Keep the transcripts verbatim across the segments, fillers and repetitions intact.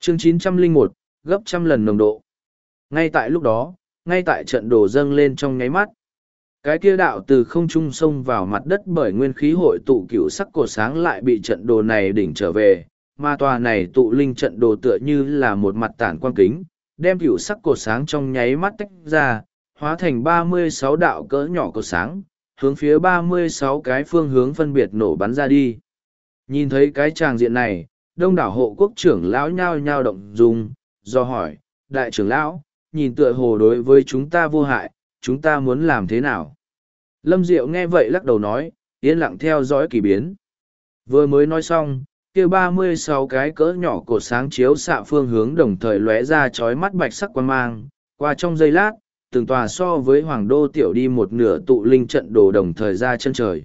Chương chín trăm lẻ một, gấp trăm lần nồng độ. Ngay tại lúc đó, ngay tại trận đồ dâng lên trong nháy mắt, cái kia đạo từ không trung xông vào mặt đất bởi nguyên khí hội tụ cựu sắc cột sáng lại bị trận đồ này đỉnh trở về, mà tòa này tụ linh trận đồ tựa như là một mặt tản quang kính, đem cựu sắc cột sáng trong nháy mắt tách ra, hóa thành ba mươi sáu đạo cỡ nhỏ cột sáng, hướng phía ba mươi sáu cái phương hướng phân biệt nổ bắn ra đi. Nhìn thấy cái tràng diện này, đông đảo hộ quốc trưởng lão nhao nhao động dung, do hỏi, đại trưởng lão, nhìn tựa hồ đối với chúng ta vô hại, chúng ta muốn làm thế nào? Lâm Diệu nghe vậy lắc đầu nói, yên lặng theo dõi kỳ biến. Vừa mới nói xong, kia ba mươi sáu cái cỡ nhỏ cột sáng chiếu xạ phương hướng đồng thời lóe ra chói mắt bạch sắc quang mang, qua trong giây lát, từng tòa so với hoàng đô tiểu đi một nửa tụ linh trận đồ đồng thời ra chân trời.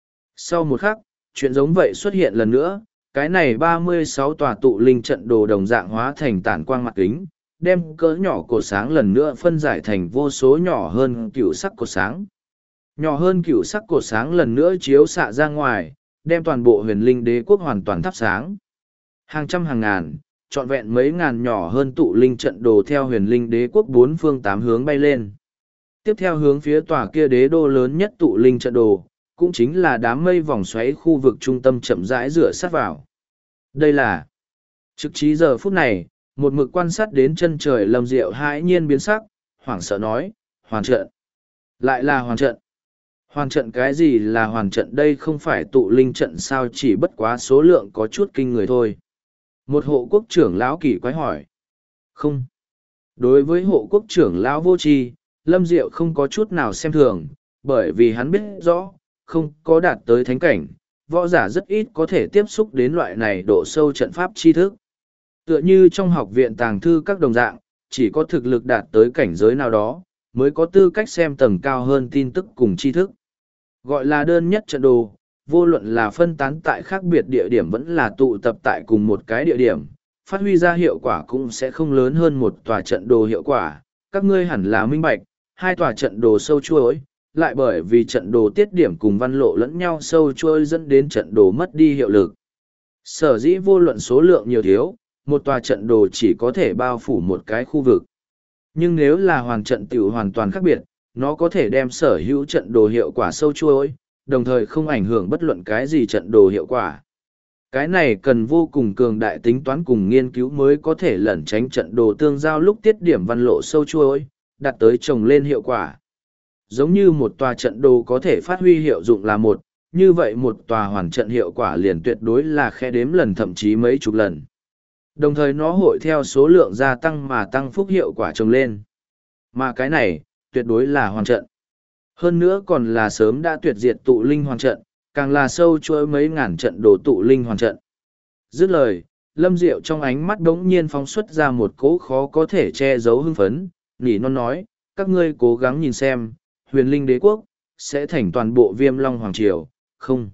Sau một khắc, chuyện giống vậy xuất hiện lần nữa, cái này ba mươi sáu tòa tụ linh trận đồ đồng dạng hóa thành tản quang mặt kính, đem cỡ nhỏ cột sáng lần nữa phân giải thành vô số nhỏ hơn cựu sắc cột sáng. Nhỏ hơn cựu sắc cột sáng lần nữa chiếu xạ ra ngoài, đem toàn bộ huyền linh đế quốc hoàn toàn thắp sáng. Hàng trăm hàng ngàn, trọn vẹn mấy ngàn nhỏ hơn tụ linh trận đồ theo huyền linh đế quốc bốn phương tám hướng bay lên. Tiếp theo hướng phía tòa kia đế đô lớn nhất tụ linh trận đồ, cũng chính là đám mây vòng xoáy khu vực trung tâm chậm rãi rửa sát vào. Đây là trực trí giờ phút này, một mực quan sát đến chân trời Lâm Diệu hãi nhiên biến sắc, hoảng sợ nói, hoàn trận. Lại là hoàn trận. Hoàn trận cái gì là hoàn trận đây không phải tụ linh trận sao chỉ bất quá số lượng có chút kinh người thôi. Một hộ quốc trưởng lão kỳ quái hỏi. Không. Đối với hộ quốc trưởng lão vô tri, Lâm Diệu không có chút nào xem thường, bởi vì hắn biết rõ, không có đạt tới thánh cảnh, võ giả rất ít có thể tiếp xúc đến loại này độ sâu trận pháp tri thức. Tựa như trong học viện tàng thư các đồng dạng, chỉ có thực lực đạt tới cảnh giới nào đó, mới có tư cách xem tầng cao hơn tin tức cùng tri thức. Gọi là đơn nhất trận đồ, vô luận là phân tán tại khác biệt địa điểm vẫn là tụ tập tại cùng một cái địa điểm, phát huy ra hiệu quả cũng sẽ không lớn hơn một tòa trận đồ hiệu quả. Các ngươi hẳn là minh bạch, hai tòa trận đồ sâu chuỗi, lại bởi vì trận đồ tiết điểm cùng văn lộ lẫn nhau sâu chuỗi dẫn đến trận đồ mất đi hiệu lực. Sở dĩ vô luận số lượng nhiều thiếu, một tòa trận đồ chỉ có thể bao phủ một cái khu vực. Nhưng nếu là hoàn trận tiểu hoàn toàn khác biệt, nó có thể đem sở hữu trận đồ hiệu quả sâu chuỗi, đồng thời không ảnh hưởng bất luận cái gì trận đồ hiệu quả. Cái này cần vô cùng cường đại tính toán cùng nghiên cứu mới có thể lẩn tránh trận đồ tương giao lúc tiết điểm văn lộ sâu chuỗi, đạt tới trồng lên hiệu quả. Giống như một tòa trận đồ có thể phát huy hiệu dụng là một, như vậy một tòa hoàn trận hiệu quả liền tuyệt đối là khe đếm lần thậm chí mấy chục lần. Đồng thời nó hội theo số lượng gia tăng mà tăng phúc hiệu quả trồng lên. Mà cái này, tuyệt đối là hoàn trận. Hơn nữa còn là sớm đã tuyệt diệt tụ linh hoàn trận, càng là sâu chuỗi mấy ngàn trận đồ tụ linh hoàn trận. Dứt lời, Lâm Diệu trong ánh mắt đống nhiên phóng xuất ra một cỗ khó có thể che giấu hưng phấn, nỉ non nói, các ngươi cố gắng nhìn xem, huyền linh đế quốc, sẽ thành toàn bộ viêm long hoàng triều, không.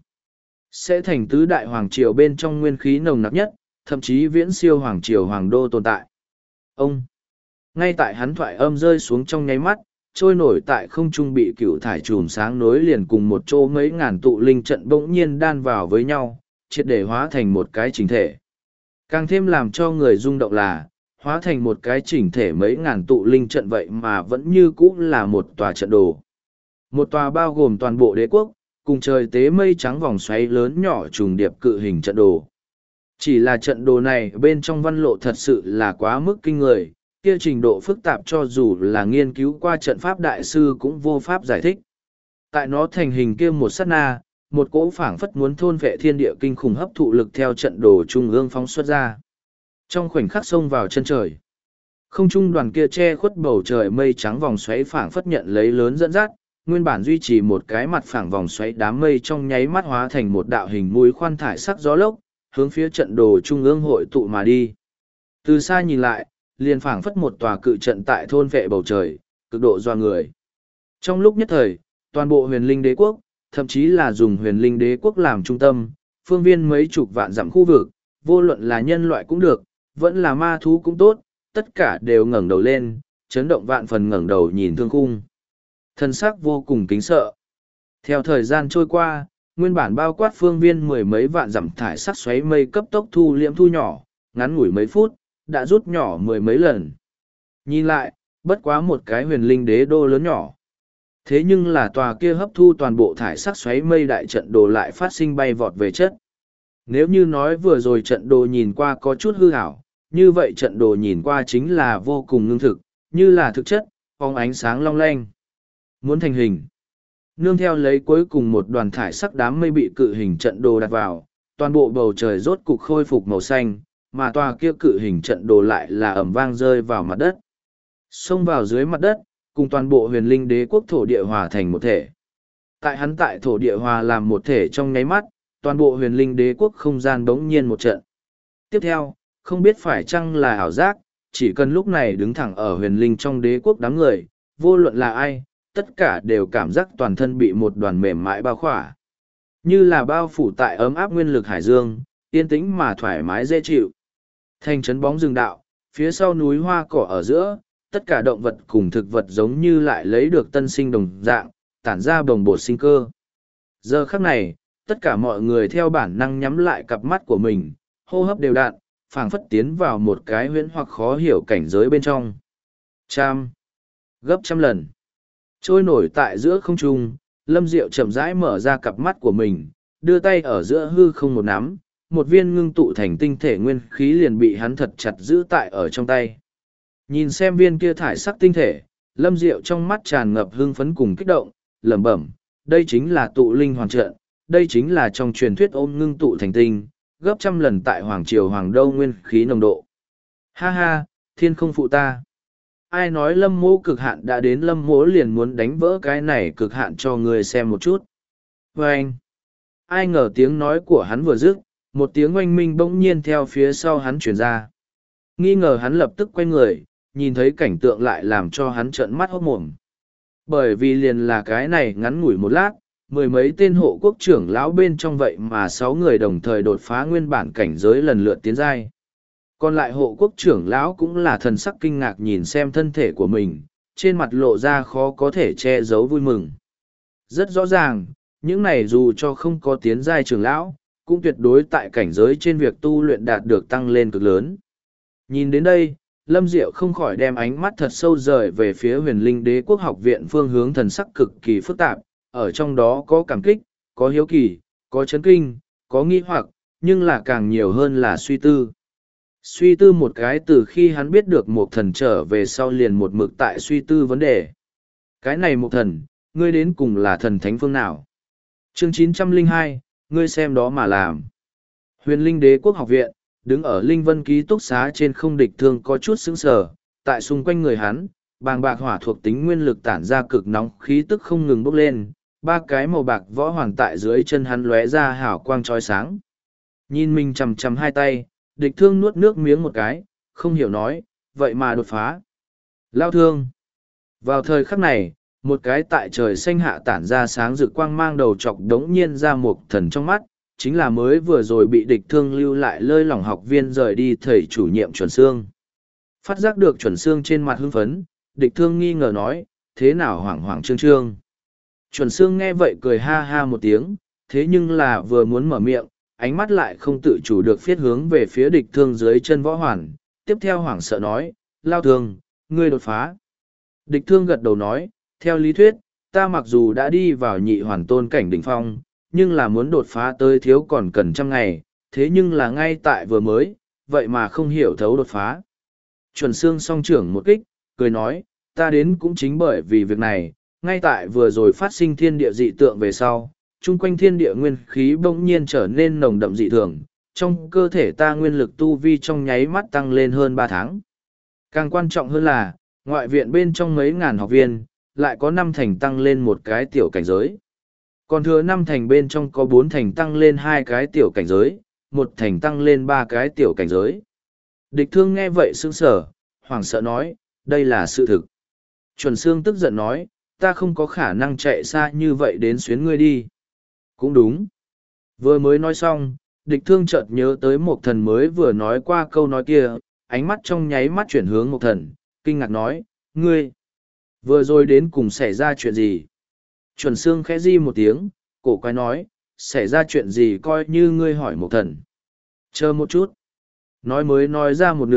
Sẽ thành tứ đại hoàng triều bên trong nguyên khí nồng nặc nhất, thậm chí viễn siêu hoàng triều hoàng đô tồn tại. Ông, ngay tại hắn thoại âm rơi xuống trong nháy mắt, trôi nổi tại không trung bị cựu thải chùm sáng nối liền cùng một chỗ mấy ngàn tụ linh trận bỗng nhiên đan vào với nhau, triệt để hóa thành một cái chỉnh thể. Càng thêm làm cho người rung động là, hóa thành một cái chỉnh thể mấy ngàn tụ linh trận vậy mà vẫn như cũ là một tòa trận đồ. Một tòa bao gồm toàn bộ đế quốc, cùng trời tế mây trắng vòng xoáy lớn nhỏ trùng điệp cự hình trận đồ. Chỉ là trận đồ này bên trong văn lộ thật sự là quá mức kinh người, kia trình độ phức tạp cho dù là nghiên cứu qua trận pháp đại sư cũng vô pháp giải thích. Tại nó thành hình kia một sát na, một cỗ phảng phất muốn thôn vệ thiên địa kinh khủng hấp thụ lực theo trận đồ trung ương phóng xuất ra. Trong khoảnh khắc xông vào chân trời, không trung đoàn kia che khuất bầu trời mây trắng vòng xoáy phảng phất nhận lấy lớn dẫn dắt, nguyên bản duy trì một cái mặt phẳng vòng xoáy đám mây trong nháy mắt hóa thành một đạo hình mũi khoan thải sắc gió lốc, hướng phía trận đồ trung ương hội tụ mà đi. Từ xa nhìn lại, liền phảng phất một tòa cự trận tại thôn vệ bầu trời, cực độ doa người. Trong lúc nhất thời, toàn bộ huyền linh đế quốc, thậm chí là dùng huyền linh đế quốc làm trung tâm, phương viên mấy chục vạn dặm khu vực, vô luận là nhân loại cũng được, vẫn là ma thú cũng tốt, tất cả đều ngẩng đầu lên, chấn động vạn phần ngẩng đầu nhìn thương khung. Thân sắc vô cùng kính sợ. Theo thời gian trôi qua, nguyên bản bao quát phương viên mười mấy vạn dặm thải sắc xoáy mây cấp tốc thu liễm thu nhỏ, ngắn ngủi mấy phút, đã rút nhỏ mười mấy lần. Nhìn lại, bất quá một cái huyền linh đế đô lớn nhỏ. Thế nhưng là tòa kia hấp thu toàn bộ thải sắc xoáy mây đại trận đồ lại phát sinh bay vọt về chất. Nếu như nói vừa rồi trận đồ nhìn qua có chút hư hảo, như vậy trận đồ nhìn qua chính là vô cùng ngưng thực, như là thực chất, phóng ánh sáng long lanh. Muốn thành hình. Nương theo lấy cuối cùng một đoàn thải sắc đám mây bị cự hình trận đồ đặt vào, toàn bộ bầu trời rốt cục khôi phục màu xanh, mà tòa kia cự hình trận đồ lại là ẩm vang rơi vào mặt đất. Xông vào dưới mặt đất, cùng toàn bộ huyền linh đế quốc thổ địa hòa thành một thể. Tại hắn tại thổ địa hòa làm một thể trong nháy mắt, toàn bộ huyền linh đế quốc không gian bỗng nhiên một trận. Tiếp theo, không biết phải chăng là ảo giác, chỉ cần lúc này đứng thẳng ở huyền linh trong đế quốc đám người, vô luận là ai, tất cả đều cảm giác toàn thân bị một đoàn mềm mại bao khỏa. Như là bao phủ tại ấm áp nguyên lực hải dương, yên tĩnh mà thoải mái dễ chịu. Thành trấn bóng rừng đạo, phía sau núi hoa cỏ ở giữa, tất cả động vật cùng thực vật giống như lại lấy được tân sinh đồng dạng, tản ra bồng bột sinh cơ. Giờ khắc này, tất cả mọi người theo bản năng nhắm lại cặp mắt của mình, hô hấp đều đặn, phảng phất tiến vào một cái huyễn hoặc khó hiểu cảnh giới bên trong. Trăm, gấp trăm lần, trôi nổi tại giữa không trung, Lâm Diệu chậm rãi mở ra cặp mắt của mình, đưa tay ở giữa hư không một nắm, một viên ngưng tụ thành tinh thể nguyên khí liền bị hắn thật chặt giữ tại ở trong tay. Nhìn xem viên kia thải sắc tinh thể, Lâm Diệu trong mắt tràn ngập hưng phấn cùng kích động, lẩm bẩm, đây chính là tụ linh hoàn trận, đây chính là trong truyền thuyết ôm ngưng tụ thành tinh, gấp trăm lần tại Hoàng Triều Hoàng Đô nguyên khí nồng độ. Ha ha, thiên không phụ ta. Ai nói Lâm Mỗ cực hạn đã đến, Lâm Mỗ liền muốn đánh vỡ cái này cực hạn cho người xem một chút. Và anh, ai ngờ tiếng nói của hắn vừa dứt, một tiếng oanh minh bỗng nhiên theo phía sau hắn truyền ra. Nghi ngờ hắn lập tức quay người, nhìn thấy cảnh tượng lại làm cho hắn trợn mắt hốt mồm. Bởi vì liền là cái này ngắn ngủi một lát, mười mấy tên hộ quốc trưởng lão bên trong vậy mà sáu người đồng thời đột phá nguyên bản cảnh giới lần lượt tiến giai. Còn lại hộ quốc trưởng lão cũng là thần sắc kinh ngạc nhìn xem thân thể của mình, trên mặt lộ ra khó có thể che giấu vui mừng. Rất rõ ràng, những này dù cho không có tiến giai trưởng lão, cũng tuyệt đối tại cảnh giới trên việc tu luyện đạt được tăng lên cực lớn. Nhìn đến đây, Lâm Diệu không khỏi đem ánh mắt thật sâu rời về phía huyền linh đế quốc học viện phương hướng, thần sắc cực kỳ phức tạp, ở trong đó có cảm kích, có hiếu kỳ, có chấn kinh, có nghi hoặc, nhưng là càng nhiều hơn là suy tư. Suy tư một cái từ khi hắn biết được một thần trở về sau liền một mực tại suy tư vấn đề. Cái này một thần, ngươi đến cùng là thần thánh phương nào? Chương chín trăm lẻ hai, ngươi xem đó mà làm. Huyền linh đế quốc học viện, đứng ở linh vân ký túc xá trên không, địch thương có chút sững sờ, tại xung quanh người hắn, bàng bạc hỏa thuộc tính nguyên lực tản ra cực nóng, khí tức không ngừng bốc lên, ba cái màu bạc võ hoàng tại dưới chân hắn lóe ra hào quang trói sáng. Nhìn mình chằm chằm hai tay, địch thương nuốt nước miếng một cái, không hiểu nói, vậy mà đột phá. Lao thương. Vào thời khắc này, một cái tại trời xanh hạ tản ra sáng rực quang mang đầu chọc đống nhiên ra một thần trong mắt, chính là mới vừa rồi bị địch thương lưu lại lơi lỏng học viên rời đi thầy chủ nhiệm Chuẩn Sương. Phát giác được Chuẩn Sương trên mặt hưng phấn, địch thương nghi ngờ nói, thế nào hoảng hoảng trương trương. Chuẩn Sương nghe vậy cười ha ha một tiếng, thế nhưng là vừa muốn mở miệng, ánh mắt lại không tự chủ được phiết hướng về phía địch thương dưới chân võ hoàn, tiếp theo hoảng sợ nói, Lao thương, ngươi đột phá. Địch thương gật đầu nói, theo lý thuyết, ta mặc dù đã đi vào nhị hoàn tôn cảnh đỉnh phong, nhưng là muốn đột phá tới thiếu còn cần trăm ngày, thế nhưng là ngay tại vừa mới, vậy mà không hiểu thấu đột phá. Chuẩn Sương song trưởng một kích, cười nói, ta đến cũng chính bởi vì việc này, ngay tại vừa rồi phát sinh thiên địa dị tượng về sau, chung quanh thiên địa nguyên khí bỗng nhiên trở nên nồng đậm dị thường, trong cơ thể ta nguyên lực tu vi trong nháy mắt tăng lên hơn ba tháng. Càng quan trọng hơn là, ngoại viện bên trong mấy ngàn học viên, lại có năm thành tăng lên một cái tiểu cảnh giới. Còn thừa năm thành bên trong có bốn thành tăng lên hai cái tiểu cảnh giới, một thành tăng lên ba cái tiểu cảnh giới. Địch thương nghe vậy sững sờ, hoảng sợ nói, đây là sự thực. Chuẩn Sương tức giận nói, ta không có khả năng chạy xa như vậy đến xuyến ngươi đi. Cũng đúng. Vừa mới nói xong, địch thương chợt nhớ tới một thần mới vừa nói qua câu nói kia, ánh mắt trong nháy mắt chuyển hướng một thần, kinh ngạc nói, ngươi, vừa rồi đến cùng xảy ra chuyện gì? Chuẩn Sương khẽ di một tiếng, cổ quái nói, xảy ra chuyện gì coi như ngươi hỏi một thần. Chờ một chút. Nói mới nói ra một nửa,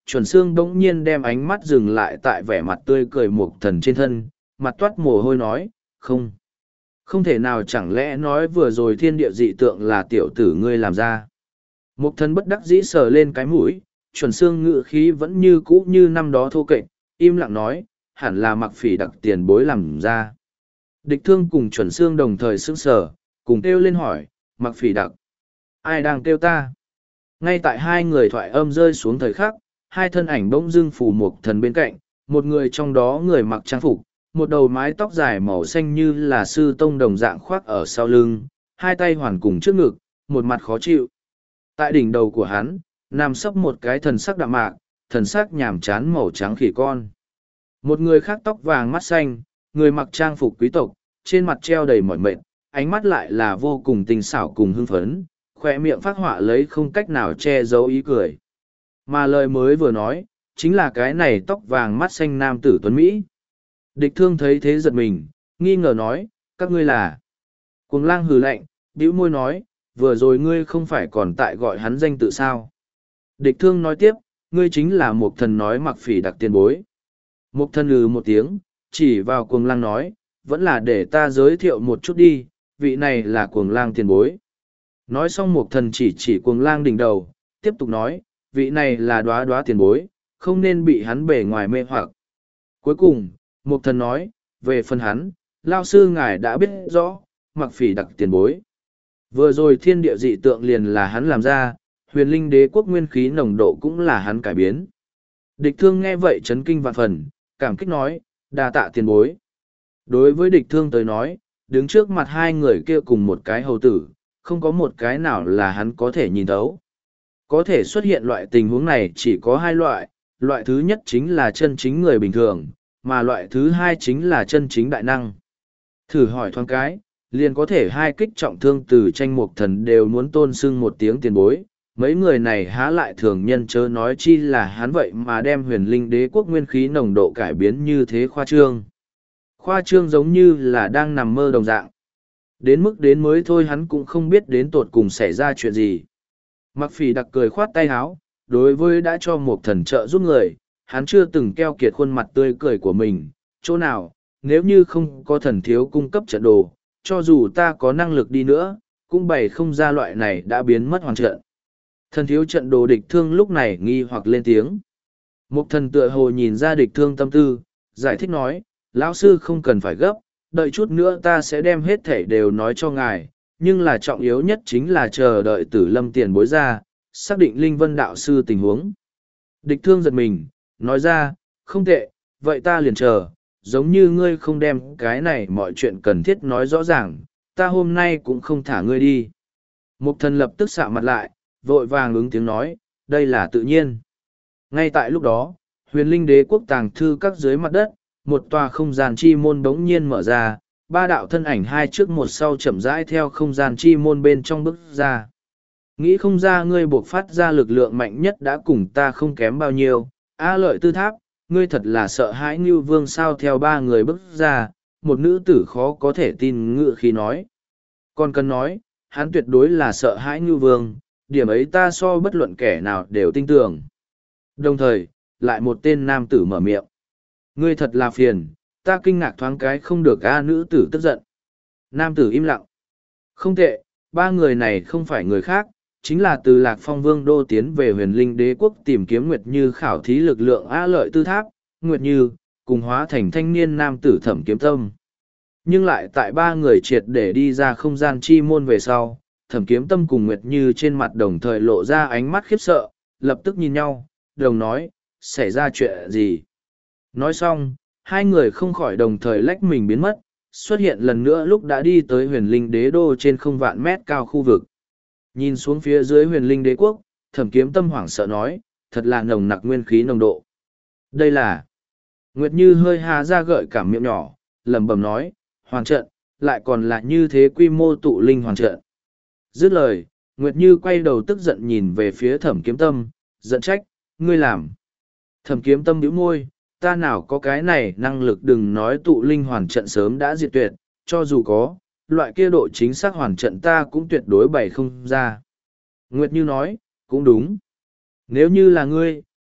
chuẩn xương bỗng nhiên đem ánh mắt dừng lại tại vẻ mặt tươi cười mục thần trên thân, mặt toát mồ hôi nói, không. Không thể nào, chẳng lẽ nói vừa rồi thiên địa dị tượng là tiểu tử ngươi làm ra. Mục thần bất đắc dĩ sờ lên cái mũi, chuẩn xương ngự khí vẫn như cũ như năm đó thô kệch, im lặng nói, hẳn là mặc phỉ đặc tiền bối làm ra. Địch thương cùng chuẩn xương đồng thời sững sờ, cùng kêu lên hỏi, mặc phỉ đặc. Ai đang kêu ta? Ngay tại hai người thoại âm rơi xuống thời khắc, hai thân ảnh bỗng dưng phủ mục thần bên cạnh, một người trong đó người mặc trang phục, một đầu mái tóc dài màu xanh như là sư tông đồng dạng khoác ở sau lưng, hai tay hoàn cùng trước ngực, một mặt khó chịu. Tại đỉnh đầu của hắn, nằm sấp một cái thần sắc đạm mạc, thần sắc nhàm chán màu trắng khỉ con. Một người khác tóc vàng mắt xanh, người mặc trang phục quý tộc, trên mặt treo đầy mỏi mệt, ánh mắt lại là vô cùng tinh xảo cùng hưng phấn, khoe miệng phát họa lấy không cách nào che giấu ý cười. Mà lời mới vừa nói, chính là cái này tóc vàng mắt xanh nam tử tuấn Mỹ. Địch thương thấy thế giật mình, nghi ngờ nói, các ngươi là. Cuồng lang hừ lạnh, bĩu môi nói, vừa rồi ngươi không phải còn tại gọi hắn danh tự sao. Địch thương nói tiếp, ngươi chính là một thần nói mặc phỉ đặc tiền bối. Một thần lừ một tiếng, chỉ vào cuồng lang nói, vẫn là để ta giới thiệu một chút đi, vị này là cuồng lang tiền bối. Nói xong một thần chỉ chỉ cuồng lang đỉnh đầu, tiếp tục nói, vị này là đóa đóa tiền bối, không nên bị hắn bề ngoài mê hoặc. Cuối cùng, một thần nói, về phần hắn, lao sư ngài đã biết rõ, mặc phỉ đặc tiền bối. Vừa rồi thiên địa dị tượng liền là hắn làm ra, huyền linh đế quốc nguyên khí nồng độ cũng là hắn cải biến. Địch thương nghe vậy chấn kinh vạn phần, cảm kích nói, đa tạ tiền bối. Đối với địch thương tới nói, đứng trước mặt hai người kia cùng một cái hầu tử, không có một cái nào là hắn có thể nhìn thấu. Có thể xuất hiện loại tình huống này chỉ có hai loại, loại thứ nhất chính là chân chính người bình thường, mà loại thứ hai chính là chân chính đại năng. Thử hỏi thoáng cái, liền có thể hai kích trọng thương từ tranh mục thần đều muốn tôn sưng một tiếng tiền bối. Mấy người này há lại thường nhân chớ nói chi là hắn vậy mà đem huyền linh đế quốc nguyên khí nồng độ cải biến như thế khoa trương. Khoa trương giống như là đang nằm mơ đồng dạng. Đến mức đến mới thôi hắn cũng không biết đến tột cùng xảy ra chuyện gì. Mặc phỉ đặc cười khoát tay háo, đối với đã cho một thần trợ giúp người, hắn chưa từng keo kiệt khuôn mặt tươi cười của mình, chỗ nào, nếu như không có thần thiếu cung cấp trận đồ, cho dù ta có năng lực đi nữa, cũng bày không ra loại này đã biến mất hoàn trận. Thần thiếu trận đồ địch thương lúc này nghi hoặc lên tiếng. Một thần tựa hồ nhìn ra địch thương tâm tư, giải thích nói, lão sư không cần phải gấp, đợi chút nữa ta sẽ đem hết thể đều nói cho ngài, nhưng là trọng yếu nhất chính là chờ đợi tử lâm tiền bối ra, xác định linh vân đạo sư tình huống. Địch thương giật mình, nói ra, không tệ, vậy ta liền chờ, giống như ngươi không đem cái này mọi chuyện cần thiết nói rõ ràng, ta hôm nay cũng không thả ngươi đi. Mục thần lập tức xạ mặt lại, vội vàng ứng tiếng nói, đây là tự nhiên. Ngay tại lúc đó, huyền linh đế quốc tàng thư các dưới mặt đất, một tòa không gian chi môn bỗng nhiên mở ra, ba đạo thân ảnh hai trước một sau chậm rãi theo không gian chi môn bên trong bước ra. Nghĩ không ra ngươi buộc phát ra lực lượng mạnh nhất đã cùng ta không kém bao nhiêu, A lợi tư tháp, ngươi thật là sợ hãi Ngưu Vương sao theo ba người bước ra, một nữ tử khó có thể tin ngự khi nói. Còn cần nói, hắn tuyệt đối là sợ hãi Ngưu Vương, điểm ấy ta so bất luận kẻ nào đều tin tưởng. Đồng thời, lại một tên nam tử mở miệng. Ngươi thật là phiền, ta kinh ngạc thoáng cái không được A nữ tử tức giận. Nam tử im lặng. Không tệ, ba người này không phải người khác, chính là từ Lạc Phong Vương Đô tiến về huyền linh đế quốc tìm kiếm Nguyệt Như khảo thí lực lượng A lợi tư tháp, Nguyệt Như, cùng hóa thành thanh niên nam tử Thẩm Kiếm Tâm. Nhưng lại tại ba người triệt để đi ra không gian chi môn về sau, Thẩm Kiếm Tâm cùng Nguyệt Như trên mặt đồng thời lộ ra ánh mắt khiếp sợ, lập tức nhìn nhau, đồng nói, xảy ra chuyện gì? Nói xong, hai người không khỏi đồng thời lách mình biến mất, xuất hiện lần nữa lúc đã đi tới huyền linh đế đô trên không vạn mét cao khu vực. Nhìn xuống phía dưới huyền linh đế quốc, Thẩm Kiếm Tâm hoảng sợ nói, thật là nồng nặc nguyên khí nồng độ. Đây là... Nguyệt Như hơi há ra gợi cảm miệng nhỏ, lẩm bẩm nói, hoàn trận, lại còn là như thế quy mô tụ linh hoàn trận. Dứt lời, Nguyệt Như quay đầu tức giận nhìn về phía Thẩm Kiếm Tâm, giận trách, ngươi làm. Thẩm Kiếm Tâm bĩu môi, ta nào có cái này năng lực đừng nói tụ linh hoàn trận sớm đã diệt tuyệt, cho dù có, loại kia độ chính xác hoàn trận ta cũng tuyệt đối bày không ra. Nguyệt Như nói, cũng đúng. Nếu như là ngươi,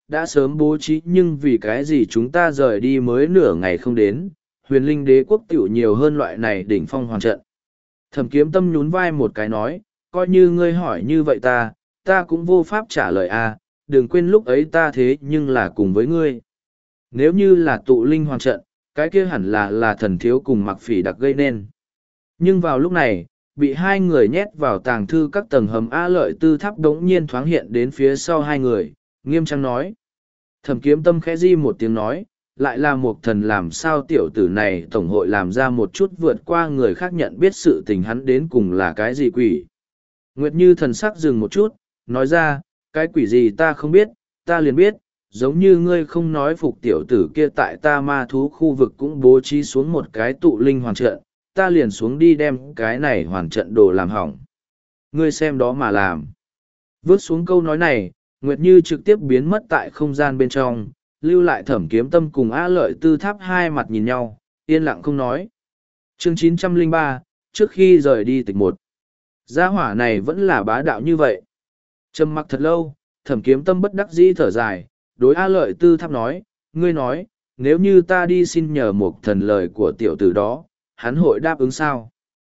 đã sớm bố trí nhưng vì cái gì chúng ta rời đi mới nửa ngày không đến, huyền linh đế quốc tiểu nhiều hơn loại này đỉnh phong hoàn trận. Thẩm kiếm tâm nhún vai một cái nói, coi như ngươi hỏi như vậy ta, ta cũng vô pháp trả lời a. Đừng quên lúc ấy ta thế nhưng là cùng với ngươi. Nếu như là tụ linh hoàn trận, cái kia hẳn là là thần thiếu cùng mặc phỉ đặc gây nên. Nhưng vào lúc này, bị hai người nhét vào tàng thư các tầng hầm A Lợi Tư Tháp đống nhiên thoáng hiện đến phía sau hai người, nghiêm trang nói. Thẩm kiếm tâm khẽ di một tiếng nói, lại là một thần làm sao tiểu tử này tổng hội làm ra một chút vượt qua người khác nhận biết sự tình hắn đến cùng là cái gì quỷ. Nguyệt Như thần sắc dừng một chút, nói ra, cái quỷ gì ta không biết, ta liền biết, giống như ngươi không nói phục tiểu tử kia tại ta ma thú khu vực cũng bố trí xuống một cái tụ linh hoàn trận, ta liền xuống đi đem cái này hoàn trận đồ làm hỏng. Ngươi xem đó mà làm. Vớt xuống câu nói này, Nguyệt Như trực tiếp biến mất tại không gian bên trong, lưu lại Thẩm kiếm tâm cùng A Lợi Tư Tháp hai mặt nhìn nhau, yên lặng không nói. Chương chín trăm lẻ ba, trước khi rời đi tịch một. Gia hỏa này vẫn là bá đạo như vậy. Trầm mặc thật lâu, Thẩm kiếm tâm bất đắc dĩ thở dài, đối A Lợi Tư Tháp nói, ngươi nói, nếu như ta đi xin nhờ một thần lời của tiểu tử đó, hắn hội đáp ứng sao?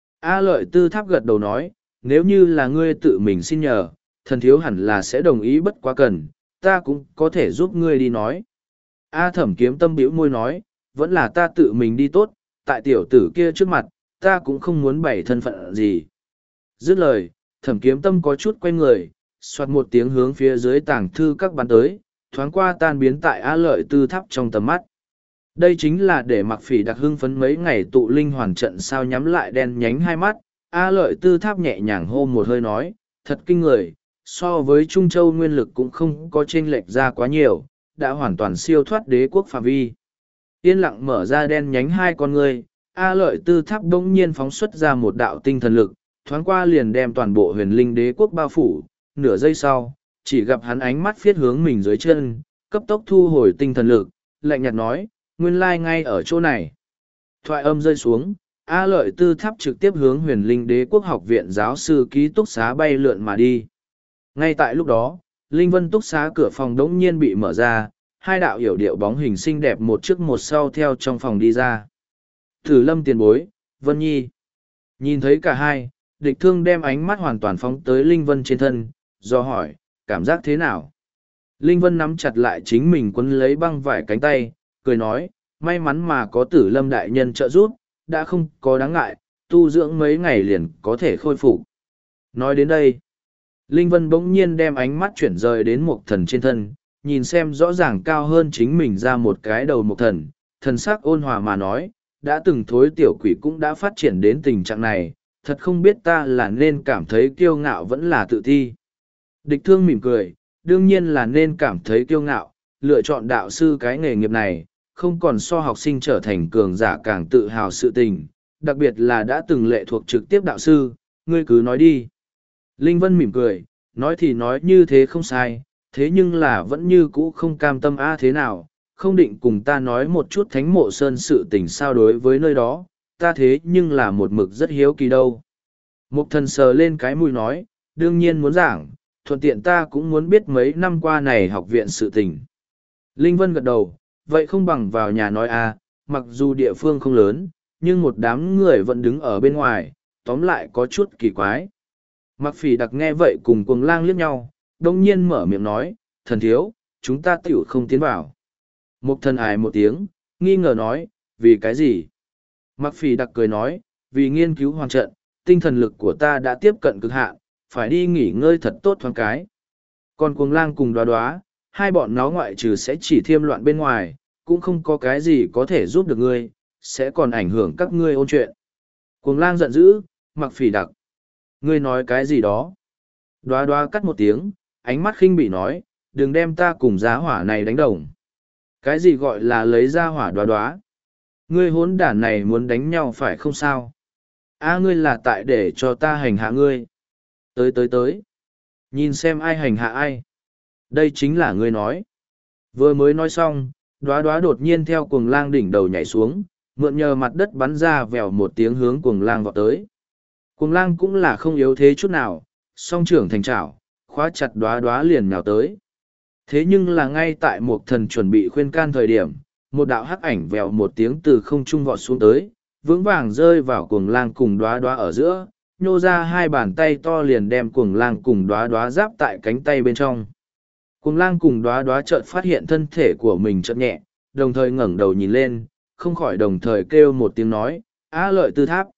A Lợi Tư Tháp gật đầu nói, nếu như là ngươi tự mình xin nhờ, thần thiếu hẳn là sẽ đồng ý bất quá cần, ta cũng có thể giúp ngươi đi nói. A Thẩm kiếm tâm bĩu môi nói, vẫn là ta tự mình đi tốt, tại tiểu tử kia trước mặt, ta cũng không muốn bày thân phận gì. Dứt lời, Thẩm kiếm tâm có chút quay người, xoạt một tiếng hướng phía dưới tàng thư các bắn tới, thoáng qua tan biến tại A Lợi Tư Tháp trong tầm mắt. Đây chính là để mặc phỉ đặc hưng phấn mấy ngày tụ linh hoàn trận sao nhắm lại đen nhánh hai mắt. A Lợi Tư Tháp nhẹ nhàng hô một hơi nói, thật kinh người, so với Trung Châu nguyên lực cũng không có chênh lệch ra quá nhiều, đã hoàn toàn siêu thoát đế quốc phạm vi. Yên lặng mở ra đen nhánh hai con người, A Lợi Tư Tháp bỗng nhiên phóng xuất ra một đạo tinh thần lực, thoáng qua liền đem toàn bộ huyền linh đế quốc bao phủ, nửa giây sau, chỉ gặp hắn ánh mắt phiết hướng mình dưới chân, cấp tốc thu hồi tinh thần lực, lạnh nhạt nói, nguyên lai ngay ở chỗ này. Thoại âm rơi xuống, A Lợi Tư Tháp trực tiếp hướng huyền linh đế quốc học viện giáo sư ký túc xá bay lượn mà đi. Ngay tại lúc đó, Linh Vân túc xá cửa phòng đống nhiên bị mở ra, hai đạo hiểu điệu bóng hình xinh đẹp một trước một sau theo trong phòng đi ra. Tử Lâm tiền bối, Vân Nhi. Nhìn thấy cả hai, địch thương đem ánh mắt hoàn toàn phóng tới Linh Vân trên thân, do hỏi, cảm giác thế nào? Linh Vân nắm chặt lại chính mình quấn lấy băng vải cánh tay, cười nói, may mắn mà có Tử Lâm đại nhân trợ giúp, đã không có đáng ngại, tu dưỡng mấy ngày liền có thể khôi phục. Nói đến đây, Linh Vân bỗng nhiên đem ánh mắt chuyển rời đến một thần trên thân, nhìn xem rõ ràng cao hơn chính mình ra một cái đầu một thần, thần sắc ôn hòa mà nói, đã từng thối tiểu quỷ cũng đã phát triển đến tình trạng này, thật không biết ta là nên cảm thấy kiêu ngạo vẫn là tự ti. Địch thương mỉm cười, đương nhiên là nên cảm thấy kiêu ngạo, lựa chọn đạo sư cái nghề nghiệp này, không còn so học sinh trở thành cường giả càng tự hào sự tình, đặc biệt là đã từng lệ thuộc trực tiếp đạo sư, ngươi cứ nói đi. Linh Vân mỉm cười, nói thì nói như thế không sai, thế nhưng là vẫn như cũ không cam tâm a thế nào, không định cùng ta nói một chút thánh mộ sơn sự tình sao đối với nơi đó, ta thế nhưng là một mực rất hiếu kỳ đâu. Mục thần sờ lên cái mũi nói, đương nhiên muốn giảng, thuận tiện ta cũng muốn biết mấy năm qua này học viện sự tình. Linh Vân gật đầu, vậy không bằng vào nhà nói a, mặc dù địa phương không lớn, nhưng một đám người vẫn đứng ở bên ngoài, tóm lại có chút kỳ quái. Mặc phỉ đặc nghe vậy cùng cuồng lang liếc nhau, đông nhiên mở miệng nói, thần thiếu, chúng ta tiểu không tiến vào. Mục thần ải một tiếng, nghi ngờ nói, vì cái gì? Mặc phỉ đặc cười nói, vì nghiên cứu hoàn trận, tinh thần lực của ta đã tiếp cận cực hạn, phải đi nghỉ ngơi thật tốt thoáng cái. Còn cuồng lang cùng đoá đoá, hai bọn nó ngoại trừ sẽ chỉ thiêm loạn bên ngoài, cũng không có cái gì có thể giúp được ngươi, sẽ còn ảnh hưởng các ngươi ôn chuyện. Cuồng lang giận dữ, mặc phỉ đặc. Ngươi nói cái gì đó? Đoá đoá cắt một tiếng, ánh mắt khinh bỉ nói, đừng đem ta cùng giá hỏa này đánh đồng. Cái gì gọi là lấy ra hỏa đoá đoá? Ngươi hốn đản này muốn đánh nhau phải không sao? A ngươi là tại để cho ta hành hạ ngươi. Tới tới tới. Nhìn xem ai hành hạ ai. Đây chính là ngươi nói. Vừa mới nói xong, đoá đoá đột nhiên theo cuồng lang đỉnh đầu nhảy xuống, mượn nhờ mặt đất bắn ra vèo một tiếng hướng cuồng lang vọt tới. Cuồng lang cũng là không yếu thế chút nào, song trưởng thành trảo, khóa chặt đoá đoá liền nhào tới. Thế nhưng là ngay tại một thần chuẩn bị khuyên can thời điểm, một đạo hắc ảnh vèo một tiếng từ không trung vọt xuống tới, vững vàng rơi vào cuồng lang cùng đoá đoá ở giữa, nhô ra hai bàn tay to liền đem cuồng lang cùng đoá đoá giáp tại cánh tay bên trong. Cuồng lang cùng đoá đoá chợt phát hiện thân thể của mình chợt nhẹ, đồng thời ngẩng đầu nhìn lên, không khỏi đồng thời kêu một tiếng nói, A Lợi Tư Tháp.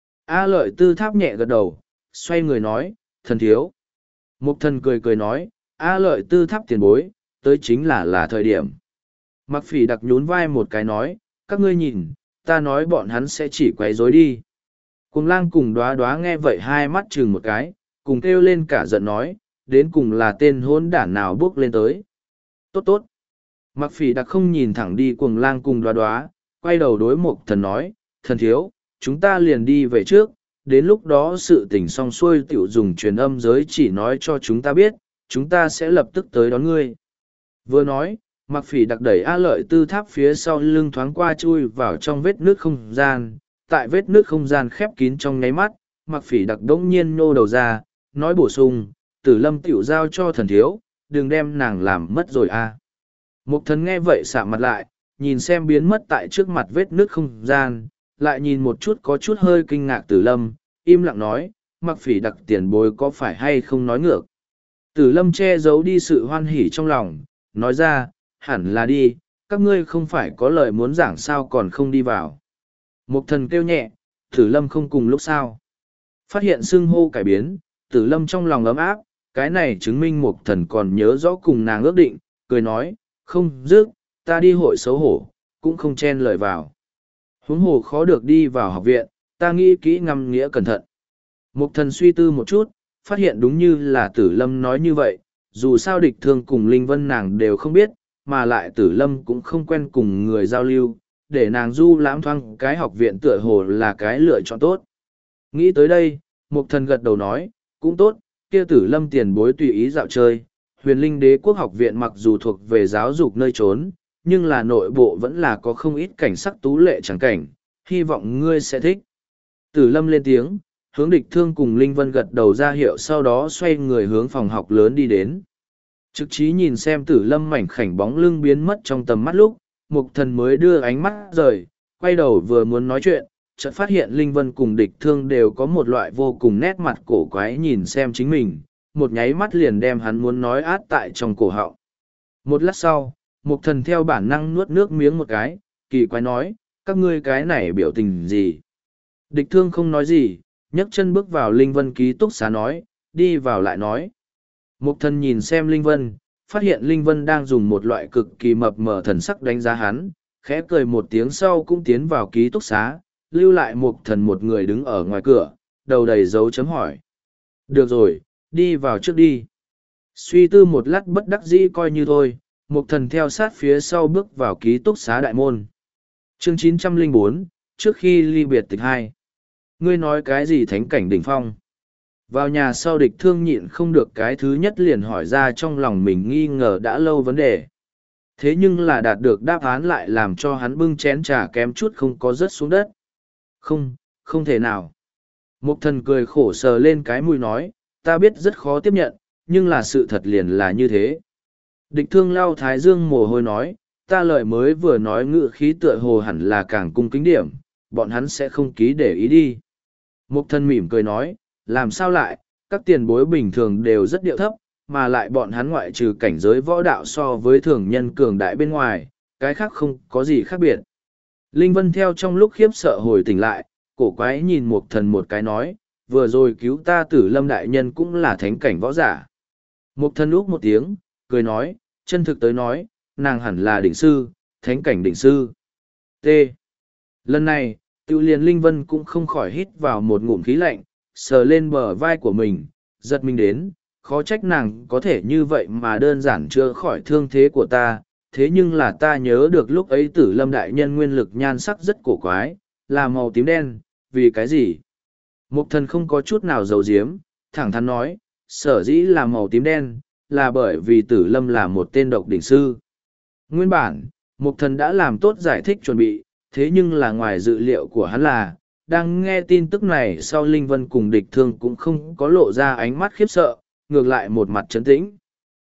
A Lợi Tư Tháp nhẹ gật đầu, xoay người nói, thần thiếu. Mục thần cười cười nói, A Lợi Tư Tháp tiền bối, tới chính là là thời điểm. Mặc Phỉ Đặc nhún vai một cái nói, các ngươi nhìn, ta nói bọn hắn sẽ chỉ quấy rối đi. Cuồng lang cùng đoá đoá nghe vậy hai mắt chừng một cái, cùng kêu lên cả giận nói, đến cùng là tên hỗn đản nào bước lên tới. Tốt tốt. Mặc Phỉ Đặc không nhìn thẳng đi cuồng lang cùng đoá đoá, quay đầu đối Mục thần nói, thần thiếu, chúng ta liền đi về trước, đến lúc đó sự tình xong xuôi tiểu dùng truyền âm giới chỉ nói cho chúng ta biết, chúng ta sẽ lập tức tới đón ngươi. Vừa nói, Mặc Phỉ Đặc đẩy A Lợi Tư Tháp phía sau lưng thoáng qua chui vào trong vết nước không gian, tại vết nước không gian khép kín trong nháy mắt, Mặc Phỉ Đặc đống nhiên nô đầu ra, nói bổ sung, Tử Lâm tiểu giao cho thần thiếu, đừng đem nàng làm mất rồi a. À. Mục thần nghe vậy sạm mặt lại, nhìn xem biến mất tại trước mặt vết nước không gian, lại nhìn một chút có chút hơi kinh ngạc Tử Lâm, im lặng nói, Mặc Phỉ Đặc tiền bối có phải hay không nói ngược. Tử Lâm che giấu đi sự hoan hỉ trong lòng, nói ra, hẳn là đi, các ngươi không phải có lời muốn giảng sao còn không đi vào. Mục thần kêu nhẹ, Tử Lâm không cùng lúc sao. Phát hiện xưng hô cải biến, Tử Lâm trong lòng ấm áp, cái này chứng minh Mục thần còn nhớ rõ cùng nàng ước định, cười nói, không dứt, ta đi hội xấu hổ, cũng không chen lời vào. Huống hồ khó được đi vào học viện, ta nghĩ kỹ ngâm nghĩa cẩn thận. Mục thần suy tư một chút, phát hiện đúng như là Tử Lâm nói như vậy, dù sao địch thương cùng Linh Vân nàng đều không biết, mà lại Tử Lâm cũng không quen cùng người giao lưu, để nàng du lãm thoang cái học viện tựa hồ là cái lựa chọn tốt. Nghĩ tới đây, Mục thần gật đầu nói, cũng tốt, kia Tử Lâm tiền bối tùy ý dạo chơi, huyền linh đế quốc học viện mặc dù thuộc về giáo dục nơi trốn, nhưng là nội bộ vẫn là có không ít cảnh sắc tú lệ chẳng cảnh, hy vọng ngươi sẽ thích. Tử Lâm lên tiếng, hướng địch thương cùng Linh Vân gật đầu ra hiệu sau đó xoay người hướng phòng học lớn đi đến. Trực trí nhìn xem Tử Lâm mảnh khảnh bóng lưng biến mất trong tầm mắt lúc, Mục thần mới đưa ánh mắt rời, quay đầu vừa muốn nói chuyện, chợt phát hiện Linh Vân cùng địch thương đều có một loại vô cùng nét mặt cổ quái nhìn xem chính mình, một nháy mắt liền đem hắn muốn nói át tại trong cổ họng. Một lát sau, Mục thần theo bản năng nuốt nước miếng một cái, kỳ quái nói, các ngươi cái này biểu tình gì? Địch thương không nói gì, nhấc chân bước vào Linh Vân ký túc xá nói, đi vào lại nói. Mục thần nhìn xem Linh Vân, phát hiện Linh Vân đang dùng một loại cực kỳ mập mờ thần sắc đánh giá hắn, khẽ cười một tiếng sau cũng tiến vào ký túc xá, lưu lại Mục thần một người đứng ở ngoài cửa, đầu đầy dấu chấm hỏi. Được rồi, đi vào trước đi. Suy tư một lát bất đắc dĩ coi như thôi, Mục thần theo sát phía sau bước vào ký túc xá đại môn. Chương chín trăm lẻ bốn, trước khi ly biệt tịch hai. Ngươi nói cái gì thánh cảnh đỉnh phong? Vào nhà sau địch thương nhịn không được cái thứ nhất liền hỏi ra trong lòng mình nghi ngờ đã lâu vấn đề. Thế nhưng là đạt được đáp án lại làm cho hắn bưng chén trà kém chút không có rớt xuống đất. Không, không thể nào. Mục thần cười khổ sờ lên cái mũi nói, ta biết rất khó tiếp nhận, nhưng là sự thật liền là như thế. Địch thương lau thái dương mồ hôi nói, ta lời mới vừa nói ngự khí tựa hồ hẳn là càng cung kính điểm, bọn hắn sẽ không ký để ý đi. Mục thần mỉm cười nói, làm sao lại, các tiền bối bình thường đều rất điệu thấp, mà lại bọn hắn ngoại trừ cảnh giới võ đạo so với thường nhân cường đại bên ngoài, cái khác không có gì khác biệt. Linh Vân theo trong lúc khiếp sợ hồi tỉnh lại, cổ quái nhìn Mục thần một cái nói, vừa rồi cứu ta Tử Lâm đại nhân cũng là thánh cảnh võ giả. Mục thần úc một tiếng, cười nói, chân thực tới nói, nàng hẳn là đỉnh sư, thánh cảnh đỉnh sư. T. Lần này, Tiêu liền Linh Vân cũng không khỏi hít vào một ngụm khí lạnh, sờ lên bờ vai của mình, giật mình đến, khó trách nàng có thể như vậy mà đơn giản chữa khỏi thương thế của ta, thế nhưng là ta nhớ được lúc ấy Tử Lâm đại nhân nguyên lực nhan sắc rất cổ quái, là màu tím đen, vì cái gì? Mục thần không có chút nào giấu giếm, thẳng thắn nói, sở dĩ là màu tím đen, là bởi vì Tử Lâm là một tên độc đỉnh sư. Nguyên bản, Mục thần đã làm tốt giải thích chuẩn bị, thế nhưng là ngoài dự liệu của hắn là, đang nghe tin tức này sau Linh Vân cùng địch thương cũng không có lộ ra ánh mắt khiếp sợ, ngược lại một mặt trấn tĩnh.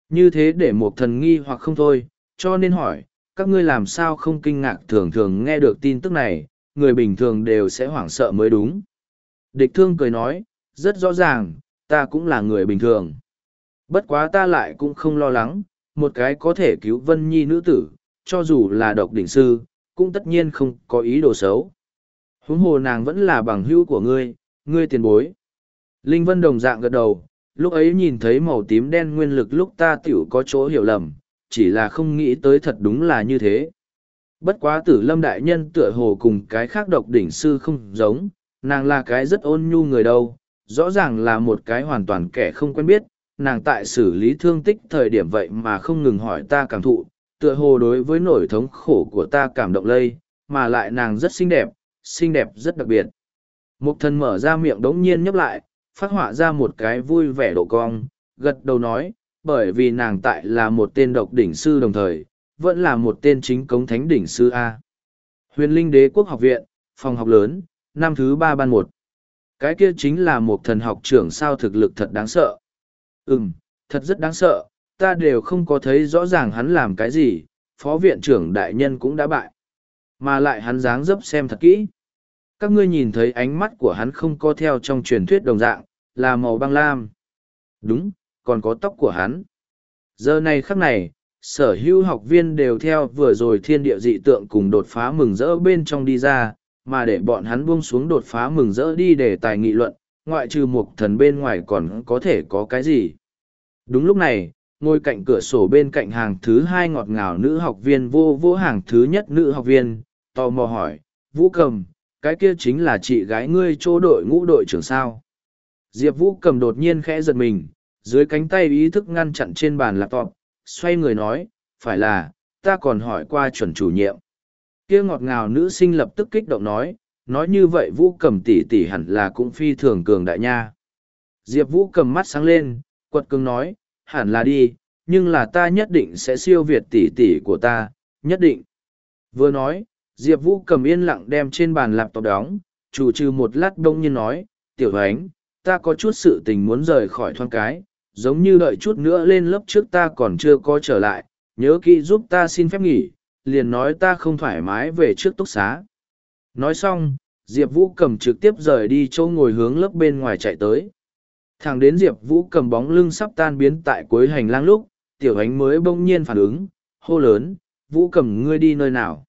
Như thế để một thần nghi hoặc không thôi, cho nên hỏi, các ngươi làm sao không kinh ngạc thường thường nghe được tin tức này, người bình thường đều sẽ hoảng sợ mới đúng. Địch thương cười nói, rất rõ ràng, ta cũng là người bình thường. Bất quá ta lại cũng không lo lắng, một cái có thể cứu Vân Nhi nữ tử, cho dù là độc đỉnh sư, cũng tất nhiên không có ý đồ xấu. Huống hồ nàng vẫn là bằng hữu của ngươi, ngươi tiền bối. Linh Vân đồng dạng gật đầu, lúc ấy nhìn thấy màu tím đen nguyên lực lúc ta tiểu có chỗ hiểu lầm, chỉ là không nghĩ tới thật đúng là như thế. Bất quá tử lâm đại nhân tựa hồ cùng cái khác độc đỉnh sư không giống, nàng là cái rất ôn nhu người đâu, rõ ràng là một cái hoàn toàn kẻ không quen biết, nàng tại xử lý thương tích thời điểm vậy mà không ngừng hỏi ta cảm thụ, tựa hồ đối với nỗi thống khổ của ta cảm động lây, mà lại nàng rất xinh đẹp, xinh đẹp rất đặc biệt. Mục thần mở ra miệng đống nhiên nhấp lại, phát họa ra một cái vui vẻ độ cong, gật đầu nói, bởi vì nàng tại là một tên độc đỉnh sư đồng thời, vẫn là một tên chính cống thánh đỉnh sư A. Huyền Linh Đế Quốc Học Viện, phòng học lớn, năm thứ ba ban một. Cái kia chính là một thần học trưởng sao thực lực thật đáng sợ. Ừm, thật rất đáng sợ, ta đều không có thấy rõ ràng hắn làm cái gì, phó viện trưởng đại nhân cũng đã bại. Mà lại hắn dáng dấp xem thật kỹ. Các ngươi nhìn thấy ánh mắt của hắn không có theo trong truyền thuyết đồng dạng, là màu băng lam. Đúng, còn có tóc của hắn. Giờ này khắc này, sở hữu học viên đều theo vừa rồi thiên địa dị tượng cùng đột phá mừng rỡ bên trong đi ra, mà để bọn hắn buông xuống đột phá mừng rỡ đi để tài nghị luận, ngoại trừ một thần bên ngoài còn có thể có cái gì. Đúng lúc này, ngồi cạnh cửa sổ bên cạnh hàng thứ hai ngọt ngào nữ học viên vô vô hàng thứ nhất nữ học viên, tò mò hỏi, Vũ Cầm, cái kia chính là chị gái ngươi chỗ đội ngũ đội trưởng sao. Diệp Vũ Cầm đột nhiên khẽ giật mình, dưới cánh tay ý thức ngăn chặn trên bàn laptop, xoay người nói, phải là, ta còn hỏi qua chuẩn chủ nhiệm. Kia ngọt ngào nữ sinh lập tức kích động nói, nói như vậy Vũ Cầm tỷ tỷ hẳn là cũng phi thường cường đại nha. Diệp Vũ cầm mắt sáng lên, quật cường nói, hẳn là đi, nhưng là ta nhất định sẽ siêu việt tỷ tỷ của ta, nhất định. Vừa nói, Diệp Vũ cầm yên lặng đem trên bàn laptop đóng, chủ trừ một lát đông nhiên nói, tiểu ánh, ta có chút sự tình muốn rời khỏi thoáng cái, giống như đợi chút nữa lên lớp trước ta còn chưa có trở lại, nhớ kỹ giúp ta xin phép nghỉ, liền nói ta không thoải mái về trước túc xá. Nói xong, Diệp Vũ cầm trực tiếp rời đi chỗ ngồi hướng lớp bên ngoài chạy tới. Thẳng đến Diệp Vũ cầm bóng lưng sắp tan biến tại cuối hành lang lúc, tiểu ánh mới bỗng nhiên phản ứng, hô lớn, Vũ cầm ngươi đi nơi nào?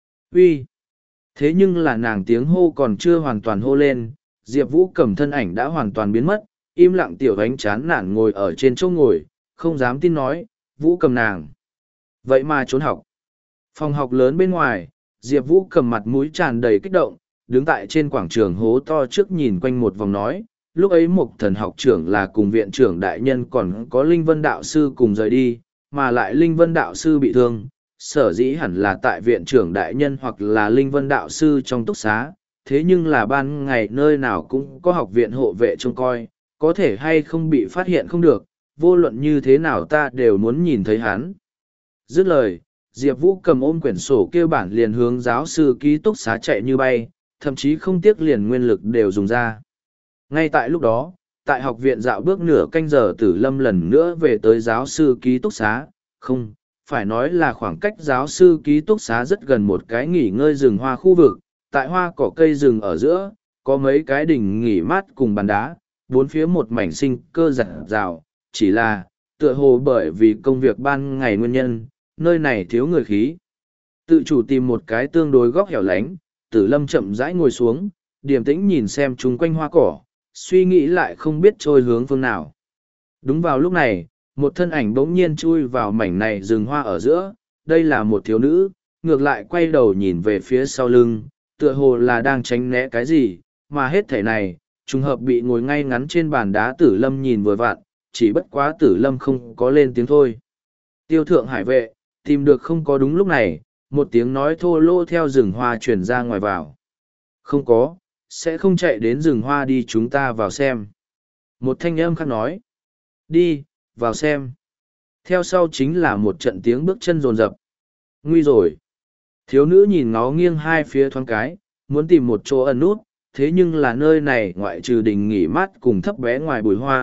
Uy. Thế nhưng là nàng tiếng hô còn chưa hoàn toàn hô lên, Diệp Vũ cầm thân ảnh đã hoàn toàn biến mất, im lặng tiểu ánh chán nản ngồi ở trên chỗ ngồi, không dám tin nói, Vũ cầm nàng. Vậy mà trốn học. Phòng học lớn bên ngoài, Diệp Vũ cầm mặt mũi tràn đầy kích động, đứng tại trên quảng trường hố to trước nhìn quanh một vòng nói, lúc ấy một thần học trưởng là cùng viện trưởng đại nhân còn có Linh Vân Đạo Sư cùng rời đi, mà lại Linh Vân Đạo Sư bị thương, sở dĩ hẳn là tại viện trưởng đại nhân hoặc là Linh Vân Đạo Sư trong túc xá, thế nhưng là ban ngày nơi nào cũng có học viện hộ vệ trông coi, có thể hay không bị phát hiện không được, vô luận như thế nào ta đều muốn nhìn thấy hắn. Dứt lời, Diệp Vũ cầm ôm quyển sổ kêu bản liền hướng giáo sư ký túc xá chạy như bay, thậm chí không tiếc liền nguyên lực đều dùng ra. Ngay tại lúc đó, tại học viện dạo bước nửa canh giờ Tử Lâm lần nữa về tới giáo sư ký túc xá, không, phải nói là khoảng cách giáo sư ký túc xá rất gần một cái nghỉ ngơi rừng hoa khu vực, tại hoa cỏ cây rừng ở giữa, có mấy cái đỉnh nghỉ mát cùng bàn đá, bốn phía một mảnh sinh cơ giặt rào, chỉ là, tựa hồ bởi vì công việc ban ngày nguyên nhân, nơi này thiếu người khí. Tự chủ tìm một cái tương đối góc hẻo lánh, Tử Lâm chậm rãi ngồi xuống, điềm tĩnh nhìn xem chung quanh hoa cỏ, suy nghĩ lại không biết trôi hướng phương nào. Đúng vào lúc này, một thân ảnh bỗng nhiên chui vào mảnh này rừng hoa ở giữa, đây là một thiếu nữ, ngược lại quay đầu nhìn về phía sau lưng, tựa hồ là đang tránh né cái gì, mà hết thể này, trùng hợp bị ngồi ngay ngắn trên bàn đá Tử Lâm nhìn vừa vặn, chỉ bất quá Tử Lâm không có lên tiếng thôi. Tiêu thượng hải vệ, tìm được không có đúng lúc này, một tiếng nói thô lỗ theo rừng hoa truyền ra ngoài vào. Không có, sẽ không chạy đến rừng hoa đi chúng ta vào xem. Một thanh âm khác nói. Đi, vào xem. Theo sau chính là một trận tiếng bước chân rồn rập. Nguy rồi. Thiếu nữ nhìn ngó nghiêng hai phía thoáng cái, muốn tìm một chỗ ẩn nút, thế nhưng là nơi này ngoại trừ đình nghỉ mát cùng thấp bé ngoài bụi hoa,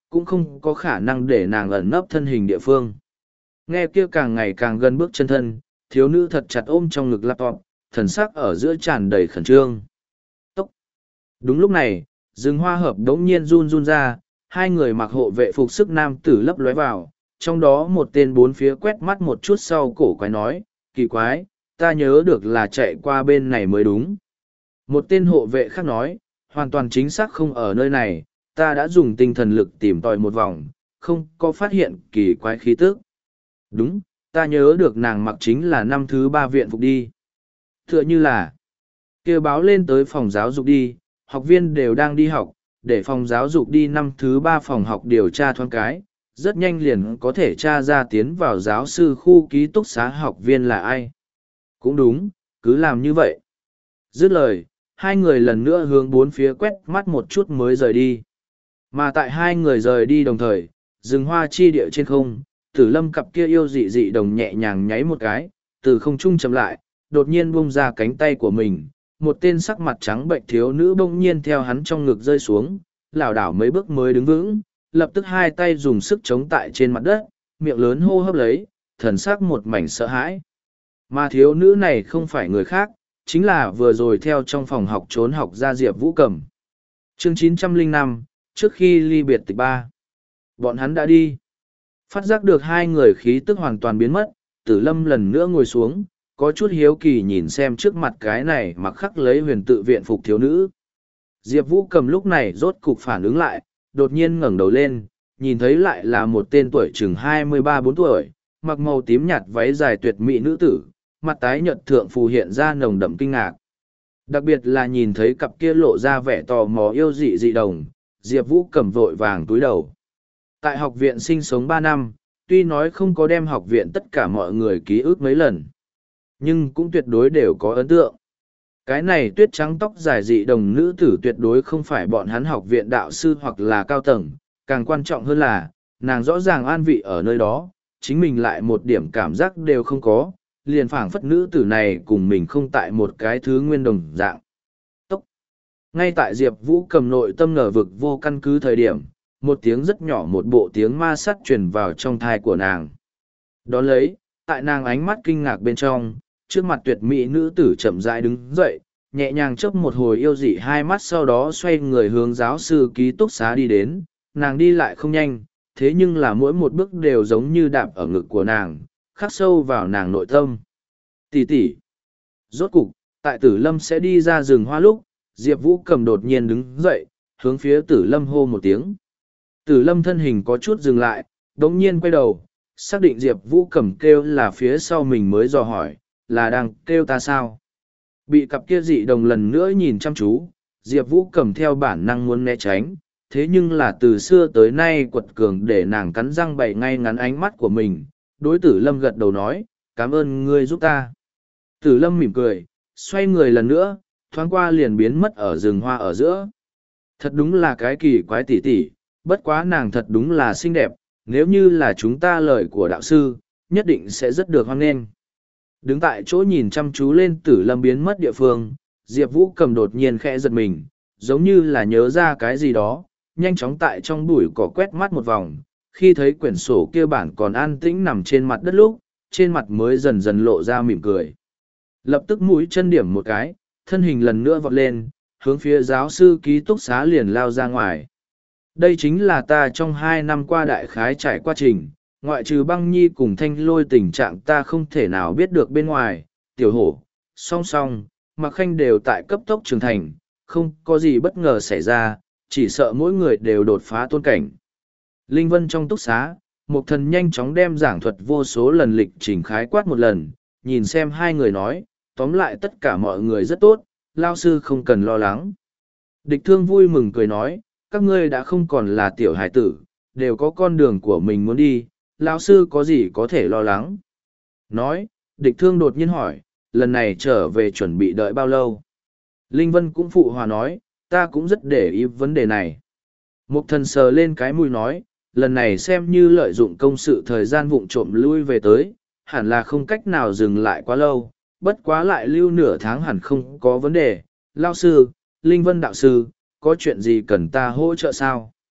cũng không có khả năng để nàng ẩn nấp thân hình địa phương. Nghe kia càng ngày càng gần bước chân thân, thiếu nữ thật chặt ôm trong ngực laptop, thần sắc ở giữa tràn đầy khẩn trương. Tốc! Đúng lúc này, rừng hoa hợp đống nhiên run run ra, hai người mặc hộ vệ phục sức nam tử lấp lóe vào, trong đó một tên bốn phía quét mắt một chút sau cổ quái nói, kỳ quái, ta nhớ được là chạy qua bên này mới đúng. Một tên hộ vệ khác nói, hoàn toàn chính xác không ở nơi này, ta đã dùng tinh thần lực tìm tòi một vòng, không có phát hiện kỳ quái khí tức. Đúng, ta nhớ được nàng mặc chính là năm thứ ba viện phục đi. Tựa như là, kia báo lên tới phòng giáo dục đi, học viên đều đang đi học, để phòng giáo dục đi năm thứ ba phòng học điều tra thoáng cái, rất nhanh liền có thể tra ra tiến vào giáo sư khu ký túc xá học viên là ai. Cũng đúng, cứ làm như vậy. Dứt lời, hai người lần nữa hướng bốn phía quét mắt một chút mới rời đi. Mà tại hai người rời đi đồng thời, rừng hoa chi địa trên không, tử lâm cặp kia yêu dị dị đồng nhẹ nhàng nháy một cái, từ không trung chậm lại, đột nhiên bung ra cánh tay của mình. Một tên sắc mặt trắng bệnh thiếu nữ bỗng nhiên theo hắn trong ngực rơi xuống, lảo đảo mấy bước mới đứng vững, lập tức hai tay dùng sức chống tại trên mặt đất, miệng lớn hô hấp lấy, thần sắc một mảnh sợ hãi. Mà thiếu nữ này không phải người khác, chính là vừa rồi theo trong phòng học trốn học ra Diệp Vũ Cầm. Chương chín trăm lẻ năm, trước khi ly biệt tịch ba. Bọn hắn đã đi. Phát giác được hai người khí tức hoàn toàn biến mất, Tử Lâm lần nữa ngồi xuống, có chút hiếu kỳ nhìn xem trước mặt cái này mặc khắc lấy huyền tự viện phục thiếu nữ. Diệp Vũ Cầm lúc này rốt cục phản ứng lại, đột nhiên ngẩng đầu lên, nhìn thấy lại là một tên tuổi chừng hai mươi ba bốn tuổi, mặc màu tím nhạt váy dài tuyệt mỹ nữ tử, mặt tái nhợt thượng phù hiện ra nồng đậm kinh ngạc. Đặc biệt là nhìn thấy cặp kia lộ ra vẻ tò mò yêu dị dị đồng, Diệp Vũ Cầm vội vàng túi đầu. Tại học viện sinh sống ba năm, tuy nói không có đem học viện tất cả mọi người ký ức mấy lần, nhưng cũng tuyệt đối đều có ấn tượng. Cái này tuyết trắng tóc dài dị đồng nữ tử tuyệt đối không phải bọn hắn học viện đạo sư hoặc là cao tầng, càng quan trọng hơn là, nàng rõ ràng an vị ở nơi đó, chính mình lại một điểm cảm giác đều không có, liền phảng phất nữ tử này cùng mình không tại một cái thứ nguyên đồng dạng. Tốc! Ngay tại Diệp Vũ Cầm nội tâm ngờ vực vô căn cứ thời điểm, một tiếng rất nhỏ một bộ tiếng ma sắt truyền vào trong thai của nàng. Đón lấy, tại nàng ánh mắt kinh ngạc bên trong, trước mặt tuyệt mỹ nữ tử chậm rãi đứng dậy, nhẹ nhàng chớp một hồi yêu dị hai mắt, sau đó xoay người hướng giáo sư ký túc xá đi đến. Nàng đi lại không nhanh, thế nhưng là mỗi một bước đều giống như đạp ở ngực của nàng, khắc sâu vào nàng nội tâm. Tỷ tỷ. Rốt cục, tại Tử Lâm sẽ đi ra rừng hoa lúc, Diệp Vũ Cầm đột nhiên đứng dậy, hướng phía Tử Lâm hô một tiếng. Tử Lâm thân hình có chút dừng lại, đống nhiên quay đầu, xác định Diệp Vũ Cầm kêu là phía sau mình mới dò hỏi, là đang kêu ta sao? Bị cặp kia dị đồng lần nữa nhìn chăm chú, Diệp Vũ Cầm theo bản năng muốn né tránh, thế nhưng là từ xưa tới nay quật cường để nàng cắn răng bày ngay ngắn ánh mắt của mình. Đối Tử Lâm gật đầu nói, cảm ơn ngươi giúp ta. Tử Lâm mỉm cười, xoay người lần nữa, thoáng qua liền biến mất ở rừng hoa ở giữa. Thật đúng là cái kỳ quái tỉ tỉ, bất quá nàng thật đúng là xinh đẹp, nếu như là chúng ta lời của đạo sư, nhất định sẽ rất được hoan nghênh. Đứng tại chỗ nhìn chăm chú lên Tử Lâm biến mất địa phương, Diệp Vũ Cầm đột nhiên khẽ giật mình, giống như là nhớ ra cái gì đó, nhanh chóng tại trong bụi cỏ quét mắt một vòng, khi thấy quyển sổ kia bản còn an tĩnh nằm trên mặt đất lúc, trên mặt mới dần dần lộ ra mỉm cười. Lập tức mũi chân điểm một cái, thân hình lần nữa vọt lên, hướng phía giáo sư ký túc xá liền lao ra ngoài. Đây chính là ta trong hai năm qua đại khái trải qua trình, ngoại trừ băng nhi cùng thanh lôi tình trạng ta không thể nào biết được bên ngoài, tiểu hổ, song song, mặc khanh đều tại cấp tốc trưởng thành, không có gì bất ngờ xảy ra, chỉ sợ mỗi người đều đột phá tôn cảnh. Linh Vân trong túc xá, Mục Thần nhanh chóng đem giảng thuật vô số lần lịch trình khái quát một lần, nhìn xem hai người nói, tóm lại tất cả mọi người rất tốt, lao sư không cần lo lắng. Địch Thương vui mừng cười nói, các ngươi đã không còn là tiểu hải tử, đều có con đường của mình muốn đi, lao sư có gì có thể lo lắng. Nói, Địch Thương đột nhiên hỏi, lần này trở về chuẩn bị đợi bao lâu? Linh Vân cũng phụ hòa nói, ta cũng rất để ý vấn đề này. Mục Thần sờ lên cái mũi nói, lần này xem như lợi dụng công sự thời gian vụng trộm lui về tới, hẳn là không cách nào dừng lại quá lâu, bất quá lại lưu nửa tháng hẳn không có vấn đề. Lao sư, Linh Vân đạo sư, có chuyện gì cần ta hỗ trợ sao?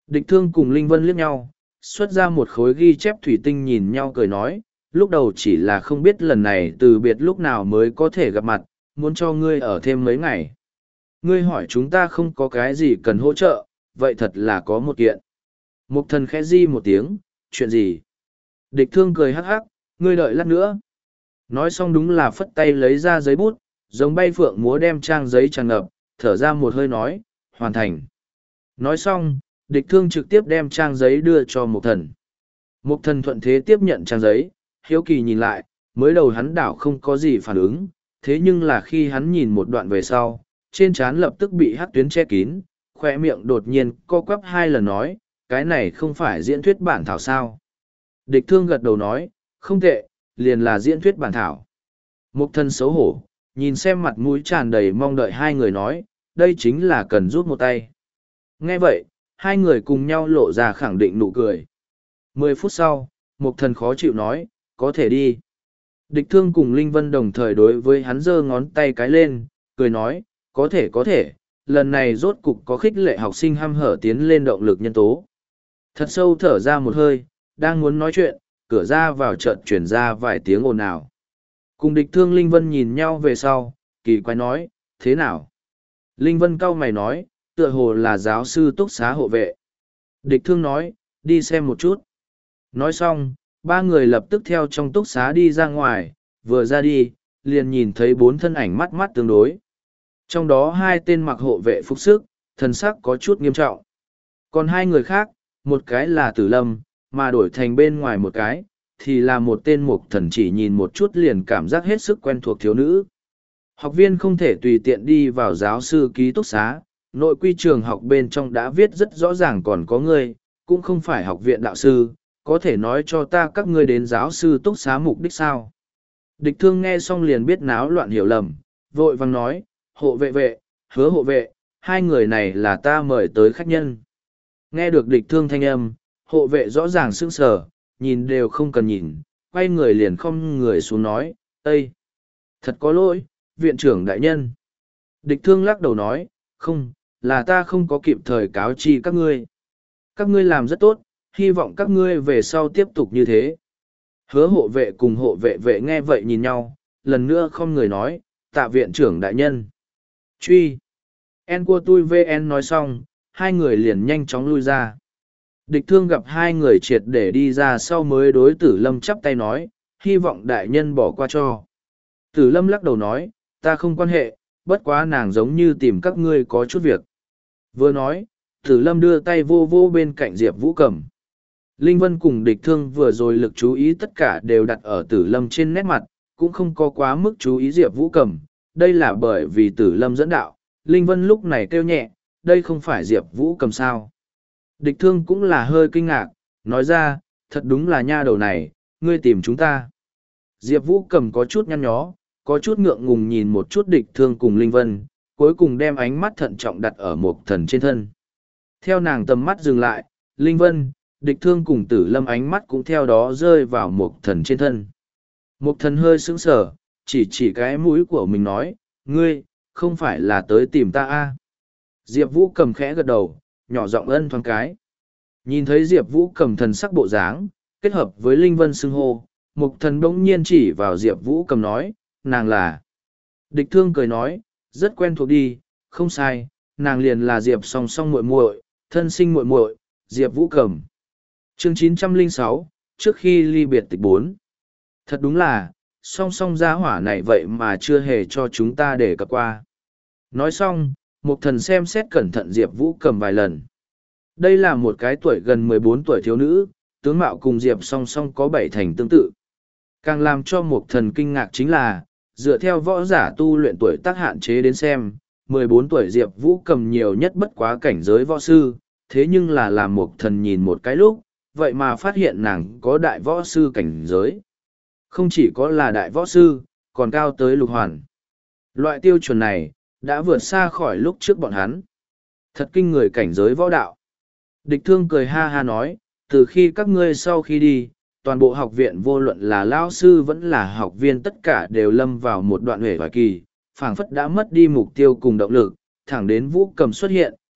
Địch thương cùng Linh Vân liếc nhau, xuất ra một khối ghi chép thủy tinh nhìn nhau cười nói, lúc đầu chỉ là không biết lần này từ biệt lúc nào mới có thể gặp mặt, muốn cho ngươi ở thêm mấy ngày. Ngươi hỏi chúng ta không có cái gì cần hỗ trợ, vậy thật là có một kiện. Mục thần khẽ di một tiếng, chuyện gì? Địch thương cười hắc hắc, ngươi đợi lát nữa. Nói xong đúng là phất tay lấy ra giấy bút, giống bay phượng múa đem trang giấy tràn ngập, thở ra một hơi nói, hoàn thành. Nói xong, địch thương trực tiếp đem trang giấy đưa cho mục thần. Mục thần thuận thế tiếp nhận trang giấy, hiếu kỳ nhìn lại, mới đầu hắn đảo không có gì phản ứng, thế nhưng là khi hắn nhìn một đoạn về sau, trên trán lập tức bị hắc tuyến che kín, khoe miệng đột nhiên co quắp hai lần nói, cái này không phải diễn thuyết bản thảo sao. Địch thương gật đầu nói, không tệ, liền là diễn thuyết bản thảo. Mục thần xấu hổ, nhìn xem mặt mũi tràn đầy mong đợi hai người nói, đây chính là cần rút một tay. Nghe vậy, hai người cùng nhau lộ ra khẳng định nụ cười. Mười phút sau, mục thần khó chịu nói, có thể đi. Địch thương cùng Linh Vân đồng thời đối với hắn giơ ngón tay cái lên, cười nói, có thể có thể, lần này rốt cục có khích lệ học sinh hăm hở tiến lên động lực nhân tố. Thật sâu thở ra một hơi, đang muốn nói chuyện, cửa ra vào trận chuyển ra vài tiếng ồn ào. Cùng địch thương Linh Vân nhìn nhau về sau, kỳ quái nói, thế nào? Linh Vân cau mày nói, tựa hồ là giáo sư túc xá hộ vệ. Địch thương nói, đi xem một chút. Nói xong, ba người lập tức theo trong túc xá đi ra ngoài, vừa ra đi, liền nhìn thấy bốn thân ảnh mắt mắt tương đối. Trong đó hai tên mặc hộ vệ phục sức, thần sắc có chút nghiêm trọng. Còn hai người khác, một cái là Tử Lâm, mà đổi thành bên ngoài một cái, thì là một tên mục thần chỉ nhìn một chút liền cảm giác hết sức quen thuộc thiếu nữ. Học viên không thể tùy tiện đi vào giáo sư ký túc xá, nội quy trường học bên trong đã viết rất rõ ràng còn có người, cũng không phải học viện đạo sư, có thể nói cho ta các ngươi đến giáo sư túc xá mục đích sao. Địch thương nghe xong liền biết náo loạn hiểu lầm, vội vàng nói, hộ vệ vệ, hứa hộ vệ, hai người này là ta mời tới khách nhân. Nghe được địch thương thanh âm, hộ vệ rõ ràng sững sờ, nhìn đều không cần nhìn, quay người liền không người xuống nói, Ê! Thật có lỗi, viện trưởng đại nhân. Địch thương lắc đầu nói, không, là ta không có kịp thời cáo chi các ngươi. Các ngươi làm rất tốt, hy vọng các ngươi về sau tiếp tục như thế. Hứa hộ vệ cùng hộ vệ vệ nghe vậy nhìn nhau, lần nữa không người nói, tạ viện trưởng đại nhân. Truy. En của tôi vê en nói xong, hai người liền nhanh chóng lui ra. Địch thương gặp hai người triệt để đi ra sau mới đối tử lâm chắp tay nói, hy vọng đại nhân bỏ qua cho. Tử lâm lắc đầu nói, ta không quan hệ, bất quá nàng giống như tìm các ngươi có chút việc. Vừa nói, tử lâm đưa tay vô vô bên cạnh Diệp Vũ Cầm. Linh Vân cùng địch thương vừa rồi lực chú ý tất cả đều đặt ở tử lâm trên nét mặt, cũng không có quá mức chú ý Diệp Vũ Cầm. Đây là bởi vì tử lâm dẫn đạo, Linh Vân lúc này kêu nhẹ, đây không phải Diệp Vũ Cầm sao. Địch thương cũng là hơi kinh ngạc, nói ra, thật đúng là nha đầu này, ngươi tìm chúng ta. Diệp Vũ Cầm có chút nhăn nhó, có chút ngượng ngùng nhìn một chút địch thương cùng Linh Vân, cuối cùng đem ánh mắt thận trọng đặt ở một thần trên thân. Theo nàng tầm mắt dừng lại, Linh Vân, địch thương cùng tử lâm ánh mắt cũng theo đó rơi vào một thần trên thân. Một thần hơi sững sờ, chỉ chỉ cái mũi của mình nói, ngươi, không phải là tới tìm ta a? Diệp Vũ Cầm khẽ gật đầu, nhỏ giọng ân thoáng cái. Nhìn thấy Diệp Vũ Cầm thần sắc bộ dáng, kết hợp với Linh Vân xưng hô, Mục Thần bỗng nhiên chỉ vào Diệp Vũ Cầm nói, nàng là. Địch thương cười nói, rất quen thuộc đi, không sai, nàng liền là Diệp song song muội muội, thân sinh muội muội, Diệp Vũ Cầm. Chương chín trăm lẻ sáu, trước khi ly biệt tịch bốn. Thật đúng là, song song gia hỏa này vậy mà chưa hề cho chúng ta để cập qua. Nói xong, Mục Thần xem xét cẩn thận Diệp Vũ Cầm vài lần. Đây là một cái tuổi gần mười bốn tuổi thiếu nữ, tướng mạo cùng Diệp song song có bảy thành tương tự. Càng làm cho Mục Thần kinh ngạc chính là, dựa theo võ giả tu luyện tuổi tác hạn chế đến xem, mười bốn tuổi Diệp Vũ Cầm nhiều nhất bất quá cảnh giới võ sư, thế nhưng là làm Mục Thần nhìn một cái lúc, vậy mà phát hiện nàng có đại võ sư cảnh giới. Không chỉ có là đại võ sư, còn cao tới lục hoàn. Loại tiêu chuẩn này, đã vượt xa khỏi lúc trước bọn hắn. Thật kinh người cảnh giới võ đạo. Địch thương cười ha ha nói, từ khi các ngươi sau khi đi, toàn bộ học viện vô luận là lao sư vẫn là học viên tất cả đều lâm vào một đoạn huệ hoài kỳ, phảng phất đã mất đi mục tiêu cùng động lực, thẳng đến Vũ Cầm xuất hiện,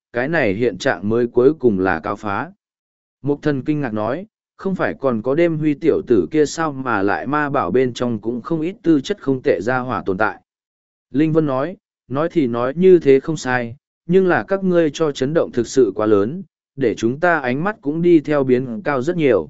cái này hiện trạng mới cuối cùng là cao phá. Mục thần kinh ngạc nói, không phải còn có đêm huy tiểu tử kia sao mà lại ma bảo bên trong cũng không ít tư chất không tệ ra hỏa tồn tại. Linh Vân nói, nói thì nói như thế không sai, nhưng là các ngươi cho chấn động thực sự quá lớn, để chúng ta ánh mắt cũng đi theo biến cao rất nhiều.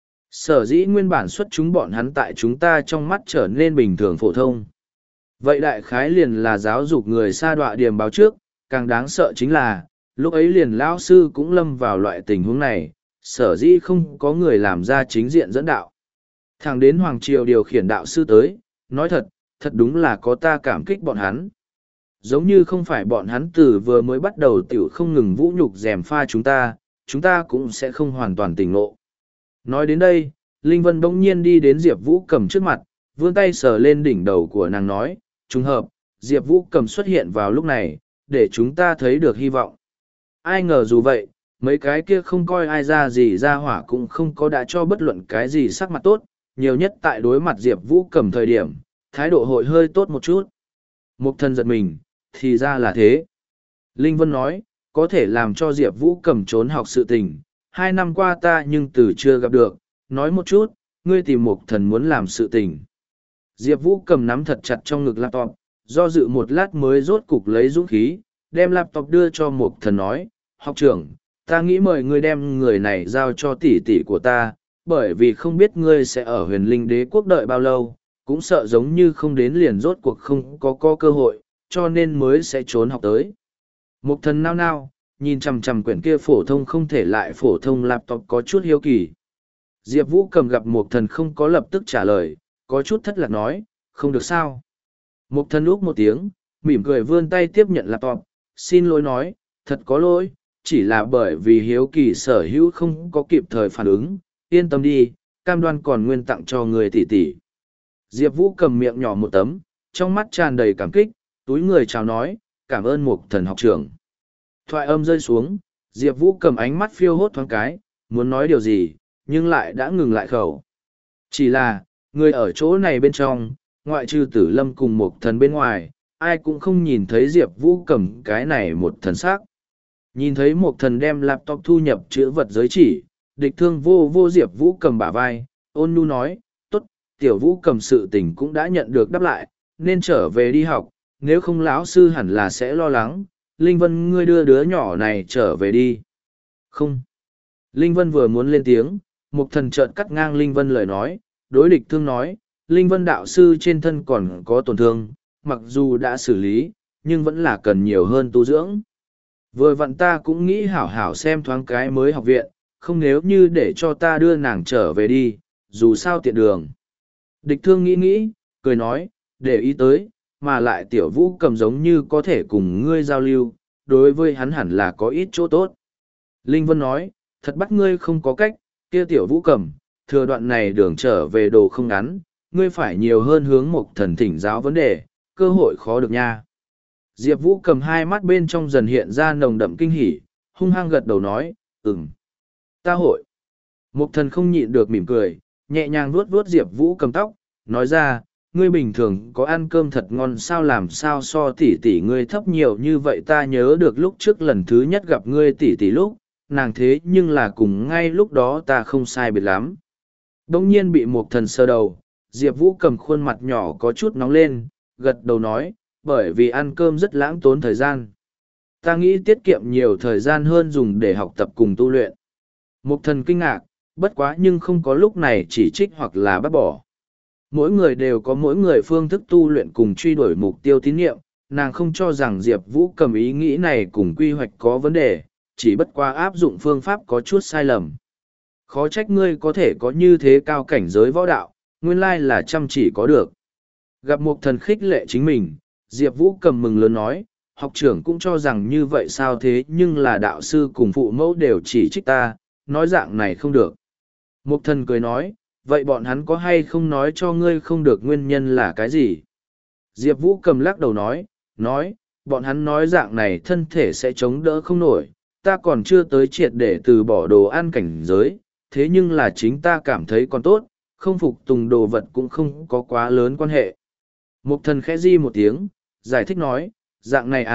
Sở dĩ nguyên bản xuất chúng bọn hắn tại chúng ta trong mắt trở nên bình thường phổ thông. Vậy đại khái liền là giáo dục người sa đọa điểm báo trước, càng đáng sợ chính là, lúc ấy liền lão sư cũng lâm vào loại tình huống này, sở dĩ không có người làm ra chính diện dẫn đạo. Thẳng đến Hoàng Triều điều khiển đạo sư tới, nói thật, thật đúng là có ta cảm kích bọn hắn. Giống như không phải bọn hắn từ vừa mới bắt đầu tiểu không ngừng vũ nhục dèm pha chúng ta, chúng ta cũng sẽ không hoàn toàn tỉnh ngộ. Nói đến đây, Linh Vân bỗng nhiên đi đến Diệp Vũ Cầm trước mặt, vươn tay sờ lên đỉnh đầu của nàng nói, trùng hợp, Diệp Vũ Cầm xuất hiện vào lúc này, để chúng ta thấy được hy vọng. Ai ngờ dù vậy, mấy cái kia không coi ai ra gì ra hỏa cũng không có đã cho bất luận cái gì sắc mặt tốt, nhiều nhất tại đối mặt Diệp Vũ Cầm thời điểm, thái độ hội hơi tốt một chút. Mục Thần giật mình, thì ra là thế. Linh Vân nói, có thể làm cho Diệp Vũ Cầm trốn học sự tình, hai năm qua ta nhưng từ chưa gặp được, nói một chút, ngươi tìm Mục Thần muốn làm sự tình. Diệp Vũ Cầm nắm thật chặt trong ngực laptop, do dự một lát mới rốt cục lấy dũng khí, đem laptop đưa cho Mục Thần nói, học trưởng, ta nghĩ mời ngươi đem người này giao cho tỷ tỷ của ta, bởi vì không biết ngươi sẽ ở huyền linh đế quốc đợi bao lâu, cũng sợ giống như không đến liền rốt cuộc không có có cơ hội, cho nên mới sẽ trốn học tới. Mục Thần nao nao, nhìn chằm chằm quyển kia phổ thông không thể lại phổ thông laptop có chút hiếu kỳ. Diệp Vũ Cầm gặp Mục Thần không có lập tức trả lời, có chút thất lạc nói, không được sao. Mục Thần úc một tiếng, mỉm cười vươn tay tiếp nhận laptop, xin lỗi nói, thật có lỗi, chỉ là bởi vì hiếu kỳ sở hữu không có kịp thời phản ứng, yên tâm đi, cam đoan còn nguyên tặng cho người tỷ tỷ. Diệp Vũ cầm miệng nhỏ một tấm, trong mắt tràn đầy cảm kích, túi người chào nói, cảm ơn Mục Thần học trưởng. Thoại âm rơi xuống, Diệp Vũ cầm ánh mắt phiêu hốt thoáng cái, muốn nói điều gì, nhưng lại đã ngừng lại khẩu. Chỉ là, người ở chỗ này bên trong, ngoại trừ Tử Lâm cùng Mục Thần bên ngoài, ai cũng không nhìn thấy Diệp Vũ cầm cái này một thần sắc. Nhìn thấy Mục Thần đem laptop thu nhập chữ vật giới chỉ, địch thương vô vô Diệp Vũ cầm bả vai, ôn nhu nói, tốt, tiểu Vũ cầm sự tình cũng đã nhận được đáp lại, nên trở về đi học, nếu không lão sư hẳn là sẽ lo lắng, Linh Vân ngươi đưa đứa nhỏ này trở về đi. Không. Linh Vân vừa muốn lên tiếng, Mục Thần chợt cắt ngang Linh Vân lời nói, đối địch thương nói, Linh Vân đạo sư trên thân còn có tổn thương, mặc dù đã xử lý, nhưng vẫn là cần nhiều hơn tu dưỡng. Vừa vặn ta cũng nghĩ hảo hảo xem thoáng cái mới học viện, không nếu như để cho ta đưa nàng trở về đi, dù sao tiện đường. Địch thương nghĩ nghĩ, cười nói, để ý tới, mà lại tiểu Vũ cầm giống như có thể cùng ngươi giao lưu, đối với hắn hẳn là có ít chỗ tốt. Linh Vân nói, thật bắt ngươi không có cách, kia tiểu Vũ cầm, thừa đoạn này đường trở về đồ không ngắn, ngươi phải nhiều hơn hướng Mục Thần thỉnh giáo vấn đề, cơ hội khó được nha. Diệp Vũ cầm hai mắt bên trong dần hiện ra nồng đậm kinh hỉ, hung hăng gật đầu nói, ừm, ta hội. Mục Thần không nhịn được mỉm cười, nhẹ nhàng vuốt vuốt Diệp Vũ cầm tóc, nói ra, ngươi bình thường có ăn cơm thật ngon sao làm sao so tỷ tỷ ngươi thấp nhiều như vậy ta nhớ được lúc trước lần thứ nhất gặp ngươi tỷ tỷ lúc, nàng thế nhưng là cùng ngay lúc đó ta không sai biệt lắm. Đông nhiên bị Mục Thần sờ đầu, Diệp Vũ cầm khuôn mặt nhỏ có chút nóng lên, gật đầu nói, bởi vì ăn cơm rất lãng tốn thời gian. Ta nghĩ tiết kiệm nhiều thời gian hơn dùng để học tập cùng tu luyện. Mục Thần kinh ngạc, bất quá nhưng không có lúc này chỉ trích hoặc là bắt bỏ. Mỗi người đều có mỗi người phương thức tu luyện cùng truy đuổi mục tiêu tín nhiệm, nàng không cho rằng Diệp Vũ cầm ý nghĩ này cùng quy hoạch có vấn đề, chỉ bất qua áp dụng phương pháp có chút sai lầm. Khó trách ngươi có thể có như thế cao cảnh giới võ đạo, nguyên lai là chăm chỉ có được. Gặp Mục Thần khích lệ chính mình, Diệp Vũ cầm mừng lớn nói, học trưởng cũng cho rằng như vậy sao thế nhưng là đạo sư cùng phụ mẫu đều chỉ trích ta, nói dạng này không được. Mục Thần cười nói, vậy bọn hắn có hay không nói cho ngươi không được nguyên nhân là cái gì? Diệp Vũ cầm lắc đầu nói, nói, bọn hắn nói dạng này thân thể sẽ chống đỡ không nổi, ta còn chưa tới triệt để từ bỏ đồ ăn cảnh giới, thế nhưng là chính ta cảm thấy còn tốt, không phục tùng đồ vật cũng không có quá lớn quan hệ. Mục Thần khẽ di một tiếng, giải thích nói, dạng này à,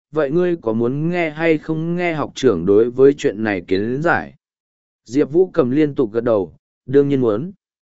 vậy ngươi có muốn nghe hay không nghe học trưởng đối với chuyện này kiến giải? Diệp Vũ Cầm liên tục gật đầu, đương nhiên muốn.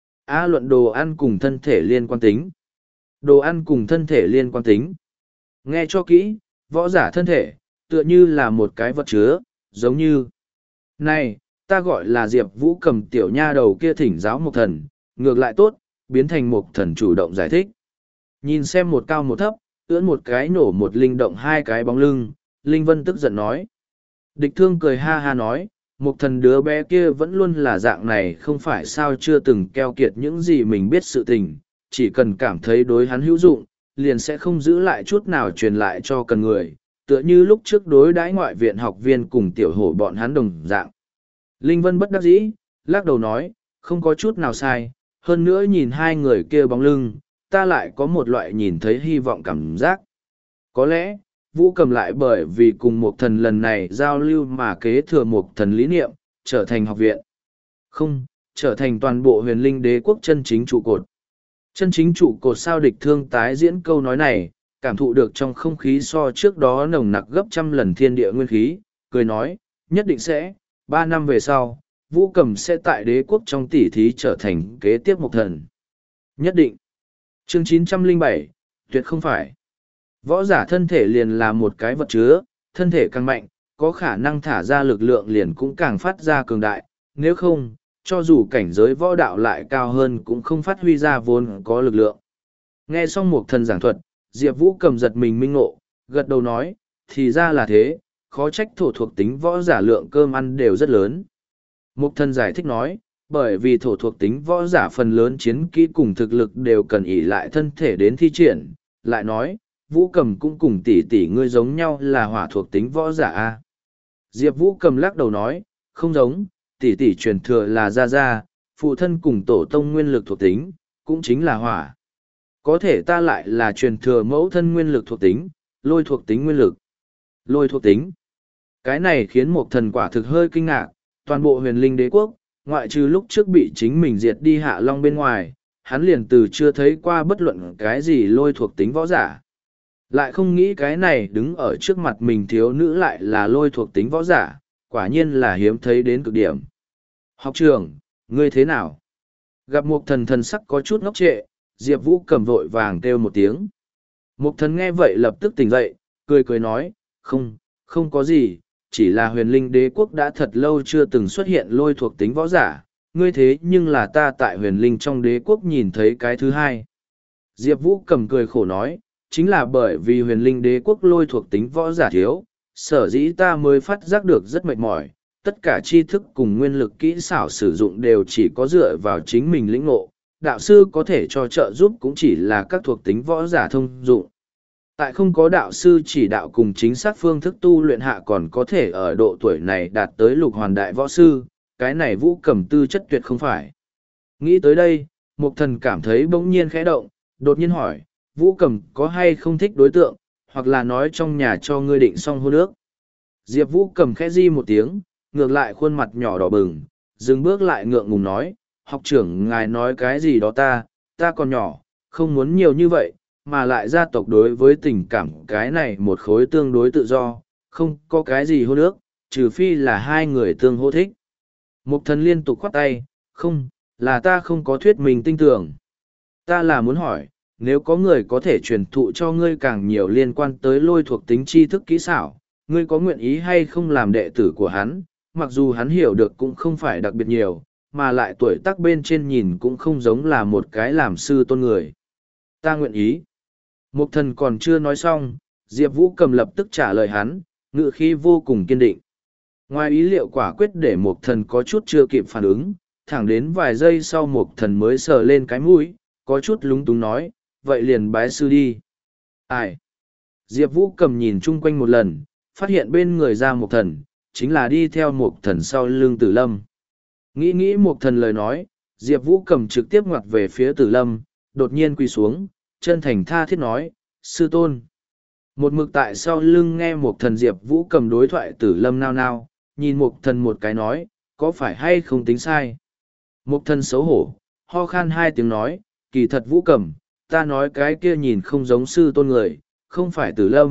A luận đồ ăn cùng thân thể liên quan tính. Đồ ăn cùng thân thể liên quan tính. Nghe cho kỹ, võ giả thân thể, tựa như là một cái vật chứa, giống như. Này, ta gọi là Diệp Vũ Cầm tiểu nha đầu kia thỉnh giáo Mộc Thần, ngược lại tốt, biến thành Mộc Thần chủ động giải thích. Nhìn xem một cao một thấp, ưỡn một cái nổ một linh động hai cái bóng lưng, Linh Vân tức giận nói. Địch Thương cười ha ha nói, Mộc Thần đứa bé kia vẫn luôn là dạng này, không phải sao chưa từng keo kiệt những gì mình biết sự tình, chỉ cần cảm thấy đối hắn hữu dụng, liền sẽ không giữ lại chút nào truyền lại cho cần người, tựa như lúc trước đối đãi ngoại viện học viên cùng tiểu hổ bọn hắn đồng dạng. Linh Vân bất đắc dĩ, lắc đầu nói, không có chút nào sai, hơn nữa nhìn hai người kia bóng lưng, ta lại có một loại nhìn thấy hy vọng cảm giác. Có lẽ, Vũ Cầm lại bởi vì cùng một thần lần này giao lưu mà kế thừa một thần lý niệm, trở thành học viện. Không, trở thành toàn bộ huyền linh đế quốc chân chính trụ cột. Chân chính trụ cột sao Địch Thương tái diễn câu nói này, cảm thụ được trong không khí so trước đó nồng nặc gấp trăm lần thiên địa nguyên khí, cười nói, nhất định sẽ, ba năm về sau, Vũ Cầm sẽ tại đế quốc trong tỷ thí trở thành kế tiếp một thần. Nhất định. Chương chín trăm lẻ bảy, tuyệt không phải. Võ giả thân thể liền là một cái vật chứa, thân thể càng mạnh, có khả năng thả ra lực lượng liền cũng càng phát ra cường đại, nếu không, cho dù cảnh giới võ đạo lại cao hơn cũng không phát huy ra vốn có lực lượng. Nghe xong một thần giảng thuật, Diệp Vũ Cầm giật mình minh ngộ, gật đầu nói, thì ra là thế, khó trách thổ thuộc tính võ giả lượng cơm ăn đều rất lớn. Mục thần giải thích nói, bởi vì thổ thuộc tính võ giả phần lớn chiến kỹ cùng thực lực đều cần ỷ lại thân thể đến thi triển, lại nói, Vũ Cầm cũng cùng tỷ tỷ ngươi giống nhau là hỏa thuộc tính võ giả a. Diệp Vũ Cầm lắc đầu nói, không giống, tỷ tỷ truyền thừa là gia gia, phụ thân cùng tổ tông nguyên lực thuộc tính, cũng chính là hỏa. Có thể ta lại là truyền thừa mẫu thân nguyên lực thuộc tính, lôi thuộc tính nguyên lực. Lôi thuộc tính. Cái này khiến một thần quả thực hơi kinh ngạc, toàn bộ huyền linh đế quốc, ngoại trừ lúc trước bị chính mình diệt đi hạ long bên ngoài, hắn liền từ chưa thấy qua bất luận cái gì lôi thuộc tính võ giả. Lại không nghĩ cái này đứng ở trước mặt mình thiếu nữ lại là lôi thuộc tính võ giả, quả nhiên là hiếm thấy đến cực điểm. Học trưởng, ngươi thế nào? Gặp một thần thần sắc có chút ngốc trệ, Diệp Vũ Cầm vội vàng kêu một tiếng. Một thần nghe vậy lập tức tỉnh dậy, cười cười nói, không, không có gì, chỉ là huyền linh đế quốc đã thật lâu chưa từng xuất hiện lôi thuộc tính võ giả, ngươi thế nhưng là ta tại huyền linh trong đế quốc nhìn thấy cái thứ hai. Diệp Vũ Cầm cười khổ nói, chính là bởi vì huyền linh đế quốc lôi thuộc tính võ giả thiếu, sở dĩ ta mới phát giác được rất mệt mỏi, tất cả tri thức cùng nguyên lực kỹ xảo sử dụng đều chỉ có dựa vào chính mình lĩnh ngộ, đạo sư có thể cho trợ giúp cũng chỉ là các thuộc tính võ giả thông dụng. Tại không có đạo sư chỉ đạo cùng chính xác phương thức tu luyện hạ còn có thể ở độ tuổi này đạt tới lục hoàn đại võ sư, cái này Vũ Cầm tư chất tuyệt không phải. Nghĩ tới đây, Mục Thần cảm thấy bỗng nhiên khẽ động, đột nhiên hỏi, Vũ Cầm có hay không thích đối tượng, hoặc là nói trong nhà cho ngươi định xong hôn ước. Diệp Vũ Cầm khẽ di một tiếng, ngược lại khuôn mặt nhỏ đỏ bừng, dừng bước lại ngượng ngùng nói, học trưởng ngài nói cái gì đó ta, ta còn nhỏ, không muốn nhiều như vậy, mà lại gia tộc đối với tình cảm cái này một khối tương đối tự do, không có cái gì hôn ước, trừ phi là hai người tương hô thích. Mục Thần liên tục khoát tay, không, là ta không có thuyết mình tinh tưởng. Ta là muốn hỏi, nếu có người có thể truyền thụ cho ngươi càng nhiều liên quan tới lôi thuộc tính tri thức kỹ xảo, ngươi có nguyện ý hay không làm đệ tử của hắn, mặc dù hắn hiểu được cũng không phải đặc biệt nhiều, mà lại tuổi tác bên trên nhìn cũng không giống là một cái làm sư tôn người. Ta nguyện ý. Mục Thần còn chưa nói xong, Diệp Vũ Cầm lập tức trả lời hắn, ngữ khí vô cùng kiên định. Ngoài ý liệu quả quyết để Mục Thần có chút chưa kịp phản ứng, thẳng đến vài giây sau Mục Thần mới sờ lên cái mũi, có chút lúng túng nói, vậy liền bái sư đi. Ai? Diệp Vũ Cầm nhìn chung quanh một lần, phát hiện bên người ra Mục Thần, chính là đi theo Mục Thần sau lưng Tử Lâm. Nghĩ nghĩ Mục Thần lời nói, Diệp Vũ Cầm trực tiếp ngoặt về phía Tử Lâm, đột nhiên quỳ xuống, chân thành tha thiết nói, sư tôn. Một mực tại sau lưng nghe Mục Thần Diệp Vũ Cầm đối thoại Tử Lâm nao nao, nhìn Mục Thần một cái nói, có phải hay không tính sai. Mục Thần xấu hổ, ho khan hai tiếng nói, kỳ thật Vũ Cầm, ta nói cái kia nhìn không giống sư tôn người, không phải Tử Lâm,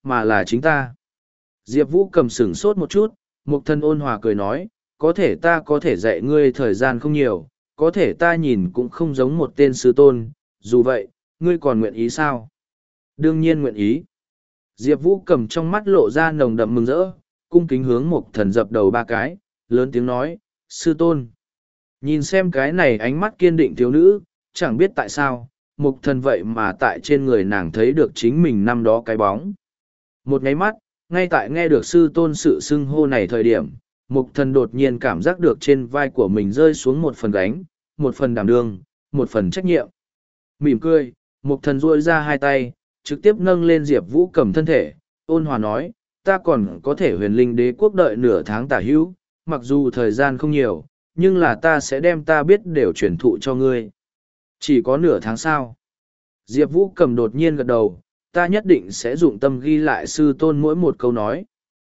mà là chính ta. Diệp Vũ cầm sửng sốt một chút, Mục Thần ôn hòa cười nói, có thể ta có thể dạy ngươi thời gian không nhiều, có thể ta nhìn cũng không giống một tên sư tôn, dù vậy, ngươi còn nguyện ý sao? Đương nhiên nguyện ý. Diệp Vũ cầm trong mắt lộ ra nồng đậm mừng rỡ, cung kính hướng Mục Thần dập đầu ba cái, lớn tiếng nói, sư tôn. Nhìn xem cái này ánh mắt kiên định thiếu nữ, chẳng biết tại sao, Mục Thần vậy mà tại trên người nàng thấy được chính mình năm đó cái bóng. Một nháy mắt, ngay tại nghe được sư tôn sự xưng hô này thời điểm, Mục Thần đột nhiên cảm giác được trên vai của mình rơi xuống một phần gánh, một phần đảm đương, một phần trách nhiệm. Mỉm cười, Mục Thần duỗi ra hai tay, trực tiếp nâng lên Diệp Vũ cầm thân thể, ôn hòa nói, ta còn có thể huyền linh đế quốc đợi nửa tháng tả hữu, mặc dù thời gian không nhiều, nhưng là ta sẽ đem ta biết đều truyền thụ cho ngươi. Chỉ có nửa tháng sau. Diệp Vũ cầm đột nhiên gật đầu, ta nhất định sẽ dụng tâm ghi lại sư tôn mỗi một câu nói.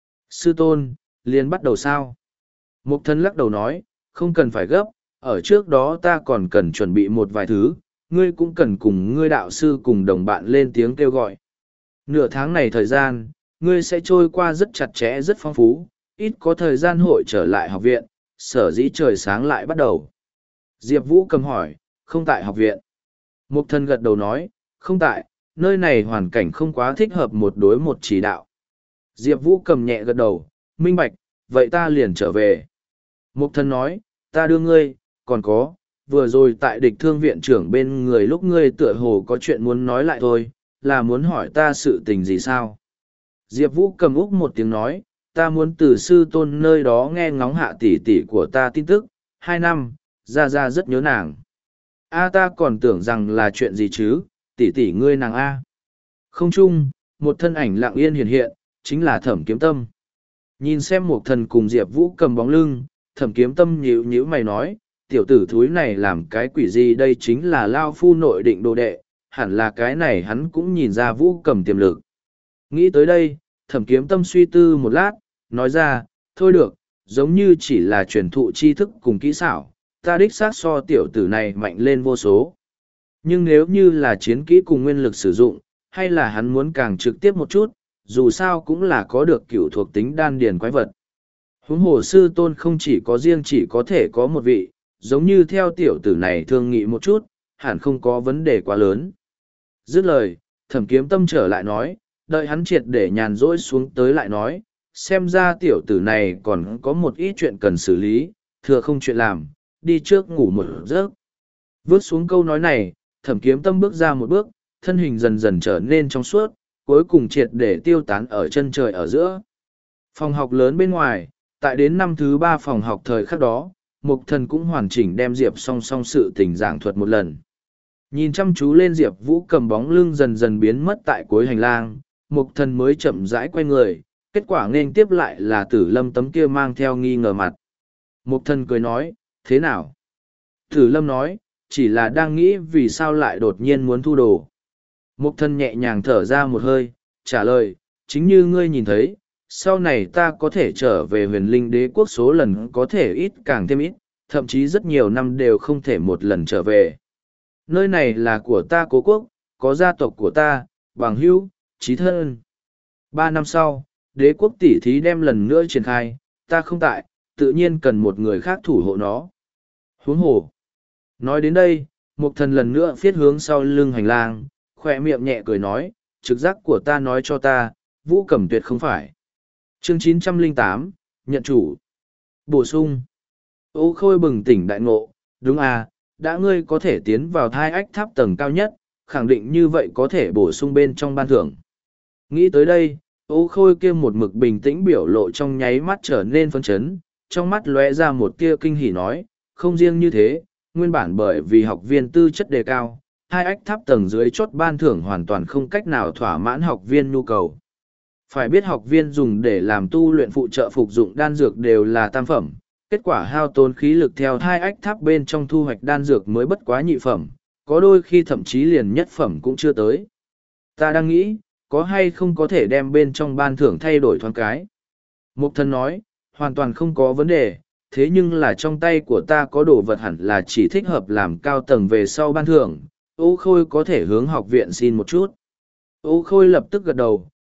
Sư tôn, liền bắt đầu sao? Mục Thần lắc đầu nói, không cần phải gấp, ở trước đó ta còn cần chuẩn bị một vài thứ, ngươi cũng cần cùng ngươi đạo sư cùng đồng bạn lên tiếng kêu gọi. Nửa tháng này thời gian, ngươi sẽ trôi qua rất chặt chẽ rất phong phú, ít có thời gian hội trở lại học viện, sở dĩ trời sáng lại bắt đầu. Diệp Vũ cầm hỏi, không tại học viện. Mục Thần gật đầu nói, không tại, nơi này hoàn cảnh không quá thích hợp một đối một chỉ đạo. Diệp Vũ cầm nhẹ gật đầu, minh bạch, vậy ta liền trở về. Mục Thần nói, ta đưa ngươi, còn có, vừa rồi tại địch thương viện trưởng bên người lúc ngươi tựa hồ có chuyện muốn nói lại thôi, là muốn hỏi ta sự tình gì sao? Diệp Vũ cầm úc một tiếng nói, ta muốn từ sư tôn nơi đó nghe ngóng hạ tỷ tỷ của ta tin tức, hai năm, ra ra rất nhớ nàng. A ta còn tưởng rằng là chuyện gì chứ, tỷ tỷ ngươi nàng A. Không chung, một thân ảnh lặng yên hiện hiện, chính là Thẩm Kiếm Tâm. Nhìn xem một thần cùng Diệp Vũ cầm bóng lưng, Thẩm Kiếm Tâm nhíu nhíu mày nói, tiểu tử thúi này làm cái quỷ gì đây chính là Lao Phu nội định đồ đệ, hẳn là cái này hắn cũng nhìn ra Vũ cầm tiềm lực. Nghĩ tới đây, Thẩm Kiếm Tâm suy tư một lát, nói ra, thôi được, giống như chỉ là truyền thụ tri thức cùng kỹ xảo, ta đích xác so tiểu tử này mạnh lên vô số. Nhưng nếu như là chiến kỹ cùng nguyên lực sử dụng, hay là hắn muốn càng trực tiếp một chút, dù sao cũng là có được cửu thuộc tính đan điền quái vật. Huống hồ sư tôn không chỉ có riêng chỉ có thể có một vị, giống như theo tiểu tử này thương nghị một chút, hẳn không có vấn đề quá lớn. Dứt lời, Thẩm Kiếm Tâm trở lại nói, đợi hắn triệt để nhàn rỗi xuống tới lại nói, xem ra tiểu tử này còn có một ít chuyện cần xử lý, thừa không chuyện làm, đi trước ngủ một giấc. Vớt xuống câu nói này, Thẩm Kiếm Tâm bước ra một bước, thân hình dần dần trở nên trong suốt, cuối cùng triệt để tiêu tán ở chân trời ở giữa. Phòng học lớn bên ngoài, tại đến năm thứ ba phòng học thời khắc đó, Mục Thần cũng hoàn chỉnh đem Diệp song song sự tình giảng thuật một lần. Nhìn chăm chú lên Diệp Vũ cầm bóng lưng dần dần biến mất tại cuối hành lang, Mục Thần mới chậm rãi quay người, kết quả nên tiếp lại là Tử Lâm tấm kia mang theo nghi ngờ mặt. Mục Thần cười nói, thế nào? Tử Lâm nói, chỉ là đang nghĩ vì sao lại đột nhiên muốn thu đồ. Mục Thần nhẹ nhàng thở ra một hơi, trả lời, chính như ngươi nhìn thấy, sau này ta có thể trở về huyền linh đế quốc số lần có thể ít càng thêm ít, thậm chí rất nhiều năm đều không thể một lần trở về. Nơi này là của ta cố quốc, có gia tộc của ta, bằng hữu, trí thân. Ba năm sau, đế quốc tỷ thí đem lần nữa triển khai, ta không tại, tự nhiên cần một người khác thủ hộ nó. Huống hồ. Nói đến đây, Mục Thần lần nữa phiết hướng sau lưng hành lang, khỏe miệng nhẹ cười nói, trực giác của ta nói cho ta, Vũ Cẩm tuyệt không phải. Chương chín trăm lẻ tám, nhận chủ. Bổ sung. Ô Khôi bừng tỉnh đại ngộ, đúng à, đã ngươi có thể tiến vào thai ách tháp tầng cao nhất, khẳng định như vậy có thể bổ sung bên trong ban thưởng. Nghĩ tới đây, Ô Khôi kia một mực bình tĩnh biểu lộ trong nháy mắt trở nên phấn chấn, trong mắt lóe ra một tia kinh hỉ nói, không riêng như thế, nguyên bản bởi vì học viên tư chất đề cao, hai ách tháp tầng dưới chốt ban thưởng hoàn toàn không cách nào thỏa mãn học viên nhu cầu. Phải biết học viên dùng để làm tu luyện phụ trợ phục dụng đan dược đều là tam phẩm, kết quả hao tốn khí lực theo hai ách tháp bên trong thu hoạch đan dược mới bất quá nhị phẩm, có đôi khi thậm chí liền nhất phẩm cũng chưa tới. Ta đang nghĩ, có hay không có thể đem bên trong ban thưởng thay đổi thoáng cái. Mục Thần nói, hoàn toàn không có vấn đề, thế nhưng là trong tay của ta có đồ vật hẳn là chỉ thích hợp làm cao tầng về sau ban thưởng, Ô Khôi có thể hướng học viện xin một chút. Ô Khôi lập tức gật đầu,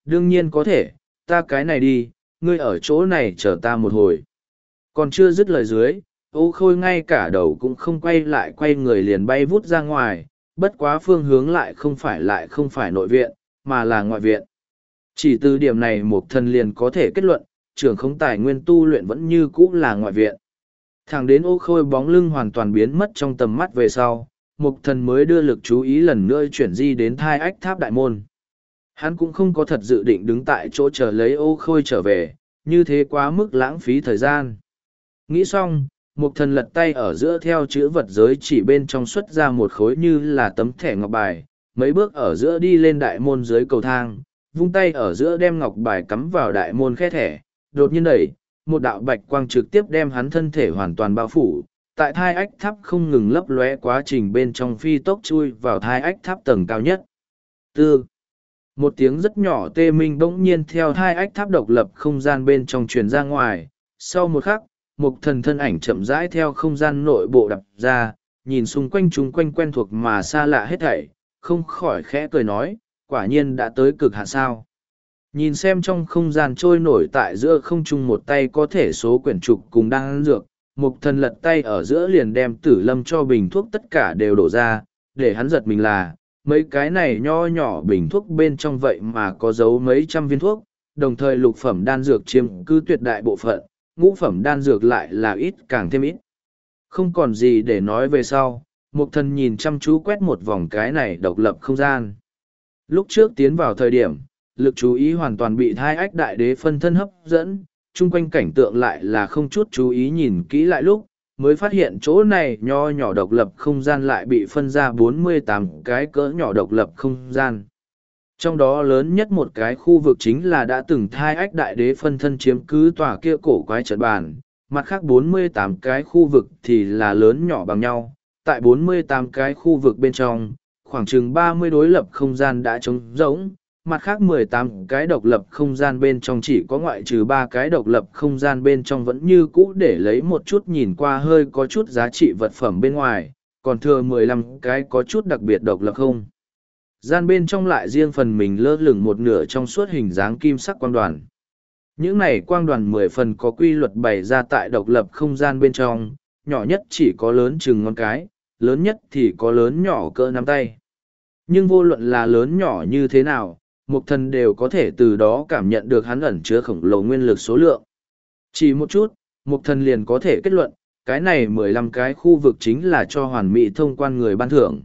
đương nhiên có thể, ta cái này đi, ngươi ở chỗ này chờ ta một hồi. Còn chưa dứt lời dưới, Ô Khôi ngay cả đầu cũng không quay lại, quay người liền bay vút ra ngoài, bất quá phương hướng lại không phải lại không phải nội viện, mà là ngoại viện. Chỉ từ điểm này Mục Thần liền có thể kết luận, trưởng không tài nguyên tu luyện vẫn như cũ là ngoại viện. Thẳng đến Ô Khôi bóng lưng hoàn toàn biến mất trong tầm mắt về sau, Mục Thần mới đưa lực chú ý lần nữa chuyển di đến Thai Ách Tháp đại môn. Hắn cũng không có thật dự định đứng tại chỗ chờ lấy Ô Khôi trở về, như thế quá mức lãng phí thời gian. Nghĩ xong, Mục Thần lật tay ở giữa theo chữ vật giới chỉ bên trong xuất ra một khối như là tấm thẻ ngọc bài, mấy bước ở giữa đi lên đại môn dưới cầu thang, vung tay ở giữa đem ngọc bài cắm vào đại môn khe thẻ, đột nhiên đẩy, một đạo bạch quang trực tiếp đem hắn thân thể hoàn toàn bao phủ, tại Thai Ách Tháp không ngừng lấp lóe quá trình bên trong phi tốc chui vào Thai Ách Tháp tầng cao nhất. Tư. Một tiếng rất nhỏ tê minh bỗng nhiên theo Thai Ách Tháp độc lập không gian bên trong truyền ra ngoài, sau một khắc, Mục Thần thân ảnh chậm rãi theo không gian nội bộ đập ra, nhìn xung quanh chúng quanh quen thuộc mà xa lạ hết thảy, không khỏi khẽ cười nói, quả nhiên đã tới cực hạn sao. Nhìn xem trong không gian trôi nổi tại giữa không trung một tay có thể số quyển trục cùng đang ăn dược, Mục Thần lật tay ở giữa liền đem Tử Lâm cho bình thuốc tất cả đều đổ ra, để hắn giật mình là, mấy cái này nho nhỏ bình thuốc bên trong vậy mà có giấu mấy trăm viên thuốc, đồng thời lục phẩm đan dược chiếm cứ tuyệt đại bộ phận, ngũ phẩm đan dược lại là ít càng thêm ít. Không còn gì để nói về sau, Mục Thần nhìn chăm chú quét một vòng cái này độc lập không gian. Lúc trước tiến vào thời điểm, lực chú ý hoàn toàn bị Thai Ách Đại Đế phân thân hấp dẫn, chung quanh cảnh tượng lại là không chút chú ý nhìn kỹ lại lúc, mới phát hiện chỗ này nho nhỏ độc lập không gian lại bị phân ra bốn mươi tám cái cỡ nhỏ độc lập không gian. Trong đó lớn nhất một cái khu vực chính là đã từng Thai Ách Đại Đế phân thân chiếm cứ tòa kia cổ quái trận bàn, mặt khác bốn mươi tám cái khu vực thì là lớn nhỏ bằng nhau. Tại bốn mươi tám cái khu vực bên trong, khoảng chừng ba mươi đối lập không gian đã trống rỗng, mặt khác mười tám cái độc lập không gian bên trong chỉ có ngoại trừ ba cái độc lập không gian bên trong vẫn như cũ để lấy một chút nhìn qua hơi có chút giá trị vật phẩm bên ngoài, còn thừa mười lăm cái có chút đặc biệt độc lập không. Gian bên trong lại riêng phần mình lơ lửng một nửa trong suốt hình dáng kim sắc quang đoàn. Những này quang đoàn mười phần có quy luật bày ra tại độc lập không gian bên trong, nhỏ nhất chỉ có lớn chừng ngón cái, lớn nhất thì có lớn nhỏ cỡ nắm tay. Nhưng vô luận là lớn nhỏ như thế nào, Mục Thần đều có thể từ đó cảm nhận được hắn ẩn chứa khổng lồ nguyên lực số lượng. Chỉ một chút, Mục Thần liền có thể kết luận, cái này mười lăm cái khu vực chính là cho hoàn mỹ thông quan người ban thưởng.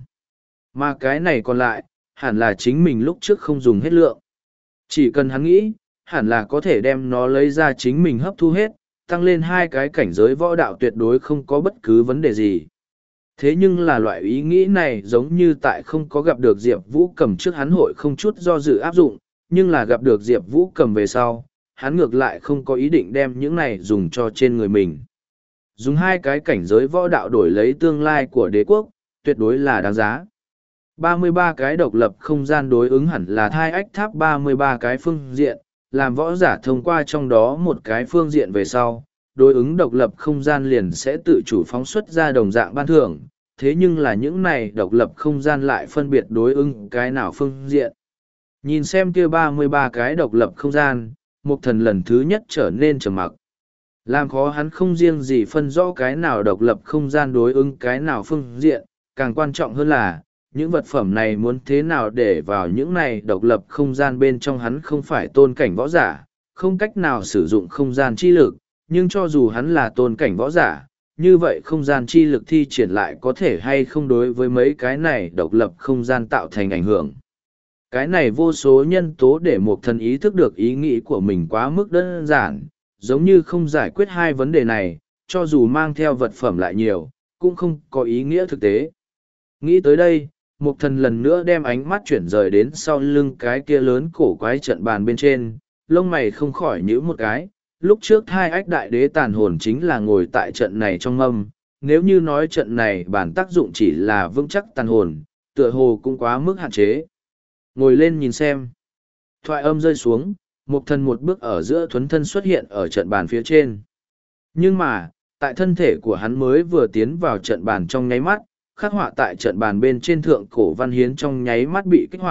Mà cái này còn lại, hẳn là chính mình lúc trước không dùng hết lượng. Chỉ cần hắn nghĩ, hẳn là có thể đem nó lấy ra chính mình hấp thu hết, tăng lên hai cái cảnh giới võ đạo tuyệt đối không có bất cứ vấn đề gì. Thế nhưng là loại ý nghĩ này giống như tại không có gặp được Diệp Vũ Cầm trước hắn hội không chút do dự áp dụng, nhưng là gặp được Diệp Vũ Cầm về sau, hắn ngược lại không có ý định đem những này dùng cho trên người mình. Dùng hai cái cảnh giới võ đạo đổi lấy tương lai của đế quốc, tuyệt đối là đáng giá. ba mươi ba cái độc lập không gian đối ứng hẳn là Thai Ách Tháp ba mươi ba cái phương diện, làm võ giả thông qua trong đó một cái phương diện về sau, đối ứng độc lập không gian liền sẽ tự chủ phóng xuất ra đồng dạng ban thưởng, thế nhưng là những này độc lập không gian lại phân biệt đối ứng cái nào phương diện. Nhìn xem kia ba mươi ba cái độc lập không gian, Mục Thần lần thứ nhất trở nên trầm mặc. Làm khó hắn không riêng gì phân rõ cái nào độc lập không gian đối ứng cái nào phương diện, càng quan trọng hơn là, những vật phẩm này muốn thế nào để vào những này độc lập không gian bên trong hắn không phải tôn cảnh võ giả, không cách nào sử dụng không gian chi lực, nhưng cho dù hắn là tôn cảnh võ giả, như vậy không gian chi lực thi triển lại có thể hay không đối với mấy cái này độc lập không gian tạo thành ảnh hưởng. Cái này vô số nhân tố để Mục Thần ý thức được ý nghĩ của mình quá mức đơn giản, giống như không giải quyết hai vấn đề này, cho dù mang theo vật phẩm lại nhiều, cũng không có ý nghĩa thực tế. Nghĩ tới đây, Mục Thần lần nữa đem ánh mắt chuyển rời đến sau lưng cái kia lớn cổ quái trận bàn bên trên, lông mày không khỏi nhíu một cái. Lúc trước Thai Ách Đại Đế tàn hồn chính là ngồi tại trận này trong mâm, nếu như nói trận này bản tác dụng chỉ là vững chắc tàn hồn, tựa hồ cũng quá mức hạn chế. Ngồi lên nhìn xem. Thoại âm rơi xuống, Mục Thần một bước ở giữa thuấn thân xuất hiện ở trận bàn phía trên. Nhưng mà, tại thân thể của hắn mới vừa tiến vào trận bàn trong nháy mắt, khắc họa tại trận bàn bên trên thượng cổ văn hiến trong nháy mắt bị kích hoạt,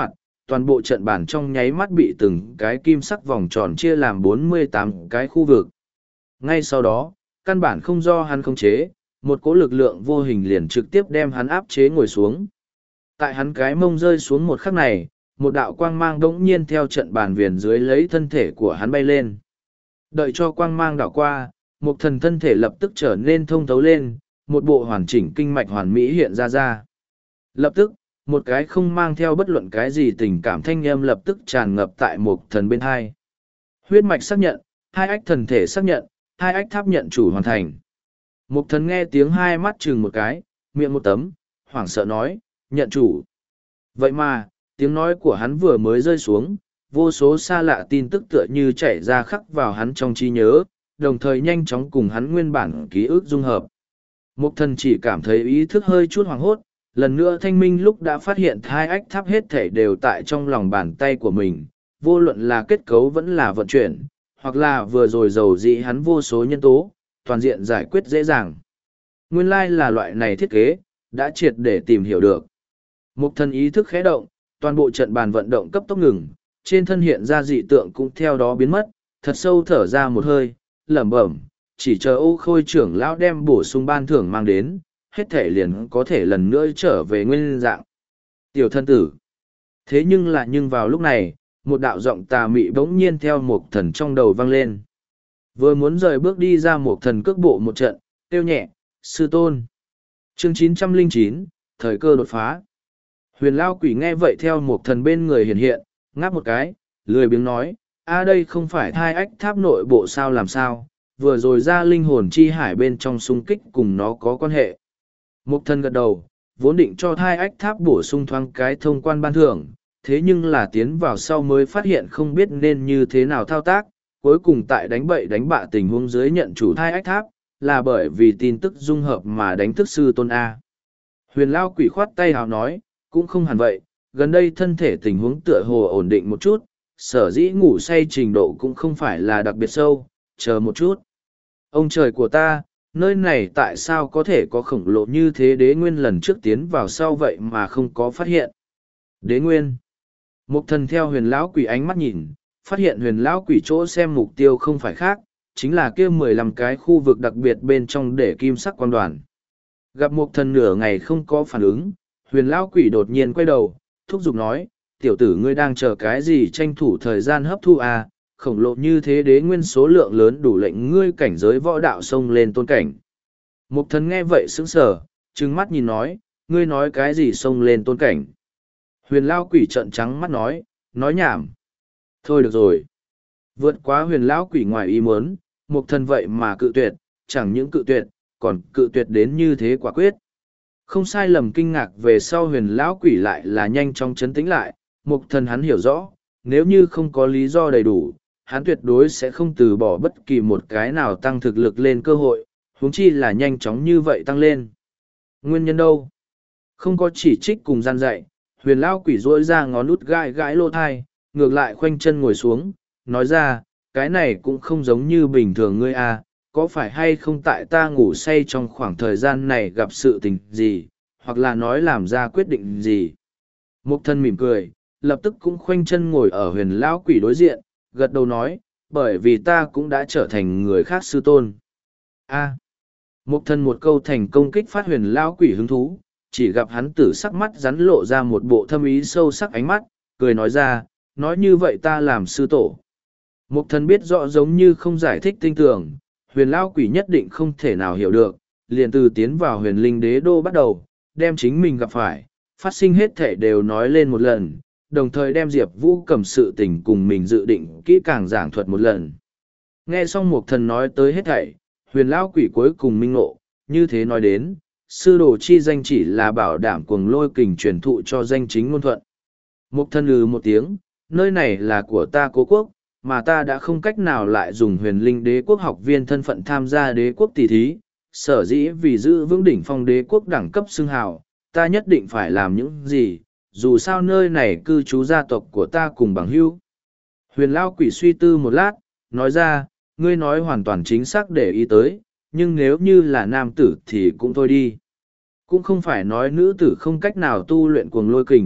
toàn bộ trận bàn trong nháy mắt bị từng cái kim sắc vòng tròn chia làm bốn mươi tám cái khu vực. Ngay sau đó, căn bản không do hắn khống chế, một cỗ lực lượng vô hình liền trực tiếp đem hắn áp chế ngồi xuống. Tại hắn cái mông rơi xuống một khắc này, một đạo quang mang đống nhiên theo trận bàn viền dưới lấy thân thể của hắn bay lên. Đợi cho quang mang đảo qua, một thần thân thể lập tức trở nên thông thấu lên, một bộ hoàn chỉnh kinh mạch hoàn mỹ hiện ra ra. Lập tức, một cái không mang theo bất luận cái gì tình cảm thanh âm lập tức tràn ngập tại một thần bên hai. Huyết mạch xác nhận, hai ách thần thể xác nhận, hai ách tháp nhận chủ hoàn thành. Một thần nghe tiếng hai mắt chừng một cái, miệng một tấm, hoảng sợ nói, nhận chủ. Vậy mà, tiếng nói của hắn vừa mới rơi xuống, vô số xa lạ tin tức tựa như chảy ra khắc vào hắn trong trí nhớ, đồng thời nhanh chóng cùng hắn nguyên bản ký ức dung hợp. Mục thần chỉ cảm thấy ý thức hơi chút hoảng hốt, lần nữa thanh minh lúc đã phát hiện hai ách tháp hết thể đều tại trong lòng bàn tay của mình, vô luận là kết cấu vẫn là vận chuyển, hoặc là vừa rồi dầu dĩ hắn vô số nhân tố, toàn diện giải quyết dễ dàng. Nguyên lai là loại này thiết kế, đã triệt để tìm hiểu được. Mục thần ý thức khẽ động, toàn bộ trận bàn vận động cấp tốc ngừng, trên thân hiện ra dị tượng cũng theo đó biến mất, thật sâu thở ra một hơi, lẩm bẩm, chỉ chờ Ô Khôi trưởng lão đem bổ sung ban thưởng mang đến, hết thể liền có thể lần nữa trở về nguyên dạng. Tiểu thân tử. Thế nhưng là nhưng vào lúc này, một đạo giọng tà mị bỗng nhiên theo một thần trong đầu vang lên. Vừa muốn rời bước đi ra một thần cước bộ một trận, tiêu nhẹ, sư tôn. Chương chín trăm lẻ chín, thời cơ đột phá. Huyền Lao Quỷ nghe vậy theo một thần bên người hiện hiện, ngáp một cái, lười biếng nói, a đây không phải thai ách tháp nội bộ sao làm sao, vừa rồi ra linh hồn chi hải bên trong xung kích cùng nó có quan hệ. Mục thần gật đầu, vốn định cho thai ách tháp bổ sung thoáng cái thông quan ban thưởng, thế nhưng là tiến vào sau mới phát hiện không biết nên như thế nào thao tác, cuối cùng tại đánh bậy đánh bạ tình huống dưới nhận chủ thai ách tháp, là bởi vì tin tức dung hợp mà đánh thức sư tôn A. Huyền Lao Quỷ khoát tay hào nói, cũng không hẳn vậy, gần đây thân thể tình huống tựa hồ ổn định một chút, sở dĩ ngủ say trình độ cũng không phải là đặc biệt sâu, chờ một chút. Ông trời của ta, nơi này tại sao có thể có khổng lồ như thế đế nguyên lần trước tiến vào sau vậy mà không có phát hiện. Đế nguyên. Mục thần theo huyền lão quỷ ánh mắt nhìn, phát hiện huyền lão quỷ chỗ xem mục tiêu không phải khác, chính là kia mười lăm cái khu vực đặc biệt bên trong để kim sắc quan đoàn. Gặp mục thần nửa ngày không có phản ứng, huyền lão quỷ đột nhiên quay đầu, thúc giục nói, tiểu tử ngươi đang chờ cái gì tranh thủ thời gian hấp thu à, khổng lồ như thế đế nguyên số lượng lớn đủ lệnh ngươi cảnh giới võ đạo xông lên tôn cảnh. Mục thần nghe vậy sững sờ, trừng mắt nhìn nói, ngươi nói cái gì xông lên tôn cảnh. Huyền lão quỷ trợn trắng mắt nói, nói nhảm. Thôi được rồi. Vượt quá huyền lão quỷ ngoài ý muốn, mục thần vậy mà cự tuyệt, chẳng những cự tuyệt, còn cự tuyệt đến như thế quả quyết. Không sai lầm kinh ngạc về sau huyền lão quỷ lại là nhanh chóng chấn tĩnh lại, mục thần hắn hiểu rõ, nếu như không có lý do đầy đủ, hắn tuyệt đối sẽ không từ bỏ bất kỳ một cái nào tăng thực lực lên cơ hội, huống chi là nhanh chóng như vậy tăng lên. Nguyên nhân đâu? Không có chỉ trích cùng gian dạy, huyền lão quỷ rỗi ra ngón út gai gãi lô thai, ngược lại khoanh chân ngồi xuống, nói ra, cái này cũng không giống như bình thường ngươi à, có phải hay không tại ta ngủ say trong khoảng thời gian này gặp sự tình gì, hoặc là nói làm ra quyết định gì. Mục thân mỉm cười, lập tức cũng khoanh chân ngồi ở huyền lão quỷ đối diện, gật đầu nói, bởi vì ta cũng đã trở thành người khác sư tôn. A. À, mục thân một câu thành công kích phát huyền lão quỷ hứng thú, chỉ gặp hắn tử sắc mắt rắn lộ ra một bộ thâm ý sâu sắc ánh mắt, cười nói ra, nói như vậy ta làm sư tổ. Mục thân biết rõ giống như không giải thích tinh tường, huyền lão quỷ nhất định không thể nào hiểu được, liền từ tiến vào huyền linh đế đô bắt đầu, đem chính mình gặp phải, phát sinh hết thể đều nói lên một lần, đồng thời đem Diệp Vũ cầm sự tình cùng mình dự định kỹ càng giảng thuật một lần. Nghe xong một thần nói tới hết thảy, huyền lão quỷ cuối cùng minh ngộ, như thế nói đến, sư đồ chi danh chỉ là bảo đảm cuồng lôi kình truyền thụ cho danh chính ngôn thuận. Một thần lừ một tiếng, nơi này là của ta cố quốc, mà ta đã không cách nào lại dùng huyền linh đế quốc học viên thân phận tham gia đế quốc tỷ thí, sở dĩ vì giữ vững đỉnh phong đế quốc đẳng cấp xưng hào, ta nhất định phải làm những gì, dù sao nơi này cư trú gia tộc của ta cùng bằng hữu. Huyền Lao Quỷ suy tư một lát, nói ra, ngươi nói hoàn toàn chính xác để ý tới, nhưng nếu như là nam tử thì cũng thôi đi. Cũng không phải nói nữ tử không cách nào tu luyện cuồng lôi kình,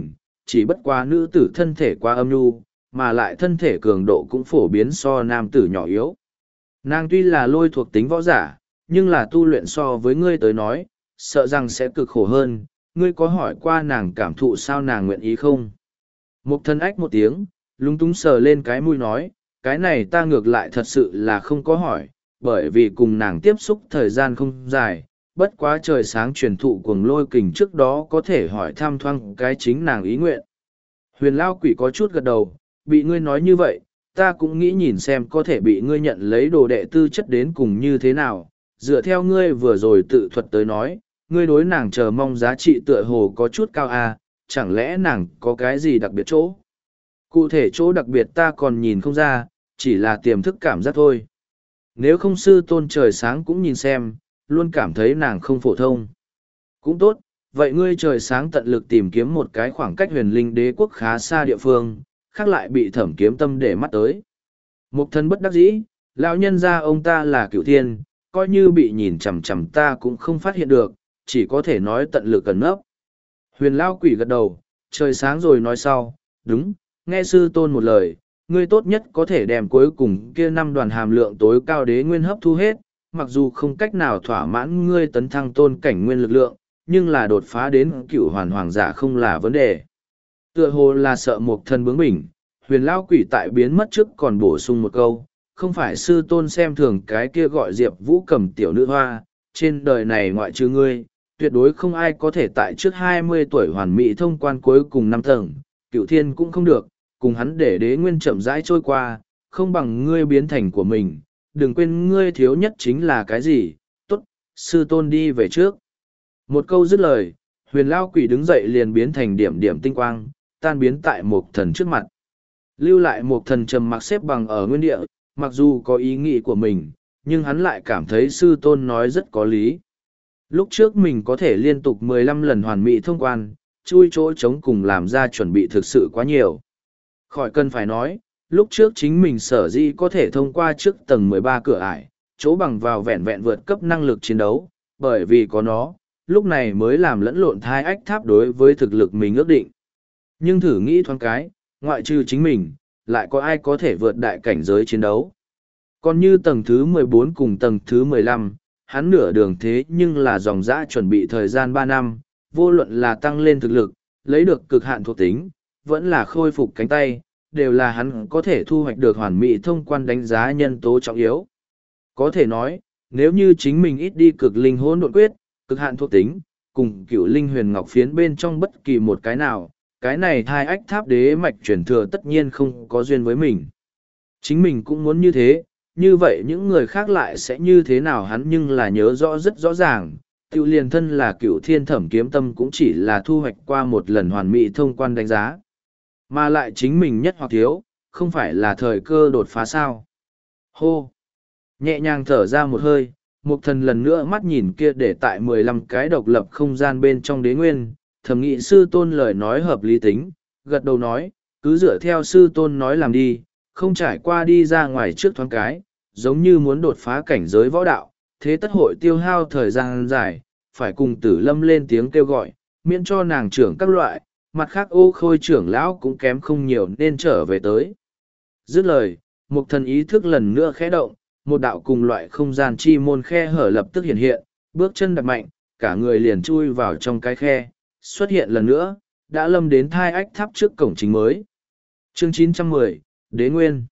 chỉ bất quá nữ tử thân thể quá âm nhu, mà lại thân thể cường độ cũng phổ biến so nam tử nhỏ yếu. Nàng tuy là lôi thuộc tính võ giả, nhưng là tu luyện so với ngươi tới nói, sợ rằng sẽ cực khổ hơn, ngươi có hỏi qua nàng cảm thụ sao nàng nguyện ý không? Mục thân ách một tiếng, lúng túng sờ lên cái mũi nói, cái này ta ngược lại thật sự là không có hỏi, bởi vì cùng nàng tiếp xúc thời gian không dài, bất quá trời sáng truyền thụ cuồng lôi kình trước đó có thể hỏi thăm thoang cái chính nàng ý nguyện. Huyền Lao Quỷ có chút gật đầu, bị ngươi nói như vậy, ta cũng nghĩ nhìn xem có thể bị ngươi nhận lấy đồ đệ tư chất đến cùng như thế nào, dựa theo ngươi vừa rồi tự thuật tới nói, ngươi đối nàng chờ mong giá trị tựa hồ có chút cao à, chẳng lẽ nàng có cái gì đặc biệt chỗ? Cụ thể chỗ đặc biệt ta còn nhìn không ra, chỉ là tiềm thức cảm giác thôi. Nếu không sư tôn trời sáng cũng nhìn xem, luôn cảm thấy nàng không phổ thông. Cũng tốt, vậy ngươi trời sáng tận lực tìm kiếm một cái khoảng cách huyền linh đế quốc khá xa địa phương, khác lại bị thẩm kiếm tâm để mắt tới. Mục thân bất đắc dĩ, lão nhân gia ông ta là cửu thiên, coi như bị nhìn chằm chằm ta cũng không phát hiện được, chỉ có thể nói tận lực cẩn nấp. Huyền Lao Quỷ gật đầu, trời sáng rồi nói sau, đúng, nghe sư tôn một lời, ngươi tốt nhất có thể đem cuối cùng kia năm đoàn hàm lượng tối cao đế nguyên hấp thu hết, mặc dù không cách nào thỏa mãn ngươi tấn thăng tôn cảnh nguyên lực lượng, nhưng là đột phá đến cửu hoàn hoàng giả không là vấn đề. Tựa hồ là sợ một thân bướng bỉnh, huyền Lao Quỷ tại biến mất trước còn bổ sung một câu, không phải sư tôn xem thường cái kia gọi Diệp Vũ cầm tiểu nữ hoa, trên đời này ngoại trừ ngươi, tuyệt đối không ai có thể tại trước hai mươi tuổi hoàn mỹ thông quan cuối cùng năm tầng, cựu thiên cũng không được, cùng hắn để đế nguyên chậm rãi trôi qua, không bằng ngươi biến thành của mình, đừng quên ngươi thiếu nhất chính là cái gì, tốt, sư tôn đi về trước. Một câu dứt lời, huyền Lao Quỷ đứng dậy liền biến thành điểm điểm tinh quang, tan biến tại một thần trước mặt. Lưu lại một thần trầm mặc xếp bằng ở nguyên địa, mặc dù có ý nghĩ của mình, nhưng hắn lại cảm thấy sư tôn nói rất có lý. Lúc trước mình có thể liên tục mười lăm lần hoàn mỹ thông quan, chui chỗ trống cùng làm ra chuẩn bị thực sự quá nhiều. Khỏi cần phải nói, lúc trước chính mình sở dĩ có thể thông qua trước tầng mười ba cửa ải, chỗ bằng vào vẹn vẹn vượt cấp năng lực chiến đấu, bởi vì có nó, lúc này mới làm lẫn lộn thai ách tháp đối với thực lực mình ước định. Nhưng thử nghĩ thoáng cái, ngoại trừ chính mình, lại có ai có thể vượt đại cảnh giới chiến đấu. Còn như tầng thứ mười bốn cùng tầng thứ mười lăm, hắn nửa đường thế nhưng là dòng dã chuẩn bị thời gian ba năm, vô luận là tăng lên thực lực, lấy được cực hạn thuộc tính, vẫn là khôi phục cánh tay, đều là hắn có thể thu hoạch được hoàn mỹ thông quan đánh giá nhân tố trọng yếu. Có thể nói, nếu như chính mình ít đi cực linh hỗn độn quyết, cực hạn thuộc tính, cùng cựu linh huyền ngọc phiến bên trong bất kỳ một cái nào, cái này thai ách tháp đế mạch truyền thừa tất nhiên không có duyên với mình. Chính mình cũng muốn như thế, như vậy những người khác lại sẽ như thế nào hắn nhưng là nhớ rõ rất rõ ràng. Tiểu liền thân là cựu thiên thẩm kiếm tâm cũng chỉ là thu hoạch qua một lần hoàn mỹ thông quan đánh giá. Mà lại chính mình nhất hoặc thiếu, không phải là thời cơ đột phá sao. Hô! Nhẹ nhàng thở ra một hơi, một thần lần nữa mắt nhìn kia để tại mười lăm cái độc lập không gian bên trong đế nguyên, thẩm nghị sư tôn lời nói hợp lý tính, gật đầu nói, cứ dựa theo sư tôn nói làm đi, không trải qua đi ra ngoài trước thoáng cái, giống như muốn đột phá cảnh giới võ đạo, thế tất hội tiêu hao thời gian dài, phải cùng tử lâm lên tiếng kêu gọi, miễn cho nàng trưởng các loại, mặt khác ô khôi trưởng lão cũng kém không nhiều nên trở về tới. Dứt lời, một thần ý thức lần nữa khẽ động, một đạo cùng loại không gian chi môn khe hở lập tức hiện hiện, bước chân đặt mạnh, cả người liền chui vào trong cái khe, xuất hiện lần nữa, đã lâm đến thai ách tháp trước cổng chính mới. Chương chín trăm mười, Đế Nguyên.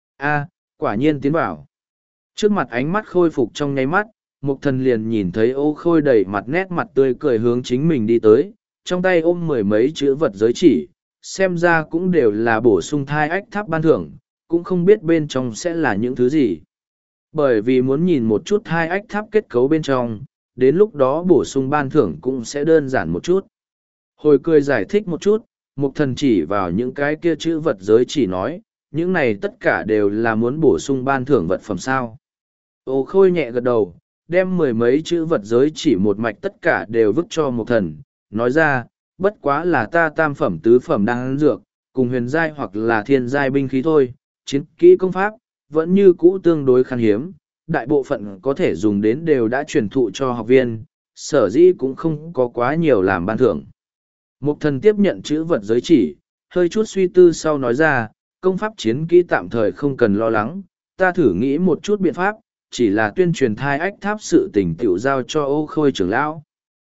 A, quả nhiên tiến vào. Trước mặt ánh mắt khôi phục trong nháy mắt, Mục Thần liền nhìn thấy Ô Khôi đầy mặt nét mặt tươi cười hướng chính mình đi tới, trong tay ôm mười mấy chữ vật giới chỉ, xem ra cũng đều là bổ sung thai ách tháp ban thưởng, cũng không biết bên trong sẽ là những thứ gì. Bởi vì muốn nhìn một chút thai ách tháp kết cấu bên trong, đến lúc đó bổ sung ban thưởng cũng sẽ đơn giản một chút. Hồi cười giải thích một chút, Mục Thần chỉ vào những cái kia chữ vật giới chỉ nói, những này tất cả đều là muốn bổ sung ban thưởng vật phẩm sao. Ô Khôi nhẹ gật đầu, đem mười mấy chữ vật giới chỉ một mạch tất cả đều vứt cho Mục Thần, nói ra, bất quá là ta tam phẩm tứ phẩm đang ăn dược, cùng huyền giai hoặc là thiên giai binh khí thôi, chiến kỹ công pháp, vẫn như cũ tương đối khan hiếm, đại bộ phận có thể dùng đến đều đã truyền thụ cho học viên, sở dĩ cũng không có quá nhiều làm ban thưởng. Mục thần tiếp nhận chữ vật giới chỉ, hơi chút suy tư sau nói ra, công pháp chiến kỹ tạm thời không cần lo lắng, ta thử nghĩ một chút biện pháp, chỉ là tuyên truyền thai ách tháp sự tình tiểu giao cho Ô Khôi trưởng lão.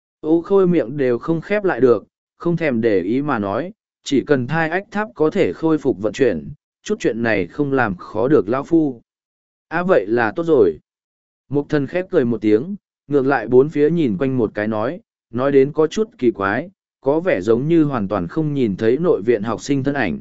Ô Khôi miệng đều không khép lại được, không thèm để ý mà nói, chỉ cần thai ách tháp có thể khôi phục vận chuyển, chút chuyện này không làm khó được lão phu. À vậy là tốt rồi. Mục thần khép cười một tiếng, ngược lại bốn phía nhìn quanh một cái nói, nói đến có chút kỳ quái, có vẻ giống như hoàn toàn không nhìn thấy nội viện học sinh thân ảnh.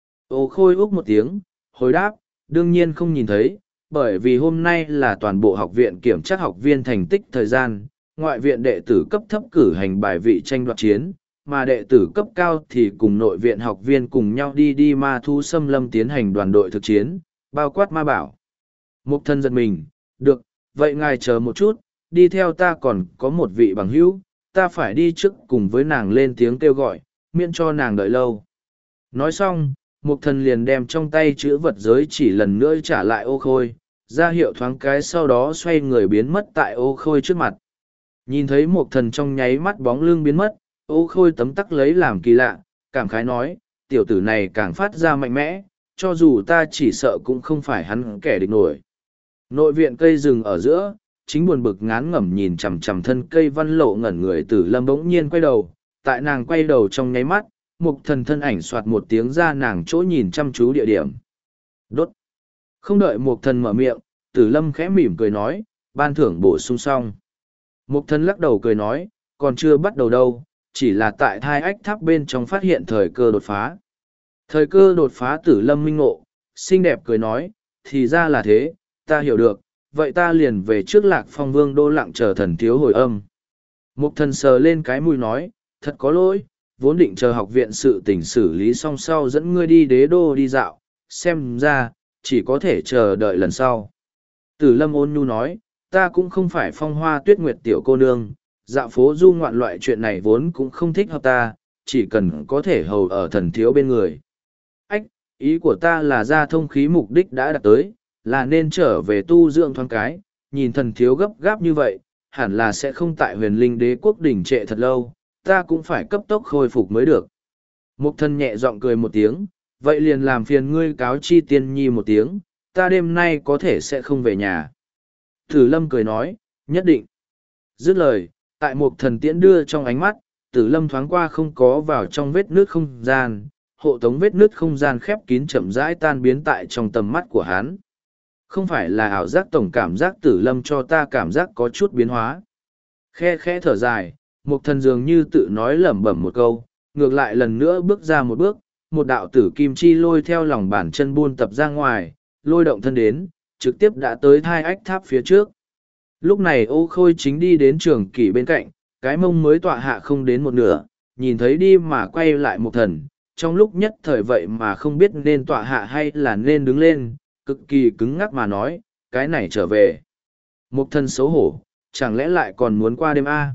Ô Khôi úc một tiếng, hồi đáp, đương nhiên không nhìn thấy, bởi vì hôm nay là toàn bộ học viện kiểm tra học viên thành tích thời gian, ngoại viện đệ tử cấp thấp cử hành bài vị tranh đoạt chiến, mà đệ tử cấp cao thì cùng nội viện học viên cùng nhau đi đi ma thu xâm lâm tiến hành đoàn đội thực chiến, bao quát ma bảo. Mục thân giật mình, được, vậy ngài chờ một chút, đi theo ta còn có một vị bằng hữu, ta phải đi trước cùng với nàng lên tiếng kêu gọi, miễn cho nàng đợi lâu. Nói xong, mục thần liền đem trong tay chữ vật giới chỉ lần nữa trả lại Ô Khôi, ra hiệu thoáng cái sau đó xoay người biến mất tại Ô Khôi trước mặt. Nhìn thấy mục thần trong nháy mắt bóng lưng biến mất, Ô Khôi tấm tắc lấy làm kỳ lạ, cảm khái nói, tiểu tử này càng phát ra mạnh mẽ, cho dù ta chỉ sợ cũng không phải hắn kẻ địch nổi. Nội viện cây rừng ở giữa, chính buồn bực ngán ngẩm nhìn chằm chằm thân cây văn lộ ngẩn người Tử Lâm bỗng nhiên quay đầu, tại nàng quay đầu trong nháy mắt, mục thần thân ảnh soạt một tiếng ra nàng chỗ nhìn chăm chú địa điểm. Đốt! Không đợi mục thần mở miệng, Tử Lâm khẽ mỉm cười nói, ban thưởng bổ sung xong. Mục thần lắc đầu cười nói, còn chưa bắt đầu đâu, chỉ là tại thai ách tháp bên trong phát hiện thời cơ đột phá. Thời cơ đột phá Tử Lâm minh ngộ, xinh đẹp cười nói, thì ra là thế, ta hiểu được, vậy ta liền về trước Lạc Phong Vương đô lặng chờ thần thiếu hồi âm. Mục thần sờ lên cái mũi nói, thật có lỗi, vốn định chờ học viện sự tình xử lý xong sau dẫn ngươi đi đế đô đi dạo, xem ra, chỉ có thể chờ đợi lần sau. Tử Lâm ôn nhu nói, ta cũng không phải Phong Hoa Tuyết Nguyệt tiểu cô nương, dạo phố du ngoạn loại chuyện này vốn cũng không thích hợp ta, chỉ cần có thể hầu ở thần thiếu bên người. Ách, ý của ta là ra thông khí mục đích đã đạt tới, là nên trở về tu dưỡng thoáng cái, nhìn thần thiếu gấp gáp như vậy, hẳn là sẽ không tại huyền linh đế quốc đỉnh trệ thật lâu, ta cũng phải cấp tốc khôi phục mới được. Mục thân nhẹ giọng cười một tiếng, vậy liền làm phiền ngươi cáo chi tiên nhi một tiếng, ta đêm nay có thể sẽ không về nhà. Tử Lâm cười nói, nhất định. Dứt lời, tại mục thần tiễn đưa trong ánh mắt, Tử Lâm thoáng qua không có vào trong vết nước không gian, hộ tống vết nước không gian khép kín chậm rãi tan biến tại trong tầm mắt của hắn. Không phải là ảo giác tổng cảm giác Tử Lâm cho ta cảm giác có chút biến hóa. Khe khẽ thở dài, mục thần dường như tự nói lẩm bẩm một câu, ngược lại lần nữa bước ra một bước, một đạo tử kim chi lôi theo lòng bàn chân buôn tập ra ngoài, lôi động thân đến, trực tiếp đã tới thai ách tháp phía trước. Lúc này Ô Khôi chính đi đến trường kỷ bên cạnh, cái mông mới tọa hạ không đến một nửa, nhìn thấy đi mà quay lại một thần, trong lúc nhất thời vậy mà không biết nên tọa hạ hay là nên đứng lên, cực kỳ cứng ngắc mà nói, cái này trở về. Một thần xấu hổ, chẳng lẽ lại còn muốn qua đêm A?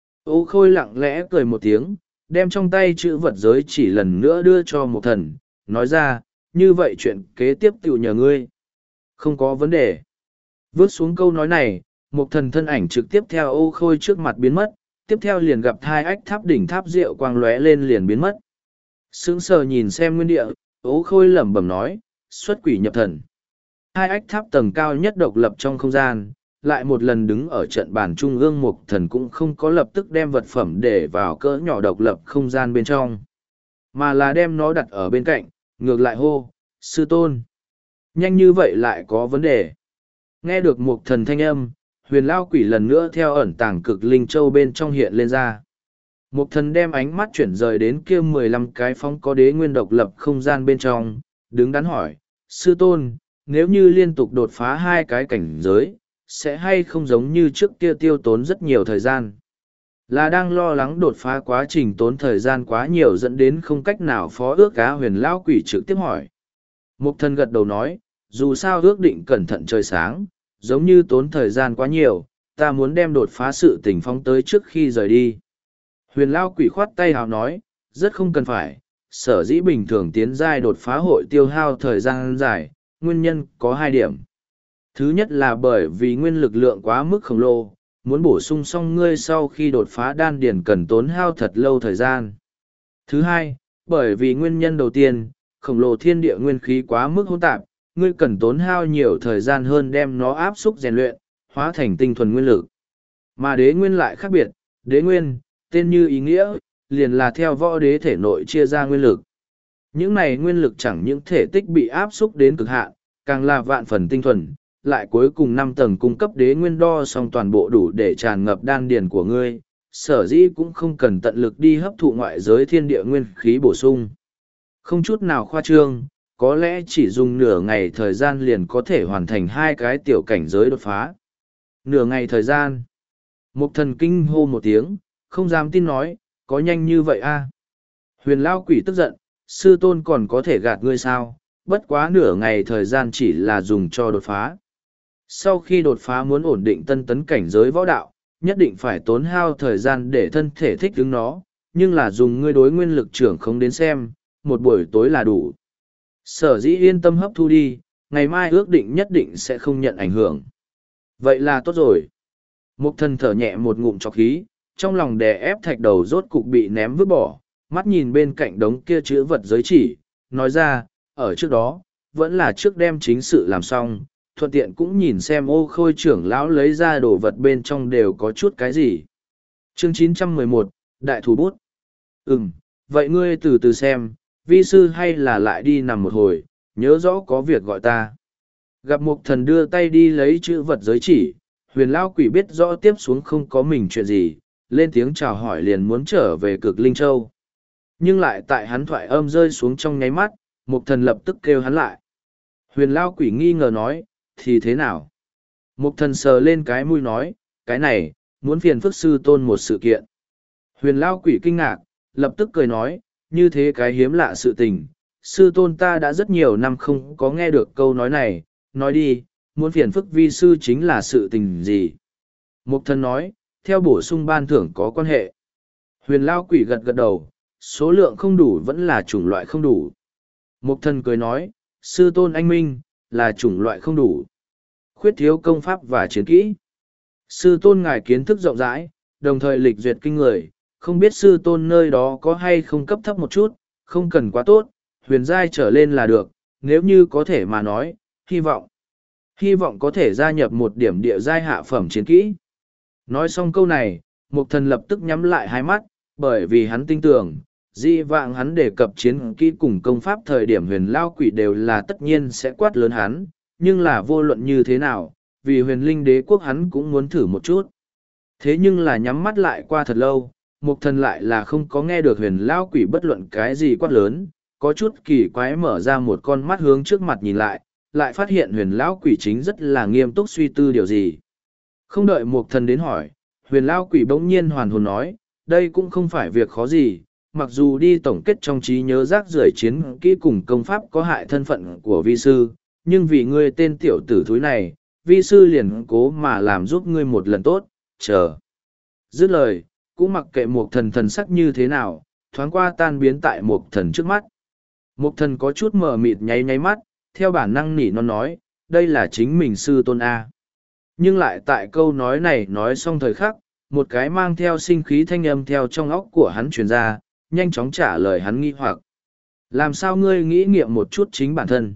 Ô Khôi lặng lẽ cười một tiếng, đem trong tay chữ vật giới chỉ lần nữa đưa cho một thần, nói ra, như vậy chuyện kế tiếp tự nhờ ngươi. Không có vấn đề. Vớt xuống câu nói này, một thần thân ảnh trực tiếp theo Ô Khôi trước mặt biến mất, tiếp theo liền gặp hai ách tháp đỉnh tháp rượu quang lóe lên liền biến mất. Sững sờ nhìn xem nguyên địa, Ô Khôi lẩm bẩm nói, xuất quỷ nhập thần. Hai ách tháp tầng cao nhất độc lập trong không gian, lại một lần đứng ở trận bàn trung ương mục thần cũng không có lập tức đem vật phẩm để vào cỡ nhỏ độc lập không gian bên trong, mà là đem nó đặt ở bên cạnh, ngược lại hô, sư tôn. Nhanh như vậy lại có vấn đề. Nghe được mục thần thanh âm, huyền lao quỷ lần nữa theo ẩn tàng cực linh châu bên trong hiện lên ra. Mục thần đem ánh mắt chuyển rời đến kia mười lăm cái phong có đế nguyên độc lập không gian bên trong, đứng đắn hỏi, sư tôn, nếu như liên tục đột phá hai cái cảnh giới, sẽ hay không giống như trước kia tiêu tốn rất nhiều thời gian. Là đang lo lắng đột phá quá trình tốn thời gian quá nhiều dẫn đến không cách nào phó ước cá huyền lao quỷ trực tiếp hỏi. Mục thần gật đầu nói, dù sao ước định cẩn thận trời sáng, giống như tốn thời gian quá nhiều, ta muốn đem đột phá sự tình phóng tới trước khi rời đi. Huyền lao quỷ khoát tay hào nói, rất không cần phải, sở dĩ bình thường tiến giai đột phá hội tiêu hao thời gian dài, nguyên nhân có hai điểm. Thứ nhất là bởi vì nguyên lực lượng quá mức khổng lồ, muốn bổ sung xong ngươi sau khi đột phá đan điền cần tốn hao thật lâu thời gian. Thứ hai, bởi vì nguyên nhân đầu tiên, khổng lồ thiên địa nguyên khí quá mức hỗn tạp, ngươi cần tốn hao nhiều thời gian hơn đem nó áp xúc rèn luyện, hóa thành tinh thuần nguyên lực. Mà đế nguyên lại khác biệt, đế nguyên, tên như ý nghĩa, liền là theo võ đế thể nội chia ra nguyên lực. Những này nguyên lực chẳng những thể tích bị áp xúc đến cực hạn, càng là vạn phần tinh thuần, lại cuối cùng năm tầng cung cấp đế nguyên đo xong toàn bộ đủ để tràn ngập đan điền của ngươi, sở dĩ cũng không cần tận lực đi hấp thụ ngoại giới thiên địa nguyên khí bổ sung. Không chút nào khoa trương, có lẽ chỉ dùng nửa ngày thời gian liền có thể hoàn thành hai cái tiểu cảnh giới đột phá. Nửa ngày thời gian. Mục thần kinh hô một tiếng, không dám tin nói, có nhanh như vậy a? Huyền Lao Quỷ tức giận, sư tôn còn có thể gạt ngươi sao, bất quá nửa ngày thời gian chỉ là dùng cho đột phá. Sau khi đột phá muốn ổn định tân tấn cảnh giới võ đạo, nhất định phải tốn hao thời gian để thân thể thích ứng nó, nhưng là dùng ngươi đối nguyên lực trưởng không đến xem, một buổi tối là đủ. Sở dĩ yên tâm hấp thu đi, ngày mai ước định nhất định sẽ không nhận ảnh hưởng. Vậy là tốt rồi. Mục thần thở nhẹ một ngụm trọc khí, trong lòng đè ép thạch đầu rốt cục bị ném vứt bỏ, mắt nhìn bên cạnh đống kia chữ vật giới chỉ, nói ra, ở trước đó, vẫn là trước đem chính sự làm xong, thuận tiện cũng nhìn xem ô khôi trưởng lão lấy ra đồ vật bên trong đều có chút cái gì. Chương chín trăm mười một, Đại Thủ Bút. Ừm, vậy ngươi từ từ xem, vi sư hay là lại đi nằm một hồi, nhớ rõ có việc gọi ta. Gặp mục thần đưa tay đi lấy chữ vật giới chỉ, huyền lao quỷ biết rõ tiếp xuống không có mình chuyện gì, lên tiếng chào hỏi liền muốn trở về cực Linh Châu. Nhưng lại tại hắn thoại âm rơi xuống trong nháy mắt, mục thần lập tức kêu hắn lại. Huyền lao quỷ nghi ngờ nói, thì thế nào? Mục thần sờ lên cái mũi nói, cái này, muốn phiền phức sư tôn một sự kiện. Huyền lao quỷ kinh ngạc, lập tức cười nói, như thế cái hiếm lạ sự tình. Sư tôn ta đã rất nhiều năm không có nghe được câu nói này, nói đi, muốn phiền phức vi sư chính là sự tình gì? Mục thần nói, theo bổ sung ban thưởng có quan hệ. Huyền lao quỷ gật gật đầu, số lượng không đủ vẫn là chủng loại không đủ. Mục thần cười nói, sư tôn anh minh, là chủng loại không đủ. Khuyết thiếu công pháp và chiến kỹ. Sư tôn ngài kiến thức rộng rãi, đồng thời lịch duyệt kinh người, không biết sư tôn nơi đó có hay không cấp thấp một chút, không cần quá tốt, huyền giai trở lên là được, nếu như có thể mà nói, hy vọng. Hy vọng có thể gia nhập một điểm địa giai hạ phẩm chiến kỹ. Nói xong câu này, mục thần lập tức nhắm lại hai mắt, bởi vì hắn tin tưởng, di vạng hắn đề cập chiến kỹ cùng công pháp thời điểm huyền lao quỷ đều là tất nhiên sẽ quát lớn hắn, nhưng là vô luận như thế nào, vì huyền linh đế quốc hắn cũng muốn thử một chút. Thế nhưng là nhắm mắt lại qua thật lâu, mục thần lại là không có nghe được huyền lao quỷ bất luận cái gì quát lớn, có chút kỳ quái mở ra một con mắt hướng trước mặt nhìn lại, lại phát hiện huyền lão quỷ chính rất là nghiêm túc suy tư điều gì. Không đợi mục thần đến hỏi, huyền lão quỷ bỗng nhiên hoàn hồn nói, đây cũng không phải việc khó gì, mặc dù đi tổng kết trong trí nhớ rác rưởi chiến kỹ cùng công pháp có hại thân phận của vi sư, nhưng vì ngươi tên tiểu tử thúi này, vi sư liền cố mà làm giúp ngươi một lần tốt, chờ. Dứt lời, cũng mặc kệ mục thần thần sắc như thế nào, thoáng qua tan biến tại mục thần trước mắt. Mục thần có chút mờ mịt nháy nháy mắt, theo bản năng nỉ non nói, đây là chính mình sư tôn A. Nhưng lại tại câu nói này nói xong thời khắc, một cái mang theo sinh khí thanh âm theo trong óc của hắn truyền ra, nhanh chóng trả lời hắn nghi hoặc. Làm sao ngươi nghĩ nghiệm một chút chính bản thân?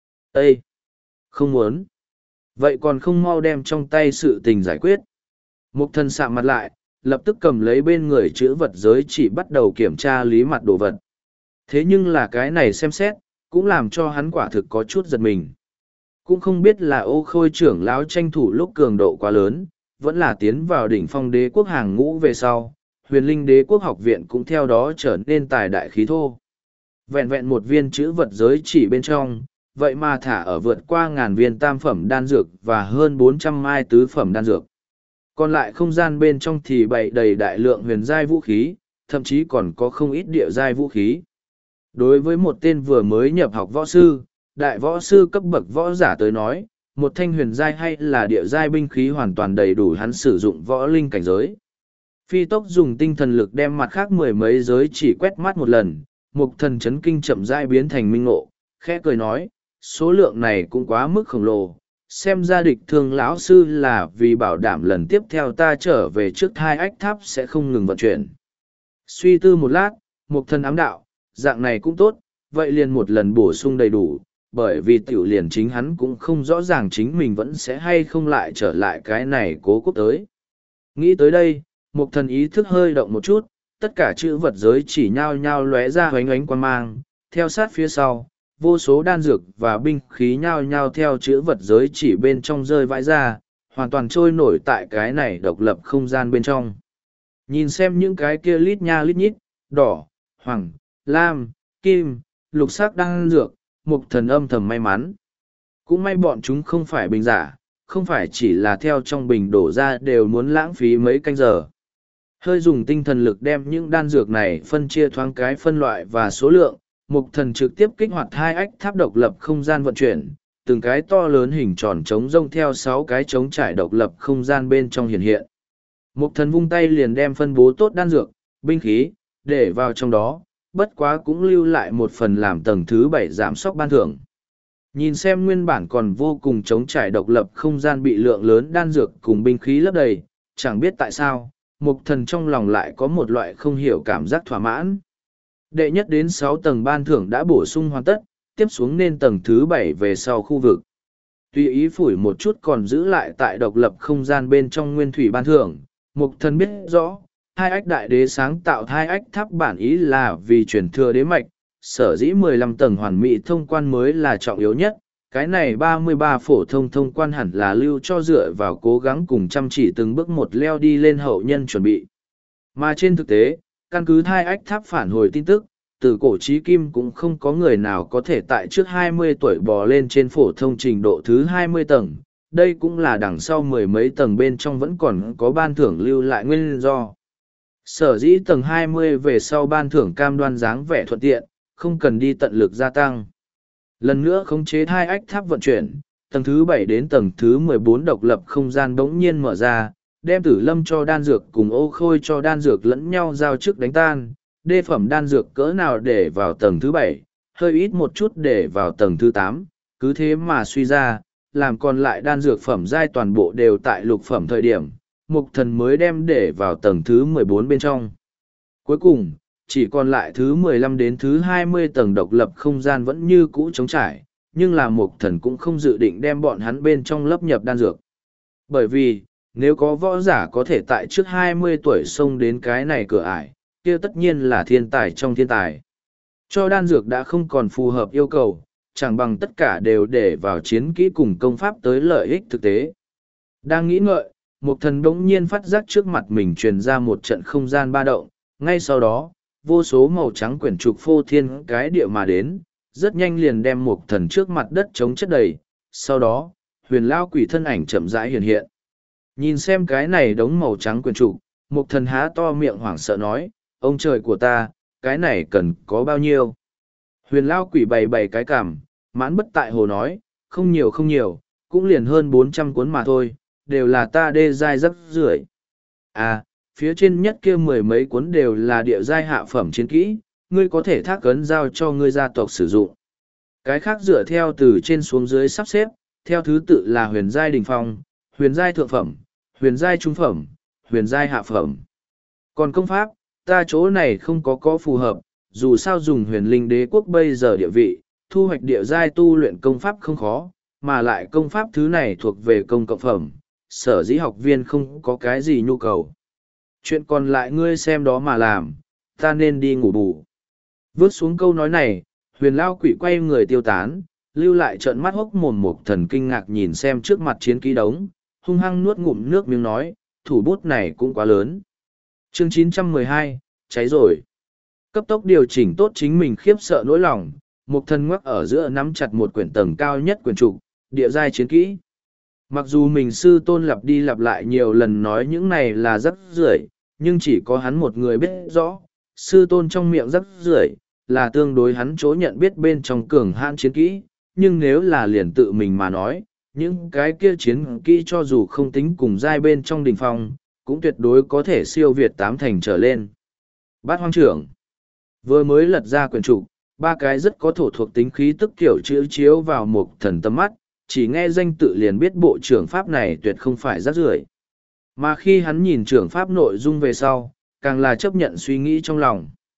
Ê! Không muốn. Vậy còn không mau đem trong tay sự tình giải quyết. Mục thần sạm mặt lại, lập tức cầm lấy bên người chữ vật giới chỉ bắt đầu kiểm tra lý mặt đồ vật. Thế nhưng là cái này xem xét, cũng làm cho hắn quả thực có chút giật mình. Cũng không biết là ô khôi trưởng lão tranh thủ lúc cường độ quá lớn, vẫn là tiến vào đỉnh phong đế quốc hàng ngũ về sau, huyền linh đế quốc học viện cũng theo đó trở nên tài đại khí thô. Vẹn vẹn một viên chữ vật giới chỉ bên trong, vậy mà thả ở vượt qua ngàn viên tam phẩm đan dược và hơn bốn trăm mai tứ phẩm đan dược. Còn lại không gian bên trong thì bày đầy đại lượng huyền giai vũ khí, thậm chí còn có không ít địa giai vũ khí. Đối với một tên vừa mới nhập học võ sư, đại võ sư cấp bậc võ giả tới nói, một thanh huyền giai hay là địa giai binh khí hoàn toàn đầy đủ hắn sử dụng võ linh cảnh giới. Phi tốc dùng tinh thần lực đem mặt khác mười mấy giới chỉ quét mắt một lần, mục thần chấn kinh chậm rãi biến thành minh ngộ, khẽ cười nói, số lượng này cũng quá mức khổng lồ, xem ra địch thương lão sư là vì bảo đảm lần tiếp theo ta trở về trước hai ách tháp sẽ không ngừng vận chuyển. Suy tư một lát, Mục thần ám đạo, dạng này cũng tốt, vậy liền một lần bổ sung đầy đủ, bởi vì tiểu liền chính hắn cũng không rõ ràng chính mình vẫn sẽ hay không lại trở lại cái này cố quốc tới. Nghĩ tới đây, mục thần ý thức hơi động một chút, tất cả chữ vật giới chỉ nhao nhao lóe ra hoánh ánh quan mang, theo sát phía sau, vô số đan dược và binh khí nhao nhao theo chữ vật giới chỉ bên trong rơi vãi ra, hoàn toàn trôi nổi tại cái này độc lập không gian bên trong. Nhìn xem những cái kia lít nha lít nhít, đỏ, hoàng, lam, kim, lục sắc đan dược, mục thần âm thầm may mắn. Cũng may bọn chúng không phải bình giả, không phải chỉ là theo trong bình đổ ra đều muốn lãng phí mấy canh giờ. Hơi dùng tinh thần lực đem những đan dược này phân chia thoáng cái phân loại và số lượng, mục thần trực tiếp kích hoạt hai ách tháp độc lập không gian vận chuyển, từng cái to lớn hình tròn trống rông theo sáu cái trống trải độc lập không gian bên trong hiện hiện. Mục thần vung tay liền đem phân bố tốt đan dược, binh khí, để vào trong đó, bất quá cũng lưu lại một phần làm tầng thứ bảy giảm sóc ban thưởng. Nhìn xem nguyên bản còn vô cùng trống trải độc lập không gian bị lượng lớn đan dược cùng binh khí lấp đầy, chẳng biết tại sao, mục thần trong lòng lại có một loại không hiểu cảm giác thỏa mãn. Đệ nhất đến sáu tầng ban thưởng đã bổ sung hoàn tất, tiếp xuống nên tầng thứ bảy về sau khu vực. Tùy ý phủi một chút còn giữ lại tại độc lập không gian bên trong nguyên thủy ban thưởng, mục thần biết rõ, hai ách đại đế sáng tạo hai ách tháp bản ý là vì truyền thừa đế mạch, sở dĩ mười lăm tầng hoàn mỹ thông quan mới là trọng yếu nhất. Cái này ba mươi ba phổ thông thông quan hẳn là lưu cho dựa vào cố gắng cùng chăm chỉ từng bước một leo đi lên hậu nhân chuẩn bị. Mà trên thực tế, căn cứ hai ách tháp phản hồi tin tức, từ cổ chí kim cũng không có người nào có thể tại trước hai mươi tuổi bò lên trên phổ thông trình độ thứ hai mươi tầng. Đây cũng là đằng sau mười mấy tầng bên trong vẫn còn có ban thưởng lưu lại nguyên do. Sở dĩ tầng hai mươi về sau ban thưởng cam đoan dáng vẻ thuận tiện, không cần đi tận lực gia tăng. Lần nữa khống chế hai ách tháp vận chuyển, tầng thứ bảy đến tầng thứ mười bốn độc lập không gian bỗng nhiên mở ra, đem tử lâm cho đan dược cùng ô khôi cho đan dược lẫn nhau giao trước đánh tan, đê phẩm đan dược cỡ nào để vào tầng thứ bảy, hơi ít một chút để vào tầng thứ tám, cứ thế mà suy ra, làm còn lại đan dược phẩm giai toàn bộ đều tại lục phẩm thời điểm, mục thần mới đem để vào tầng thứ mười bốn bên trong. Cuối cùng, chỉ còn lại thứ mười lăm đến thứ hai mươi tầng độc lập không gian vẫn như cũ trống trải, nhưng là mục thần cũng không dự định đem bọn hắn bên trong lấp nhập đan dược. Bởi vì, nếu có võ giả có thể tại trước hai mươi tuổi xông đến cái này cửa ải, kia tất nhiên là thiên tài trong thiên tài. Cho đan dược đã không còn phù hợp yêu cầu, chẳng bằng tất cả đều để vào chiến kỹ cùng công pháp tới lợi ích thực tế. Đang nghĩ ngợi, mục thần đống nhiên phát giác trước mặt mình truyền ra một trận không gian ba động, ngay sau đó, vô số màu trắng quyển trục phô thiên cái địa mà đến, rất nhanh liền đem mục thần trước mặt đất chống chất đầy, sau đó, huyền lao quỷ thân ảnh chậm rãi hiện hiện. Nhìn xem cái này đống màu trắng quyển trục, mục thần há to miệng hoảng sợ nói, ông trời của ta, cái này cần có bao nhiêu? Huyền lao quỷ bày bày cái cảm, mãn bất tại hồ nói, không nhiều không nhiều, cũng liền hơn bốn trăm cuốn mà thôi, đều là ta đê giai rất rưởi. À, phía trên nhất kia mười mấy cuốn đều là địa giai hạ phẩm chiến kỹ, ngươi có thể thác ấn giao cho ngươi gia tộc sử dụng. Cái khác dựa theo từ trên xuống dưới sắp xếp, theo thứ tự là huyền giai đỉnh phong, huyền giai thượng phẩm, huyền giai trung phẩm, huyền giai hạ phẩm. Còn công pháp, ta chỗ này không có có phù hợp, dù sao dùng huyền linh đế quốc bây giờ địa vị, thu hoạch địa giai tu luyện công pháp không khó, mà lại công pháp thứ này thuộc về công cộng phẩm, sở dĩ học viên không có cái gì nhu cầu. Chuyện còn lại ngươi xem đó mà làm, ta nên đi ngủ bù. Vớt xuống câu nói này, huyền lao quỷ quay người tiêu tán, lưu lại trợn mắt hốc mồm một thần kinh ngạc nhìn xem trước mặt chiến ký đống, hung hăng nuốt ngụm nước miếng nói, thủ bút này cũng quá lớn. Chương chín trăm mười hai, cháy rồi. Cấp tốc điều chỉnh tốt chính mình khiếp sợ nỗi lòng, một thần ngoắc ở giữa nắm chặt một quyển tầng cao nhất quyển trục, địa giai chiến kỹ. Mặc dù mình sư tôn lặp đi lặp lại nhiều lần nói những này là rắc rưởi, nhưng chỉ có hắn một người biết rõ, sư tôn trong miệng rắc rưởi là tương đối hắn chỗ nhận biết bên trong cường hãn chiến kỹ, nhưng nếu là liền tự mình mà nói, những cái kia chiến kỹ cho dù không tính cùng giai bên trong đỉnh phong, cũng tuyệt đối có thể siêu việt tám thành trở lên. Bát hoang trưởng vừa mới lật ra quyển trục, ba cái rất có thổ thuộc tính khí tức kiểu chữ chiếu vào một thần tâm mắt, chỉ nghe danh tự liền biết bộ trưởng pháp này tuyệt không phải rác rưởi. Mà khi hắn nhìn trưởng pháp nội dung về sau, càng là chấp nhận suy nghĩ trong lòng.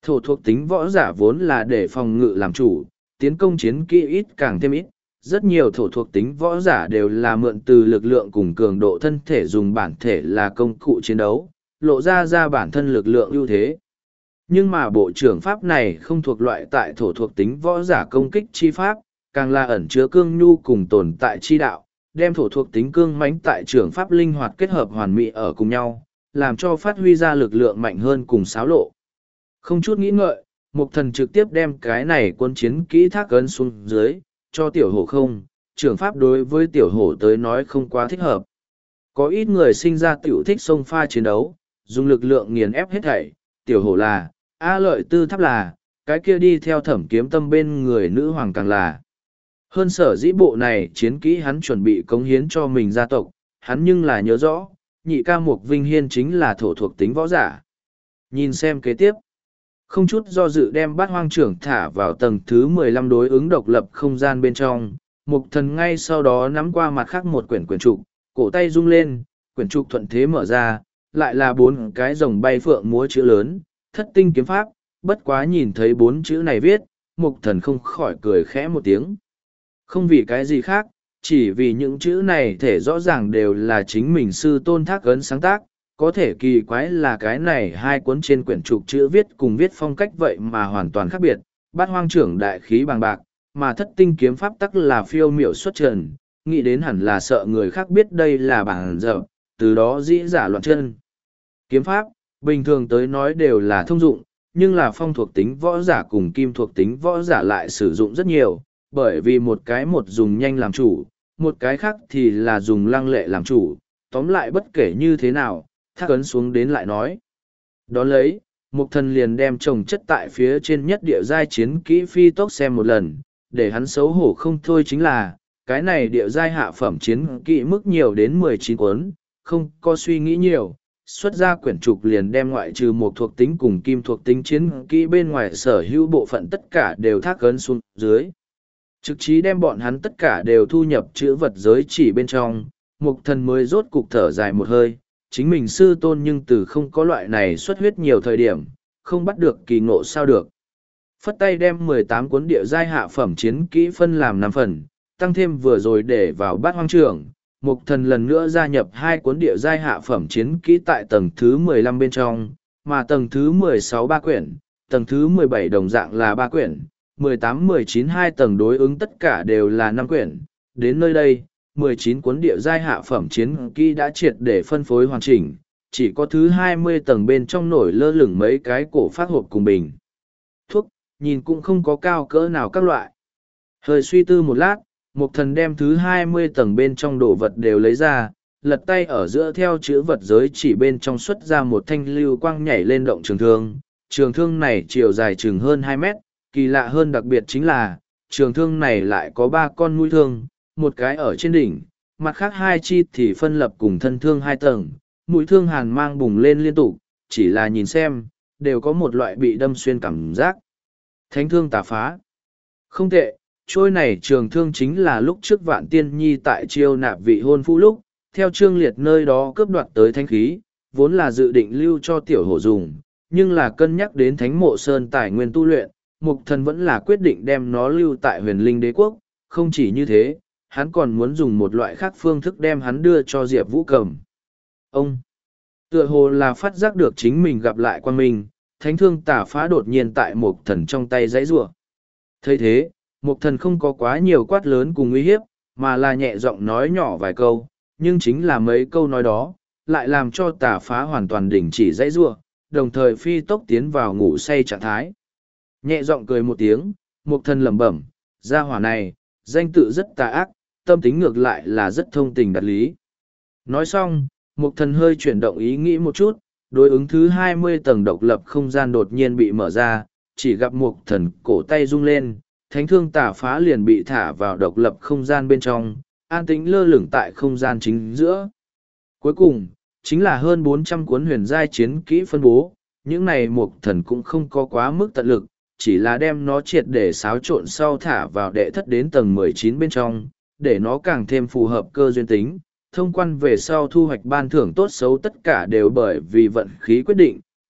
Thổ thuộc tính võ giả vốn là để phòng ngự làm chủ, tiến công chiến kỹ ít càng thêm ít. Rất nhiều thổ thuộc tính võ giả đều là mượn từ lực lượng cùng cường độ thân thể dùng bản thể là công cụ chiến đấu, lộ ra ra bản thân lực lượng ưu thế. Nhưng mà bộ trưởng pháp này không thuộc loại tại thổ thuộc tính võ giả công kích chi pháp, càng là ẩn chứa cương nhu cùng tồn tại chi đạo, đem thổ thuộc tính cương mãnh tại trưởng pháp linh hoạt kết hợp hoàn mỹ ở cùng nhau, làm cho phát huy ra lực lượng mạnh hơn cùng xáo lộ. Không chút nghĩ ngợi, Mục Thần trực tiếp đem cái này quân chiến kỹ thác ấn xuống dưới, cho tiểu hổ không, trưởng pháp đối với tiểu hổ tới nói không quá thích hợp. Có ít người sinh ra tiểu thích xông pha chiến đấu, dùng lực lượng nghiền ép hết thảy, tiểu hổ là, A Lợi Tư Tháp là, cái kia đi theo Thẩm Kiếm Tâm bên người nữ hoàng càng là. Hơn sở dĩ bộ này chiến kỹ hắn chuẩn bị cống hiến cho mình gia tộc, hắn nhưng là nhớ rõ, nhị ca Mục Vinh Hiên chính là thổ thuộc tính võ giả. Nhìn xem kế tiếp. Không chút do dự đem bát hoang trưởng thả vào tầng thứ mười lăm đối ứng độc lập không gian bên trong, Mục Thần ngay sau đó nắm qua mặt khác một quyển quyển trục, cổ tay rung lên, quyển trục thuận thế mở ra, lại là bốn cái rồng bay phượng múa chữ lớn, thất tinh kiếm pháp, bất quá nhìn thấy bốn chữ này viết, Mục Thần không khỏi cười khẽ một tiếng. Không vì cái gì khác, chỉ vì những chữ này thể rõ ràng đều là chính mình sư tôn thác ấn sáng tác, có thể kỳ quái là cái này hai cuốn trên quyển trục chữ viết cùng viết phong cách vậy mà hoàn toàn khác biệt, bát hoang trưởng đại khí bằng bạc, mà thất tinh kiếm pháp tắc là phiêu miểu xuất trần, nghĩ đến hẳn là sợ người khác biết đây là bản dở, từ đó dĩ giả loạn chân. Kiếm pháp, bình thường tới nói đều là thông dụng, nhưng là phong thuộc tính võ giả cùng kim thuộc tính võ giả lại sử dụng rất nhiều, bởi vì một cái một dùng nhanh làm chủ, một cái khác thì là dùng lăng lệ làm chủ, tóm lại bất kể như thế nào, thác ấn xuống đến lại nói. Đón lấy, Mục Thần liền đem trồng chất tại phía trên nhất địa giai chiến kỹ phi tốc xem một lần, để hắn xấu hổ không thôi chính là, cái này địa giai hạ phẩm chiến kỹ mức nhiều đến mười chín cuốn, không có suy nghĩ nhiều, xuất ra quyển trục liền đem ngoại trừ một thuộc tính cùng kim thuộc tính chiến kỹ bên ngoài sở hữu bộ phận tất cả đều thác ấn xuống dưới. Trực chí đem bọn hắn tất cả đều thu nhập chữ vật giới chỉ bên trong, Mục Thần mới rốt cục thở dài một hơi, chính mình sư tôn nhưng từ không có loại này xuất huyết nhiều thời điểm, không bắt được kỳ ngộ sao được. Phất tay đem mười tám cuốn địa giai hạ phẩm chiến kỹ phân làm năm phần, tăng thêm vừa rồi để vào bát hoang trưởng, Mục Thần lần nữa gia nhập hai cuốn địa giai hạ phẩm chiến kỹ tại tầng thứ mười lăm bên trong, mà tầng thứ mười sáu ba quyển, tầng thứ mười bảy đồng dạng là ba quyển, mười tám mười chín hai tầng đối ứng tất cả đều là năm quyển. Đến nơi đây, mười chín cuốn địa giai hạ phẩm chiến kỹ đã triệt để phân phối hoàn chỉnh, chỉ có thứ hai mươi tầng bên trong nổi lơ lửng mấy cái cổ phát hộp cùng bình thuốc, nhìn cũng không có cao cỡ nào các loại. Hơi suy tư một lát, Mục Thần đem thứ hai mươi tầng bên trong đồ vật đều lấy ra, lật tay ở giữa theo chữ vật giới chỉ bên trong xuất ra một thanh lưu quang nhảy lên động trường thương. Trường thương này chiều dài chừng hơn hai mét, kỳ lạ hơn đặc biệt chính là, trường thương này lại có ba con mũi thương, một cái ở trên đỉnh, mặt khác hai chi thì phân lập cùng thân thương hai tầng, mũi thương hàn mang bùng lên liên tục, chỉ là nhìn xem, đều có một loại bị đâm xuyên cảm giác. Thánh thương tà phá. Không tệ, trôi này trường thương chính là lúc trước Vạn Tiên Nhi tại chiêu nạp vị hôn phu lúc, theo Trương Liệt nơi đó cướp đoạt tới thánh khí, vốn là dự định lưu cho tiểu hổ dùng, nhưng là cân nhắc đến thánh mộ sơn tài nguyên tu luyện, Mục Thần vẫn là quyết định đem nó lưu tại huyền linh đế quốc. Không chỉ như thế, hắn còn muốn dùng một loại khác phương thức đem hắn đưa cho Diệp Vũ cầm. Ông tựa hồ là phát giác được chính mình gặp lại quan minh, thánh thương tà phá đột nhiên tại Mục Thần trong tay giãy giụa. Thấy thế, Mục Thần không có quá nhiều quát lớn cùng uy hiếp, mà là nhẹ giọng nói nhỏ vài câu, nhưng chính là mấy câu nói đó, lại làm cho tà phá hoàn toàn đình chỉ giãy giụa, đồng thời phi tốc tiến vào ngủ say trạng thái. Nhẹ giọng cười một tiếng, Mục Thần lẩm bẩm, gia hỏa này, danh tự rất tà ác, tâm tính ngược lại là rất thông tình đạt lý. Nói xong, Mục Thần hơi chuyển động ý nghĩ một chút, đối ứng thứ hai mươi tầng độc lập không gian đột nhiên bị mở ra, chỉ gặp Mục Thần cổ tay rung lên, thánh thương tà phá liền bị thả vào độc lập không gian bên trong, an tĩnh lơ lửng tại không gian chính giữa. Cuối cùng, chính là hơn bốn trăm cuốn huyền giai chiến kỹ phân bố, những này Mục Thần cũng không có quá mức tận lực, chỉ là đem nó triệt để xáo trộn sau thả vào đệ thất đến tầng mười chín bên trong, để nó càng thêm phù hợp cơ duyên tính. Thông quan về sau thu hoạch ban thưởng tốt xấu tất cả đều bởi vì vận khí quyết định,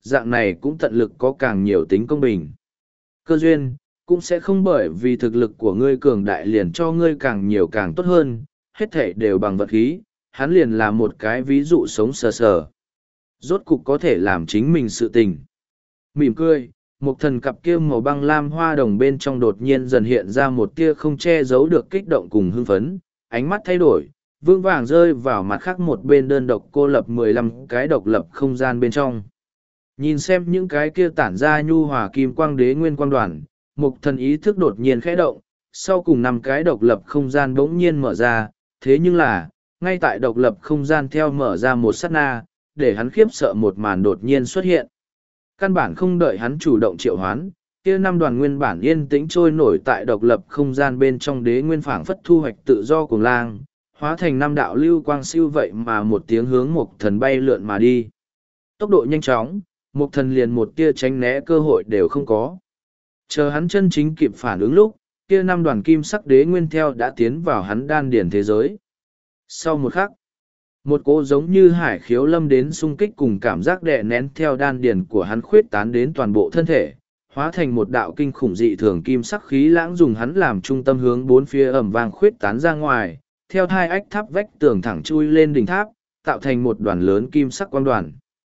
dạng này cũng tận lực có càng nhiều tính công bình. Cơ duyên, cũng sẽ không bởi vì thực lực của ngươi cường đại liền cho ngươi càng nhiều càng tốt hơn, hết thể đều bằng vật khí, hắn liền là một cái ví dụ sống sờ sờ. Rốt cục có thể làm chính mình sự tình. Mỉm cười, một thần cặp kia màu băng lam hoa đồng bên trong đột nhiên dần hiện ra một tia không che giấu được kích động cùng hưng phấn, ánh mắt thay đổi, vương vàng rơi vào mặt khác một bên đơn độc cô lập mười lăm cái độc lập không gian bên trong. Nhìn xem những cái kia tản ra nhu hòa kim quang đế nguyên quang đoàn, một thần ý thức đột nhiên khẽ động, sau cùng năm cái độc lập không gian bỗng nhiên mở ra, thế nhưng là, ngay tại độc lập không gian theo mở ra một sát na, để hắn khiếp sợ một màn đột nhiên xuất hiện. Căn bản không đợi hắn chủ động triệu hoán, kia năm đoàn nguyên bản yên tĩnh trôi nổi tại độc lập không gian bên trong đế nguyên phảng phất thu hoạch tự do của lang, hóa thành năm đạo lưu quang siêu vậy mà một tiếng hướng một thần bay lượn mà đi. Tốc độ nhanh chóng, một thần liền một tia tránh né cơ hội đều không có. Chờ hắn chân chính kịp phản ứng lúc, kia năm đoàn kim sắc đế nguyên theo đã tiến vào hắn đan điển thế giới. Sau một khắc, một cỗ giống như hải khiếu lâm đến xung kích cùng cảm giác đè nén theo đan điển của hắn khuyết tán đến toàn bộ thân thể, hóa thành một đạo kinh khủng dị thường kim sắc khí lãng dùng hắn làm trung tâm hướng bốn phía ẩm vàng khuyết tán ra ngoài, theo hai ách tháp vách tường thẳng chui lên đỉnh tháp, tạo thành một đoàn lớn kim sắc quang đoàn.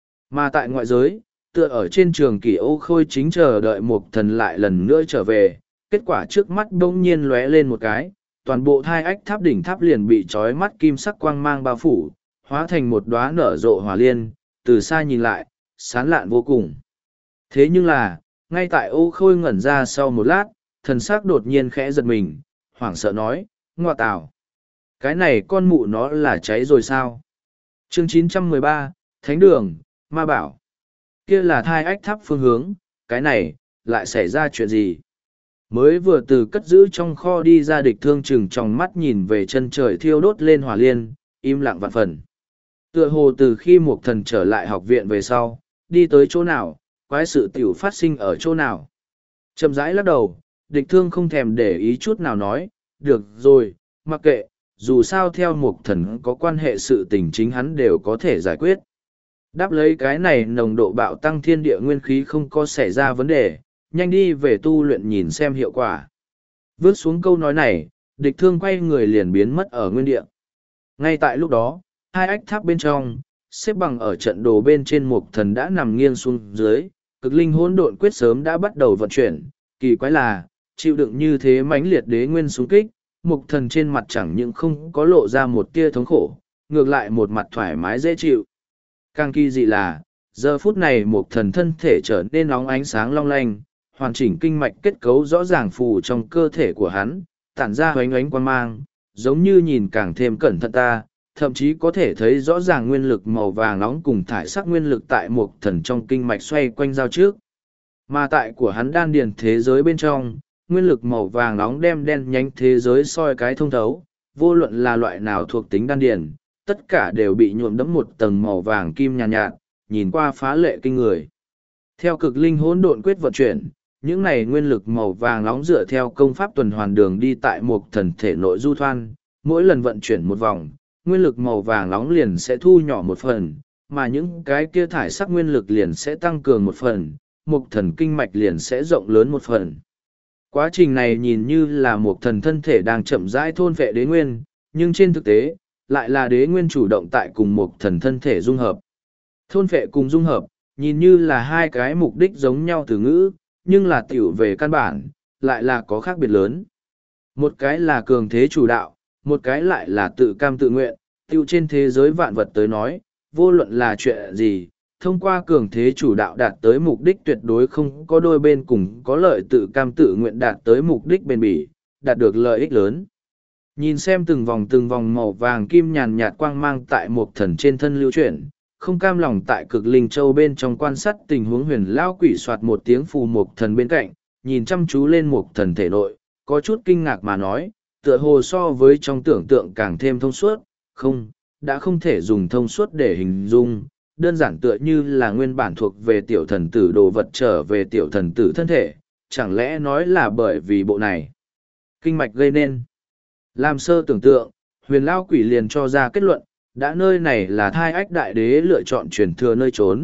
Mà tại ngoại giới, tựa ở trên trường kỷ ô khôi chính chờ đợi một thần lại lần nữa trở về, kết quả trước mắt bỗng nhiên lóe lên một cái, toàn bộ thai ách tháp đỉnh tháp liền bị trói mắt kim sắc quang mang bao phủ, hóa thành một đóa nở rộ hỏa liên, từ xa nhìn lại, sán lạn vô cùng. Thế nhưng là, ngay tại ô khôi ngẩn ra sau một lát, thần sắc đột nhiên khẽ giật mình, hoảng sợ nói, ngoa tào. Cái này con mụ nó là cháy rồi sao? Chương chín trăm mười ba, Thánh Đường, Ma Bảo. Kia là thai ách tháp phương hướng, cái này, lại xảy ra chuyện gì? Mới vừa từ cất giữ trong kho đi ra địch thương chừng trong mắt nhìn về chân trời thiêu đốt lên hỏa liên, im lặng vạn phần. Tựa hồ từ khi một thần trở lại học viện về sau, đi tới chỗ nào, quái sự tiểu phát sinh ở chỗ nào. Chậm rãi lắc đầu, địch thương không thèm để ý chút nào nói, được rồi, mặc kệ, dù sao theo một thần có quan hệ sự tình chính hắn đều có thể giải quyết. Đáp lấy cái này nồng độ bạo tăng thiên địa nguyên khí không có xảy ra vấn đề, nhanh đi về tu luyện nhìn xem hiệu quả. Vước xuống câu nói này, địch thương quay người liền biến mất ở nguyên địa. Ngay tại lúc đó, hai ách tháp bên trong, xếp bằng ở trận đồ bên trên một thần đã nằm nghiêng xuống dưới, cực linh hỗn độn quyết sớm đã bắt đầu vận chuyển, kỳ quái là, chịu đựng như thế mãnh liệt đế nguyên xung kích, mục thần trên mặt chẳng những không có lộ ra một tia thống khổ, ngược lại một mặt thoải mái dễ chịu. Càng kỳ dị là, giờ phút này mục thần thân thể trở nên nóng ánh sáng long lanh, hoàn chỉnh kinh mạch kết cấu rõ ràng phù trong cơ thể của hắn, tản ra hoánh ánh quan mang, giống như nhìn càng thêm cẩn thận ta, thậm chí có thể thấy rõ ràng nguyên lực màu vàng nóng cùng thải sắc nguyên lực tại mục thần trong kinh mạch xoay quanh giao trước. Mà tại của hắn đan điền thế giới bên trong, nguyên lực màu vàng nóng đem đen nhánh thế giới soi cái thông thấu, vô luận là loại nào thuộc tính đan điền, tất cả đều bị nhuộm đẫm một tầng màu vàng kim nhàn nhạt, nhạt, nhìn qua phá lệ kinh người. Theo cực linh hỗn độn quyết vận chuyển, những này nguyên lực màu vàng nóng dựa theo công pháp tuần hoàn đường đi tại một thần thể nội du thoan, mỗi lần vận chuyển một vòng, nguyên lực màu vàng nóng liền sẽ thu nhỏ một phần, mà những cái kia thải sắc nguyên lực liền sẽ tăng cường một phần, một thần kinh mạch liền sẽ rộng lớn một phần. Quá trình này nhìn như là một thần thân thể đang chậm rãi thôn phệ đế nguyên, nhưng trên thực tế, lại là đế nguyên chủ động tại cùng một thần thân thể dung hợp. Thôn phệ cùng dung hợp, nhìn như là hai cái mục đích giống nhau từ ngữ, nhưng là tiểu về căn bản, lại là có khác biệt lớn. Một cái là cường thế chủ đạo, một cái lại là tự cam tự nguyện, tiểu trên thế giới vạn vật tới nói, vô luận là chuyện gì, thông qua cường thế chủ đạo đạt tới mục đích tuyệt đối không có đôi bên cùng có lợi tự cam tự nguyện đạt tới mục đích bền bỉ, đạt được lợi ích lớn. Nhìn xem từng vòng từng vòng màu vàng kim nhàn nhạt quang mang tại một thần trên thân lưu chuyển, không cam lòng tại cực linh châu bên trong quan sát tình huống huyền lao quỷ soạt một tiếng phù một thần bên cạnh, nhìn chăm chú lên một thần thể nội, có chút kinh ngạc mà nói, tựa hồ so với trong tưởng tượng càng thêm thông suốt, không, đã không thể dùng thông suốt để hình dung, đơn giản tựa như là nguyên bản thuộc về tiểu thần tử đồ vật trở về tiểu thần tử thân thể, chẳng lẽ nói là bởi vì bộ này kinh mạch gây nên. Làm sơ tưởng tượng, huyền lao quỷ liền cho ra kết luận, đã nơi này là thai ách đại đế lựa chọn truyền thừa nơi trốn,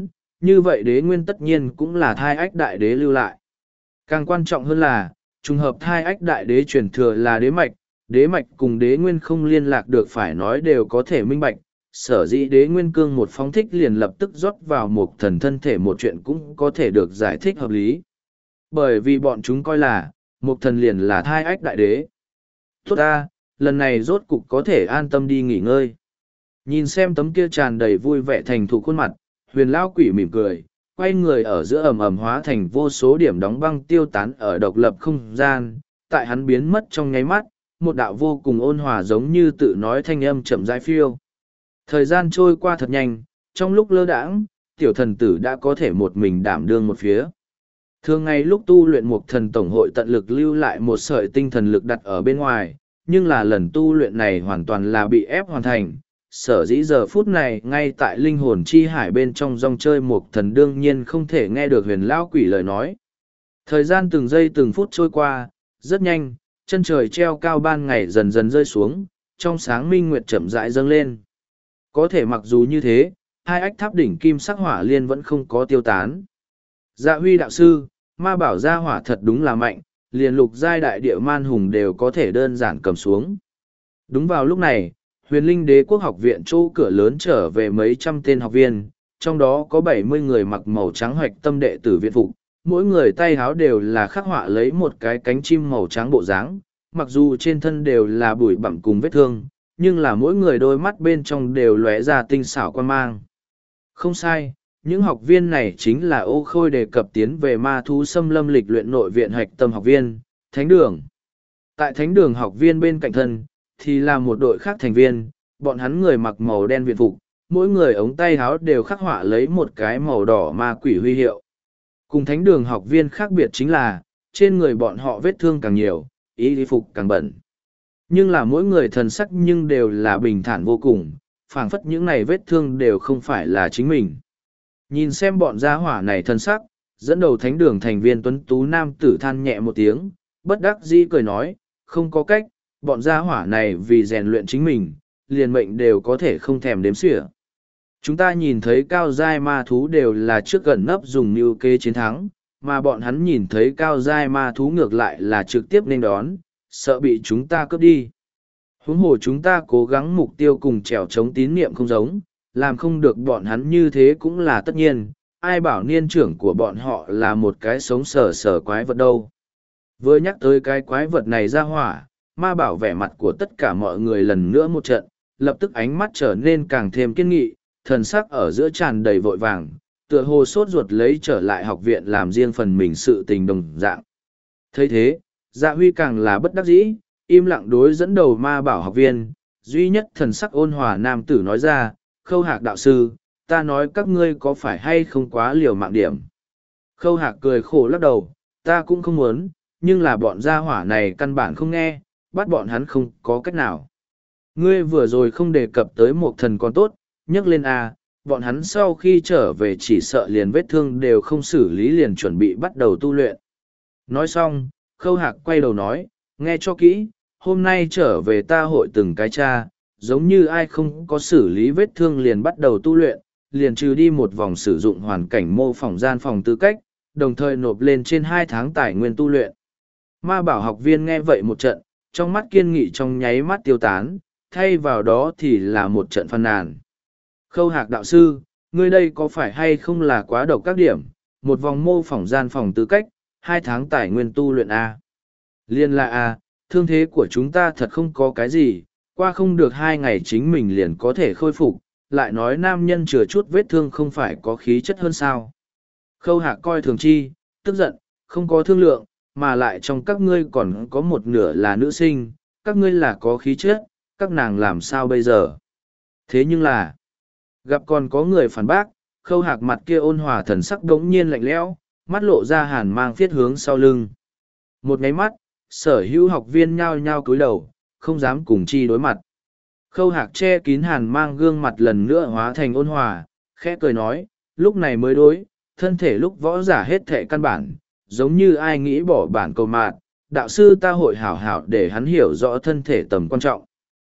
như vậy đế nguyên tất nhiên cũng là thai ách đại đế lưu lại. Càng quan trọng hơn là, trùng hợp thai ách đại đế truyền thừa là đế mạch, đế mạch cùng đế nguyên không liên lạc được phải nói đều có thể minh bạch, sở dĩ đế nguyên cương một phóng thích liền lập tức rót vào một thần thân thể một chuyện cũng có thể được giải thích hợp lý. Bởi vì bọn chúng coi là, một thần liền là thai ách đại đế. Tốt ta, lần này rốt cục có thể an tâm đi nghỉ ngơi. Nhìn xem tấm kia tràn đầy vui vẻ thành thục khuôn mặt, huyền lao quỷ mỉm cười, quay người ở giữa ầm ầm hóa thành vô số điểm đóng băng tiêu tán ở độc lập không gian, tại hắn biến mất trong nháy mắt, một đạo vô cùng ôn hòa giống như tự nói thanh âm chậm rãi phiêu. Thời gian trôi qua thật nhanh, trong lúc lơ đãng, tiểu thần tử đã có thể một mình đảm đương một phía. Thường ngày lúc tu luyện một thần tổng hội tận lực lưu lại một sợi tinh thần lực đặt ở bên ngoài, nhưng là lần tu luyện này hoàn toàn là bị ép hoàn thành. Sở dĩ giờ phút này ngay tại linh hồn chi hải bên trong dòng chơi một thần đương nhiên không thể nghe được huyền lão quỷ lời nói. Thời gian từng giây từng phút trôi qua, rất nhanh, chân trời treo cao ban ngày dần dần rơi xuống, trong sáng minh nguyệt chậm rãi dâng lên. Có thể mặc dù như thế, hai ách tháp đỉnh kim sắc hỏa liên vẫn không có tiêu tán. Dạ huy đạo sư, ma bảo gia hỏa thật đúng là mạnh, liền lục giai đại địa man hùng đều có thể đơn giản cầm xuống. Đúng vào lúc này, huyền linh đế quốc học viện chỗ cửa lớn trở về mấy trăm tên học viên, trong đó có bảy mươi người mặc màu trắng hoạch tâm đệ tử viện phục, mỗi người tay háo đều là khắc họa lấy một cái cánh chim màu trắng bộ dáng, mặc dù trên thân đều là bụi bặm cùng vết thương, nhưng là mỗi người đôi mắt bên trong đều lóe ra tinh xảo quan mang. Không sai, những học viên này chính là Ô Khôi đề cập tiến về ma thú xâm lâm lịch luyện nội viện hạch tâm học viên, Thánh Đường. Tại Thánh Đường học viên bên cạnh thân, thì là một đội khác thành viên, bọn hắn người mặc màu đen viện phục, mỗi người ống tay áo đều khắc họa lấy một cái màu đỏ ma quỷ huy hiệu. Cùng Thánh Đường học viên khác biệt chính là, trên người bọn họ vết thương càng nhiều, y phục càng bẩn. Nhưng là mỗi người thần sắc nhưng đều là bình thản vô cùng, phảng phất những này vết thương đều không phải là chính mình. Nhìn xem bọn gia hỏa này thân sắc, dẫn đầu Thánh Đường thành viên tuấn tú nam tử than nhẹ một tiếng, bất đắc dĩ cười nói, không có cách, bọn gia hỏa này vì rèn luyện chính mình, liền mệnh đều có thể không thèm đếm xỉa. Chúng ta nhìn thấy cao giai ma thú đều là trước gần nấp dùng mưu kế chiến thắng, mà bọn hắn nhìn thấy cao giai ma thú ngược lại là trực tiếp nên đón, sợ bị chúng ta cướp đi. Huống hồ chúng ta cố gắng mục tiêu cùng trèo chống tín niệm không giống, làm không được bọn hắn như thế cũng là tất nhiên, ai bảo niên trưởng của bọn họ là một cái sống sờ sờ quái vật đâu. Vừa nhắc tới cái quái vật này ra hỏa, ma bảo vẻ mặt của tất cả mọi người lần nữa một trận, lập tức ánh mắt trở nên càng thêm kiên nghị, thần sắc ở giữa tràn đầy vội vàng, tựa hồ sốt ruột lấy trở lại học viện làm riêng phần mình sự tình đồng dạng. thấy thế, Dạ Huy càng là bất đắc dĩ, im lặng đối dẫn đầu ma bảo học viên, duy nhất thần sắc ôn hòa nam tử nói ra, Khâu Hạc đạo sư, ta nói các ngươi có phải hay không quá liều mạng điểm. Khâu Hạc cười khổ lắc đầu, ta cũng không muốn, nhưng là bọn gia hỏa này căn bản không nghe, bắt bọn hắn không có cách nào. Ngươi vừa rồi không đề cập tới một thần còn tốt, nhắc lên a, bọn hắn sau khi trở về chỉ sợ liền vết thương đều không xử lý liền chuẩn bị bắt đầu tu luyện. Nói xong, Khâu Hạc quay đầu nói, nghe cho kỹ, hôm nay trở về ta hội từng cái cha, giống như ai không có xử lý vết thương liền bắt đầu tu luyện, liền trừ đi một vòng sử dụng hoàn cảnh mô phỏng gian phòng tư cách, đồng thời nộp lên trên hai tháng tài nguyên tu luyện. Ma bảo học viên nghe vậy một trận, trong mắt kiên nghị trong nháy mắt tiêu tán, thay vào đó thì là một trận phàn nàn. Khâu Hạc đạo sư, ngươi đây có phải hay không là quá độc các điểm, một vòng mô phỏng gian phòng tư cách, hai tháng tài nguyên tu luyện A. Liên là A, thương thế của chúng ta thật không có cái gì, qua không được hai ngày chính mình liền có thể khôi phục, lại nói nam nhân chừa chút vết thương không phải có khí chất hơn sao. Khâu Hạc coi thường chi, tức giận, không có thương lượng, mà lại trong các ngươi còn có một nửa là nữ sinh, các ngươi là có khí chất, các nàng làm sao bây giờ. Thế nhưng là, gặp còn có người phản bác, Khâu Hạc mặt kia ôn hòa thần sắc đống nhiên lạnh lẽo, mắt lộ ra hàn mang phiết hướng sau lưng. Một nháy mắt, sở hữu học viên nhao nhao cúi đầu, không dám cùng chi đối mặt. Khâu Hạc che kín hàn mang gương mặt lần nữa hóa thành ôn hòa, khẽ cười nói, lúc này mới đối, thân thể lúc võ giả hết thệ căn bản, giống như ai nghĩ bỏ bản cầu mạn, đạo sư ta hội hảo hảo để hắn hiểu rõ thân thể tầm quan trọng.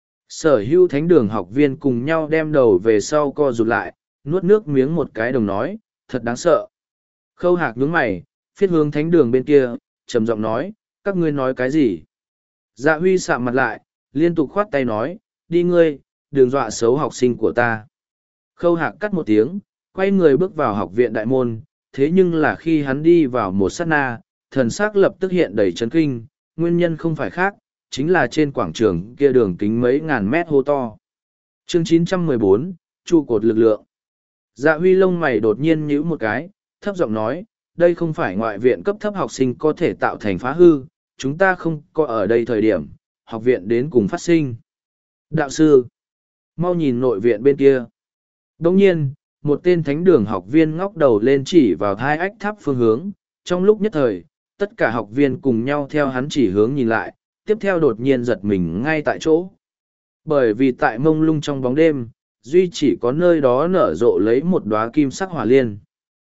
Sở hữu thánh đường học viên cùng nhau đem đầu về sau co rụt lại, nuốt nước miếng một cái đồng nói, thật đáng sợ. Khâu Hạc nhướng mày, phiết hướng thánh đường bên kia, trầm giọng nói, các ngươi nói cái gì? Dạ Huy sạm mặt lại, liên tục khoát tay nói, đi ngươi, đừng dọa xấu học sinh của ta. Khâu Hạc cắt một tiếng, quay người bước vào học viện đại môn, thế nhưng là khi hắn đi vào một sát na, thần sắc lập tức hiện đầy chấn kinh, nguyên nhân không phải khác, chính là trên quảng trường kia đường kính mấy ngàn mét hô to. Chương chín trăm mười bốn, trụ cột lực lượng. Dạ Huy lông mày đột nhiên nhíu một cái, thấp giọng nói, đây không phải ngoại viện cấp thấp học sinh có thể tạo thành phá hư, chúng ta không có ở đây thời điểm, học viện đến cùng phát sinh. Đạo sư, mau nhìn nội viện bên kia. Đồng nhiên, một tên thánh đường học viên ngóc đầu lên chỉ vào hai ách tháp phương hướng, trong lúc nhất thời, tất cả học viên cùng nhau theo hắn chỉ hướng nhìn lại, tiếp theo đột nhiên giật mình ngay tại chỗ. Bởi vì tại mông lung trong bóng đêm, duy chỉ có nơi đó nở rộ lấy một đóa kim sắc hỏa liên.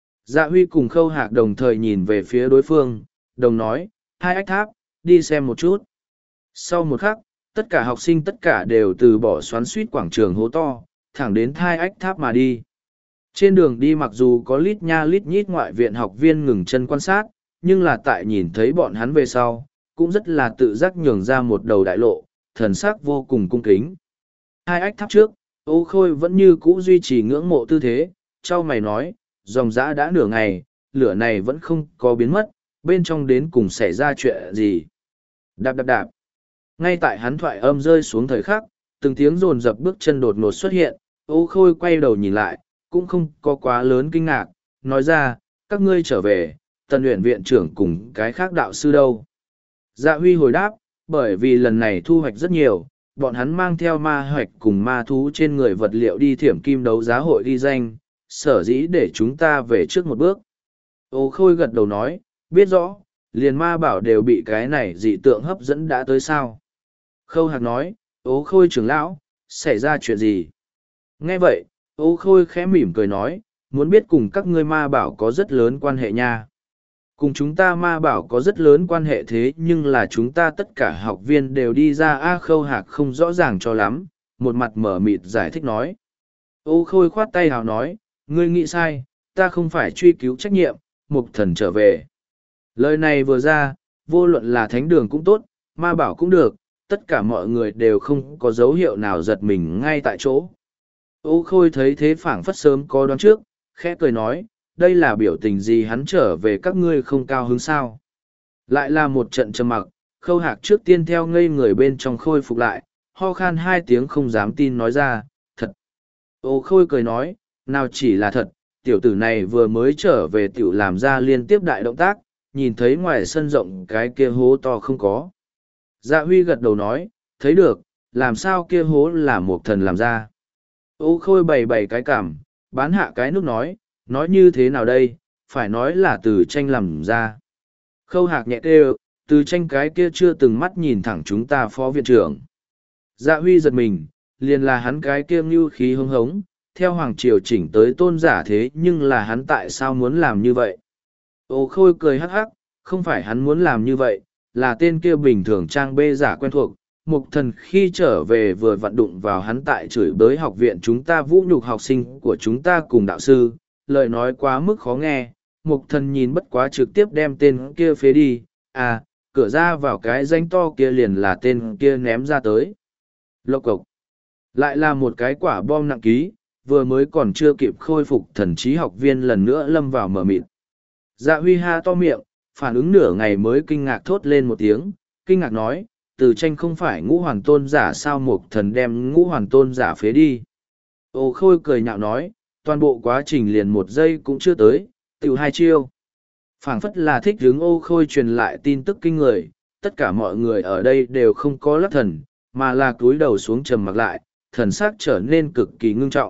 Dạ Huy cùng Khâu Hạc đồng thời nhìn về phía đối phương, đồng nói, hai ách tháp, đi xem một chút. Sau một khắc, tất cả học sinh tất cả đều từ bỏ xoắn suýt quảng trường hố to, thẳng đến hai ách tháp mà đi. Trên đường đi mặc dù có lít nha lít nhít ngoại viện học viên ngừng chân quan sát, nhưng là tại nhìn thấy bọn hắn về sau, cũng rất là tự giác nhường ra một đầu đại lộ, thần sắc vô cùng cung kính. Hai ách tháp trước, Ô Khôi vẫn như cũ duy trì ngưỡng mộ tư thế, trao mày nói, dòng dã đã nửa ngày, lửa này vẫn không có biến mất, bên trong đến cùng xảy ra chuyện gì. Đạp đạp đạp. Ngay tại hắn thoại âm rơi xuống thời khắc, từng tiếng rồn rập bước chân đột ngột xuất hiện, Ô Khôi quay đầu nhìn lại, cũng không có quá lớn kinh ngạc, nói ra, các ngươi trở về, tần luyện viện trưởng cùng cái khác đạo sư đâu. Dạ Huy hồi đáp, bởi vì lần này thu hoạch rất nhiều, bọn hắn mang theo ma hoạch cùng ma thú trên người vật liệu đi thiểm kim đấu giá hội ghi danh, sở dĩ để chúng ta về trước một bước. Ô Khôi gật đầu nói, biết rõ, liền ma bảo đều bị cái này dị tượng hấp dẫn đã tới sao. Khâu Hạc nói, Ô Khôi trưởng lão, xảy ra chuyện gì? Nghe vậy, Ô Khôi khẽ mỉm cười nói, muốn biết cùng các ngươi ma bảo có rất lớn quan hệ nha. Cùng chúng ta ma bảo có rất lớn quan hệ thế nhưng là chúng ta tất cả học viên đều đi ra A Khâu Hạc không rõ ràng cho lắm, một mặt mở mịt giải thích nói. Ô Khôi khoát tay hào nói, ngươi nghĩ sai, ta không phải truy cứu trách nhiệm, mục thần trở về. Lời này vừa ra, vô luận là thánh đường cũng tốt, ma bảo cũng được, tất cả mọi người đều không có dấu hiệu nào giật mình ngay tại chỗ. Ô Khôi thấy thế phảng phất sớm có đoán trước, khẽ cười nói, đây là biểu tình gì hắn trở về các ngươi không cao hứng sao. Lại là một trận trầm mặc, Khâu Hạc trước tiên theo ngây người bên trong khôi phục lại, ho khan hai tiếng không dám tin nói ra, thật. Ô Khôi cười nói, nào chỉ là thật, tiểu tử này vừa mới trở về tiểu làm ra liên tiếp đại động tác, nhìn thấy ngoài sân rộng cái kia hố to không có. Dạ Huy gật đầu nói, thấy được, làm sao kia hố là một thần làm ra. Ô Khôi bày bày cái cảm, bán hạ cái nước nói, nói như thế nào đây, phải nói là từ tranh làm ra. Khâu Hạc nhẹ kêu, từ tranh cái kia chưa từng mắt nhìn thẳng chúng ta phó viện trưởng. Dạ Huy giật mình, liền là hắn cái kia ngưu khí hưng hống, theo Hoàng Triều chỉnh tới tôn giả thế nhưng là hắn tại sao muốn làm như vậy. Ô Khôi cười hắc hắc, không phải hắn muốn làm như vậy, là tên kia bình thường trang bê giả quen thuộc. Mục thần khi trở về vừa vặn đụng vào hắn tại chửi bới học viện chúng ta vũ nhục học sinh của chúng ta cùng đạo sư, lời nói quá mức khó nghe, mục thần nhìn bất quá trực tiếp đem tên kia phế đi, à, cửa ra vào cái danh to kia liền là tên kia ném ra tới. Lộc cộc, lại là một cái quả bom nặng ký, vừa mới còn chưa kịp khôi phục thần trí học viên lần nữa lâm vào mờ mịt. Dạ Huy ha to miệng, phản ứng nửa ngày mới kinh ngạc thốt lên một tiếng, kinh ngạc nói, từ tranh không phải ngũ hoàn tôn giả sao mục thần đem ngũ hoàn tôn giả phế đi. Ô Khôi cười nhạo nói, toàn bộ quá trình liền một giây cũng chưa tới, tiểu hai chiêu. Phảng phất là thích hướng Ô Khôi truyền lại tin tức kinh người, tất cả mọi người ở đây đều không có lắc thần, mà là cúi đầu xuống trầm mặc lại, thần sắc trở nên cực kỳ ngưng trọng.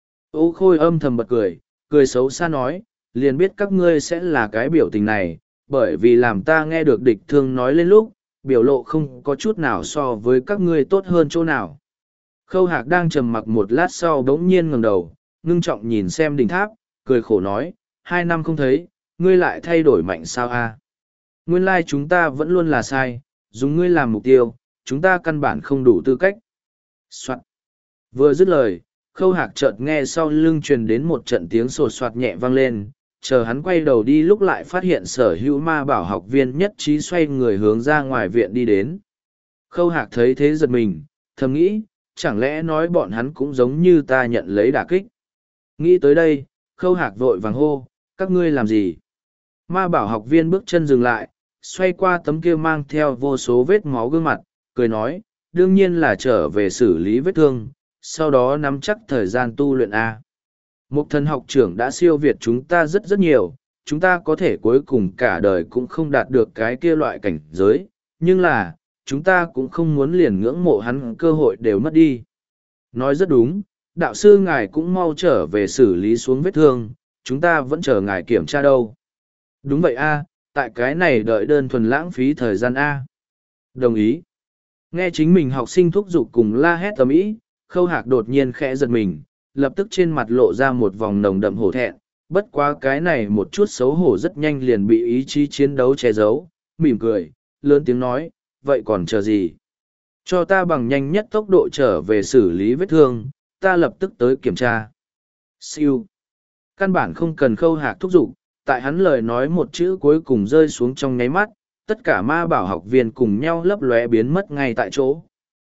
Ô Khôi âm thầm bật cười, cười xấu xa nói, liền biết các ngươi sẽ là cái biểu tình này, bởi vì làm ta nghe được địch thương nói lên lúc, biểu lộ không có chút nào so với các ngươi tốt hơn chỗ nào. Khâu Hạc đang trầm mặc một lát sau bỗng nhiên ngẩng đầu, ngưng trọng nhìn xem đỉnh tháp, cười khổ nói, hai năm không thấy, ngươi lại thay đổi mạnh sao a? Nguyên lai chúng ta vẫn luôn là sai, dùng ngươi làm mục tiêu, chúng ta căn bản không đủ tư cách. Soạn. Vừa dứt lời, Khâu Hạc chợt nghe sau lưng truyền đến một trận tiếng sột soạt nhẹ vang lên, chờ hắn quay đầu đi lúc lại phát hiện sở hữu ma bảo học viên nhất trí xoay người hướng ra ngoài viện đi đến. Khâu Hạc thấy thế giật mình, thầm nghĩ, chẳng lẽ nói bọn hắn cũng giống như ta nhận lấy đả kích. Nghĩ tới đây, Khâu Hạc vội vàng hô, các ngươi làm gì? Ma bảo học viên bước chân dừng lại, xoay qua tấm kia mang theo vô số vết máu gương mặt, cười nói, đương nhiên là trở về xử lý vết thương, sau đó nắm chắc thời gian tu luyện A. Một thần học trưởng đã siêu việt chúng ta rất rất nhiều, chúng ta có thể cuối cùng cả đời cũng không đạt được cái kia loại cảnh giới, nhưng là, chúng ta cũng không muốn liền ngưỡng mộ hắn cơ hội đều mất đi. Nói rất đúng, đạo sư ngài cũng mau trở về xử lý xuống vết thương, chúng ta vẫn chờ ngài kiểm tra đâu. Đúng vậy A, tại cái này đợi đơn thuần lãng phí thời gian A. Đồng ý. Nghe chính mình học sinh thúc giục cùng la hét tầm ý, Khâu Hạc đột nhiên khẽ giật mình, lập tức trên mặt lộ ra một vòng nồng đậm hổ thẹn, bất quá cái này một chút xấu hổ rất nhanh liền bị ý chí chiến đấu che giấu, mỉm cười, lớn tiếng nói, vậy còn chờ gì? Cho ta bằng nhanh nhất tốc độ trở về xử lý vết thương, ta lập tức tới kiểm tra. Siêu. Căn bản không cần Khâu Hạc thúc giục, tại hắn lời nói một chữ cuối cùng rơi xuống trong nháy mắt, tất cả ma bảo học viên cùng nhau lấp lóe biến mất ngay tại chỗ.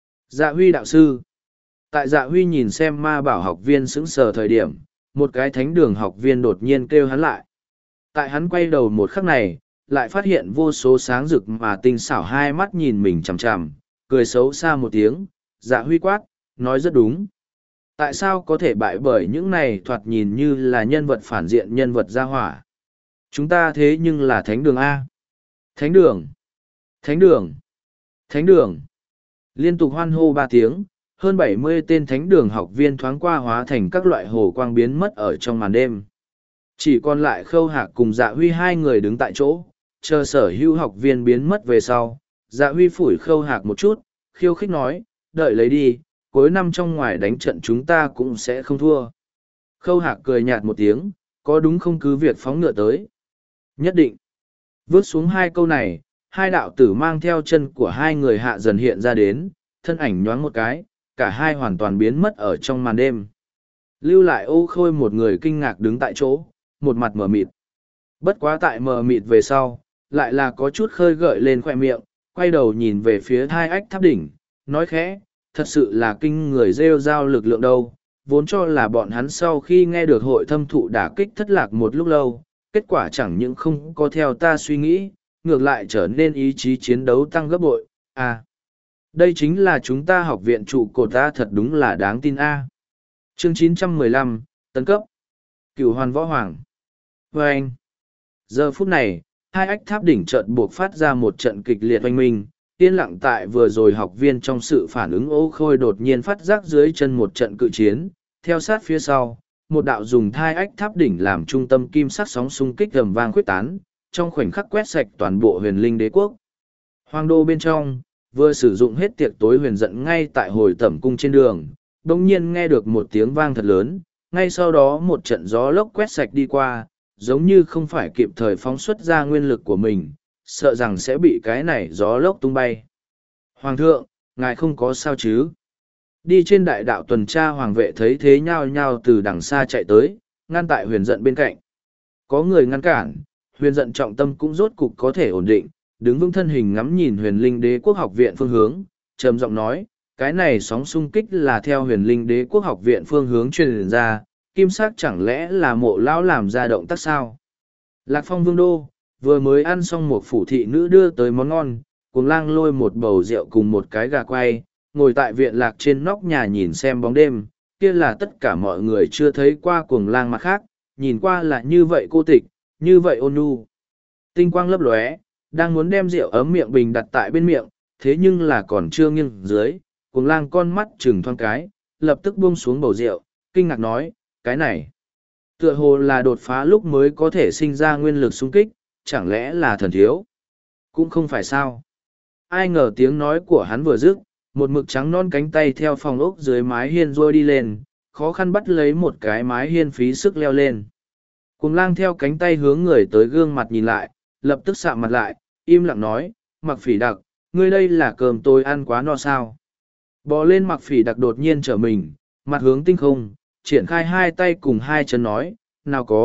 Dạ Huy đạo sư. Tại Dạ Huy nhìn xem ma bảo học viên sững sờ thời điểm, một cái thánh đường học viên đột nhiên kêu hắn lại. Tại hắn quay đầu một khắc này, lại phát hiện vô số sáng rực mà tinh xảo hai mắt nhìn mình chằm chằm, cười xấu xa một tiếng, Dạ Huy quát, nói rất đúng. Tại sao có thể bại bởi những này thoạt nhìn như là nhân vật phản diện nhân vật gia hỏa? Chúng ta thế nhưng là thánh đường A. Thánh đường! Thánh đường! Thánh đường! Liên tục hoan hô ba tiếng, hơn bảy mươi tên thánh đường học viên thoáng qua hóa thành các loại hồ quang biến mất ở trong màn đêm. Chỉ còn lại Khâu Hạc cùng Dạ Huy hai người đứng tại chỗ, chờ sở hữu học viên biến mất về sau. Dạ Huy phủi Khâu Hạc một chút, khiêu khích nói, đợi lấy đi, cuối năm trong ngoài đánh trận chúng ta cũng sẽ không thua. Khâu Hạc cười nhạt một tiếng, có đúng không cứ việc phóng ngựa tới. Nhất định. Vớt xuống hai câu này, hai đạo tử mang theo chân của hai người hạ dần hiện ra đến, thân ảnh nhoáng một cái, cả hai hoàn toàn biến mất ở trong màn đêm. Lưu lại Ô Khôi một người kinh ngạc đứng tại chỗ, một mặt mờ mịt. Bất quá tại mờ mịt về sau, lại là có chút khơi gợi lên khoe miệng, quay đầu nhìn về phía hai ách tháp đỉnh, nói khẽ, thật sự là kinh người rêu rao lực lượng đâu, vốn cho là bọn hắn sau khi nghe được hội thâm thụ đả kích thất lạc một lúc lâu, kết quả chẳng những không có theo ta suy nghĩ, ngược lại trở nên ý chí chiến đấu tăng gấp bội, à. Đây chính là chúng ta học viện trụ cột ta thật đúng là đáng tin a. Chương chín trăm mười lăm, tấn cấp. Cửu hoàn võ hoàng. Và anh. Giờ phút này, hai ách tháp đỉnh trận buộc phát ra một trận kịch liệt oanh minh, yên lặng tại vừa rồi học viên trong sự phản ứng Ô Khôi đột nhiên phát giác dưới chân một trận cự chiến, theo sát phía sau, một đạo dùng thai ách tháp đỉnh làm trung tâm kim sắc sóng xung kích gầm vang khuyết tán, trong khoảnh khắc quét sạch toàn bộ huyền linh đế quốc. Hoàng đô bên trong, vừa sử dụng hết tiệc tối huyền giận ngay tại hồi tẩm cung trên đường, bỗng nhiên nghe được một tiếng vang thật lớn, ngay sau đó một trận gió lốc quét sạch đi qua, giống như không phải kịp thời phóng xuất ra nguyên lực của mình, sợ rằng sẽ bị cái này gió lốc tung bay. Hoàng thượng, ngài không có sao chứ? Đi trên đại đạo tuần tra hoàng vệ thấy thế nhao nhao từ đằng xa chạy tới, ngăn tại huyền giận bên cạnh. Có người ngăn cản, huyền giận trọng tâm cũng rốt cục có thể ổn định, đứng vững thân hình ngắm nhìn huyền linh đế quốc học viện phương hướng, trầm giọng nói, cái này sóng xung kích là theo huyền linh đế quốc học viện phương hướng truyền ra, kim sắc chẳng lẽ là mộ lão làm ra động tác sao? Lạc Phong vương đô, vừa mới ăn xong một phủ thị nữ đưa tới món ngon, cuồng lang lôi một bầu rượu cùng một cái gà quay, ngồi tại viện lạc trên nóc nhà nhìn xem bóng đêm, kia là tất cả mọi người chưa thấy qua cuồng lang mặt khác, nhìn qua là như vậy cô tịch, như vậy ôn nhu. Tinh quang lấp lóe, đang muốn đem rượu ấm miệng bình đặt tại bên miệng, thế nhưng là còn chưa nghiêng dưới, cuồng lang con mắt chừng thoáng cái, lập tức buông xuống bầu rượu, kinh ngạc nói, cái này, tựa hồ là đột phá lúc mới có thể sinh ra nguyên lực xung kích, chẳng lẽ là thần thiếu? Cũng không phải sao. Ai ngờ tiếng nói của hắn vừa dứt, một mực trắng non cánh tay theo phòng ốc dưới mái hiên rôi đi lên, khó khăn bắt lấy một cái mái hiên phí sức leo lên. Cuồng lang theo cánh tay hướng người tới gương mặt nhìn lại, lập tức sạm mặt lại, im lặng nói, Mặc Phỉ Đặc, ngươi đây là cơm tôi ăn quá no sao? Bò lên Mặc Phỉ Đặc đột nhiên trở mình, mặt hướng tinh không, triển khai hai tay cùng hai chân nói, nào có,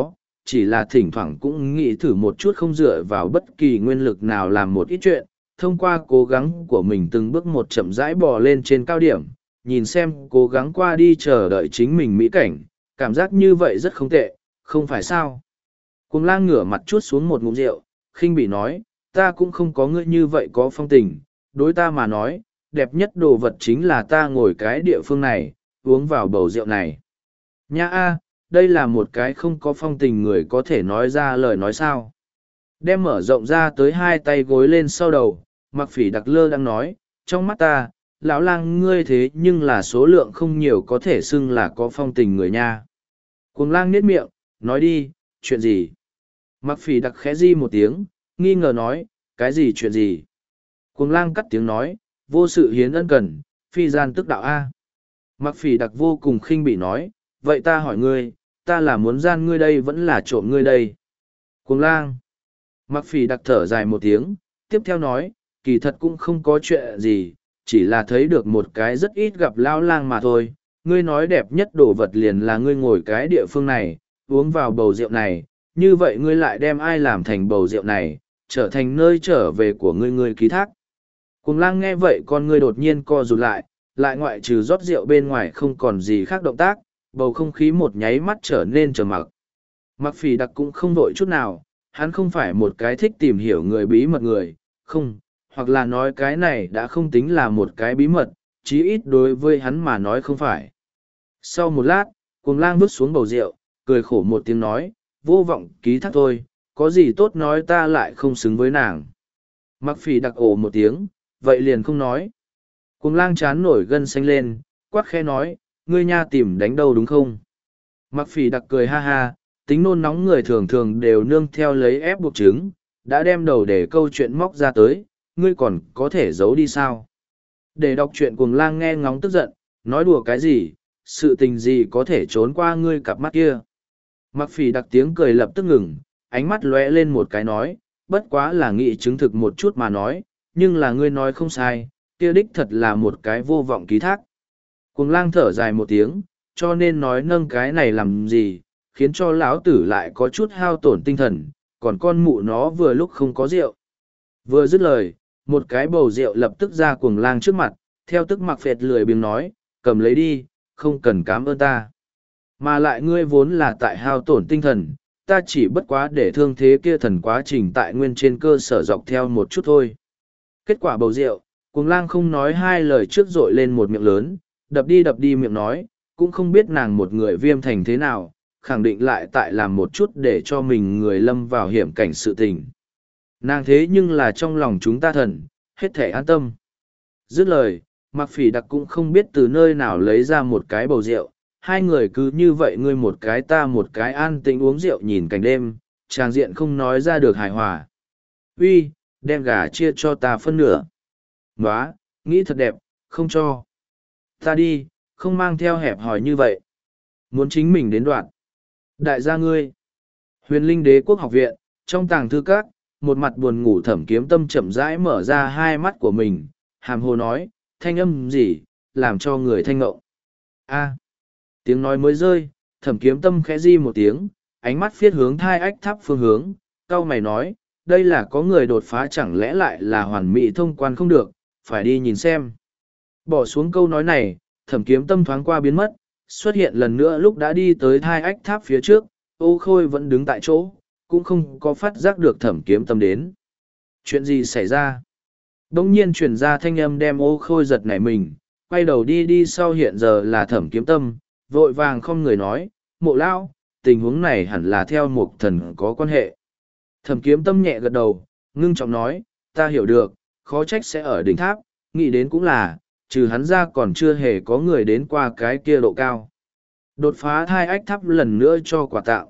chỉ là thỉnh thoảng cũng nghĩ thử một chút không dựa vào bất kỳ nguyên lực nào làm một ít chuyện, thông qua cố gắng của mình từng bước một chậm rãi bò lên trên cao điểm, nhìn xem cố gắng qua đi chờ đợi chính mình mỹ cảnh, cảm giác như vậy rất không tệ, không phải sao. Cuồng lang ngửa mặt chuốt xuống một ngụm rượu, khinh bỉ nói, ta cũng không có ngươi như vậy có phong tình, đối ta mà nói, đẹp nhất đồ vật chính là ta ngồi cái địa phương này, uống vào bầu rượu này. Nha a, đây là một cái không có phong tình người có thể nói ra lời nói sao. Đem mở rộng ra tới hai tay gối lên sau đầu, Mặc Phỉ Đặc lơ đang nói, trong mắt ta, lão lang ngươi thế nhưng là số lượng không nhiều có thể xưng là có phong tình người nha. Cuồng lang nhếch miệng, nói đi, chuyện gì? Mặc Phỉ Đặc khẽ di một tiếng, nghi ngờ nói, cái gì chuyện gì? Cuồng lang cắt tiếng nói, vô sự hiến ân cần, phi gian tức đạo A. Mặc Phỉ Đặc vô cùng khinh bỉ nói, vậy ta hỏi ngươi, ta là muốn gian ngươi đây vẫn là trộm ngươi đây? Cuồng lang. Mặc Phỉ Đặc thở dài một tiếng, tiếp theo nói, kỳ thật cũng không có chuyện gì, chỉ là thấy được một cái rất ít gặp lão lang mà thôi. Ngươi nói đẹp nhất đồ vật liền là ngươi ngồi cái địa phương này, uống vào bầu rượu này, như vậy ngươi lại đem ai làm thành bầu rượu này, trở thành nơi trở về của ngươi ngươi ký thác. Cuồng lang nghe vậy con ngươi đột nhiên co rụt lại, lại ngoại trừ rót rượu bên ngoài không còn gì khác động tác, bầu không khí một nháy mắt trở nên trầm mặc. Mặc Phỉ Đặc cũng không vội chút nào, hắn không phải một cái thích tìm hiểu người bí mật người, không, hoặc là nói cái này đã không tính là một cái bí mật, chí ít đối với hắn mà nói không phải. Sau một lát, Cuồng lang vứt xuống bầu rượu, cười khổ một tiếng nói, vô vọng ký thác thôi, có gì tốt nói ta lại không xứng với nàng. Mặc Phỉ Đặc ồ một tiếng, vậy liền không nói. Cuồng lang chán nổi gân xanh lên, quát khẽ nói, ngươi nha tìm đánh đâu đúng không? Mặc Phỉ Đặc cười ha ha, tính nôn nóng người thường thường đều nương theo lấy ép buộc chứng, đã đem đầu để câu chuyện móc ra tới, ngươi còn có thể giấu đi sao? Để đọc chuyện Cuồng lang nghe ngóng tức giận, nói đùa cái gì, sự tình gì có thể trốn qua ngươi cặp mắt kia? Mặc Phỉ Đặc tiếng cười lập tức ngừng, ánh mắt lóe lên một cái nói, bất quá là nghĩ chứng thực một chút mà nói, nhưng là ngươi nói không sai, kia đích thật là một cái vô vọng ký thác. Cuồng lang thở dài một tiếng, cho nên nói nâng cái này làm gì, khiến cho lão tử lại có chút hao tổn tinh thần, còn con mụ nó vừa lúc không có rượu. Vừa dứt lời, một cái bầu rượu lập tức ra cuồng lang trước mặt, theo tức mặc phệt lười biếng nói, cầm lấy đi, không cần cảm ơn ta. Mà lại ngươi vốn là tại hao tổn tinh thần, ta chỉ bất quá để thương thế kia thần quá trình tại nguyên trên cơ sở dọc theo một chút thôi. Kết quả bầu rượu, cuồng lang không nói hai lời trước dội lên một miệng lớn, đập đi đập đi miệng nói, cũng không biết nàng một người viêm thành thế nào, khẳng định lại tại làm một chút để cho mình người lâm vào hiểm cảnh sự tình. Nàng thế nhưng là trong lòng chúng ta thần, hết thể an tâm. Dứt lời, Mặc Phỉ Đặc cũng không biết từ nơi nào lấy ra một cái bầu rượu, hai người cứ như vậy ngươi một cái ta một cái an tĩnh uống rượu nhìn cảnh đêm, tràng diện không nói ra được hài hòa. Uy, đem gà chia cho ta phân nửa. Nóa, nghĩ thật đẹp, không cho. Ta đi, không mang theo hẹp hòi như vậy. Muốn chính mình đến đoạn. Đại gia ngươi. Huyền Linh Đế Quốc Học Viện, trong tàng thư các, một mặt buồn ngủ Thẩm Kiếm Tâm chậm rãi mở ra hai mắt của mình, hàm hồ nói, thanh âm gì, làm cho người thanh ngộng. A. Tiếng nói mới rơi, Thẩm Kiếm Tâm khẽ di một tiếng, ánh mắt phiết hướng thai ách tháp phương hướng, cau mày nói, đây là có người đột phá chẳng lẽ lại là hoàn mỹ thông quan không được, phải đi nhìn xem. Bỏ xuống câu nói này, Thẩm Kiếm Tâm thoáng qua biến mất, xuất hiện lần nữa lúc đã đi tới thai ách tháp phía trước, Ô Khôi vẫn đứng tại chỗ, cũng không có phát giác được Thẩm Kiếm Tâm đến. Chuyện gì xảy ra? Đông nhiên truyền ra thanh âm đem Ô Khôi giật nảy mình, quay đầu đi đi sau hiện giờ là Thẩm Kiếm Tâm, vội vàng không người nói, Mộ Lao, tình huống này hẳn là theo một thần có quan hệ. Thẩm Kiếm Tâm nhẹ gật đầu, ngưng trọng nói, ta hiểu được, khó trách sẽ ở đỉnh tháp, nghĩ đến cũng là, trừ hắn ra còn chưa hề có người đến qua cái kia độ cao. Đột phá thai ách tháp lần nữa cho quà tạo.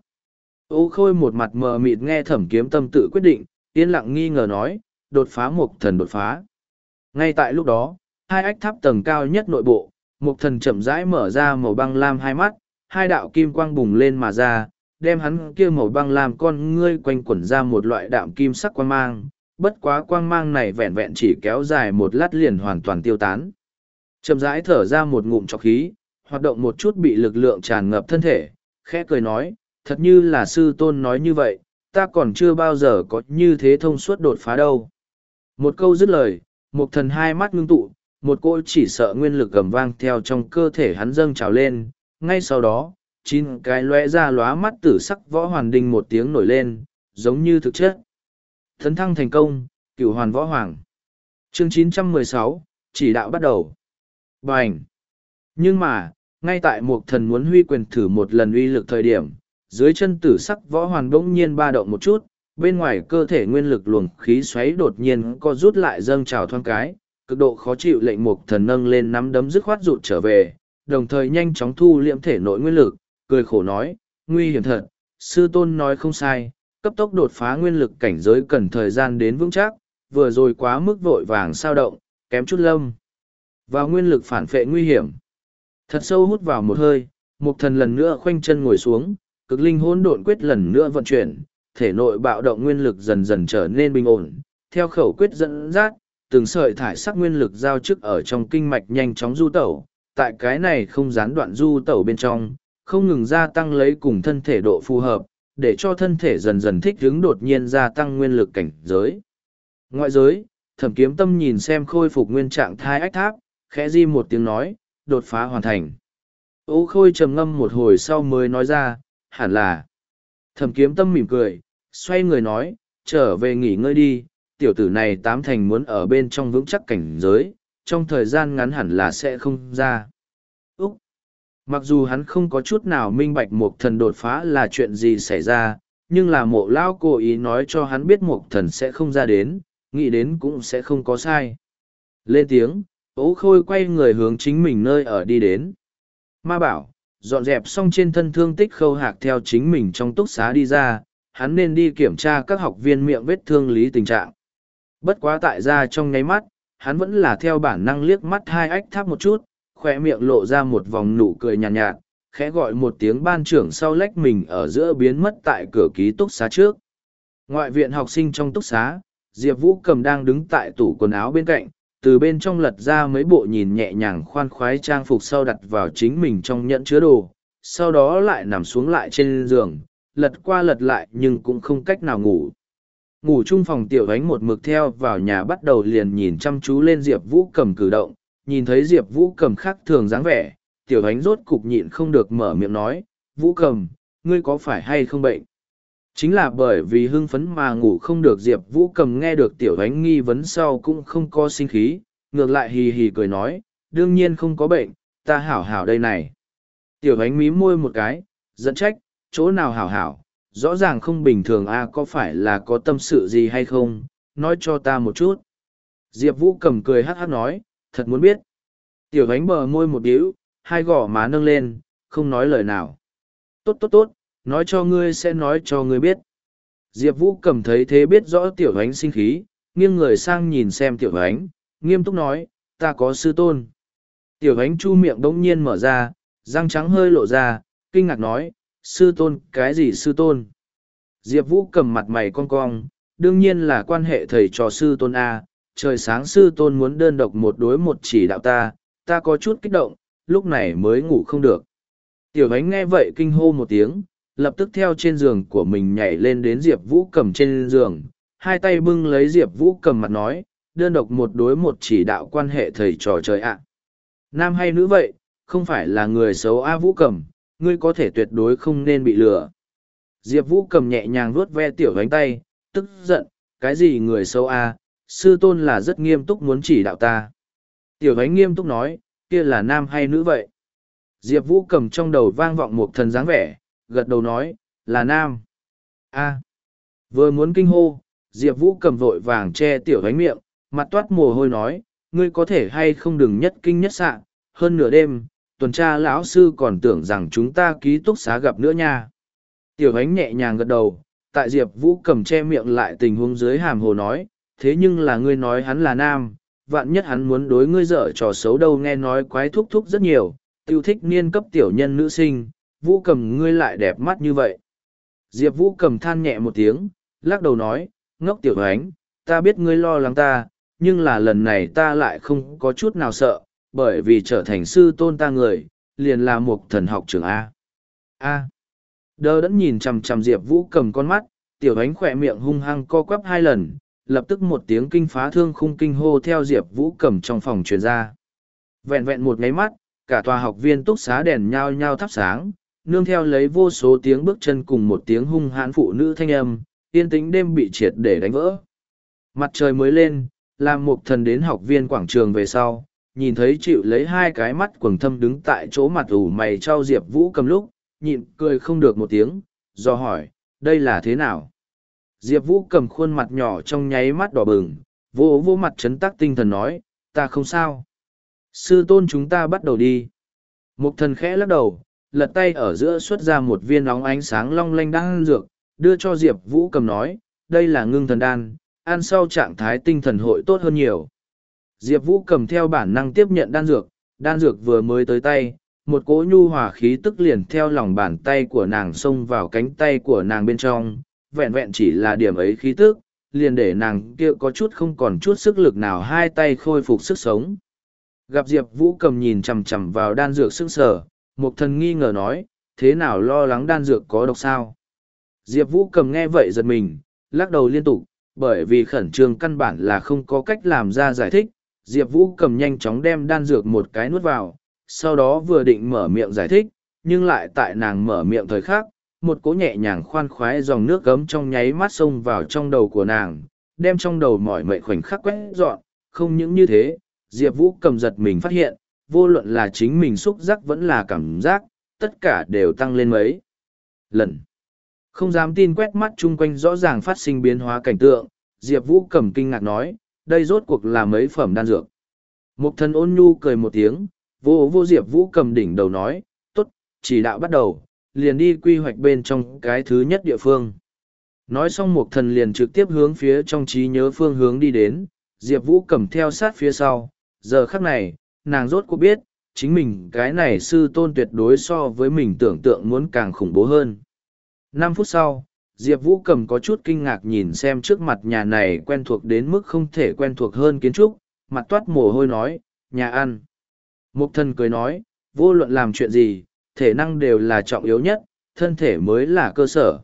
Ô Khôi một mặt mờ mịt nghe Thẩm Kiếm Tâm tự quyết định, yên lặng nghi ngờ nói, đột phá một thần đột phá. Ngay tại lúc đó, hai ách tháp tầng cao nhất nội bộ, một thần chậm rãi mở ra màu băng lam hai mắt, hai đạo kim quang bùng lên mà ra, đem hắn kia màu băng lam con ngươi quanh quẩn ra một loại đạm kim sắc quang mang, bất quá quang mang này vẹn vẹn chỉ kéo dài một lát liền hoàn toàn tiêu tán. Chậm rãi thở ra một ngụm trọc khí, hoạt động một chút bị lực lượng tràn ngập thân thể, khẽ cười nói, Thật như là sư tôn nói như vậy, ta còn chưa bao giờ có như thế thông suốt đột phá đâu. Một câu dứt lời, Mục Thần hai mắt ngưng tụ, một cỗ chỉ sợ nguyên lực gầm vang theo trong cơ thể hắn dâng trào lên, ngay sau đó, chín cái lóe ra lóa mắt tử sắc võ hoàn đinh một tiếng nổi lên, giống như thực chất. Thấn thăng thành công, cửu hoàn võ hoàng. Chương chín trăm mười sáu, chỉ đạo bắt đầu. Bành! Nhưng mà, ngay tại Mục Thần muốn huy quyền thử một lần uy lực thời điểm, dưới chân tử sắc võ hoàn bỗng nhiên ba động một chút, bên ngoài cơ thể nguyên lực luồng khí xoáy đột nhiên co rút lại dâng trào thoáng cái, cực độ khó chịu lệnh Mục Thần nâng lên nắm đấm dứt khoát rụt trở về, đồng thời nhanh chóng thu liễm thể nội nguyên lực, cười khổ nói, nguy hiểm thật, sư tôn nói không sai, cấp tốc đột phá nguyên lực cảnh giới cần thời gian đến vững chắc, vừa rồi quá mức vội vàng sao động, kém chút lâm. Vào nguyên lực phản phệ nguy hiểm. Thật sâu hút vào một hơi, Mục Thần lần nữa khoanh chân ngồi xuống, cực linh hỗn độn quyết lần nữa vận chuyển, thể nội bạo động nguyên lực dần dần trở nên bình ổn, theo khẩu quyết dẫn dắt, từng sợi thải sắc nguyên lực giao chức ở trong kinh mạch nhanh chóng du tẩu, tại cái này không gián đoạn du tẩu bên trong, không ngừng gia tăng lấy cùng thân thể độ phù hợp, để cho thân thể dần dần thích ứng đột nhiên gia tăng nguyên lực cảnh giới. Ngoại giới, Thẩm Kiếm Tâm nhìn xem khôi phục nguyên trạng thai ách tháp, khẽ di một tiếng nói, đột phá hoàn thành. Ô Khôi trầm ngâm một hồi sau mới nói ra, hẳn là. Thẩm Kiếm Tâm mỉm cười, xoay người nói, trở về nghỉ ngơi đi, tiểu tử này tám thành muốn ở bên trong vững chắc cảnh giới, trong thời gian ngắn hẳn là sẽ không ra. Úc! Mặc dù hắn không có chút nào minh bạch Mục Thần đột phá là chuyện gì xảy ra, nhưng là Mộ Lao cố ý nói cho hắn biết Mục Thần sẽ không ra đến, nghĩ đến cũng sẽ không có sai. Lên tiếng, Ô Khôi quay người hướng chính mình nơi ở đi đến. Ma bảo, dọn dẹp xong trên thân thương tích Khâu Hạc theo chính mình trong túc xá đi ra, hắn nên đi kiểm tra các học viên miệng vết thương lý tình trạng. Bất quá tại ra trong nháy mắt, hắn vẫn là theo bản năng liếc mắt hai ách tháp một chút, khoe miệng lộ ra một vòng nụ cười nhàn nhạt, nhạt, khẽ gọi một tiếng ban trưởng sau lách mình ở giữa biến mất tại cửa ký túc xá trước. Ngoại viện học sinh trong túc xá, Diệp Vũ Cầm đang đứng tại tủ quần áo bên cạnh, từ bên trong lật ra mấy bộ nhìn nhẹ nhàng khoan khoái trang phục sau đặt vào chính mình trong nhẫn chứa đồ, sau đó lại nằm xuống lại trên giường, lật qua lật lại nhưng cũng không cách nào ngủ. Ngủ chung phòng tiểu ánh một mực theo vào nhà bắt đầu liền nhìn chăm chú lên Diệp Vũ Cầm cử động, nhìn thấy Diệp Vũ Cầm khác thường dáng vẻ, tiểu ánh rốt cục nhịn không được mở miệng nói, Vũ Cầm, ngươi có phải hay không bệnh? Chính là bởi vì hưng phấn mà ngủ không được Diệp Vũ Cầm nghe được tiểu ánh nghi vấn sau cũng không có sinh khí, ngược lại hì hì cười nói, đương nhiên không có bệnh, ta hảo hảo đây này. Tiểu ánh mím môi một cái, dẫn trách, chỗ nào hảo hảo, rõ ràng không bình thường a, có phải là có tâm sự gì hay không, nói cho ta một chút. Diệp Vũ Cầm cười hát hát nói, thật muốn biết. Tiểu ánh bờ môi một điếu, hai gò má nâng lên, không nói lời nào. Tốt tốt tốt, nói cho ngươi sẽ nói cho ngươi biết. Diệp Vũ Cầm thấy thế biết rõ tiểu ánh sinh khí, nghiêng người sang nhìn xem tiểu ánh, nghiêm túc nói, ta có sư tôn. Tiểu ánh chu miệng đống nhiên mở ra, răng trắng hơi lộ ra, kinh ngạc nói, sư tôn, cái gì sư tôn? Diệp Vũ Cầm mặt mày cong cong, đương nhiên là quan hệ thầy trò sư tôn A, trời sáng sư tôn muốn đơn độc một đối một chỉ đạo ta, ta có chút kích động, lúc này mới ngủ không được. Tiểu ánh nghe vậy kinh hô một tiếng, lập tức theo trên giường của mình nhảy lên đến Diệp Vũ Cầm trên giường, hai tay bưng lấy Diệp Vũ Cầm mặt nói, đơn độc một đối một chỉ đạo quan hệ thầy trò trời ạ. Nam hay nữ vậy, không phải là người xấu A Vũ Cầm, ngươi có thể tuyệt đối không nên bị lừa. Diệp Vũ Cầm nhẹ nhàng vuốt ve tiểu ánh tay, tức giận, cái gì người xấu A, sư tôn là rất nghiêm túc muốn chỉ đạo ta. Tiểu ánh nghiêm túc nói, kia là nam hay nữ vậy? Diệp Vũ Cầm trong đầu vang vọng một thần dáng vẻ, gật đầu nói, là nam. A. Vừa muốn kinh hô, Diệp Vũ Cầm vội vàng che tiểu ánh miệng, mặt toát mồ hôi nói, ngươi có thể hay không đừng nhất kinh nhất sạ, hơn nửa đêm, tuần tra lão sư còn tưởng rằng chúng ta ký túc xá gặp nữa nha. Tiểu ánh nhẹ nhàng gật đầu, tại Diệp Vũ Cầm che miệng lại tình huống dưới hàm hồ nói, thế nhưng là ngươi nói hắn là nam, vạn nhất hắn muốn đối ngươi dở trò xấu đâu, nghe nói quái thúc thúc rất nhiều, tiêu thích niên cấp tiểu nhân nữ sinh, Vũ Cầm ngươi lại đẹp mắt như vậy. Diệp Vũ Cầm than nhẹ một tiếng, lắc đầu nói, ngốc tiểu ánh, ta biết ngươi lo lắng ta, nhưng là lần này ta lại không có chút nào sợ, bởi vì trở thành sư tôn ta người, liền là một thần học trưởng A. A. Đờ đẫn nhìn chằm chằm Diệp Vũ Cầm con mắt, tiểu ánh khỏe miệng hung hăng co quắp hai lần, lập tức một tiếng kinh phá thương khung kinh hô theo Diệp Vũ Cầm trong phòng truyền ra. Vẹn vẹn một nháy mắt, cả tòa học viên túc xá đèn nhao nhao thắp sáng, nương theo lấy vô số tiếng bước chân cùng một tiếng hung hãn phụ nữ thanh âm, yên tĩnh đêm bị triệt để đánh vỡ. Mặt trời mới lên, làm Mục Thần đến học viên quảng trường về sau, nhìn thấy chịu lấy hai cái mắt quầng thâm đứng tại chỗ mặt ủ mày trao Diệp Vũ Cầm lúc, nhịn cười không được một tiếng, do hỏi, đây là thế nào? Diệp Vũ Cầm khuôn mặt nhỏ trong nháy mắt đỏ bừng, vô vô mặt chấn tác tinh thần nói, ta không sao. Sư tôn chúng ta bắt đầu đi. Mục Thần khẽ lắc đầu, lật tay ở giữa xuất ra một viên óng ánh sáng long lanh đan dược, đưa cho Diệp Vũ Cầm nói, đây là ngưng thần đan, ăn sau trạng thái tinh thần hội tốt hơn nhiều. Diệp Vũ Cầm theo bản năng tiếp nhận đan dược, đan dược vừa mới tới tay, một cỗ nhu hòa khí tức liền theo lòng bàn tay của nàng xông vào cánh tay của nàng bên trong, vẹn vẹn chỉ là điểm ấy khí tức, liền để nàng kia có chút không còn chút sức lực nào hai tay khôi phục sức sống. Gặp Diệp Vũ Cầm nhìn chằm chằm vào đan dược sững sờ, Mục Thần nghi ngờ nói, thế nào lo lắng đan dược có độc sao? Diệp Vũ Cầm nghe vậy giật mình, lắc đầu liên tục, bởi vì khẩn trương căn bản là không có cách làm ra giải thích. Diệp Vũ Cầm nhanh chóng đem đan dược một cái nuốt vào, sau đó vừa định mở miệng giải thích, nhưng lại tại nàng mở miệng thời khắc, một cỗ nhẹ nhàng khoan khoái dòng nước gấm trong nháy mắt xông vào trong đầu của nàng, đem trong đầu mỏi mệt khoảnh khắc quét dọn. Không những như thế, Diệp Vũ Cầm giật mình phát hiện, vô luận là chính mình xúc giác vẫn là cảm giác, tất cả đều tăng lên mấy lần. Không dám tin quét mắt chung quanh rõ ràng phát sinh biến hóa cảnh tượng, Diệp Vũ Cầm kinh ngạc nói, đây rốt cuộc là mấy phẩm đan dược. Mục Thần ôn nhu cười một tiếng, vô vô Diệp Vũ Cầm đỉnh đầu nói, tốt, chỉ đạo bắt đầu, liền đi quy hoạch bên trong cái thứ nhất địa phương. Nói xong Mục Thần liền trực tiếp hướng phía trong trí nhớ phương hướng đi đến, Diệp Vũ Cầm theo sát phía sau, giờ khắc này, nàng rốt cuộc biết, chính mình cái này sư tôn tuyệt đối so với mình tưởng tượng muốn càng khủng bố hơn. Năm phút sau, Diệp Vũ Cầm có chút kinh ngạc nhìn xem trước mặt nhà này quen thuộc đến mức không thể quen thuộc hơn kiến trúc, mặt toát mồ hôi nói, nhà ăn. Mục Thần cười nói, vô luận làm chuyện gì, thể năng đều là trọng yếu nhất, thân thể mới là cơ sở.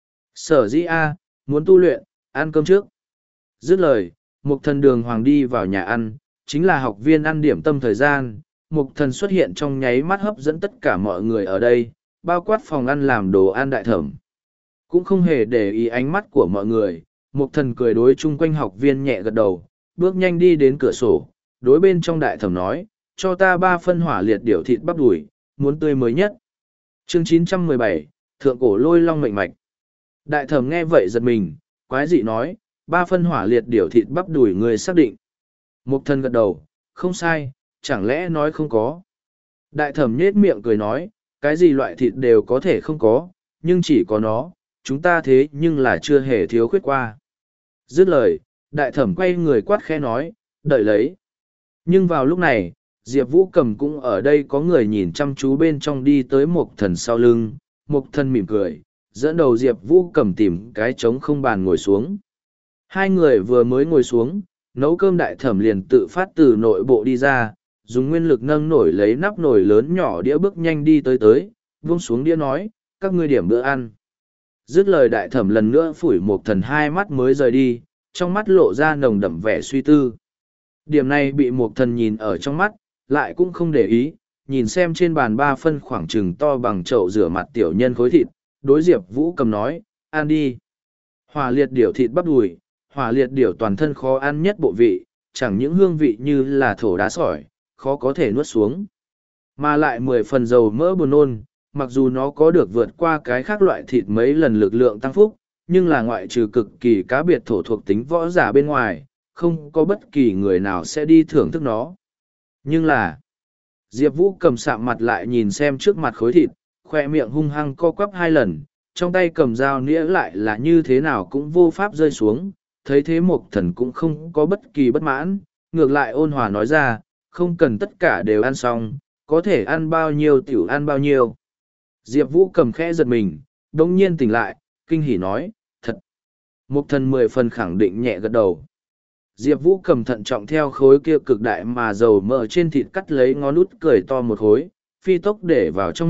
Sở dĩ A, muốn tu luyện, ăn cơm trước. Dứt lời, Mục Thần đường hoàng đi vào nhà ăn, chính là học viên ăn điểm tâm thời gian. Mục Thần xuất hiện trong nháy mắt hấp dẫn tất cả mọi người ở đây, bao quát phòng ăn làm đồ ăn đại thẩm. Cũng không hề để ý ánh mắt của mọi người, Mục Thần cười đối chung quanh học viên nhẹ gật đầu, bước nhanh đi đến cửa sổ, đối bên trong đại thẩm nói, cho ta ba phân hỏa liệt điểu thịt bắp đùi, muốn tươi mới nhất. Chương chín trăm mười bảy, Thượng cổ lôi long mệnh mạch. Đại thẩm nghe vậy giật mình, quái dị nói, ba phân hỏa liệt điểu thịt bắp đùi người xác định. Mục Thần gật đầu, không sai, chẳng lẽ nói không có. Đại thẩm nhết miệng cười nói, cái gì loại thịt đều có thể không có, nhưng chỉ có nó, chúng ta thế nhưng là chưa hề thiếu khuyết qua. Dứt lời, đại thẩm quay người quát khẽ nói, đợi lấy. Nhưng vào lúc này, Diệp Vũ Cầm cũng ở đây có người nhìn chăm chú bên trong đi tới Mục Thần sau lưng, Mục Thần mỉm cười, dẫn đầu Diệp Vũ Cầm tìm cái trống không bàn ngồi xuống. Hai người vừa mới ngồi xuống, nấu cơm đại thẩm liền tự phát từ nội bộ đi ra, dùng nguyên lực nâng nổi lấy nắp nồi lớn nhỏ đĩa bước nhanh đi tới tới, vung xuống đĩa nói, các ngươi điểm bữa ăn. Dứt lời đại thẩm lần nữa phủi Mục Thần hai mắt mới rời đi, trong mắt lộ ra nồng đậm vẻ suy tư. Điểm này bị Mục Thần nhìn ở trong mắt, lại cũng không để ý, nhìn xem trên bàn ba phân khoảng trừng to bằng chậu rửa mặt tiểu nhân khối thịt, đối Diệp Vũ Cầm nói, ăn đi. Hỏa liệt điểu thịt bắp đùi, hỏa liệt điểu toàn thân khó ăn nhất bộ vị, chẳng những hương vị như là thổ đá sỏi, khó có thể nuốt xuống. Mà lại mười phần dầu mỡ buồn nôn, mặc dù nó có được vượt qua cái khác loại thịt mấy lần lực lượng tăng phúc, nhưng là ngoại trừ cực kỳ cá biệt thổ thuộc tính võ giả bên ngoài, không có bất kỳ người nào sẽ đi thưởng thức nó. Nhưng là, Diệp Vũ Cầm sạm mặt lại nhìn xem trước mặt khối thịt, khoe miệng hung hăng co quắp hai lần, trong tay cầm dao nĩa lại là như thế nào cũng vô pháp rơi xuống, thấy thế Mục Thần cũng không có bất kỳ bất mãn, ngược lại ôn hòa nói ra, không cần tất cả đều ăn xong, có thể ăn bao nhiêu tiểu ăn bao nhiêu. Diệp Vũ Cầm khẽ giật mình, đồng nhiên tỉnh lại, kinh hỉ nói, thật. Mục Thần mười phần khẳng định nhẹ gật đầu. Diệp Vũ Cầm thận trọng theo khối kia cực đại mà dầu mỡ trên thịt cắt lấy ngón út cười to một khối, phi tốc để vào trong miệng,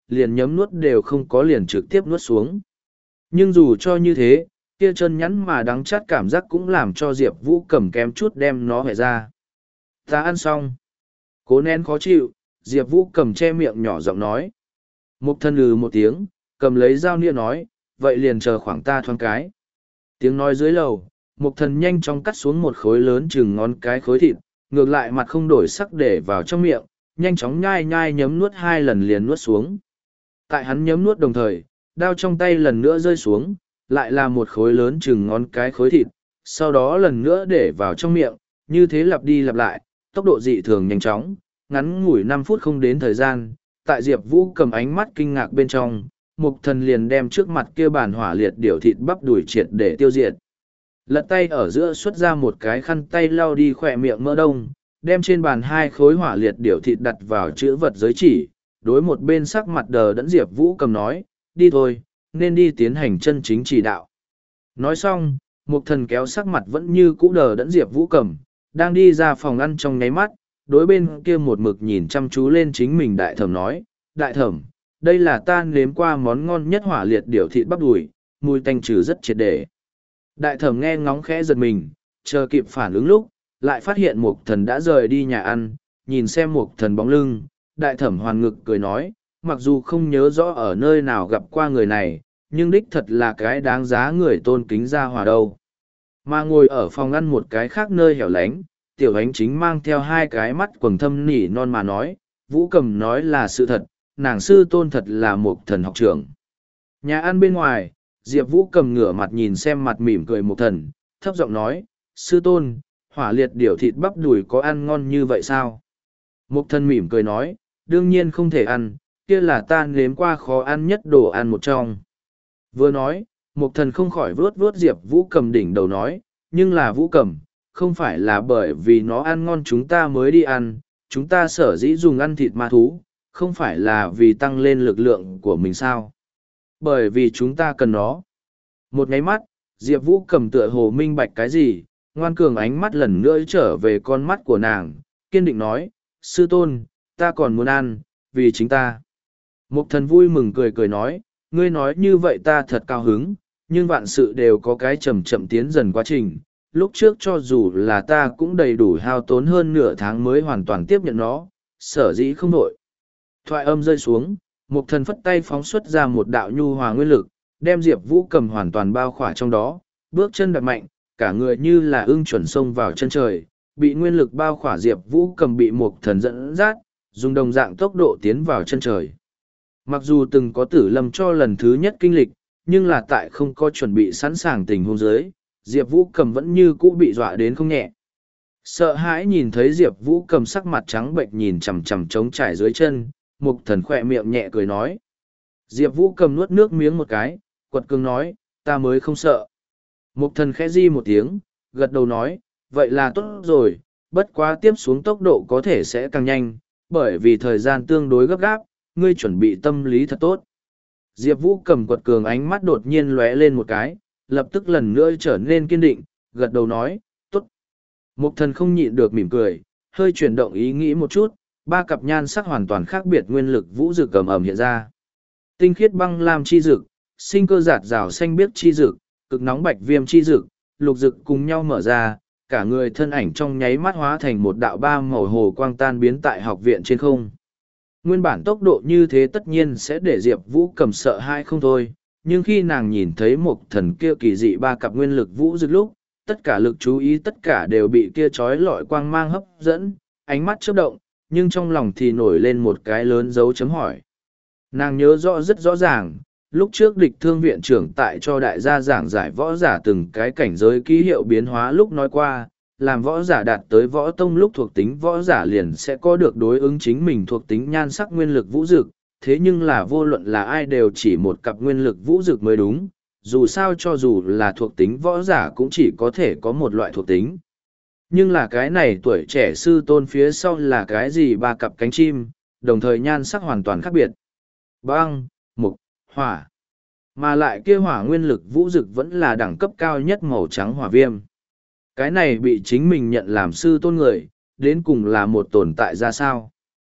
liền nhấm nuốt đều không có, liền trực tiếp nuốt xuống. Nhưng dù cho như thế, kia chân nhắn mà đắng chát cảm giác cũng làm cho Diệp Vũ Cầm kém chút đem nó hẻ ra. Ta ăn xong. Cố nén khó chịu, Diệp Vũ Cầm che miệng nhỏ giọng nói. Mục Thần lừ một tiếng, cầm lấy dao nĩa nói, vậy liền chờ khoảng ta thoáng cái. Tiếng nói dưới lầu, Mục Thần nhanh chóng cắt xuống một khối lớn chừng ngón cái khối thịt, ngược lại mặt không đổi sắc để vào trong miệng, nhanh chóng nhai nhai nhấm nuốt hai lần liền nuốt xuống. Tại hắn nhấm nuốt đồng thời, đao trong tay lần nữa rơi xuống, lại là một khối lớn chừng ngón cái khối thịt, sau đó lần nữa để vào trong miệng, như thế lặp đi lặp lại, tốc độ dị thường nhanh chóng, ngắn ngủi năm phút không đến thời gian, tại Diệp Vũ Cầm ánh mắt kinh ngạc bên trong, Mục Thần liền đem trước mặt kia bàn hỏa liệt điểu thịt bắp đùi triệt để tiêu diệt. Lật tay ở giữa xuất ra một cái khăn tay lau đi khỏe miệng mỡ đông, đem trên bàn hai khối hỏa liệt điểu thịt đặt vào chữ vật giới chỉ, đối một bên sắc mặt đờ đẫn Diệp Vũ Cầm nói, đi thôi, nên đi tiến hành chân chính chỉ đạo. Nói xong, Mục Thần kéo sắc mặt vẫn như cũ đờ đẫn Diệp Vũ Cầm, đang đi ra phòng ăn trong nháy mắt, đối bên kia một mực nhìn chăm chú lên chính mình đại thẩm nói, đại thẩm, đây là ta nếm qua món ngon nhất hỏa liệt điểu thịt bắp đùi, mùi tanh trừ rất triệt để. Đại thẩm nghe ngóng khẽ giật mình, chờ kịp phản ứng lúc, lại phát hiện Mục Thần đã rời đi nhà ăn, nhìn xem Mục Thần bóng lưng, đại thẩm hoàn ngực cười nói, mặc dù không nhớ rõ ở nơi nào gặp qua người này, nhưng đích thật là cái đáng giá người tôn kính ra hòa đâu. Mà ngồi ở phòng ăn một cái khác nơi hẻo lánh, tiểu ánh chính mang theo hai cái mắt quầng thâm nỉ non mà nói, Vũ Cầm nói là sự thật, nàng sư tôn thật là một thần học trưởng. Nhà ăn bên ngoài, Diệp Vũ Cầm ngửa mặt nhìn xem mặt mỉm cười một thần, thấp giọng nói, sư tôn, hỏa liệt điểu thịt bắp đùi có ăn ngon như vậy sao? Một thần mỉm cười nói, đương nhiên không thể ăn, kia là ta nếm qua khó ăn nhất đồ ăn một trong. Vừa nói, một thần không khỏi vuốt vuốt Diệp Vũ Cầm đỉnh đầu nói, nhưng là Vũ Cầm, không phải là bởi vì nó ăn ngon chúng ta mới đi ăn, chúng ta sở dĩ dùng ăn thịt ma thú, không phải là vì tăng lên lực lượng của mình sao? Bởi vì chúng ta cần nó. Một nháy mắt, Diệp Vũ Cầm tựa hồ minh bạch cái gì, ngoan cường ánh mắt lần nữa trở về con mắt của nàng, kiên định nói, sư tôn, ta còn muốn ăn, vì chính ta. Mục thần vui mừng cười cười nói, ngươi nói như vậy ta thật cao hứng, nhưng vạn sự đều có cái chậm chậm tiến dần quá trình. Lúc trước cho dù là ta cũng đầy đủ hao tốn hơn nửa tháng mới hoàn toàn tiếp nhận nó, sở dĩ không nổi. Thoại âm rơi xuống, Mục thần phất tay phóng xuất ra một đạo nhu hòa nguyên lực, đem Diệp Vũ Cầm hoàn toàn bao khỏa trong đó, bước chân đạp mạnh, cả người như là ưng chuẩn xông vào chân trời, bị nguyên lực bao khỏa Diệp Vũ Cầm bị Mục thần dẫn dắt, dùng đồng dạng tốc độ tiến vào chân trời. Mặc dù từng có tử lâm cho lần thứ nhất kinh lịch, nhưng là tại không có chuẩn bị sẵn sàng tình huống dưới, Diệp Vũ Cầm vẫn như cũ bị dọa đến không nhẹ. Sợ hãi nhìn thấy Diệp Vũ Cầm sắc mặt trắng bệnh nhìn chằm chằm trống trải dưới chân, Mục thần khỏe miệng nhẹ cười nói. Diệp Vũ Cầm nuốt nước miếng một cái, quật cường nói, ta mới không sợ. Mục thần khẽ di một tiếng, gật đầu nói, vậy là tốt rồi, bất quá tiếp xuống tốc độ có thể sẽ càng nhanh, bởi vì thời gian tương đối gấp gáp, ngươi chuẩn bị tâm lý thật tốt. Diệp Vũ Cầm quật cường ánh mắt đột nhiên lóe lên một cái, lập tức lần nữa trở nên kiên định, gật đầu nói, tốt. Mục thần không nhịn được mỉm cười, hơi chuyển động ý nghĩ một chút, ba cặp nhan sắc hoàn toàn khác biệt nguyên lực vũ dực cầm ẩm hiện ra. Tinh khiết băng lam chi dực, sinh cơ giạt rào xanh biếc chi dực, cực nóng bạch viêm chi dực, lục dực cùng nhau mở ra, cả người thân ảnh trong nháy mắt hóa thành một đạo ba màu hồ quang tan biến tại học viện trên không. Nguyên bản tốc độ như thế tất nhiên sẽ để Diệp Vũ Cầm sợ hãi không thôi, nhưng khi nàng nhìn thấy một thần kia kỳ dị ba cặp nguyên lực vũ dực lúc, tất cả lực chú ý tất cả đều bị kia trói lọi quang mang hấp dẫn, ánh mắt chớp động, nhưng trong lòng thì nổi lên một cái lớn dấu chấm hỏi. Nàng nhớ rõ rất rõ ràng, lúc trước địch thương viện trưởng tại cho đại gia giảng giải võ giả từng cái cảnh giới ký hiệu biến hóa lúc nói qua, làm võ giả đạt tới võ tông lúc thuộc tính võ giả liền sẽ có được đối ứng chính mình thuộc tính nhan sắc nguyên lực vũ dực, thế nhưng là vô luận là ai đều chỉ một cặp nguyên lực vũ dực mới đúng, dù sao cho dù là thuộc tính võ giả cũng chỉ có thể có một loại thuộc tính. Nhưng là cái này tuổi trẻ sư tôn phía sau là cái gì ba cặp cánh chim, đồng thời nhan sắc hoàn toàn khác biệt. Băng, mục, hỏa. Mà lại kia hỏa nguyên lực vũ dực vẫn là đẳng cấp cao nhất màu trắng hỏa viêm. Cái này bị chính mình nhận làm sư tôn người, đến cùng là một tồn tại ra sao.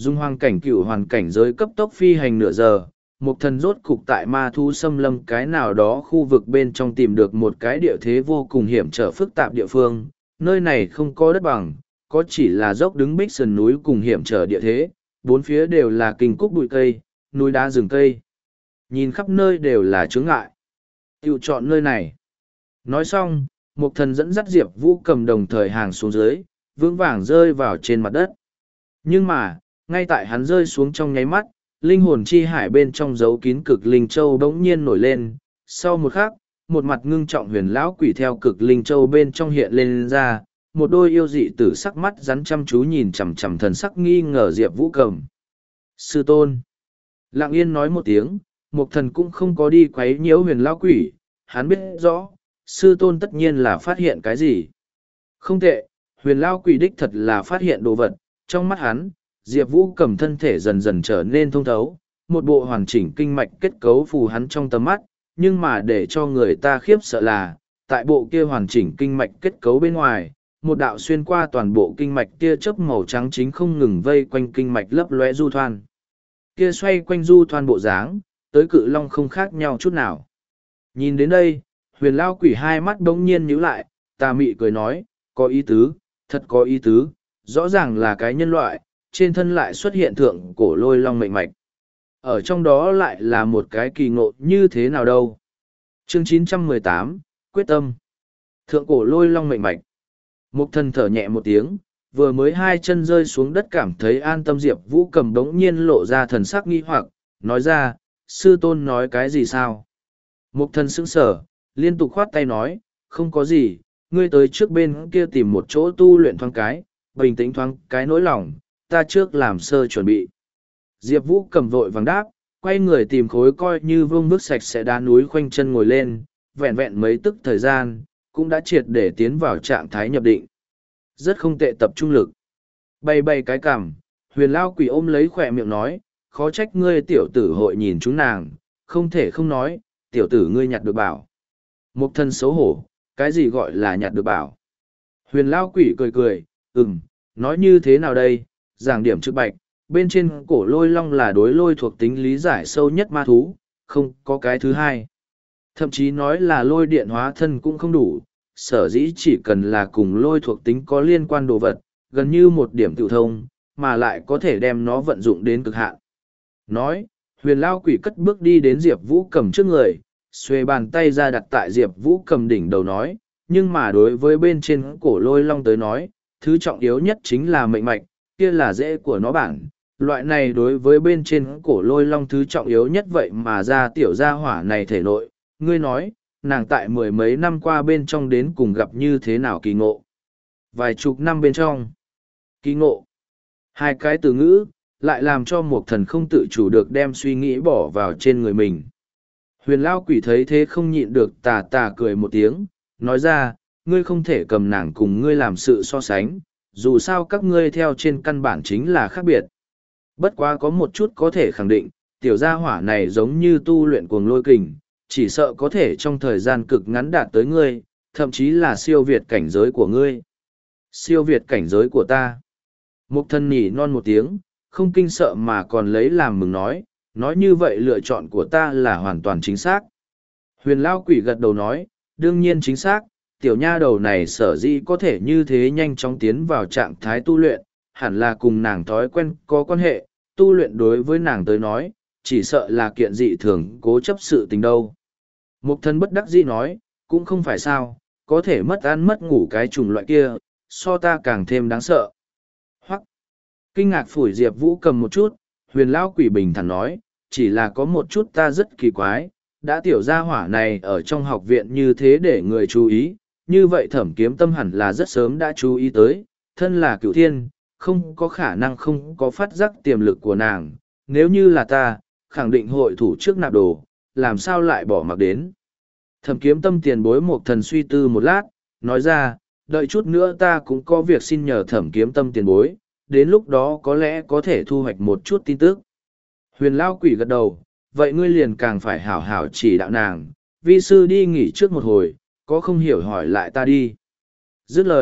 Dung hoang cảnh cửu hoàn cảnh giới cấp tốc phi hành nửa giờ, Mục Thần rốt cục tại ma thú xâm lâm cái nào đó khu vực bên trong tìm được một cái địa thế vô cùng hiểm trở phức tạp địa phương. Nơi này không có đất bằng, có chỉ là dốc đứng bích sườn núi cùng hiểm trở địa thế, bốn phía đều là kinh cúc bụi cây, núi đá rừng cây. Nhìn khắp nơi đều là chướng ngại. Tiểu chọn nơi này. Nói xong, Mục Thần dẫn dắt Diệp Vũ Cầm đồng thời hàng xuống dưới, vững vàng rơi vào trên mặt đất. Nhưng mà, ngay tại hắn rơi xuống trong nháy mắt, linh hồn chi hải bên trong dấu kín cực linh châu bỗng nhiên nổi lên. Sau một khắc, một mặt ngưng trọng huyền lão quỷ theo cực linh châu bên trong hiện lên ra, một đôi yêu dị tử sắc mắt rắn chăm chú nhìn chằm chằm thần sắc nghi ngờ Diệp Vũ Cầm. Sư tôn. Lặng yên nói một tiếng, Mục Thần cũng không có đi quấy nhiễu huyền lão quỷ, hắn biết rõ, sư tôn tất nhiên là phát hiện cái gì. Không tệ, huyền lão quỷ đích thật là phát hiện đồ vật, trong mắt hắn, Diệp Vũ Cầm thân thể dần dần trở nên thông thấu, một bộ hoàn chỉnh kinh mạch kết cấu phù hắn trong tầm mắt, nhưng mà để cho người ta khiếp sợ là, tại bộ kia hoàn chỉnh kinh mạch kết cấu bên ngoài, một đạo xuyên qua toàn bộ kinh mạch tia chớp màu trắng chính không ngừng vây quanh kinh mạch lấp lóe du thoan. Kia xoay quanh du thoan bộ dáng, tới cự long không khác nhau chút nào. Nhìn đến đây, huyền lao quỷ hai mắt bỗng nhiên nhíu lại, tà mị cười nói, có ý tứ, thật có ý tứ, rõ ràng là cái nhân loại, trên thân lại xuất hiện thượng cổ lôi long mệnh mạch. Ở trong đó lại là một cái kỳ ngộ như thế nào đâu. Chương chín trăm mười tám, Quyết tâm. Thượng cổ lôi long mệnh mạch. Mục Thần thở nhẹ một tiếng, vừa mới hai chân rơi xuống đất cảm thấy an tâm. Diệp Vũ Cầm đống nhiên lộ ra thần sắc nghi hoặc, nói ra, sư tôn nói cái gì sao? Mục Thần sững sờ, liên tục khoát tay nói, không có gì, ngươi tới trước bên kia tìm một chỗ tu luyện thoáng cái, bình tĩnh thoáng cái nỗi lòng, ta trước làm sơ chuẩn bị. Diệp Vũ Cầm vội vàng đáp, quay người tìm khối coi như vương vức sạch sẽ đá núi khoanh chân ngồi lên, vẹn vẹn mấy tức thời gian, cũng đã triệt để tiến vào trạng thái nhập định. Rất không tệ, tập trung lực. Bay bay cái cằm, huyền lao quỷ ôm lấy khỏe miệng nói, khó trách ngươi tiểu tử hội nhìn chúng nàng, không thể không nói, tiểu tử ngươi nhặt được bảo. Mục Thần xấu hổ, cái gì gọi là nhặt được bảo? Huyền lao quỷ cười cười, ừm, nói như thế nào đây, giảng điểm trực bạch, bên trên cổ lôi long là đối lôi thuộc tính lý giải sâu nhất ma thú, không có cái thứ hai. Thậm chí nói là lôi điện hóa thân cũng không đủ, sở dĩ chỉ cần là cùng lôi thuộc tính có liên quan đồ vật, gần như một điểm tự thông, mà lại có thể đem nó vận dụng đến cực hạn. Nói, huyền lao quỷ cất bước đi đến Diệp Vũ Cầm trước người, xuề bàn tay ra đặt tại Diệp Vũ Cầm đỉnh đầu nói, nhưng mà đối với bên trên cổ lôi long tới nói, thứ trọng yếu nhất chính là mệnh mạch, kia là rễ của nó bản. Loại này đối với bên trên cổ lôi long thứ trọng yếu nhất vậy mà ra tiểu gia hỏa này thể nội, ngươi nói, nàng tại mười mấy năm qua bên trong đến cùng gặp như thế nào kỳ ngộ. Vài chục năm bên trong, kỳ ngộ. Hai cái từ ngữ, lại làm cho Mục Thần không tự chủ được đem suy nghĩ bỏ vào trên người mình. Huyền lao quỷ thấy thế không nhịn được tà tà cười một tiếng, nói ra, ngươi không thể cầm nàng cùng ngươi làm sự so sánh, dù sao các ngươi theo trên căn bản chính là khác biệt. Bất quá có một chút có thể khẳng định, tiểu gia hỏa này giống như tu luyện cuồng lôi kình, chỉ sợ có thể trong thời gian cực ngắn đạt tới ngươi, thậm chí là siêu việt cảnh giới của ngươi. Siêu việt cảnh giới của ta. Mục Thần nhỉ non một tiếng, không kinh sợ mà còn lấy làm mừng nói, nói như vậy lựa chọn của ta là hoàn toàn chính xác. Huyền lao quỷ gật đầu nói, đương nhiên chính xác, tiểu nha đầu này sở dĩ có thể như thế nhanh chóng tiến vào trạng thái tu luyện, hẳn là cùng nàng thói quen có quan hệ, tu luyện đối với nàng tới nói, chỉ sợ là kiện dị thường cố chấp sự tình đâu. Mục Thần bất đắc dĩ nói, cũng không phải sao, có thể mất ăn mất ngủ cái chủng loại kia, so ta càng thêm đáng sợ. Hoặc, kinh ngạc phủi Diệp Vũ Cầm một chút, huyền lão quỷ bình thản nói, chỉ là có một chút ta rất kỳ quái, đã tiểu gia hỏa này ở trong học viện như thế để người chú ý, như vậy Thẩm Kiếm Tâm hẳn là rất sớm đã chú ý tới, thân là cửu thiên, không có khả năng không có phát giác tiềm lực của nàng, nếu như là ta, khẳng định hội thủ trước nạp đồ, làm sao lại bỏ mặc đến. Thẩm Kiếm Tâm tiền bối Mục Thần suy tư một lát, nói ra, đợi chút nữa ta cũng có việc xin nhờ Thẩm Kiếm Tâm tiền bối, đến lúc đó có lẽ có thể thu hoạch một chút tin tức. Huyền lao quỷ gật đầu, vậy ngươi liền càng phải hảo hảo chỉ đạo nàng, vi sư đi nghỉ trước một hồi, có không hiểu hỏi lại ta đi. Dứt lời,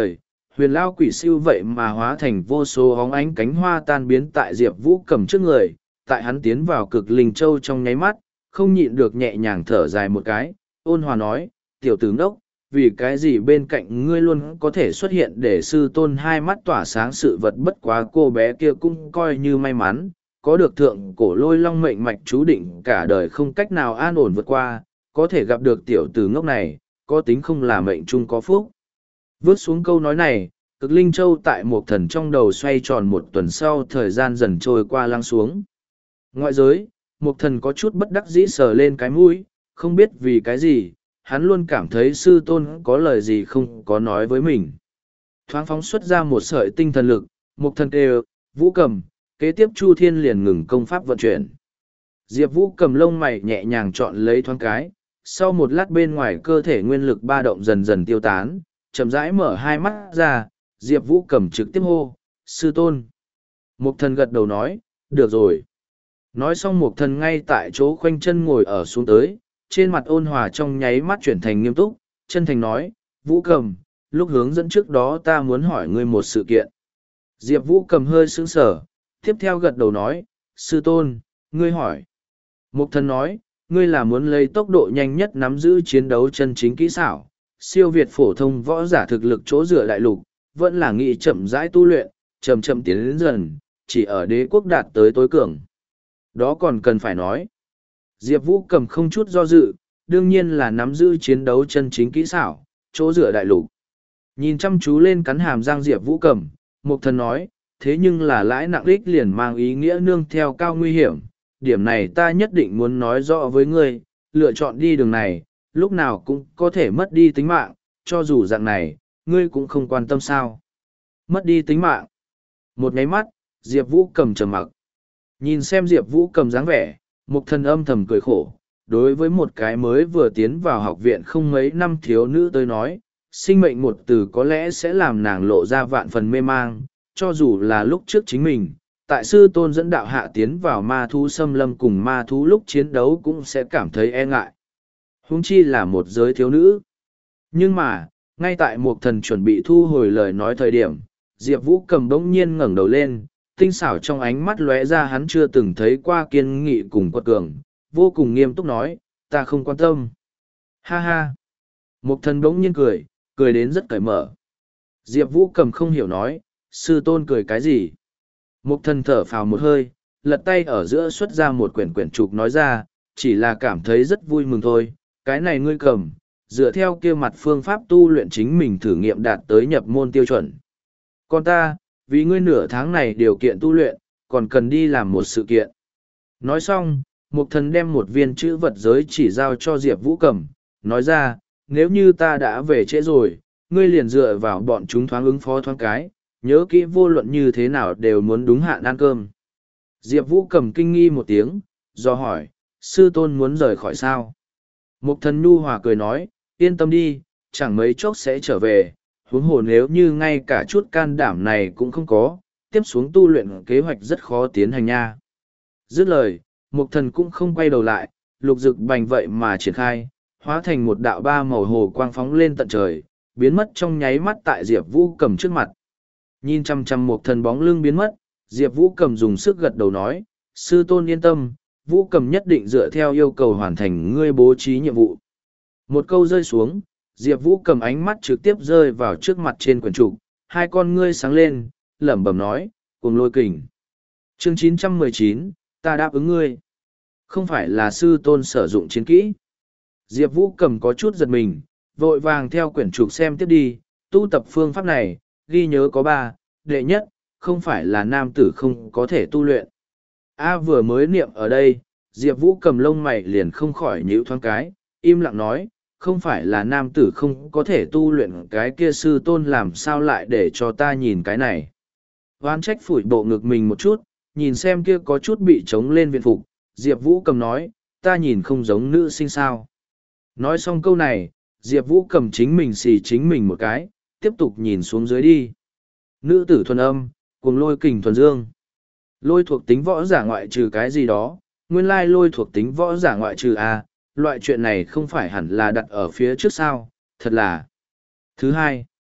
huyền lao quỷ siêu vậy mà hóa thành vô số hóng ánh cánh hoa tan biến tại Diệp Vũ cầm trước người, tại hắn tiến vào cực linh châu trong nháy mắt, không nhịn được nhẹ nhàng thở dài một cái, ôn hòa nói, tiểu tử ngốc, vì cái gì bên cạnh ngươi luôn có thể xuất hiện để sư tôn hai mắt tỏa sáng sự vật bất quá cô bé kia cũng coi như may mắn, có được thượng cổ lôi long mệnh mạch chú định cả đời không cách nào an ổn vượt qua, có thể gặp được tiểu tử ngốc này, có tính không là mệnh chung có phúc. Vớt xuống câu nói này, cực linh châu tại một thần trong đầu xoay tròn một tuần sau thời gian dần trôi qua lăng xuống. Ngoại giới, một thần có chút bất đắc dĩ sờ lên cái mũi, không biết vì cái gì, hắn luôn cảm thấy sư tôn có lời gì không có nói với mình. Thoáng phóng xuất ra một sợi tinh thần lực, một thần kêu, Vũ cầm, kế tiếp Chu Thiên liền ngừng công pháp vận chuyển. Diệp Vũ cầm lông mày nhẹ nhàng chọn lấy thoáng cái, sau một lát bên ngoài cơ thể nguyên lực ba động dần dần tiêu tán, chậm rãi mở hai mắt ra, Diệp Vũ cầm trực tiếp hô, sư tôn. Mục thần gật đầu nói, được rồi. Nói xong mục thần ngay tại chỗ khoanh chân ngồi ở xuống tới, trên mặt ôn hòa trong nháy mắt chuyển thành nghiêm túc, chân thành nói, Vũ cầm, lúc hướng dẫn trước đó ta muốn hỏi ngươi một sự kiện. Diệp Vũ cầm hơi sững sờ, tiếp theo gật đầu nói, sư tôn, ngươi hỏi. Mục thần nói, ngươi là muốn lấy tốc độ nhanh nhất nắm giữ chiến đấu chân chính kỹ xảo, siêu việt phổ thông võ giả thực lực chỗ dựa đại lục, vẫn là nghĩ chậm rãi tu luyện, chậm chậm tiến đến dần, chỉ ở đế quốc đạt tới tối cường. Đó còn cần phải nói. Diệp Vũ cầm không chút do dự, đương nhiên là nắm giữ chiến đấu chân chính kỹ xảo, chỗ dựa đại lục. Nhìn chăm chú lên cắn hàm răng Diệp Vũ cầm, Mục thần nói, thế nhưng là lãi nặng đích liền mang ý nghĩa nương theo cao nguy hiểm. Điểm này ta nhất định muốn nói rõ với ngươi, lựa chọn đi đường này, lúc nào cũng có thể mất đi tính mạng, cho dù dạng này, ngươi cũng không quan tâm sao. Mất đi tính mạng. Một nháy mắt, Diệp Vũ cầm trầm mặc. Nhìn xem Diệp Vũ cầm dáng vẻ, Mục thần âm thầm cười khổ. Đối với một cái mới vừa tiến vào học viện không mấy năm thiếu nữ tới nói, sinh mệnh một từ có lẽ sẽ làm nàng lộ ra vạn phần mê mang, cho dù là lúc trước chính mình. Tại sư tôn dẫn đạo hạ tiến vào ma thú xâm lâm cùng ma thú lúc chiến đấu cũng sẽ cảm thấy e ngại. Huống chi là một giới thiếu nữ. Nhưng mà, ngay tại một thần chuẩn bị thu hồi lời nói thời điểm, Diệp Vũ cầm bỗng nhiên ngẩng đầu lên, tinh xảo trong ánh mắt lóe ra hắn chưa từng thấy qua kiên nghị cùng quật cường, vô cùng nghiêm túc nói, ta không quan tâm. Ha ha! Một thần bỗng nhiên cười, cười đến rất cởi mở. Diệp Vũ cầm không hiểu nói, sư tôn cười cái gì? Mục thần thở phào một hơi, lật tay ở giữa xuất ra một quyển quyển trục nói ra, chỉ là cảm thấy rất vui mừng thôi, cái này ngươi cầm, dựa theo kia mặt phương pháp tu luyện chính mình thử nghiệm đạt tới nhập môn tiêu chuẩn. Còn ta, vì ngươi nửa tháng này điều kiện tu luyện, còn cần đi làm một sự kiện. Nói xong, mục thần đem một viên chữ vật giới chỉ giao cho Diệp Vũ cầm, nói ra, nếu như ta đã về trễ rồi, ngươi liền dựa vào bọn chúng thoáng ứng phó thoáng cái. Nhớ kỹ vô luận như thế nào đều muốn đúng hạn ăn cơm. Diệp Vũ cầm kinh nghi một tiếng, do hỏi, sư tôn muốn rời khỏi sao? Mục thần nhu hòa cười nói, yên tâm đi, chẳng mấy chốc sẽ trở về, huống hồ nếu như ngay cả chút can đảm này cũng không có, tiếp xuống tu luyện kế hoạch rất khó tiến hành nha. Dứt lời, mục thần cũng không quay đầu lại, lục dực bành vậy mà triển khai, hóa thành một đạo ba màu hồ quang phóng lên tận trời, biến mất trong nháy mắt tại Diệp Vũ cầm trước mặt. Nhìn chăm chăm một thần bóng lưng biến mất, Diệp Vũ cầm dùng sức gật đầu nói, sư tôn yên tâm, Vũ cầm nhất định dựa theo yêu cầu hoàn thành ngươi bố trí nhiệm vụ. Một câu rơi xuống, Diệp Vũ cầm ánh mắt trực tiếp rơi vào trước mặt trên quyển trục, hai con ngươi sáng lên, lẩm bẩm nói, cùng lôi kình. Chương chín trăm mười chín, ta đáp ứng ngươi. Không phải là sư tôn sử dụng chiến kỹ. Diệp Vũ cầm có chút giật mình, vội vàng theo quyển trục xem tiếp đi, tu tập phương pháp này, ghi nhớ có ba, đệ nhất, không phải là nam tử không có thể tu luyện. A vừa mới niệm ở đây, Diệp Vũ cầm lông mày liền không khỏi nhíu thoáng cái, im lặng nói, không phải là nam tử không có thể tu luyện cái kia sư tôn làm sao lại để cho ta nhìn cái này. Hoán trách phủi bộ ngực mình một chút, nhìn xem kia có chút bị trống lên viện phục, Diệp Vũ cầm nói, ta nhìn không giống nữ sinh sao. Nói xong câu này, Diệp Vũ cầm chính mình xì chính mình một cái, tiếp tục nhìn xuống dưới đi. Nữ tử thuần âm, cuồng lôi kình thuần dương. Lôi thuộc tính võ giả ngoại trừ cái gì đó, nguyên lai lôi thuộc tính võ giả ngoại trừ A, loại chuyện này không phải hẳn là đặt ở phía trước sao, thật là. Thứ hai,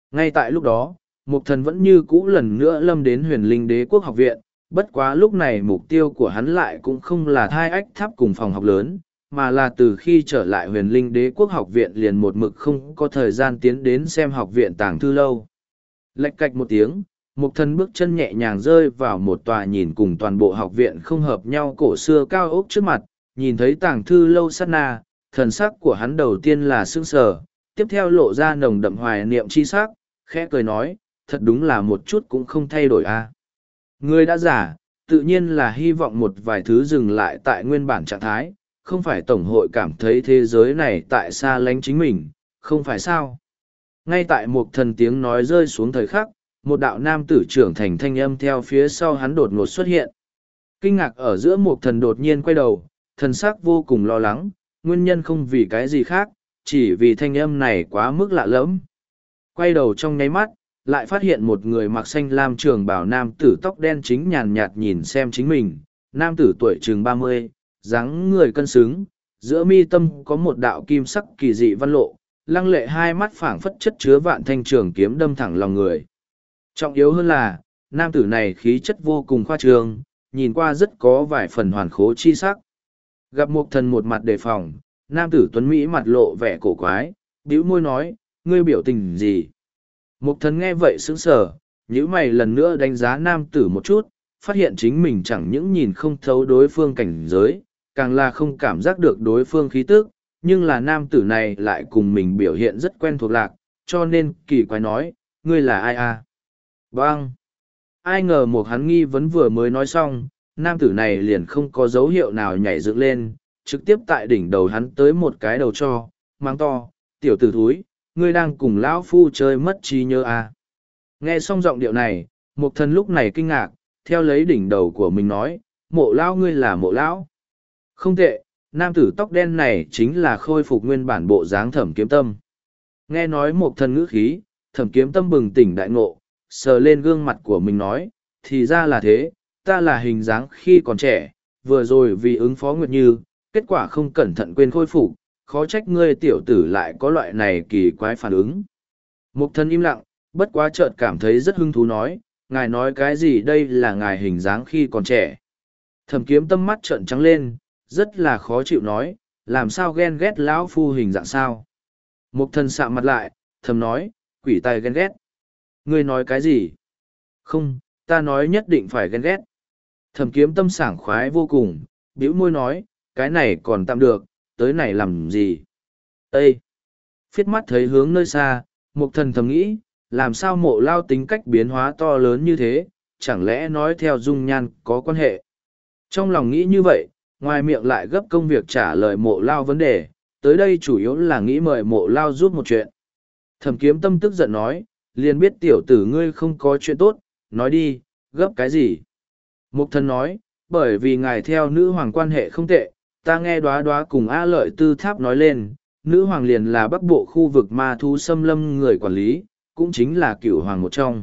Ngay tại lúc đó, Mục Thần vẫn như cũ lần nữa lâm đến Huyền Linh Đế Quốc học viện, bất quá lúc này mục tiêu của hắn lại cũng không là thai ách tháp cùng phòng học lớn, mà là từ khi trở lại Huyền Linh Đế Quốc học viện liền một mực không có thời gian tiến đến xem học viện tàng thư lâu. Lạch cạch một tiếng, Mục Thần bước chân nhẹ nhàng rơi vào một tòa nhìn cùng toàn bộ học viện không hợp nhau cổ xưa cao ốc trước mặt, nhìn thấy tàng thư lâu sát na, thần sắc của hắn đầu tiên là sững sờ, tiếp theo lộ ra nồng đậm hoài niệm chi sắc, khẽ cười nói, thật đúng là một chút cũng không thay đổi a. Người đã giả, tự nhiên là hy vọng một vài thứ dừng lại tại nguyên bản trạng thái, không phải tổng hội cảm thấy thế giới này tại xa lánh chính mình, không phải sao. Ngay tại một thần tiếng nói rơi xuống thời khắc, một đạo nam tử trưởng thành thanh âm theo phía sau hắn đột ngột xuất hiện. Kinh ngạc ở giữa một thần đột nhiên quay đầu, thần sắc vô cùng lo lắng, nguyên nhân không vì cái gì khác, chỉ vì thanh âm này quá mức lạ lẫm. Quay đầu trong nháy mắt, lại phát hiện một người mặc xanh lam trường bảo nam tử tóc đen chính nhàn nhạt nhìn xem chính mình, nam tử tuổi chừng ba mươi, dáng người cân xứng, giữa mi tâm có một đạo kim sắc kỳ dị văn lộ, lăng lệ hai mắt phảng phất chất chứa vạn thanh trường kiếm đâm thẳng lòng người. Trọng yếu hơn là, nam tử này khí chất vô cùng khoa trương, nhìn qua rất có vài phần hoàn khố chi sắc. Gặp một thần một mặt đề phòng, nam tử tuấn Mỹ mặt lộ vẻ cổ quái, bĩu môi nói, ngươi biểu tình gì? Mục thần nghe vậy sững sờ, nhíu mày lần nữa đánh giá nam tử một chút, phát hiện chính mình chẳng những nhìn không thấu đối phương cảnh giới, càng là không cảm giác được đối phương khí tức, nhưng là nam tử này lại cùng mình biểu hiện rất quen thuộc lạc, cho nên kỳ quái nói, ngươi là ai à? Bang! Ai ngờ một hắn nghi vấn vừa mới nói xong, nam tử này liền không có dấu hiệu nào nhảy dựng lên, trực tiếp tại đỉnh đầu hắn tới một cái đầu cho, mang to, tiểu tử thúi, ngươi đang cùng lão phu chơi mất trí nhớ à. Nghe xong giọng điệu này, một thần lúc này kinh ngạc, theo lấy đỉnh đầu của mình nói, mộ lão ngươi là mộ lão. Không tệ, nam tử tóc đen này chính là khôi phục nguyên bản bộ dáng Thẩm Kiếm Tâm. Nghe nói một thần ngữ khí, Thẩm Kiếm Tâm bừng tỉnh đại ngộ, sờ lên gương mặt của mình nói, thì ra là thế, ta là hình dáng khi còn trẻ, vừa rồi vì ứng phó Nguyệt Như, kết quả không cẩn thận quên khôi phục, khó trách ngươi tiểu tử lại có loại này kỳ quái phản ứng. Mục thần im lặng, bất quá chợt cảm thấy rất hứng thú nói, ngài nói cái gì đây là ngài hình dáng khi còn trẻ. Thẩm Kiếm Tâm mắt trợn trắng lên, rất là khó chịu nói, làm sao ghen ghét lão phu hình dạng sao. Mục thần sạm mặt lại, thầm nói, quỷ tài ghen ghét. Ngươi nói cái gì? Không, ta nói nhất định phải ghen ghét. Thẩm Kiếm Tâm sảng khoái vô cùng, bĩu môi nói, cái này còn tạm được, tới này làm gì? Ê! Phiết mắt thấy hướng nơi xa, Mục thần thầm nghĩ, làm sao mộ lao tính cách biến hóa to lớn như thế, chẳng lẽ nói theo dung nhan có quan hệ? Trong lòng nghĩ như vậy, ngoài miệng lại gấp công việc trả lời mộ lao vấn đề, tới đây chủ yếu là nghĩ mời mộ lao giúp một chuyện. Thẩm Kiếm Tâm tức giận nói, liền biết tiểu tử ngươi không có chuyện tốt, nói đi, gấp cái gì? Mục thần nói, bởi vì ngài theo nữ hoàng quan hệ không tệ, ta nghe đoá đoá cùng A Lợi Tư Tháp nói lên, nữ hoàng liền là bắc bộ khu vực ma thú xâm lâm người quản lý, cũng chính là cửu hoàng một trong.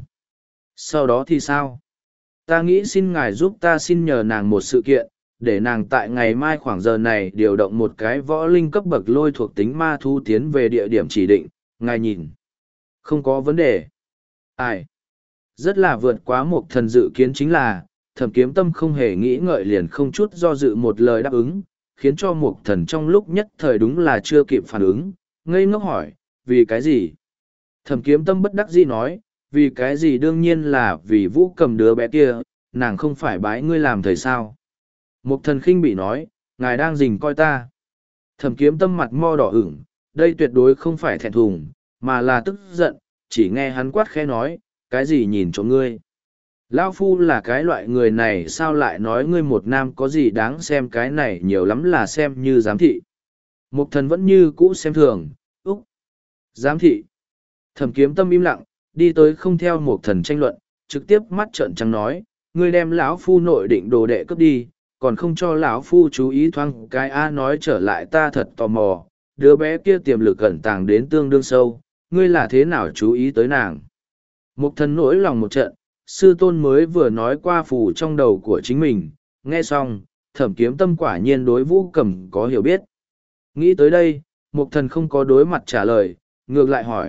Sau đó thì sao? Ta nghĩ xin ngài giúp ta xin nhờ nàng một sự kiện, để nàng tại ngày mai khoảng giờ này điều động một cái võ linh cấp bậc lôi thuộc tính ma thú tiến về địa điểm chỉ định, ngài nhìn. Không có vấn đề. Ai? Rất là vượt quá một thần dự kiến chính là, Thẩm Kiếm Tâm không hề nghĩ ngợi liền không chút do dự một lời đáp ứng, khiến cho một thần trong lúc nhất thời đúng là chưa kịp phản ứng, ngây ngốc hỏi, vì cái gì? Thẩm Kiếm Tâm bất đắc dĩ nói, vì cái gì đương nhiên là vì Vũ Cầm đứa bé kia, nàng không phải bái ngươi làm thầy sao? Một thần khinh bị nói, ngài đang rình coi ta. Thẩm Kiếm Tâm mặt mo đỏ ửng, đây tuyệt đối không phải thẹn thùng, mà là tức giận, chỉ nghe hắn quát khẽ nói, cái gì nhìn chỗ ngươi? Lao phu là cái loại người này sao lại nói ngươi một nam có gì đáng xem, cái này nhiều lắm là xem như giám thị. Mục thần vẫn như cũ xem thường, úc, giám thị. Thẩm Kiếm Tâm im lặng, đi tới không theo mục thần tranh luận, trực tiếp mắt trợn trắng nói, ngươi đem lão phu nội định đồ đệ cướp đi, còn không cho lão phu chú ý thoáng cái A nói trở lại, ta thật tò mò, đứa bé kia tiềm lực ẩn tàng đến tương đương sâu, ngươi là thế nào chú ý tới nàng. Mục thần nỗi lòng một trận, sư tôn mới vừa nói qua phù trong đầu của chính mình, nghe xong, Thẩm Kiếm Tâm quả nhiên đối Vũ Cầm có hiểu biết. Nghĩ tới đây, mục thần không có đối mặt trả lời, ngược lại hỏi,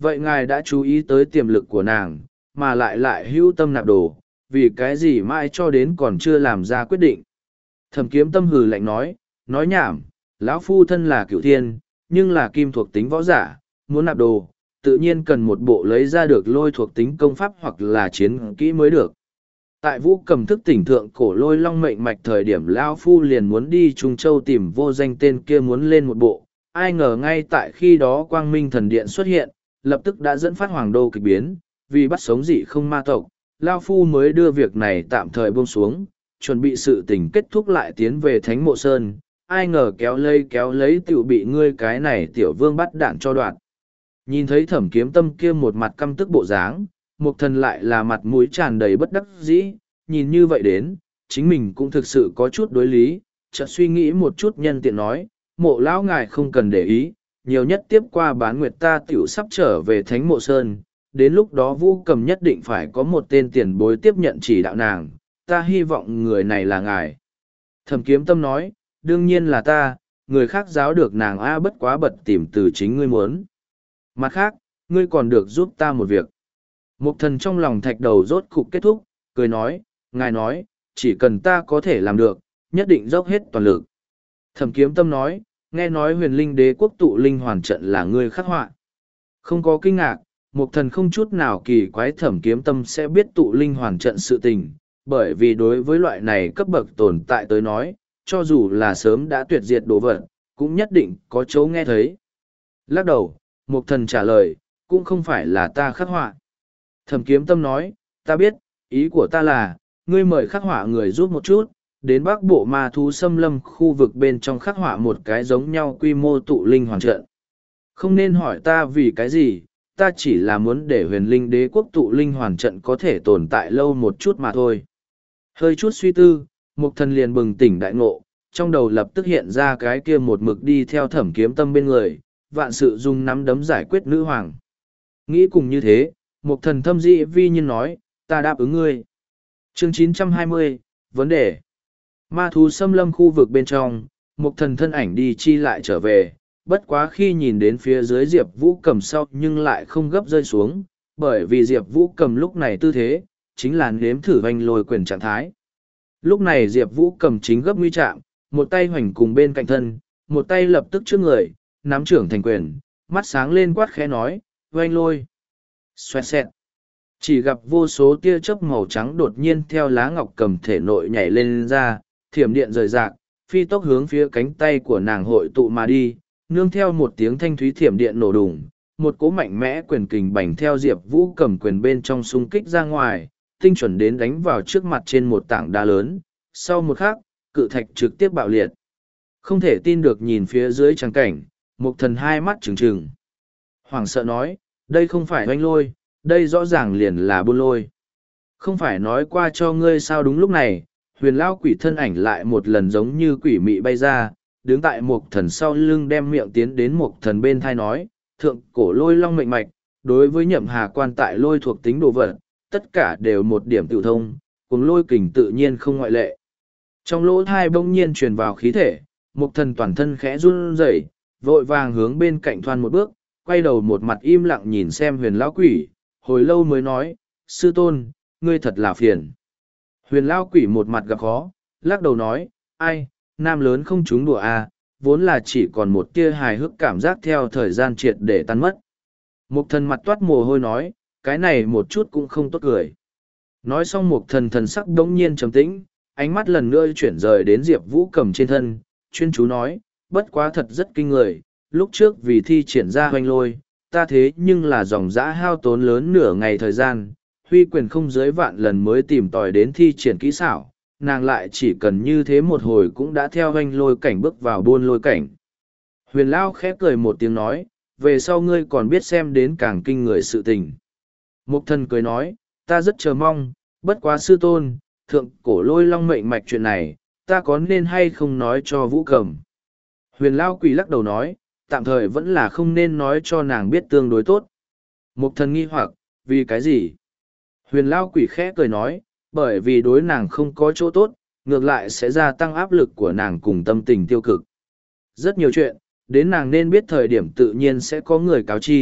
vậy ngài đã chú ý tới tiềm lực của nàng, mà lại lại hữu tâm nạp đồ, vì cái gì mãi cho đến còn chưa làm ra quyết định. Thẩm Kiếm Tâm hừ lạnh nói, nói nhảm, lão phu thân là cửu thiên, nhưng là kim thuộc tính võ giả, muốn nạp đồ, tự nhiên cần một bộ lấy ra được lôi thuộc tính công pháp hoặc là chiến kỹ mới được. Tại Vũ Cầm thức tỉnh thượng cổ lôi long mệnh mạch thời điểm lão phu liền muốn đi Trung Châu tìm vô danh tên kia muốn lên một bộ, ai ngờ ngay tại khi đó Quang Minh Thần Điện xuất hiện, lập tức đã dẫn phát hoàng đô kịch biến, vì bắt sống dị không ma tộc, lão phu mới đưa việc này tạm thời buông xuống, chuẩn bị sự tình kết thúc lại tiến về Thánh Mộ Sơn, ai ngờ kéo lấy kéo lấy tiểu bị ngươi cái này tiểu vương bắt đạn cho đoạn. Nhìn thấy Thẩm Kiếm Tâm kia một mặt căm tức bộ dáng, Mục Thần lại là mặt mũi tràn đầy bất đắc dĩ, nhìn như vậy đến, chính mình cũng thực sự có chút đối lý, chợt suy nghĩ một chút nhân tiện nói, Mộ lão ngài không cần để ý, nhiều nhất tiếp qua bán nguyệt ta tiểu sắp trở về Thánh Mộ Sơn, đến lúc đó Vũ Cầm nhất định phải có một tên tiền bối tiếp nhận chỉ đạo nàng, ta hy vọng người này là ngài. Thẩm Kiếm Tâm nói, đương nhiên là ta, người khác giáo được nàng A bất quá bật tìm từ chính ngươi muốn. Mặt khác, ngươi còn được giúp ta một việc. Mục Thần trong lòng thạch đầu rốt cục kết thúc, cười nói, ngài nói, chỉ cần ta có thể làm được, nhất định dốc hết toàn lực. Thẩm Kiếm Tâm nói, nghe nói huyền linh đế quốc tụ linh hoàn trận là ngươi khắc họa. Không có kinh ngạc, Mục Thần không chút nào kỳ quái Thẩm Kiếm Tâm sẽ biết tụ linh hoàn trận sự tình, bởi vì đối với loại này cấp bậc tồn tại tới nói, cho dù là sớm đã tuyệt diệt đồ vật, cũng nhất định có chỗ nghe thấy. Lắc đầu, Mục Thần trả lời, cũng không phải là ta khắc họa. Thẩm Kiếm Tâm nói, ta biết, ý của ta là, ngươi mời khắc họa người giúp một chút, đến bắc bộ ma thú xâm lâm khu vực bên trong khắc họa một cái giống nhau quy mô tụ linh hoàn trận. Không nên hỏi ta vì cái gì, ta chỉ là muốn để huyền linh đế quốc tụ linh hoàn trận có thể tồn tại lâu một chút mà thôi. Hơi chút suy tư, Mục Thần liền bừng tỉnh đại ngộ, trong đầu lập tức hiện ra cái kia một mực đi theo Thẩm Kiếm Tâm bên người, vạn sự dùng nắm đấm giải quyết nữ hoàng. Nghĩ cùng như thế, Mục Thần thâm dị vi nhiên nói, ta đáp ứng ngươi. Chương chín trăm hai mươi, vấn đề. Ma thú xâm lâm khu vực bên trong, Mục Thần thân ảnh đi chi lại trở về, bất quá khi nhìn đến phía dưới Diệp Vũ Cầm sau nhưng lại không gấp rơi xuống, bởi vì Diệp Vũ Cầm lúc này tư thế, chính là nếm thử hoành lôi quyền trạng thái. Lúc này Diệp Vũ Cầm chính gấp nguy trạng, một tay hoành cùng bên cạnh thân, một tay lập tức trước người, nắm trưởng thành quyền, mắt sáng lên quát khẽ nói, hoành lôi. Xoẹt xẹt. Chỉ gặp vô số tia chớp màu trắng đột nhiên theo lá ngọc cầm thể nội nhảy lên ra, thiểm điện rời rạc, phi tốc hướng phía cánh tay của nàng hội tụ mà đi, nương theo một tiếng thanh thúy thiểm điện nổ đùng, một cỗ mạnh mẽ quyền kình bành theo Diệp Vũ Cầm quyền bên trong xung kích ra ngoài, tinh chuẩn đến đánh vào trước mặt trên một tảng đá lớn, sau một khắc, cự thạch trực tiếp bạo liệt. Không thể tin được nhìn phía dưới trắng cảnh, Mục Thần hai mắt trừng trừng. Hoảng sợ nói, đây không phải oanh lôi, đây rõ ràng liền là buôn lôi. Không phải nói qua cho ngươi sao. Đúng lúc này, huyền lao quỷ thân ảnh lại một lần giống như quỷ mị bay ra, đứng tại Mục Thần sau lưng đem miệng tiến đến Mục Thần bên thai nói, thượng cổ lôi long mệnh mạch, đối với nhậm hà quan tại lôi thuộc tính đồ vật, tất cả đều một điểm tự thông, cùng lôi kình tự nhiên không ngoại lệ. Trong lỗ thai bỗng nhiên truyền vào khí thể, Mục Thần toàn thân khẽ run rẩy, vội vàng hướng bên cạnh thoăn một bước, quay đầu một mặt im lặng nhìn xem huyền lão quỷ, hồi lâu mới nói, sư tôn, ngươi thật là phiền. Huyền lão quỷ một mặt gặp khó, lắc đầu nói, ai, nam lớn không trúng đùa à, vốn là chỉ còn một tia hài hước cảm giác theo thời gian triệt để tan mất. Mục Thần mặt toát mồ hôi nói, cái này một chút cũng không tốt cười. Nói xong Mục Thần thần sắc đống nhiên trầm tĩnh, ánh mắt lần nữa chuyển rời đến Diệp Vũ Cầm trên thân, chuyên chú nói, bất quá thật rất kinh người, lúc trước vì thi triển ra hoành lôi, ta thế nhưng là dòng dã hao tốn lớn nửa ngày thời gian, huy quyền không dưới vạn lần mới tìm tòi đến thi triển kỹ xảo, nàng lại chỉ cần như thế một hồi cũng đã theo hoành lôi cảnh bước vào buôn lôi cảnh. Huyền Lao khẽ cười một tiếng nói, về sau ngươi còn biết xem đến càng kinh người sự tình. Mục Thần cười nói, ta rất chờ mong, bất quá sư tôn, thượng cổ lôi long mệnh mạch chuyện này, ta có nên hay không nói cho Vũ Cầm. Huyền Lao quỷ lắc đầu nói, tạm thời vẫn là không nên nói cho nàng biết tương đối tốt. Mục Thần nghi hoặc, vì cái gì? Huyền Lao quỷ khẽ cười nói, bởi vì đối nàng không có chỗ tốt, ngược lại sẽ gia tăng áp lực của nàng cùng tâm tình tiêu cực. Rất nhiều chuyện, đến nàng nên biết thời điểm tự nhiên sẽ có người cáo chi,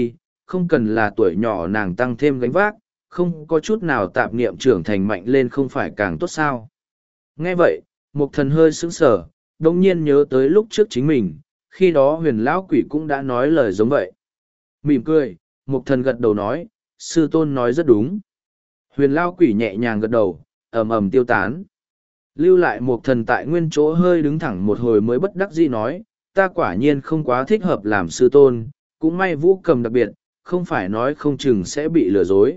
không cần là tuổi nhỏ nàng tăng thêm gánh vác, không có chút nào tạp niệm trưởng thành mạnh lên không phải càng tốt sao. Nghe vậy, Mục Thần hơi sững sờ, đồng nhiên nhớ tới lúc trước chính mình, khi đó huyền lão quỷ cũng đã nói lời giống vậy. Mỉm cười, Mục Thần gật đầu nói, sư tôn nói rất đúng. Huyền lão quỷ nhẹ nhàng gật đầu, ầm ầm tiêu tán. Lưu lại Mục Thần tại nguyên chỗ hơi đứng thẳng một hồi mới bất đắc dĩ nói, ta quả nhiên không quá thích hợp làm sư tôn, cũng may Vũ Cầm đặc biệt, không phải nói không chừng sẽ bị lừa dối.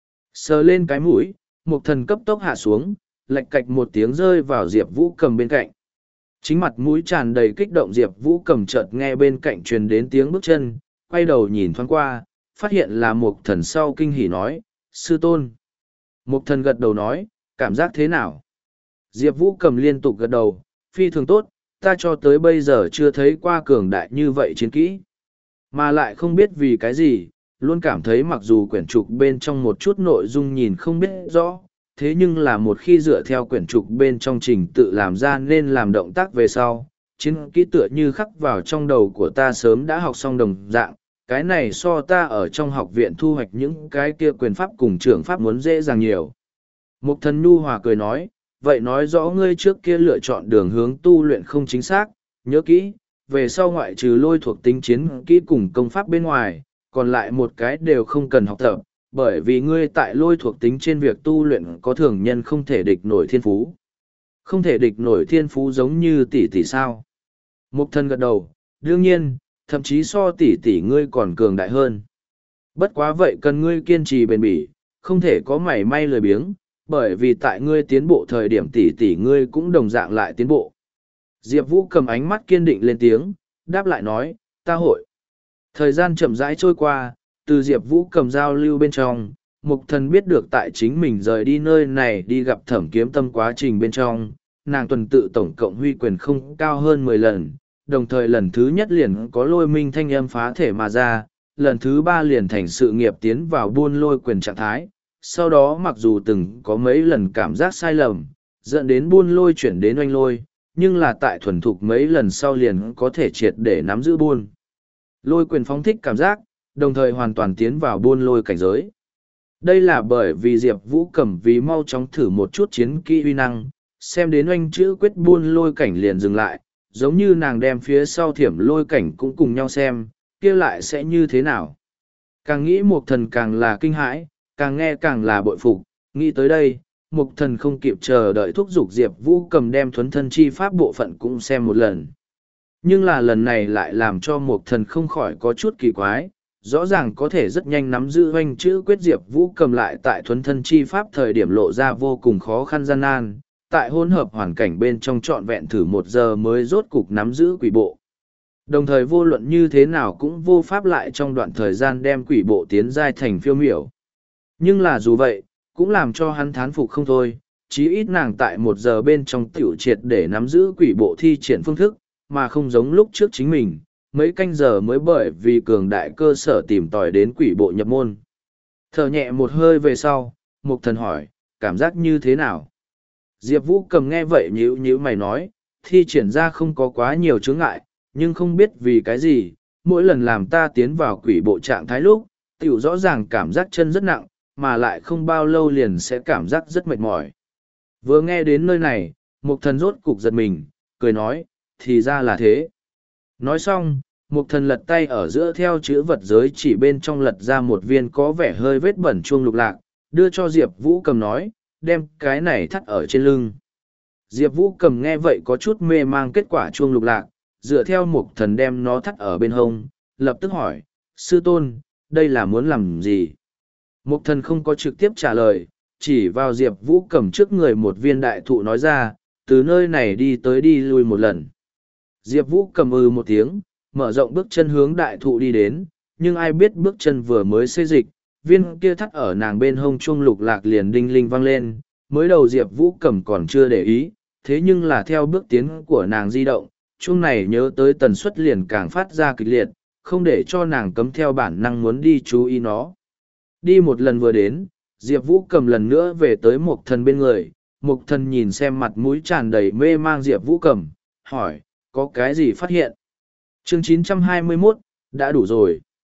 Sờ lên cái mũi, Mục Thần cấp tốc hạ xuống, lạch cạch một tiếng rơi vào Diệp Vũ Cầm bên cạnh. Chính mặt mũi tràn đầy kích động Diệp Vũ Cầm chợt nghe bên cạnh truyền đến tiếng bước chân, quay đầu nhìn thoáng qua, phát hiện là Mục Thần sau kinh hỉ nói, sư tôn. Mục Thần gật đầu nói, cảm giác thế nào? Diệp Vũ Cầm liên tục gật đầu, phi thường tốt, ta cho tới bây giờ chưa thấy qua cường đại như vậy chiến kỹ. Mà lại không biết vì cái gì, luôn cảm thấy mặc dù quyển trục bên trong một chút nội dung nhìn không biết rõ, thế nhưng là một khi dựa theo quyển trục bên trong trình tự làm ra nên làm động tác về sau, chiến kỹ tựa như khắc vào trong đầu của ta sớm đã học xong đồng dạng, cái này so ta ở trong học viện thu hoạch những cái kia quyền pháp cùng trưởng pháp muốn dễ dàng nhiều. Mục Thần nhu hòa cười nói, vậy nói rõ ngươi trước kia lựa chọn đường hướng tu luyện không chính xác, nhớ kỹ, về sau ngoại trừ lôi thuộc tính chiến kỹ cùng công pháp bên ngoài, còn lại một cái đều không cần học tập, bởi vì ngươi tại lôi thuộc tính trên việc tu luyện có thường nhân không thể địch nổi thiên phú. Không thể địch nổi thiên phú giống như tỷ tỷ sao. Mục Thần gật đầu, đương nhiên, thậm chí so tỷ tỷ ngươi còn cường đại hơn. Bất quá vậy cần ngươi kiên trì bền bỉ, không thể có mảy may lười biếng, bởi vì tại ngươi tiến bộ thời điểm tỷ tỷ ngươi cũng đồng dạng lại tiến bộ. Diệp Vũ cầm ánh mắt kiên định lên tiếng, đáp lại nói, ta hội. Thời gian chậm rãi trôi qua, từ Diệp Vũ cầm giao lưu bên trong, Mục Thần biết được tại chính mình rời đi nơi này đi gặp Thẩm Kiếm Tâm quá trình bên trong, nàng tuần tự tổng cộng huy quyền không cao hơn mười lần, đồng thời lần thứ nhất liền có lôi minh thanh âm phá thể mà ra, lần thứ ba liền thành sự nghiệp tiến vào buôn lôi quyền trạng thái, sau đó mặc dù từng có mấy lần cảm giác sai lầm, dẫn đến buôn lôi chuyển đến oanh lôi, nhưng là tại thuần thục mấy lần sau liền có thể triệt để nắm giữ buôn lôi quyền phóng thích cảm giác, đồng thời hoàn toàn tiến vào buôn lôi cảnh giới. Đây là bởi vì Diệp Vũ cầm vì mau chóng thử một chút chiến kỹ uy năng, xem đến oanh chữ quyết buôn lôi cảnh liền dừng lại, giống như nàng đem phía sau thiểm lôi cảnh cũng cùng nhau xem, kia lại sẽ như thế nào. Càng nghĩ Mục Thần càng là kinh hãi, càng nghe càng là bội phục, nghĩ tới đây, Mục Thần không kịp chờ đợi thúc giục Diệp Vũ cầm đem thuấn thân chi pháp bộ phận cũng xem một lần. Nhưng là lần này lại làm cho Mục Thần không khỏi có chút kỳ quái, rõ ràng có thể rất nhanh nắm giữ hoanh chữ quyết Diệp Vũ cầm lại tại thuấn thân chi pháp thời điểm lộ ra vô cùng khó khăn gian nan, tại hỗn hợp hoàn cảnh bên trong trọn vẹn thử một giờ mới rốt cục nắm giữ quỷ bộ. Đồng thời vô luận như thế nào cũng vô pháp lại trong đoạn thời gian đem quỷ bộ tiến giai thành phiêu miểu. Nhưng là dù vậy, cũng làm cho hắn thán phục không thôi, chí ít nàng tại một giờ bên trong tiểu triệt để nắm giữ quỷ bộ thi triển phương thức, mà không giống lúc trước chính mình, mấy canh giờ mới bởi vì cường đại cơ sở tìm tòi đến quỷ bộ nhập môn. Thở nhẹ một hơi về sau, Mục Thần hỏi, cảm giác như thế nào? Diệp Vũ cầm nghe vậy nhíu nhíu mày nói, thi triển ra không có quá nhiều chướng ngại, nhưng không biết vì cái gì, mỗi lần làm ta tiến vào quỷ bộ trạng thái lúc, tiểu rõ ràng cảm giác chân rất nặng, mà lại không bao lâu liền sẽ cảm giác rất mệt mỏi. Vừa nghe đến nơi này, Mục Thần rốt cục giật mình, cười nói, thì ra là thế. Nói xong, Mục Thần lật tay ở giữa theo chữ vật giới chỉ bên trong lật ra một viên có vẻ hơi vết bẩn chuông lục lạc, đưa cho Diệp Vũ cầm nói, đem cái này thắt ở trên lưng. Diệp Vũ cầm nghe vậy có chút mê mang kết quả chuông lục lạc, dựa theo Mục Thần đem nó thắt ở bên hông, lập tức hỏi, sư tôn, đây là muốn làm gì? Mục Thần không có trực tiếp trả lời, chỉ vào Diệp Vũ cầm trước người một viên đại thụ nói ra, từ nơi này đi tới đi lui một lần. Diệp Vũ cầm ư một tiếng, mở rộng bước chân hướng đại thụ đi đến, nhưng ai biết bước chân vừa mới xê dịch, viên kia thắt ở nàng bên hông chuông lục lạc liền đinh linh vang lên, mới đầu Diệp Vũ cầm còn chưa để ý, thế nhưng là theo bước tiến của nàng di động, chuông này nhớ tới tần suất liền càng phát ra kịch liệt, không để cho nàng cấm theo bản năng muốn đi chú ý nó. Đi một lần vừa đến, Diệp Vũ cầm lần nữa về tới Mục Thần bên người, Mục Thần nhìn xem mặt mũi tràn đầy mê mang Diệp Vũ cầm, hỏi, có cái gì phát hiện? Chương chín trăm hai mươi mốt, đã đủ rồi.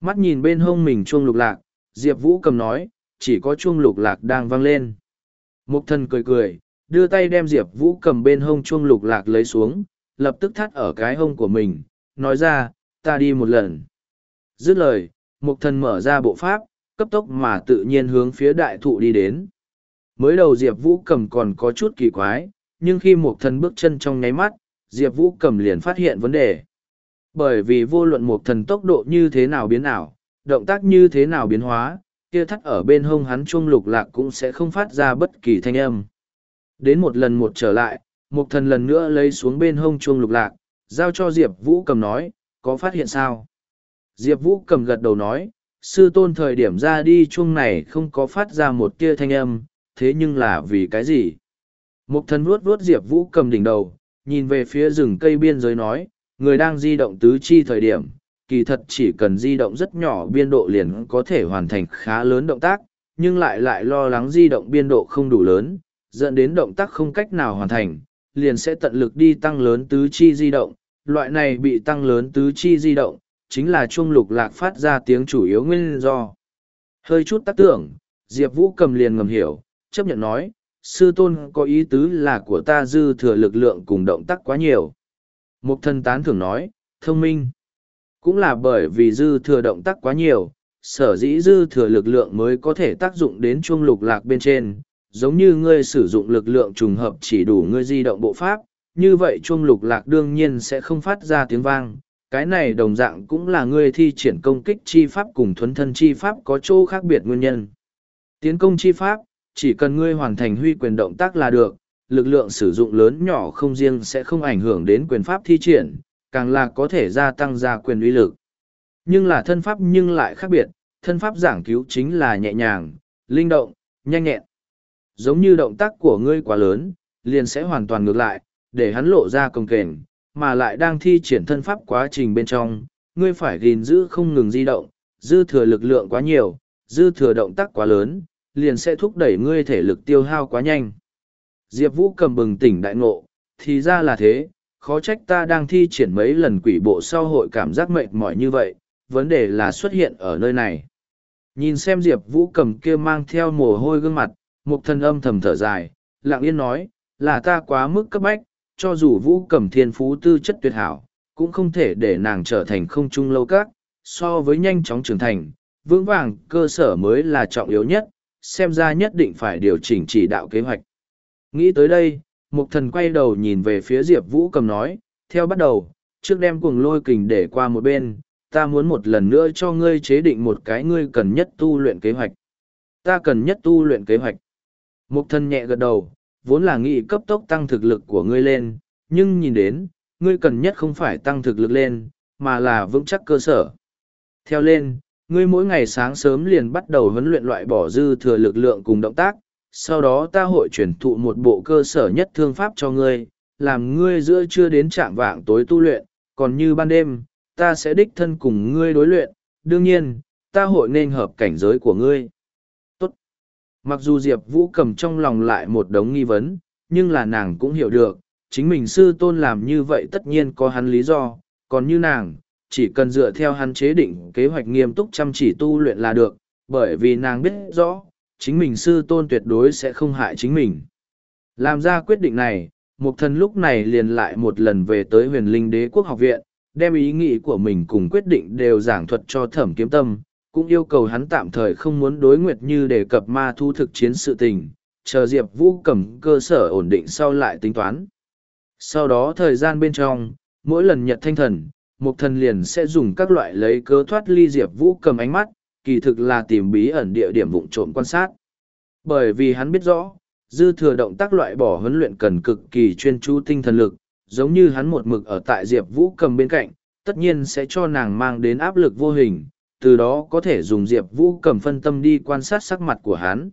Mắt nhìn bên hông mình chuông lục lạc, Diệp Vũ cầm nói, chỉ có chuông lục lạc đang vang lên. Mục thần cười cười, đưa tay đem Diệp Vũ cầm bên hông chuông lục lạc lấy xuống, lập tức thắt ở cái hông của mình, nói ra, ta đi một lần. Dứt lời, mục thần mở ra bộ pháp, cấp tốc mà tự nhiên hướng phía đại thụ đi đến. Mới đầu Diệp Vũ cầm còn có chút kỳ quái, nhưng khi mục thần bước chân trong nháy mắt, Diệp Vũ cầm liền phát hiện vấn đề. Bởi vì vô luận mục thần tốc độ như thế nào biến ảo, động tác như thế nào biến hóa, kia thắt ở bên hông hắn chuông lục lạc cũng sẽ không phát ra bất kỳ thanh âm. Đến một lần một trở lại, mục thần lần nữa lấy xuống bên hông chuông lục lạc, giao cho Diệp Vũ cầm nói, có phát hiện sao? Diệp Vũ cầm gật đầu nói, sư tôn thời điểm ra đi chuông này không có phát ra một tia thanh âm, thế nhưng là vì cái gì? Mục thần vuốt vuốt Diệp Vũ cầm đỉnh đầu, nhìn về phía rừng cây biên giới nói, người đang di động tứ chi thời điểm, kỳ thật chỉ cần di động rất nhỏ biên độ liền có thể hoàn thành khá lớn động tác, nhưng lại lại lo lắng di động biên độ không đủ lớn, dẫn đến động tác không cách nào hoàn thành, liền sẽ tận lực đi tăng lớn tứ chi di động. Loại này bị tăng lớn tứ chi di động, chính là chuông lục lạc phát ra tiếng chủ yếu nguyên do. Hơi chút tác tưởng, Diệp Vũ cầm liền ngầm hiểu, chấp nhận nói, sư tôn có ý tứ là của ta dư thừa lực lượng cùng động tác quá nhiều. Mục thần tán thưởng nói, thông minh. Cũng là bởi vì dư thừa động tác quá nhiều, sở dĩ dư thừa lực lượng mới có thể tác dụng đến chuông lục lạc bên trên, giống như ngươi sử dụng lực lượng trùng hợp chỉ đủ ngươi di động bộ pháp, như vậy chuông lục lạc đương nhiên sẽ không phát ra tiếng vang. Cái này đồng dạng cũng là ngươi thi triển công kích chi pháp cùng thuấn thân chi pháp có chỗ khác biệt nguyên nhân. Tiến công chi pháp, chỉ cần ngươi hoàn thành huy quyền động tác là được, lực lượng sử dụng lớn nhỏ không riêng sẽ không ảnh hưởng đến quyền pháp thi triển, càng là có thể gia tăng ra quyền uy lực. Nhưng là thân pháp nhưng lại khác biệt, thân pháp giảng cứu chính là nhẹ nhàng, linh động, nhanh nhẹn. Giống như động tác của ngươi quá lớn, liền sẽ hoàn toàn ngược lại, để hắn lộ ra cồng kềnh, mà lại đang thi triển thân pháp quá trình bên trong, ngươi phải gìn giữ không ngừng di động, dư thừa lực lượng quá nhiều, dư thừa động tác quá lớn, liền sẽ thúc đẩy ngươi thể lực tiêu hao quá nhanh. Diệp Vũ cầm bừng tỉnh đại ngộ, thì ra là thế, khó trách ta đang thi triển mấy lần quỷ bộ sau hội cảm giác mệt mỏi như vậy, vấn đề là xuất hiện ở nơi này. Nhìn xem Diệp Vũ cầm kia mang theo mồ hôi gương mặt, Mục thần âm thầm thở dài, lặng yên nói, là ta quá mức cấp bách, cho dù Vũ cầm thiên phú tư chất tuyệt hảo, cũng không thể để nàng trở thành không trung lâu các, so với nhanh chóng trưởng thành, vững vàng cơ sở mới là trọng yếu nhất, xem ra nhất định phải điều chỉnh chỉ đạo kế hoạch. Nghĩ tới đây, Mục thần quay đầu nhìn về phía Diệp Vũ cầm nói, theo bắt đầu, trước đem cuồng lôi kình để qua một bên, ta muốn một lần nữa cho ngươi chế định một cái ngươi cần nhất tu luyện kế hoạch. Ta cần nhất tu luyện kế hoạch. Mục thần nhẹ gật đầu, vốn là nghĩ cấp tốc tăng thực lực của ngươi lên, nhưng nhìn đến, ngươi cần nhất không phải tăng thực lực lên, mà là vững chắc cơ sở. Theo lên, ngươi mỗi ngày sáng sớm liền bắt đầu huấn luyện loại bỏ dư thừa lực lượng cùng động tác, sau đó ta hội chuyển thụ một bộ cơ sở nhất thương pháp cho ngươi, làm ngươi giữa trưa đến trạm vạng tối tu luyện, còn như ban đêm, ta sẽ đích thân cùng ngươi đối luyện, đương nhiên, ta hội nên hợp cảnh giới của ngươi. Tốt. Mặc dù Diệp Vũ cầm trong lòng lại một đống nghi vấn, nhưng là nàng cũng hiểu được, chính mình sư tôn làm như vậy tất nhiên có hắn lý do, còn như nàng, chỉ cần dựa theo hắn chế định kế hoạch nghiêm túc chăm chỉ tu luyện là được, bởi vì nàng biết rõ, chính mình sư tôn tuyệt đối sẽ không hại chính mình. Làm ra quyết định này, Mục thần lúc này liền lại một lần về tới huyền linh đế quốc học viện, đem ý nghĩ của mình cùng quyết định đều giảng thuật cho Thẩm Kiếm Tâm, cũng yêu cầu hắn tạm thời không muốn đối Nguyệt Như đề cập ma thu thực chiến sự tình, chờ Diệp Vũ cầm cơ sở ổn định sau lại tính toán. Sau đó thời gian bên trong, mỗi lần nhật thanh thần, Mục thần liền sẽ dùng các loại lấy cớ thoát ly Diệp Vũ cầm ánh mắt, kỳ thực là tìm bí ẩn địa điểm vụng trộm quan sát. Bởi vì hắn biết rõ, dư thừa động tác loại bỏ huấn luyện cần cực kỳ chuyên chú tinh thần lực, giống như hắn một mực ở tại Diệp Vũ cầm bên cạnh, tất nhiên sẽ cho nàng mang đến áp lực vô hình, từ đó có thể dùng Diệp Vũ cầm phân tâm đi quan sát sắc mặt của hắn.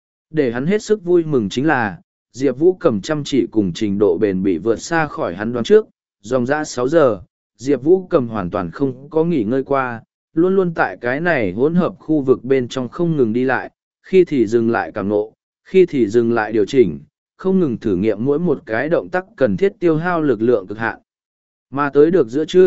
Để hắn hết sức vui mừng chính là, Diệp Vũ cầm chăm chỉ cùng trình độ bền bỉ vượt xa khỏi hắn đoán trước, dòng dã sáu giờ, Diệp Vũ cầm hoàn toàn không có nghỉ ngơi qua, luôn luôn tại cái này hỗn hợp khu vực bên trong không ngừng đi lại, khi thì dừng lại cảm nộ, khi thì dừng lại điều chỉnh, không ngừng thử nghiệm mỗi một cái động tác cần thiết tiêu hao lực lượng cực hạn. Mà tới được giữa trưa,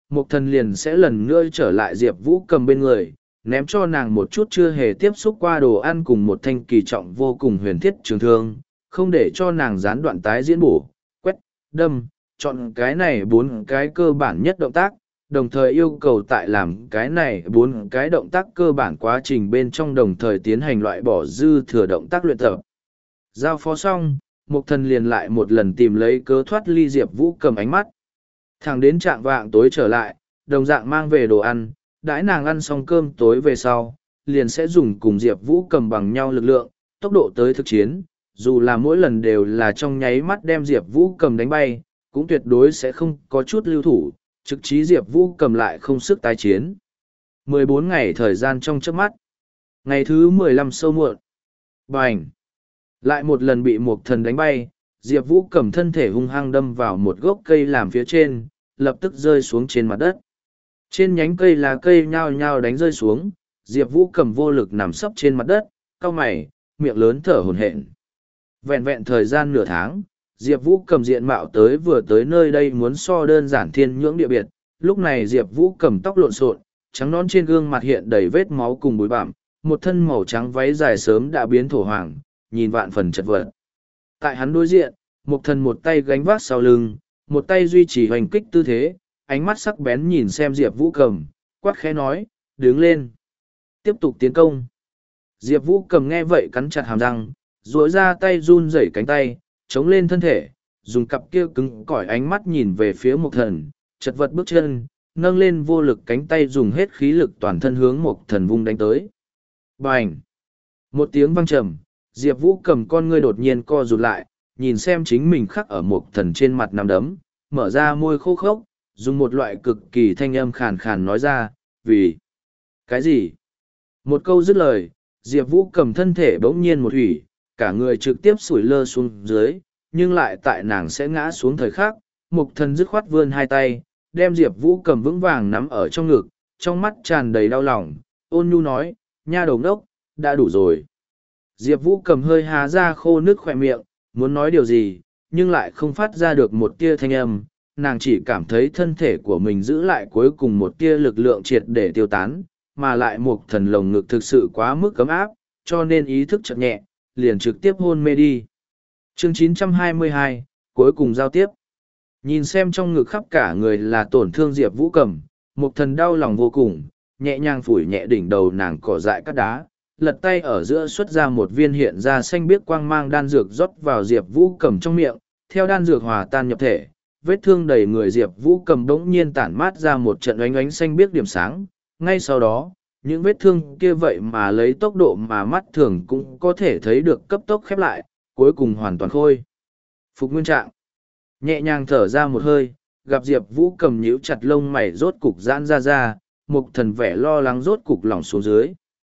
Mục Thần liền sẽ lần nữa trở lại Diệp Vũ Cầm bên người, ném cho nàng một chút chưa hề tiếp xúc qua đồ ăn cùng một thanh kỳ trọng vô cùng huyền thiết trường thương, không để cho nàng gián đoạn tái diễn bổ, quét, đâm, chọn cái này bốn cái cơ bản nhất động tác, đồng thời yêu cầu tại làm cái này bốn cái động tác cơ bản quá trình bên trong đồng thời tiến hành loại bỏ dư thừa động tác luyện tập. Giao phó xong, Mục Thần liền lại một lần tìm lấy cớ thoát ly Diệp Vũ Cầm ánh mắt. Thẳng đến trạng vạng tối trở lại, đồng dạng mang về đồ ăn, đãi nàng ăn xong cơm tối về sau, liền sẽ dùng cùng Diệp Vũ Cầm bằng nhau lực lượng, tốc độ tới thực chiến, dù là mỗi lần đều là trong nháy mắt đem Diệp Vũ Cầm đánh bay, cũng tuyệt đối sẽ không có chút lưu thủ, trực chí Diệp Vũ Cầm lại không sức tái chiến. mười bốn ngày thời gian trong chớp mắt. Ngày thứ mười lăm sâu muộn. Bành! Lại một lần bị Mục Thần đánh bay, Diệp Vũ Cầm thân thể hung hăng đâm vào một gốc cây làm phía trên, lập tức rơi xuống trên mặt đất. Trên nhánh cây lá cây nhao nhao đánh rơi xuống, Diệp Vũ Cầm vô lực nằm sấp trên mặt đất, cau mày, miệng lớn thở hổn hển. Vẹn vẹn thời gian nửa tháng, Diệp Vũ Cầm diện mạo tới vừa tới nơi đây muốn so đơn giản thiên nhưỡng địa biệt, lúc này Diệp Vũ Cầm tóc lộn xộn, trắng nõn trên gương mặt hiện đầy vết máu cùng bụi bặm, một thân màu trắng váy dài sớm đã biến thổ hoàng, nhìn vạn phần chật vật. Tại hắn đối diện, Mục Thần một tay gánh vác sau lưng, một tay duy trì hoành kích tư thế, ánh mắt sắc bén nhìn xem Diệp Vũ Cầm, quát khẽ nói, đứng lên. Tiếp tục tiến công. Diệp Vũ Cầm nghe vậy cắn chặt hàm răng, duỗi ra tay run rẩy cánh tay, chống lên thân thể, dùng cặp kia cứng cỏi ánh mắt nhìn về phía Mục Thần, chật vật bước chân, nâng lên vô lực cánh tay dùng hết khí lực toàn thân hướng Mục Thần vung đánh tới. Bành! Một tiếng vang trầm, Diệp Vũ Cầm con ngươi đột nhiên co rụt lại, nhìn xem chính mình khắc ở Mục Thần trên mặt nằm đấm, mở ra môi khô khốc, dùng một loại cực kỳ thanh âm khàn khàn nói ra, vì cái gì? Một câu dứt lời, Diệp Vũ Cầm thân thể bỗng nhiên một hủy, cả người trực tiếp sủi lơ xuống dưới, nhưng lại tại nàng sẽ ngã xuống thời khắc, Mục Thần dứt khoát vươn hai tay, đem Diệp Vũ Cầm vững vàng nắm ở trong ngực, trong mắt tràn đầy đau lòng, ôn nhu nói, nha đầu đốc, đã đủ rồi. Diệp Vũ Cầm hơi há ra khô nước khỏe miệng, muốn nói điều gì, nhưng lại không phát ra được một tia thanh âm, nàng chỉ cảm thấy thân thể của mình giữ lại cuối cùng một tia lực lượng triệt để tiêu tán, mà lại Mục Thần lồng ngực thực sự quá mức cấm áp, cho nên ý thức chợt nhẹ, liền trực tiếp hôn mê đi. Chương chín trăm hai mươi hai, cuối cùng giao tiếp. Nhìn xem trong ngực khắp cả người là tổn thương Diệp Vũ Cầm, Mục Thần đau lòng vô cùng, nhẹ nhàng phủi nhẹ đỉnh đầu nàng cỏ dại cát đá, lật tay ở giữa xuất ra một viên hiện ra xanh biếc quang mang đan dược rót vào Diệp Vũ Cầm trong miệng, theo đan dược hòa tan nhập thể, vết thương đầy người Diệp Vũ Cầm bỗng nhiên tản mát ra một trận ánh ánh xanh biếc điểm sáng, ngay sau đó, những vết thương kia vậy mà lấy tốc độ mà mắt thường cũng có thể thấy được cấp tốc khép lại, cuối cùng hoàn toàn khôi phục nguyên trạng. Nhẹ nhàng thở ra một hơi, gặp Diệp Vũ Cầm nhíu chặt lông mày rốt cục giãn ra ra, Mục Thần vẻ lo lắng rốt cục lỏng xuống dưới.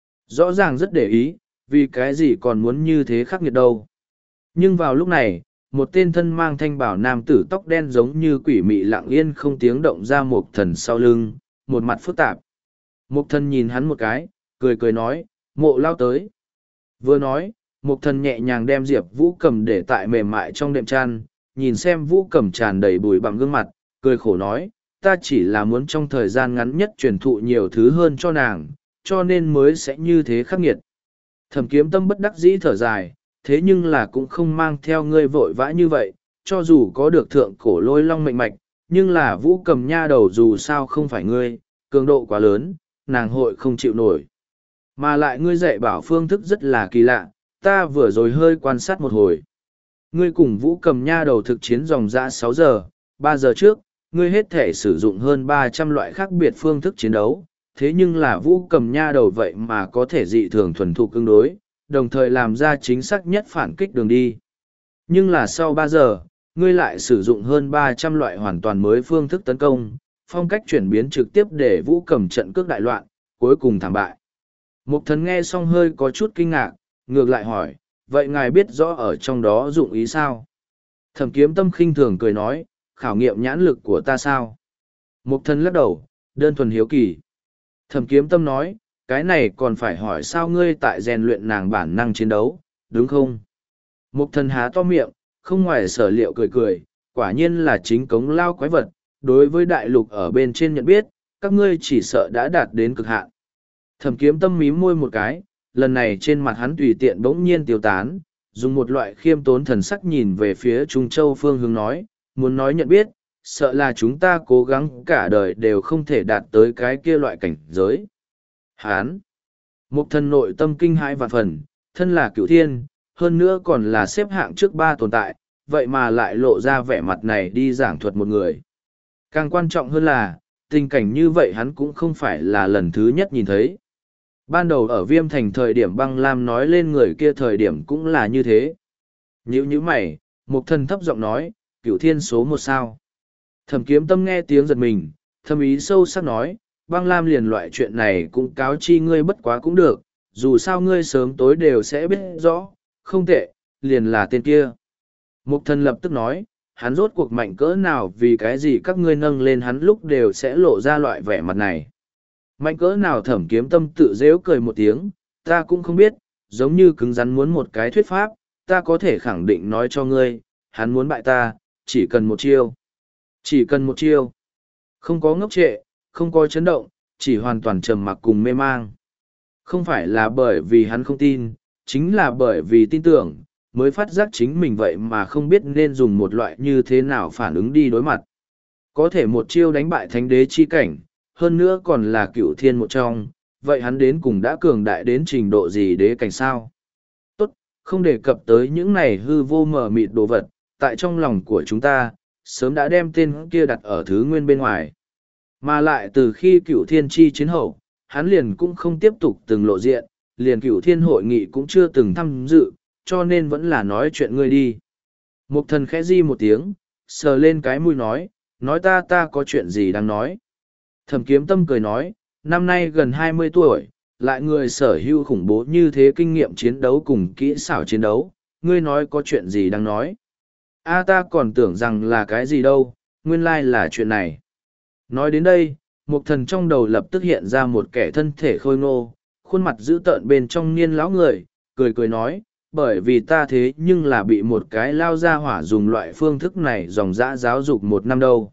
Rõ ràng rất để ý, vì cái gì còn muốn như thế khắc nghiệt đâu. Nhưng vào lúc này, một tên thân mang thanh bảo nam tử tóc đen giống như quỷ mị lặng yên không tiếng động ra Mục Thần sau lưng, một mặt phức tạp. Mục Thần nhìn hắn một cái, cười cười nói, Mộ lao tới. Vừa nói, Mục Thần nhẹ nhàng đem Diệp Vũ Cầm để tại mềm mại trong đệm chăn, nhìn xem Vũ Cầm tràn đầy bụi bặm gương mặt, cười khổ nói, ta chỉ là muốn trong thời gian ngắn nhất truyền thụ nhiều thứ hơn cho nàng, cho nên mới sẽ như thế khắc nghiệt. Thẩm Kiếm Tâm bất đắc dĩ thở dài, thế nhưng là cũng không mang theo ngươi vội vã như vậy, cho dù có được thượng cổ lôi long mệnh mạch, nhưng là Vũ Cầm nha đầu dù sao không phải ngươi, cường độ quá lớn, nàng hội không chịu nổi. Mà lại ngươi dạy bảo phương thức rất là kỳ lạ, ta vừa rồi hơi quan sát một hồi. Ngươi cùng Vũ Cầm nha đầu thực chiến dòng dã sáu giờ, ba giờ trước, ngươi hết thể sử dụng hơn ba trăm loại khác biệt phương thức chiến đấu, thế nhưng là Vũ Cầm nha đầu vậy mà có thể dị thường thuần thục ứng đối, đồng thời làm ra chính xác nhất phản kích đường đi. Nhưng là sau ba giờ, ngươi lại sử dụng hơn ba trăm loại hoàn toàn mới phương thức tấn công, phong cách chuyển biến trực tiếp để Vũ Cầm trận cước đại loạn, cuối cùng thảm bại. Mục Thần nghe xong hơi có chút kinh ngạc, ngược lại hỏi, vậy ngài biết rõ ở trong đó dụng ý sao? Thẩm Kiếm Tâm khinh thường cười nói, khảo nghiệm nhãn lực của ta sao? Mục Thần lắc đầu, đơn thuần hiếu kỳ. Thẩm Kiếm Tâm nói, cái này còn phải hỏi sao ngươi tại rèn luyện nàng bản năng chiến đấu, đúng không? Mục Thần há to miệng, không ngoài sở liệu cười cười, quả nhiên là chính cống lao quái vật, đối với đại lục ở bên trên nhận biết, các ngươi chỉ sợ đã đạt đến cực hạn. Thẩm kiếm tâm mím môi một cái, lần này trên mặt hắn tùy tiện bỗng nhiên tiêu tán, dùng một loại khiêm tốn thần sắc nhìn về phía Trung Châu phương hướng nói, muốn nói nhận biết, sợ là chúng ta cố gắng cả đời đều không thể đạt tới cái kia loại cảnh giới. Hán! Một thần nội tâm kinh hãi vạn phần, thân là cửu thiên, hơn nữa còn là xếp hạng trước ba tồn tại, vậy mà lại lộ ra vẻ mặt này đi giảng thuật một người. Càng quan trọng hơn là, tình cảnh như vậy hắn cũng không phải là lần thứ nhất nhìn thấy. Ban đầu ở Viêm Thành thời điểm băng lam nói lên người kia thời điểm cũng là như thế. Nhữ như mày, một thần thấp giọng nói, cửu thiên số một sao. Thẩm kiếm tâm nghe tiếng giật mình, thâm ý sâu sắc nói, băng lam liền loại chuyện này cũng cáo chi ngươi bất quá cũng được, dù sao ngươi sớm tối đều sẽ biết rõ, không tệ, liền là tên kia. Mục thần lập tức nói, hắn rốt cuộc mạnh cỡ nào vì cái gì các ngươi nâng lên hắn lúc đều sẽ lộ ra loại vẻ mặt này. Mạnh cỡ nào thẩm kiếm tâm tự dễu cười một tiếng, ta cũng không biết, giống như cứng rắn muốn một cái thuyết pháp, ta có thể khẳng định nói cho ngươi, hắn muốn bại ta, chỉ cần một chiêu. Chỉ cần một chiêu. Không có ngốc trệ, không có chấn động, chỉ hoàn toàn trầm mặc cùng mê mang. Không phải là bởi vì hắn không tin, chính là bởi vì tin tưởng, mới phát giác chính mình vậy mà không biết nên dùng một loại như thế nào phản ứng đi đối mặt. Có thể một chiêu đánh bại thánh đế chi cảnh, hơn nữa còn là cửu thiên một trong, vậy hắn đến cùng đã cường đại đến trình độ gì đế cảnh sao? Tốt, không đề cập tới những này hư vô mờ mịt đồ vật, tại trong lòng của chúng ta, sớm đã đem tên kia đặt ở thứ nguyên bên ngoài. Mà lại từ khi cửu thiên chi chiến hậu, hắn liền cũng không tiếp tục từng lộ diện, liền cửu thiên hội nghị cũng chưa từng tham dự, cho nên vẫn là nói chuyện ngươi đi. Mục thần khẽ di một tiếng, sờ lên cái mũi nói, nói ta ta có chuyện gì đang nói. Thẩm kiếm tâm cười nói, năm nay gần hai mươi tuổi, lại người sở hữu khủng bố như thế kinh nghiệm chiến đấu cùng kỹ xảo chiến đấu, ngươi nói có chuyện gì đang nói. A ta còn tưởng rằng là cái gì đâu, nguyên lai là chuyện này. Nói đến đây, mục thần trong đầu lập tức hiện ra một kẻ thân thể khôi ngô, khuôn mặt dữ tợn bên trong niên lão người, cười cười nói, bởi vì ta thế nhưng là bị một cái lao ra hỏa dùng loại phương thức này dòng dã giáo dục một năm đâu.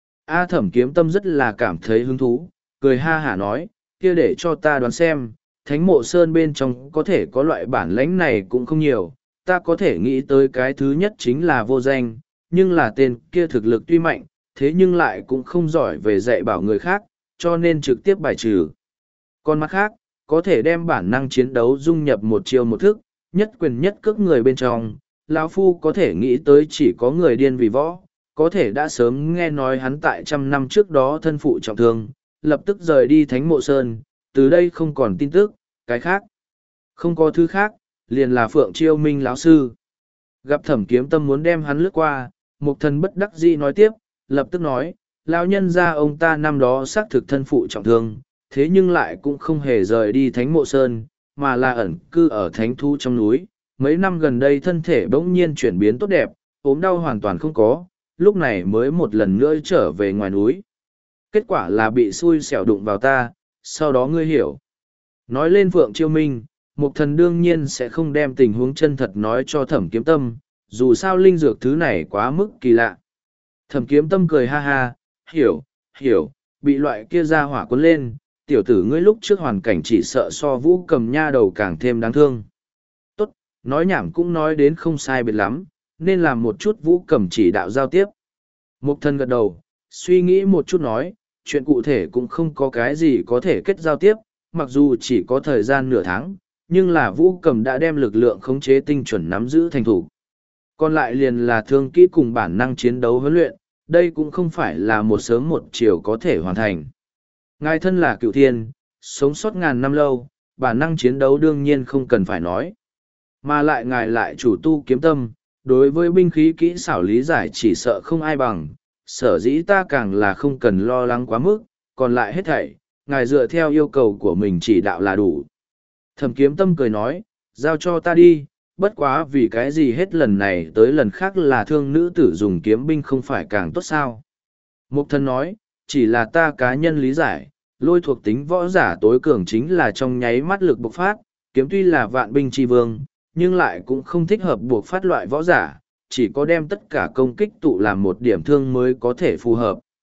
A thẩm kiếm tâm rất là cảm thấy hứng thú, cười ha hả nói, kia để cho ta đoán xem, thánh mộ sơn bên trong có thể có loại bản lãnh này cũng không nhiều, ta có thể nghĩ tới cái thứ nhất chính là vô danh, nhưng là tên kia thực lực tuy mạnh, thế nhưng lại cũng không giỏi về dạy bảo người khác, cho nên trực tiếp bài trừ. Còn mặt khác, có thể đem bản năng chiến đấu dung nhập một chiêu một thức, nhất quyền nhất cước người bên trong, lão phu có thể nghĩ tới chỉ có người điên vì võ, có thể đã sớm nghe nói hắn tại trăm năm trước đó thân phụ trọng thương, lập tức rời đi Thánh Mộ Sơn, từ đây không còn tin tức, cái khác. Không có thứ khác, liền là Phượng Chiêu Minh lão sư. Gặp Thẩm Kiếm Tâm muốn đem hắn lướt qua, Mục Thần bất đắc dĩ nói tiếp, lập tức nói, lão nhân gia ông ta năm đó xác thực thân phụ trọng thương, thế nhưng lại cũng không hề rời đi Thánh Mộ Sơn, mà là ẩn cư ở thánh thú trong núi. Mấy năm gần đây thân thể bỗng nhiên chuyển biến tốt đẹp, ốm đau hoàn toàn không có, lúc này mới một lần nữa trở về ngoài núi. Kết quả là bị xui xẻo đụng vào ta, sau đó ngươi hiểu. Nói lên Phượng Chiêu Minh, Mục Thần đương nhiên sẽ không đem tình huống chân thật nói cho Thẩm Kiếm Tâm, dù sao linh dược thứ này quá mức kỳ lạ. Thẩm Kiếm Tâm cười ha ha, hiểu, hiểu, bị loại kia ra hỏa cuốn lên, tiểu tử ngươi lúc trước hoàn cảnh chỉ sợ so Vũ Cầm nha đầu càng thêm đáng thương. Tốt, nói nhảm cũng nói đến không sai biệt lắm, nên làm một chút Vũ Cầm chỉ đạo giao tiếp. Mục Thần gật đầu, suy nghĩ một chút nói, chuyện cụ thể cũng không có cái gì có thể kết giao tiếp, mặc dù chỉ có thời gian nửa tháng, nhưng là Vũ Cầm đã đem lực lượng khống chế tinh chuẩn nắm giữ thành thủ. Còn lại liền là thương kỹ cùng bản năng chiến đấu huấn luyện, đây cũng không phải là một sớm một chiều có thể hoàn thành. Ngài thân là cựu thiên, sống sót ngàn năm lâu, bản năng chiến đấu đương nhiên không cần phải nói. Mà lại ngài lại chủ tu kiếm tâm, đối với binh khí kỹ xảo lý giải chỉ sợ không ai bằng, sở dĩ ta càng là không cần lo lắng quá mức, còn lại hết thảy, ngài dựa theo yêu cầu của mình chỉ đạo là đủ. Thẩm Kiếm Tâm cười nói, giao cho ta đi, bất quá vì cái gì hết lần này tới lần khác là thương nữ tử dùng kiếm binh không phải càng tốt sao. Mục Thần nói, chỉ là ta cá nhân lý giải, lôi thuộc tính võ giả tối cường chính là trong nháy mắt lực bộc phát, kiếm tuy là vạn binh chi vương, nhưng lại cũng không thích hợp buộc phát loại võ giả, chỉ có đem tất cả công kích tụ làm một điểm thương mới có thể phù hợp.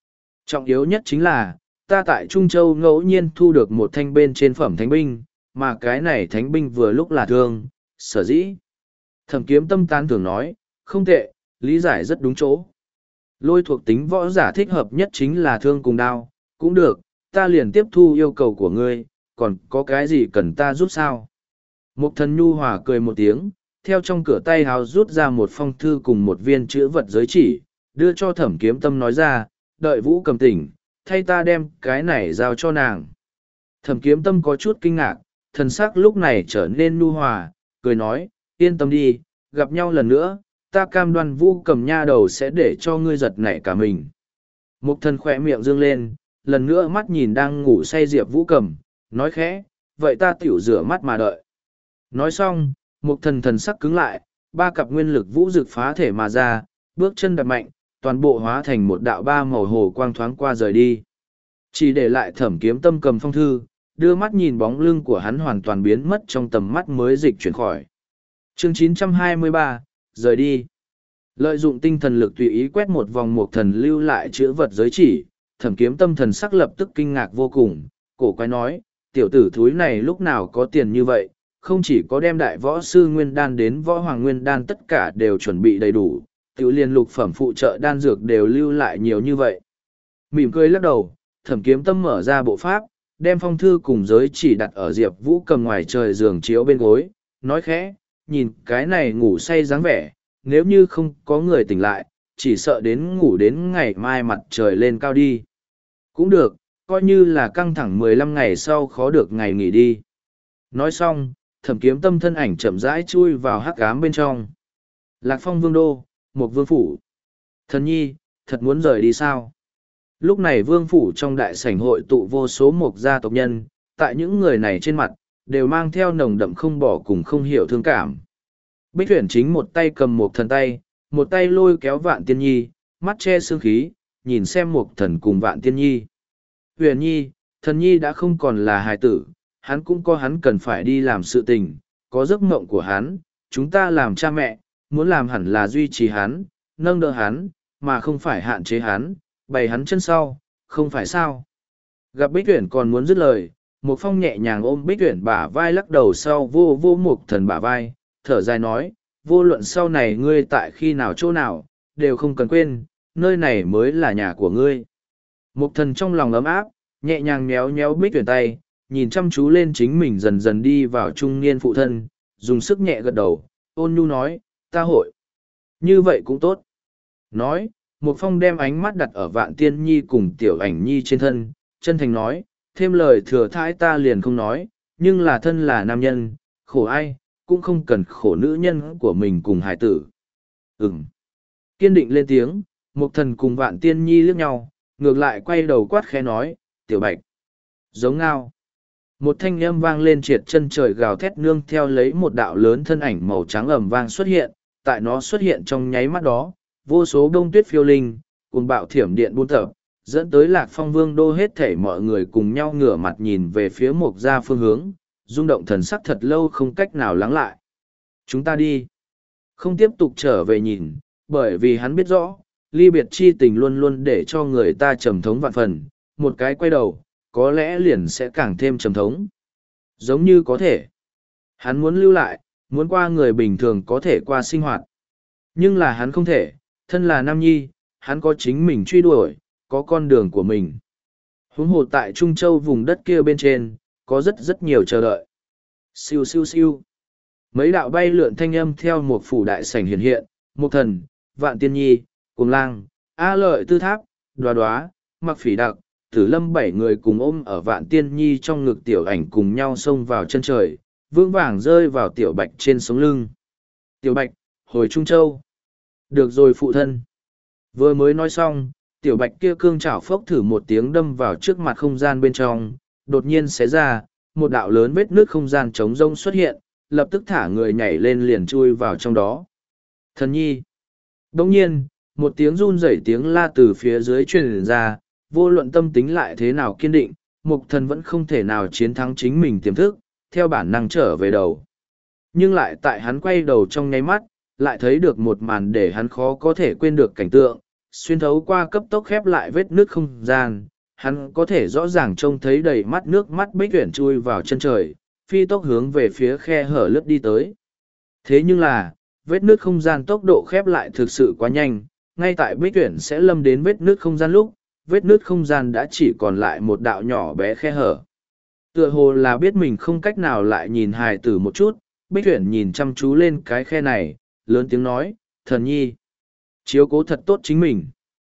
Trọng yếu nhất chính là, ta tại Trung Châu ngẫu nhiên thu được một thanh bên trên phẩm thánh binh, mà cái này thánh binh vừa lúc là thương, sở dĩ. Thẩm Kiếm Tâm tán thường nói, không tệ, lý giải rất đúng chỗ. Lôi thuộc tính võ giả thích hợp nhất chính là thương cùng đao, cũng được, ta liền tiếp thu yêu cầu của ngươi, còn có cái gì cần ta giúp sao? Mục Thần nhu hòa cười một tiếng, theo trong cửa tay háo rút ra một phong thư cùng một viên chữ vật giới chỉ, đưa cho Thẩm Kiếm Tâm nói ra, đợi Vũ Cầm tỉnh, thay ta đem cái này giao cho nàng. Thẩm Kiếm Tâm có chút kinh ngạc, thần sắc lúc này trở nên nhu hòa, cười nói, yên tâm đi, gặp nhau lần nữa, ta cam đoan Vũ Cầm nha đầu sẽ để cho ngươi giật nảy cả mình. Mục Thần khỏe miệng dương lên, lần nữa mắt nhìn đang ngủ say Diệp Vũ Cầm, nói khẽ, vậy ta tiểu rửa mắt mà đợi. Nói xong, Mục Thần thần sắc cứng lại, ba cặp nguyên lực vũ rực phá thể mà ra, bước chân đập mạnh, toàn bộ hóa thành một đạo ba màu hồ quang thoáng qua rời đi. Chỉ để lại Thẩm Kiếm Tâm cầm phong thư, đưa mắt nhìn bóng lưng của hắn hoàn toàn biến mất trong tầm mắt mới dịch chuyển khỏi. Chương chín trăm hai mươi ba, rời đi. Lợi dụng tinh thần lực tùy ý quét một vòng Mục Thần lưu lại chữ vật giới chỉ, Thẩm Kiếm Tâm thần sắc lập tức kinh ngạc vô cùng, cổ quái nói, tiểu tử thúi này lúc nào có tiền như vậy, không chỉ có đem đại võ sư nguyên đan đến võ hoàng nguyên đan tất cả đều chuẩn bị đầy đủ, tiểu liên lục phẩm phụ trợ đan dược đều lưu lại nhiều như vậy. Mỉm cười lắc đầu, Thẩm Kiếm Tâm mở ra bộ pháp, đem phong thư cùng giới chỉ đặt ở Diệp Vũ Cầm ngoài trời giường chiếu bên gối, nói khẽ, nhìn cái này ngủ say dáng vẻ, nếu như không có người tỉnh lại, chỉ sợ đến ngủ đến ngày mai mặt trời lên cao đi. Cũng được, coi như là căng thẳng mười lăm ngày sau khó được ngày nghỉ đi. Nói xong, Thẩm Kiếm Tâm thân ảnh chậm rãi chui vào hắc ám bên trong. Lạc Phong Vương đô, một vương phủ. Thần nhi, thật muốn rời đi sao? Lúc này vương phủ trong đại sảnh hội tụ vô số mục gia tộc nhân, tại những người này trên mặt, đều mang theo nồng đậm không bỏ cùng không hiểu thương cảm. Bích Huyền Chính một tay cầm một thần tay, một tay lôi kéo Vạn Tiên Nhi, mắt che sương khí, nhìn xem một thần cùng Vạn Tiên Nhi. Huyền Nhi, thần nhi đã không còn là hài tử, hắn cũng có hắn cần phải đi làm sự tình, có giấc mộng của hắn, chúng ta làm cha mẹ, muốn làm hẳn là duy trì hắn, nâng đỡ hắn, mà không phải hạn chế hắn, bày hắn chân sau, không phải sao. Gặp Bích Tuyển còn muốn dứt lời, Một Phong nhẹ nhàng ôm Bích Tuyển bả vai lắc đầu sau vô vô Mục Thần bả vai, thở dài nói, vô luận sau này ngươi tại khi nào chỗ nào, đều không cần quên, nơi này mới là nhà của ngươi. Mục Thần trong lòng ấm áp, nhẹ nhàng nhéo nhéo Bích Tuyển tay, nhìn chăm chú lên chính mình dần dần đi vào trung niên phụ thân, dùng sức nhẹ gật đầu, ôn nhu nói, ta hội. Như vậy cũng tốt. Nói, Mục Phong đem ánh mắt đặt ở Vạn Tiên Nhi cùng Tiểu Ảnh Nhi trên thân, chân thành nói, thêm lời thừa thãi ta liền không nói, nhưng là thân là nam nhân, khổ ai, cũng không cần khổ nữ nhân của mình cùng hài tử. Ừm. Kiên định lên tiếng, Mục Thần cùng Vạn Tiên Nhi liếc nhau, ngược lại quay đầu quát khẽ nói, Tiểu Bạch. Giống ngao. Một thanh âm vang lên triệt chân trời gào thét nương theo lấy một đạo lớn thân ảnh màu trắng ầm vang xuất hiện, tại nó xuất hiện trong nháy mắt đó, vô số đông tuyết phiêu linh, cùng bạo thiểm điện buôn tập, dẫn tới Lạc Phong Vương đô hết thảy mọi người cùng nhau ngửa mặt nhìn về phía Mục gia phương hướng, rung động thần sắc thật lâu không cách nào lắng lại. Chúng ta đi. Không tiếp tục trở về nhìn, bởi vì hắn biết rõ, ly biệt chi tình luôn luôn để cho người ta trầm thống vạn phần, một cái quay đầu, có lẽ liền sẽ càng thêm trầm thống. Giống như có thể. Hắn muốn lưu lại, muốn qua người bình thường có thể qua sinh hoạt. Nhưng là hắn không thể, thân là nam nhi, hắn có chính mình truy đuổi, có con đường của mình. Huống hồ tại Trung Châu vùng đất kia bên trên, có rất rất nhiều chờ đợi. Siêu siêu siêu. Mấy đạo bay lượn thanh âm theo một phủ đại sảnh hiện hiện, Mục Thần, Vạn Tiên Nhi, Cuồng Lang, A Lợi Tư Tháp, Đoá Đoá, Mặc Phỉ Đặc, Tử Lâm bảy người cùng ôm ở Vạn Tiên Nhi trong ngực Tiểu Ảnh cùng nhau xông vào chân trời, vững vàng rơi vào Tiểu Bạch trên sống lưng. Tiểu Bạch, hồi Trung Châu. Được rồi phụ thân. Vừa mới nói xong, Tiểu Bạch kia cương chảo phốc thử một tiếng đâm vào trước mặt không gian bên trong, đột nhiên xé ra, một đạo lớn vết nước không gian trống rông xuất hiện, lập tức thả người nhảy lên liền chui vào trong đó. Thần nhi. Đồng nhiên, một tiếng run rẩy tiếng la từ phía dưới truyền ra, vô luận tâm tính lại thế nào kiên định, Mục Thần vẫn không thể nào chiến thắng chính mình tiềm thức, theo bản năng trở về đầu. Nhưng lại tại hắn quay đầu trong nháy mắt, lại thấy được một màn để hắn khó có thể quên được cảnh tượng, xuyên thấu qua cấp tốc khép lại vết nước không gian, hắn có thể rõ ràng trông thấy đầy mắt nước mắt Bích Tuyển chui vào chân trời, phi tốc hướng về phía khe hở lướt đi tới. Thế nhưng là, vết nước không gian tốc độ khép lại thực sự quá nhanh, ngay tại Bích Tuyển sẽ lâm đến vết nước không gian lúc, vết nước không gian đã chỉ còn lại một đạo nhỏ bé khe hở. Tựa hồ là biết mình không cách nào lại nhìn hài tử một chút, Bích Tuyển nhìn chăm chú lên cái khe này, lớn tiếng nói, thần nhi, chiếu cố thật tốt chính mình.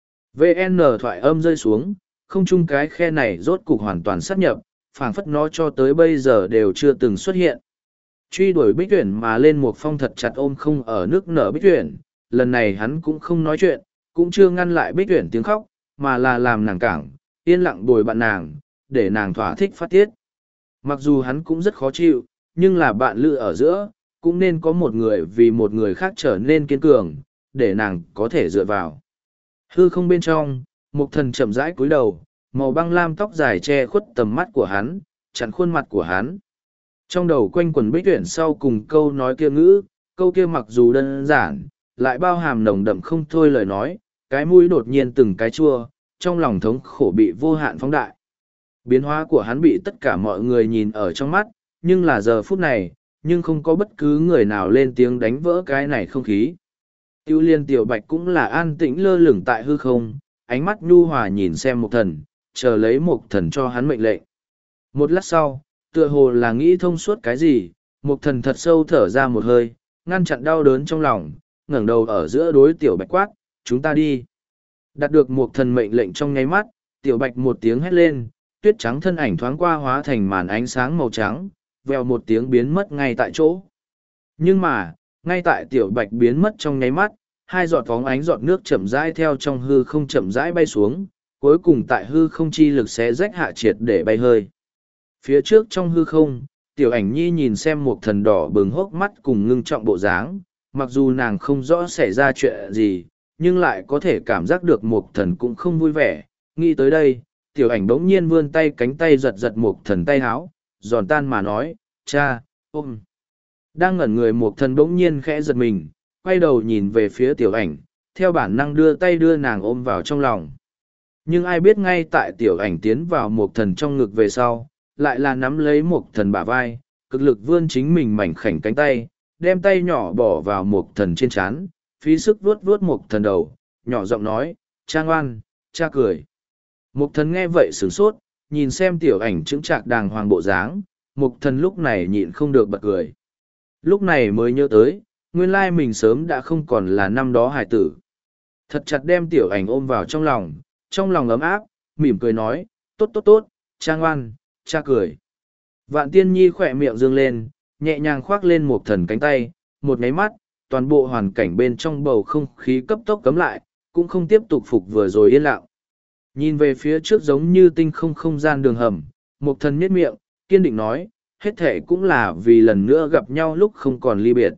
vê en thoại âm rơi xuống, không chung cái khe này rốt cục hoàn toàn sát nhập, phảng phất nó cho tới bây giờ đều chưa từng xuất hiện. Truy đuổi Bích Tuyển mà lên một phong thật chặt ôm không ở nước nở Bích Tuyển, lần này hắn cũng không nói chuyện, cũng chưa ngăn lại Bích Tuyển tiếng khóc, mà là làm nàng cảng, yên lặng bồi bạn nàng, để nàng thỏa thích phát tiết. Mặc dù hắn cũng rất khó chịu, nhưng là bạn lữ ở giữa, cũng nên có một người vì một người khác trở nên kiên cường, để nàng có thể dựa vào. Hư không bên trong, Mục Thần chậm rãi cúi đầu, màu băng lam tóc dài che khuất tầm mắt của hắn, chặn khuôn mặt của hắn. Trong đầu quanh quần Bích Tuyển sau cùng câu nói kia ngữ, câu kia mặc dù đơn giản, lại bao hàm nồng đậm không thôi lời nói, cái mũi đột nhiên từng cái chua, trong lòng thống khổ bị vô hạn phóng đại. Biến hóa của hắn bị tất cả mọi người nhìn ở trong mắt, nhưng là giờ phút này, nhưng không có bất cứ người nào lên tiếng đánh vỡ cái này không khí. Tiêu Liên Tiểu Bạch cũng là an tĩnh lơ lửng tại hư không, ánh mắt nhu hòa nhìn xem Mục Thần, chờ lấy Mục Thần cho hắn mệnh lệnh. Một lát sau, tựa hồ là nghĩ thông suốt cái gì, Mục Thần thật sâu thở ra một hơi, ngăn chặn đau đớn trong lòng, ngẩng đầu ở giữa đối Tiểu Bạch quát, chúng ta đi. Đạt được Mục Thần mệnh lệnh trong nháy mắt, Tiểu Bạch một tiếng hét lên, tuyết trắng thân ảnh thoáng qua hóa thành màn ánh sáng màu trắng, vèo một tiếng biến mất ngay tại chỗ. Nhưng mà, ngay tại Tiểu Bạch biến mất trong nháy mắt, hai giọt phóng ánh giọt nước chậm rãi theo trong hư không chậm rãi bay xuống, cuối cùng tại hư không chi lực xé rách hạ triệt để bay hơi. Phía trước trong hư không, Tiểu Ảnh Nhi nhìn xem Mục Thần đỏ bừng hốc mắt cùng ngưng trọng bộ dáng, mặc dù nàng không rõ xảy ra chuyện gì, nhưng lại có thể cảm giác được Mục Thần cũng không vui vẻ. Nghĩ tới đây, Tiểu Ảnh bỗng nhiên vươn tay cánh tay giật giật Mục Thần tay háo, giòn tan mà nói, cha, ôm. Đang ngẩn người Mục Thần bỗng nhiên khẽ giật mình, quay đầu nhìn về phía Tiểu Ảnh, theo bản năng đưa tay đưa nàng ôm vào trong lòng. Nhưng ai biết ngay tại Tiểu Ảnh tiến vào Mục Thần trong ngực về sau, lại là nắm lấy Mục Thần bả vai, cực lực vươn chính mình mảnh khảnh cánh tay, đem tay nhỏ bỏ vào Mục Thần trên trán, phí sức vuốt vuốt Mục Thần đầu, nhỏ giọng nói, cha ngoan, cha cười. Mục Thần nghe vậy sửng sốt, nhìn xem Tiểu Ảnh chững chạc đàng hoàng bộ dáng, Mục Thần lúc này nhịn không được bật cười. Lúc này mới nhớ tới, nguyên lai mình sớm đã không còn là năm đó hài tử. Thật chặt đem Tiểu Ảnh ôm vào trong lòng, trong lòng ấm áp, mỉm cười nói, tốt tốt tốt, cha ngoan, cha cười. Vạn Tiên Nhi khỏe miệng dương lên, nhẹ nhàng khoác lên Mục Thần cánh tay, một nháy mắt, toàn bộ hoàn cảnh bên trong bầu không khí cấp tốc cấm lại, cũng không tiếp tục phục vừa rồi yên lặng. Nhìn về phía trước giống như tinh không không gian đường hầm, Mục Thần nhếch miệng, kiên định nói, hết thể cũng là vì lần nữa gặp nhau lúc không còn ly biệt.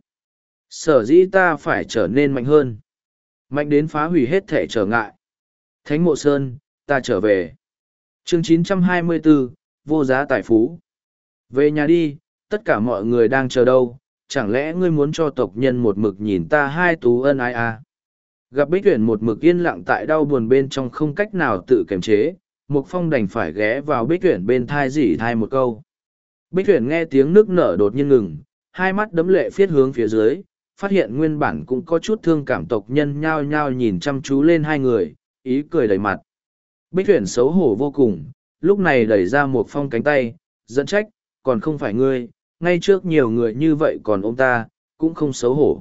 Sở dĩ ta phải trở nên mạnh hơn. Mạnh đến phá hủy hết thể trở ngại. Thánh Mộ Sơn, ta trở về. Chương chín trăm hai mươi bốn, vô giá tài phú. Về nhà đi, tất cả mọi người đang chờ đâu, chẳng lẽ ngươi muốn cho tộc nhân một mực nhìn ta hai tú ân ai à? Gặp Bích Tuyển một mực yên lặng tại đau buồn bên trong không cách nào tự kiềm chế, Mục Phong đành phải ghé vào Bích Tuyển bên thai rỉ thai một câu. Bích Tuyển nghe tiếng nước nở đột nhiên ngừng, hai mắt đấm lệ phiết hướng phía dưới, phát hiện nguyên bản cũng có chút thương cảm tộc nhân nhao nhao nhìn chăm chú lên hai người, ý cười đầy mặt. Bích Tuyển xấu hổ vô cùng, lúc này đẩy ra Mục Phong cánh tay, dẫn trách, còn không phải ngươi, ngay trước nhiều người như vậy còn ôm ta, cũng không xấu hổ.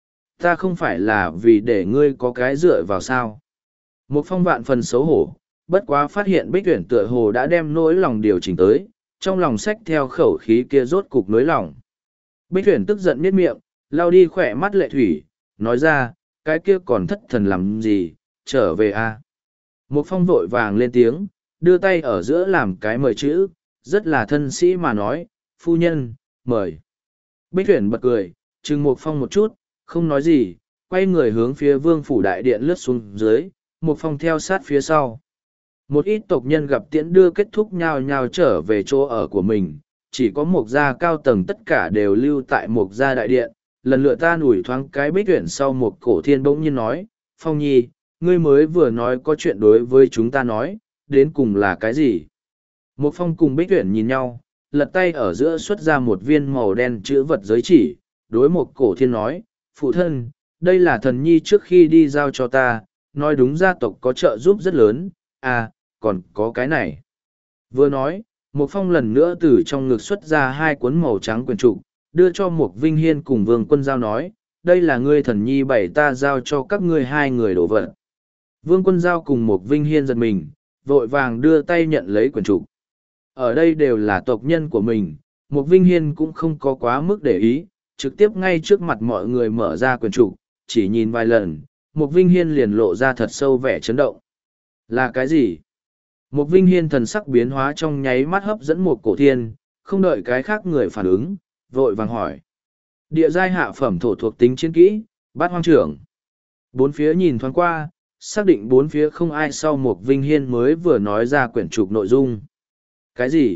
Ta không phải là vì để ngươi có cái dựa vào sao. Mục Phong vạn phần xấu hổ, bất quá phát hiện Bích Tuyển tựa hồ đã đem nỗi lòng điều chỉnh tới, trong lòng sách theo khẩu khí kia rốt cục nối lòng. Bích Tuyển tức giận miết miệng, lau đi khỏe mắt lệ thủy, nói ra, cái kia còn thất thần làm gì, trở về a. Mục Phong vội vàng lên tiếng, đưa tay ở giữa làm cái mời chữ, rất là thân sĩ mà nói, phu nhân, mời. Bích Tuyển bật cười, chừng Mục Phong một chút, không nói gì, quay người hướng phía vương phủ đại điện lướt xuống dưới, Mục Phong theo sát phía sau. Một ít tộc nhân gặp tiễn đưa kết thúc nhao nhao trở về chỗ ở của mình, chỉ có Mục gia cao tầng tất cả đều lưu tại Mục gia đại điện, lần lượt ta ủi thoáng cái Bích Tuyển sau một cổ thiên bỗng nhiên nói, Phong Nhi, ngươi mới vừa nói có chuyện đối với chúng ta nói, đến cùng là cái gì? Một phong cùng Bích Tuyển nhìn nhau, lật tay ở giữa xuất ra một viên màu đen chữ vật giới chỉ, đối một cổ thiên nói, phụ thân, đây là thần nhi trước khi đi giao cho ta, nói đúng gia tộc có trợ giúp rất lớn, à, còn có cái này. Vừa nói, một phong lần nữa từ trong ngực xuất ra hai cuốn màu trắng quyển trục, đưa cho một Vinh Hiên cùng Vương Quân Giao nói, đây là ngươi thần nhi bảy ta giao cho các ngươi hai người đổ vật. Vương Quân Giao cùng một Vinh Hiên giật mình, vội vàng đưa tay nhận lấy quyển trục. Ở đây đều là tộc nhân của mình, một Vinh Hiên cũng không có quá mức để ý, trực tiếp ngay trước mặt mọi người mở ra quyển trục, chỉ nhìn vài lần, một Vinh Hiên liền lộ ra thật sâu vẻ chấn động. Là cái gì? Một Vinh Hiên thần sắc biến hóa trong nháy mắt hấp dẫn một cổ thiên, không đợi cái khác người phản ứng, vội vàng hỏi. Địa giai hạ phẩm thổ thuộc tính chiến kỹ, bát hoang trưởng. Bốn phía nhìn thoáng qua, xác định bốn phía không ai sau một Vinh Hiên mới vừa nói ra quyển trục nội dung. Cái gì?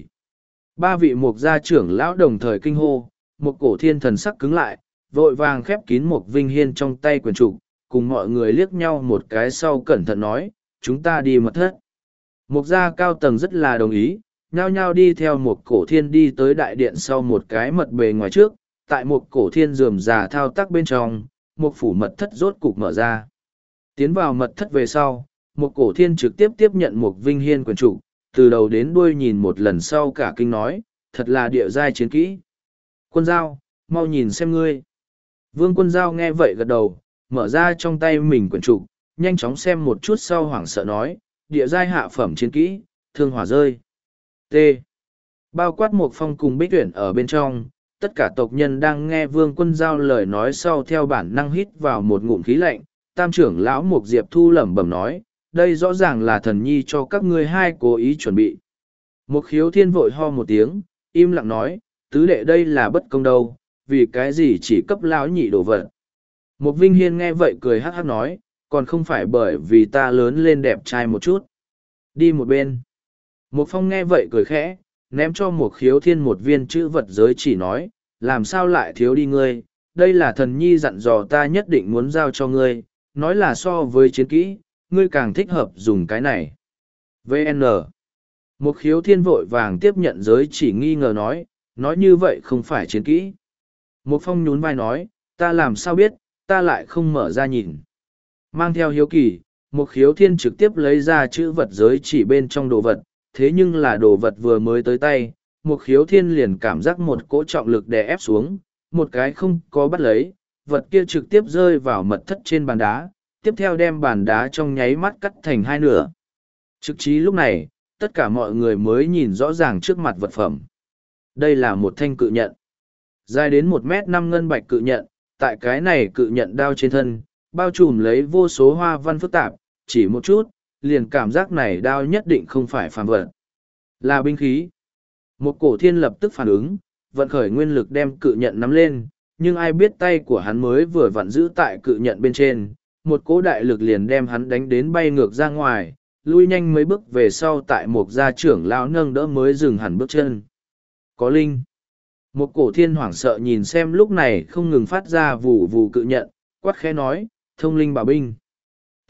Ba vị mục gia trưởng lão đồng thời kinh hô, một cổ thiên thần sắc cứng lại, vội vàng khép kín một Vinh Hiên trong tay quyển trục, cùng mọi người liếc nhau một cái sau cẩn thận nói, chúng ta đi mật thất. Mục gia cao tầng rất là đồng ý, nhao nhao đi theo một cổ thiên đi tới đại điện sau một cái mật bề ngoài trước, tại một cổ thiên rườm rà thao tác bên trong, một phủ mật thất rốt cục mở ra. Tiến vào mật thất về sau, một cổ thiên trực tiếp tiếp nhận một Vinh Hiên quyển trục, từ đầu đến đuôi nhìn một lần sau cả kinh nói, thật là địa giai chiến kỹ. Quân Giao, mau nhìn xem ngươi. Vương Quân Giao nghe vậy gật đầu, mở ra trong tay mình quyển trục, nhanh chóng xem một chút sau hoảng sợ nói, địa giai hạ phẩm chiến kỹ, thương hỏa rơi. T. Bao quát một phong cùng Bích Tuyển ở bên trong, tất cả tộc nhân đang nghe Vương Quân Giao lời nói sau theo bản năng hít vào một ngụm khí lạnh, tam trưởng lão Mục Diệp Thu lẩm bẩm nói, đây rõ ràng là thần nhi cho các ngươi hai cố ý chuẩn bị. Một khiếu thiên vội ho một tiếng, im lặng nói, tứ đệ đây là bất công đâu, vì cái gì chỉ cấp lão nhị đồ vật. Một Vinh Hiên nghe vậy cười hắc hắc nói, còn không phải bởi vì ta lớn lên đẹp trai một chút. Đi một bên. Một phong nghe vậy cười khẽ, ném cho một khiếu thiên một viên chữ vật giới chỉ nói, làm sao lại thiếu đi ngươi, đây là thần nhi dặn dò ta nhất định muốn giao cho ngươi, nói là so với chiến kỹ, ngươi càng thích hợp dùng cái này. vê en Một khiếu thiên vội vàng tiếp nhận giới chỉ nghi ngờ nói, nói như vậy không phải chiến kỹ. Một phong nhún vai nói, ta làm sao biết, ta lại không mở ra nhìn. Mang theo hiếu kỳ, một khiếu thiên trực tiếp lấy ra chữ vật giới chỉ bên trong đồ vật, thế nhưng là đồ vật vừa mới tới tay, một khiếu thiên liền cảm giác một cỗ trọng lực đè ép xuống, một cái không có bắt lấy, vật kia trực tiếp rơi vào mật thất trên bàn đá, tiếp theo đem bàn đá trong nháy mắt cắt thành hai nửa. Trực chí lúc này, tất cả mọi người mới nhìn rõ ràng trước mặt vật phẩm. Đây là một thanh cự nhận. Dài đến một mét năm ngân bạch cự nhận, tại cái này cự nhận đao trên thân, bao trùm lấy vô số hoa văn phức tạp, chỉ một chút, liền cảm giác này đao nhất định không phải phàm vật. Là binh khí. Một cổ thiên lập tức phản ứng, vận khởi nguyên lực đem cự nhận nắm lên, nhưng ai biết tay của hắn mới vừa vặn giữ tại cự nhận bên trên, một cỗ đại lực liền đem hắn đánh đến bay ngược ra ngoài, lui nhanh mấy bước về sau tại một gia trưởng lão nâng đỡ mới dừng hẳn bước chân. Có linh. Một cổ thiên hoảng sợ nhìn xem lúc này không ngừng phát ra vù vù cự nhận, quát khẽ nói, thông linh bảo binh. T.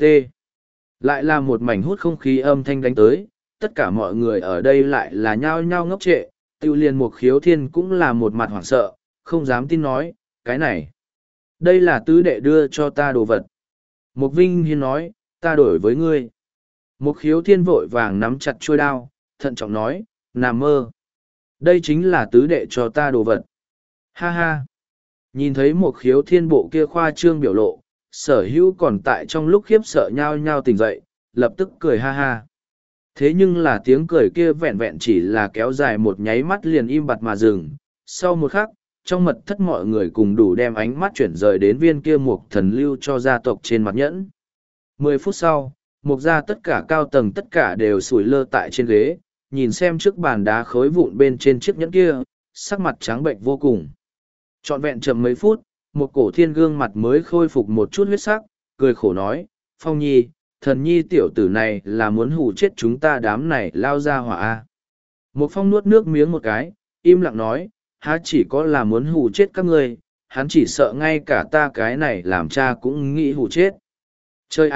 Lại là một mảnh hút không khí âm thanh đánh tới, tất cả mọi người ở đây lại là nhao nhao ngốc trệ, tiêu liền một khiếu thiên cũng là một mặt hoảng sợ, không dám tin nói, cái này. Đây là tứ đệ đưa cho ta đồ vật. Một Vinh Hiên nói, ta đổi với ngươi. Một khiếu thiên vội vàng nắm chặt chuôi đao, thận trọng nói, nằm mơ. Đây chính là tứ đệ cho ta đồ vật. Ha ha. Nhìn thấy một khiếu thiên bộ kia khoa trương biểu lộ, sở hữu còn tại trong lúc khiếp sợ nhao nhao tỉnh dậy, lập tức cười ha ha. Thế nhưng là tiếng cười kia vẹn vẹn chỉ là kéo dài một nháy mắt liền im bặt mà dừng. Sau một khắc, trong mật thất mọi người cùng đủ đem ánh mắt chuyển rời đến viên kia mục thần lưu cho gia tộc trên mặt nhẫn. Mười phút sau, mục gia tất cả cao tầng tất cả đều sủi lơ tại trên ghế, nhìn xem trước bàn đá khối vụn bên trên chiếc nhẫn kia, sắc mặt trắng bệnh vô cùng. Trọn vẹn chậm mấy phút, một cổ thiên gương mặt mới khôi phục một chút huyết sắc, cười khổ nói, Phong Nhi, thần nhi tiểu tử này là muốn hù chết chúng ta đám này lao ra hỏa a. Một phong nuốt nước miếng một cái, im lặng nói, há chỉ có là muốn hù chết các ngươi, hắn chỉ sợ ngay cả ta cái này làm cha cũng nghĩ hù chết. Chơi ạ,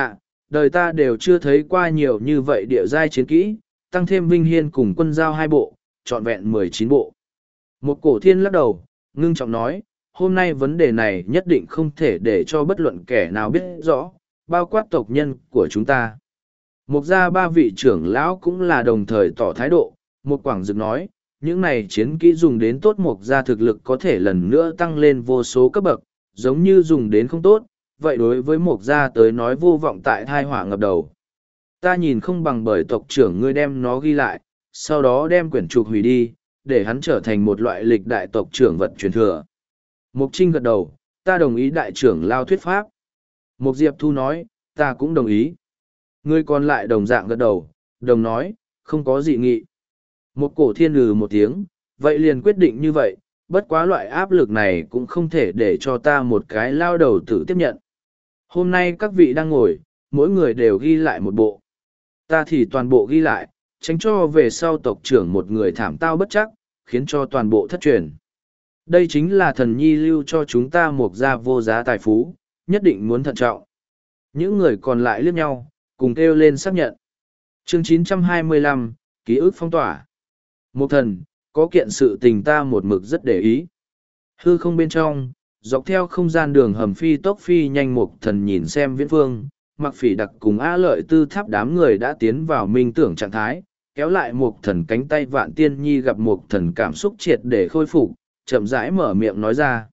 đời ta đều chưa thấy qua nhiều như vậy địa giai chiến kỹ, tăng thêm Vinh Hiên cùng quân giao hai bộ, trọn vẹn mười chín bộ. Một cổ thiên lắc đầu, ngưng trọng nói, hôm nay vấn đề này nhất định không thể để cho bất luận kẻ nào biết rõ, bao quát tộc nhân của chúng ta. Một gia ba vị trưởng lão cũng là đồng thời tỏ thái độ, một quảng dực nói, những này chiến kỹ dùng đến tốt một gia thực lực có thể lần nữa tăng lên vô số cấp bậc, giống như dùng đến không tốt, vậy đối với một gia tới nói vô vọng tại thai họa ngập đầu. Ta nhìn không bằng bởi tộc trưởng ngươi đem nó ghi lại, sau đó đem quyển trục hủy đi, để hắn trở thành một loại lịch đại tộc trưởng vật truyền thừa. Mục Trinh gật đầu, ta đồng ý đại trưởng lao thuyết pháp. Mục Diệp Thu nói, ta cũng đồng ý. Người còn lại đồng dạng gật đầu, đồng nói, không có dị nghị. Một cổ thiên lừ một tiếng, vậy liền quyết định như vậy, bất quá loại áp lực này cũng không thể để cho ta một cái lao đầu tử tiếp nhận. Hôm nay các vị đang ngồi, mỗi người đều ghi lại một bộ. Ta thì toàn bộ ghi lại, tránh cho về sau tộc trưởng một người thảm tao bất chắc, khiến cho toàn bộ thất truyền. Đây chính là thần nhi lưu cho chúng ta một gia vô giá tài phú, nhất định muốn thận trọng. Những người còn lại liếc nhau, cùng kêu lên xác nhận. Chương chín trăm hai mươi lăm, ký ức phong tỏa. Một thần, có kiện sự tình ta một mực rất để ý. Hư không bên trong, dọc theo không gian đường hầm phi tốc phi nhanh một thần nhìn xem viễn phương, mặc phỉ đặc cùng á lợi tư tháp đám người đã tiến vào minh tưởng trạng thái, kéo lại một thần cánh tay vạn tiên nhi gặp một thần cảm xúc triệt để khôi phục, chậm rãi mở miệng nói ra.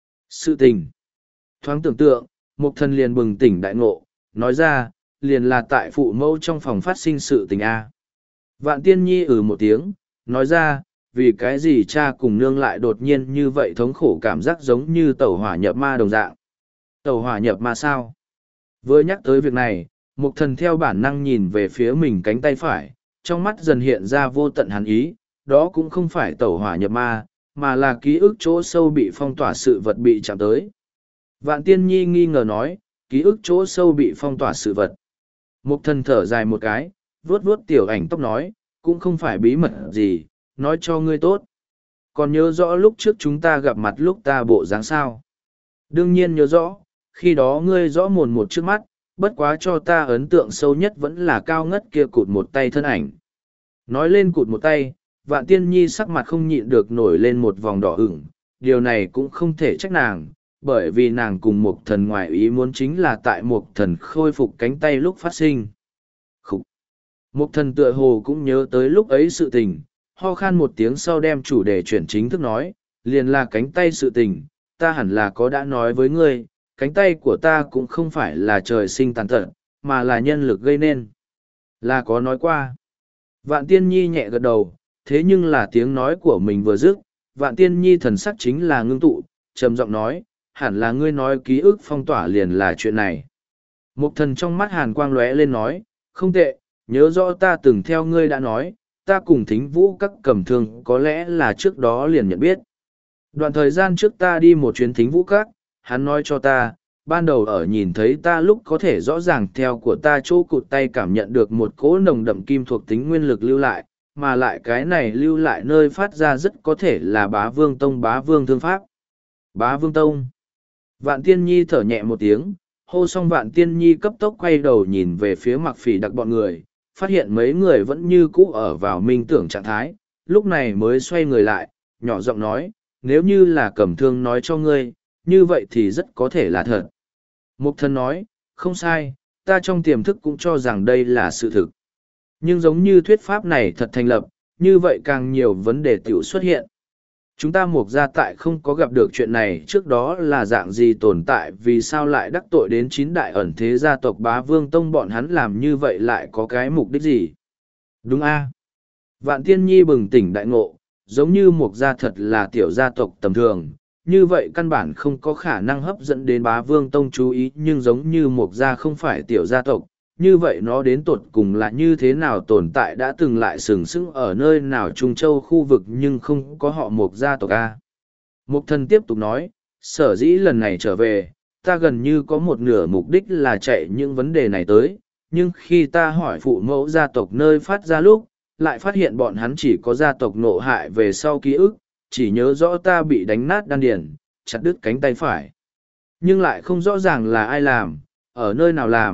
Sự tình. Thoáng tưởng tượng, một thần liền bừng tỉnh đại ngộ, nói ra, liền là tại phụ mẫu trong phòng phát sinh sự tình A. Vạn tiên nhi ừ một tiếng, nói ra, vì cái gì cha cùng nương lại đột nhiên như vậy thống khổ cảm giác giống như tẩu hỏa nhập ma đồng dạng. Tẩu hỏa nhập ma sao? Vừa nhắc tới việc này, mục thần theo bản năng nhìn về phía mình cánh tay phải, trong mắt dần hiện ra vô tận hàn ý, đó cũng không phải tẩu hỏa nhập ma, mà là ký ức chỗ sâu bị phong tỏa sự vật bị chạm tới. Vạn tiên nhi nghi ngờ nói, ký ức chỗ sâu bị phong tỏa sự vật. Mục thần thở dài một cái, vuốt vuốt tiểu ảnh tóc nói, cũng không phải bí mật gì, nói cho ngươi tốt. Còn nhớ rõ lúc trước chúng ta gặp mặt lúc ta bộ dáng sao? Đương nhiên nhớ rõ, khi đó ngươi rõ mồn một trước mắt, bất quá cho ta ấn tượng sâu nhất vẫn là cao ngất kia cụt một tay thân ảnh. Nói lên cụt một tay, vạn tiên nhi sắc mặt không nhịn được nổi lên một vòng đỏ ửng, điều này cũng không thể trách nàng, bởi vì nàng cùng một thần ngoại ý muốn chính là tại một thần khôi phục cánh tay lúc phát sinh. Khúc! Một thần tựa hồ cũng nhớ tới lúc ấy sự tình, ho khan một tiếng sau đem chủ đề chuyển chính thức nói, liền là cánh tay sự tình, ta hẳn là có đã nói với ngươi, cánh tay của ta cũng không phải là trời sinh tàn tật, mà là nhân lực gây nên. Là có nói qua. Vạn tiên nhi nhẹ gật đầu, thế nhưng là tiếng nói của mình vừa dứt, vạn tiên nhi thần sắc chính là ngưng tụ, trầm giọng nói, hẳn là ngươi nói ký ức phong tỏa liền là chuyện này. Một thần trong mắt hàn quang lóe lên nói, không tệ, nhớ rõ ta từng theo ngươi đã nói, ta cùng thính vũ các cầm thương có lẽ là trước đó liền nhận biết. Đoạn thời gian trước ta đi một chuyến thính vũ các, hắn nói cho ta, ban đầu ở nhìn thấy ta lúc có thể rõ ràng theo của ta chỗ cụt tay cảm nhận được một cỗ nồng đậm kim thuộc tính nguyên lực lưu lại, mà lại cái này lưu lại nơi phát ra rất có thể là bá vương tông bá vương thương pháp. Bá vương tông. Vạn tiên nhi thở nhẹ một tiếng, hô xong vạn tiên nhi cấp tốc quay đầu nhìn về phía mặc phỉ đặc bọn người, phát hiện mấy người vẫn như cũ ở vào minh tưởng trạng thái, lúc này mới xoay người lại, nhỏ giọng nói, nếu như là cẩm thương nói cho ngươi, như vậy thì rất có thể là thật. Mục thần nói, không sai, ta trong tiềm thức cũng cho rằng đây là sự thực. Nhưng giống như thuyết pháp này thật thành lập, như vậy càng nhiều vấn đề tiểu xuất hiện. Chúng ta mục gia tại không có gặp được chuyện này trước đó là dạng gì tồn tại vì sao lại đắc tội đến chín đại ẩn thế gia tộc bá vương tông bọn hắn làm như vậy lại có cái mục đích gì? Đúng a Vạn tiên nhi bừng tỉnh đại ngộ, giống như mục gia thật là tiểu gia tộc tầm thường, như vậy căn bản không có khả năng hấp dẫn đến bá vương tông chú ý nhưng giống như mục gia không phải tiểu gia tộc, như vậy nó đến tột cùng là như thế nào tồn tại đã từng lại sừng sững ở nơi nào Trung Châu khu vực nhưng không có họ mục gia tộc A. Mục thần tiếp tục nói, sở dĩ lần này trở về, ta gần như có một nửa mục đích là chạy những vấn đề này tới, nhưng khi ta hỏi phụ mẫu gia tộc nơi phát ra lúc, lại phát hiện bọn hắn chỉ có gia tộc nộ hại về sau ký ức, chỉ nhớ rõ ta bị đánh nát đan điền, chặt đứt cánh tay phải. Nhưng lại không rõ ràng là ai làm, ở nơi nào làm,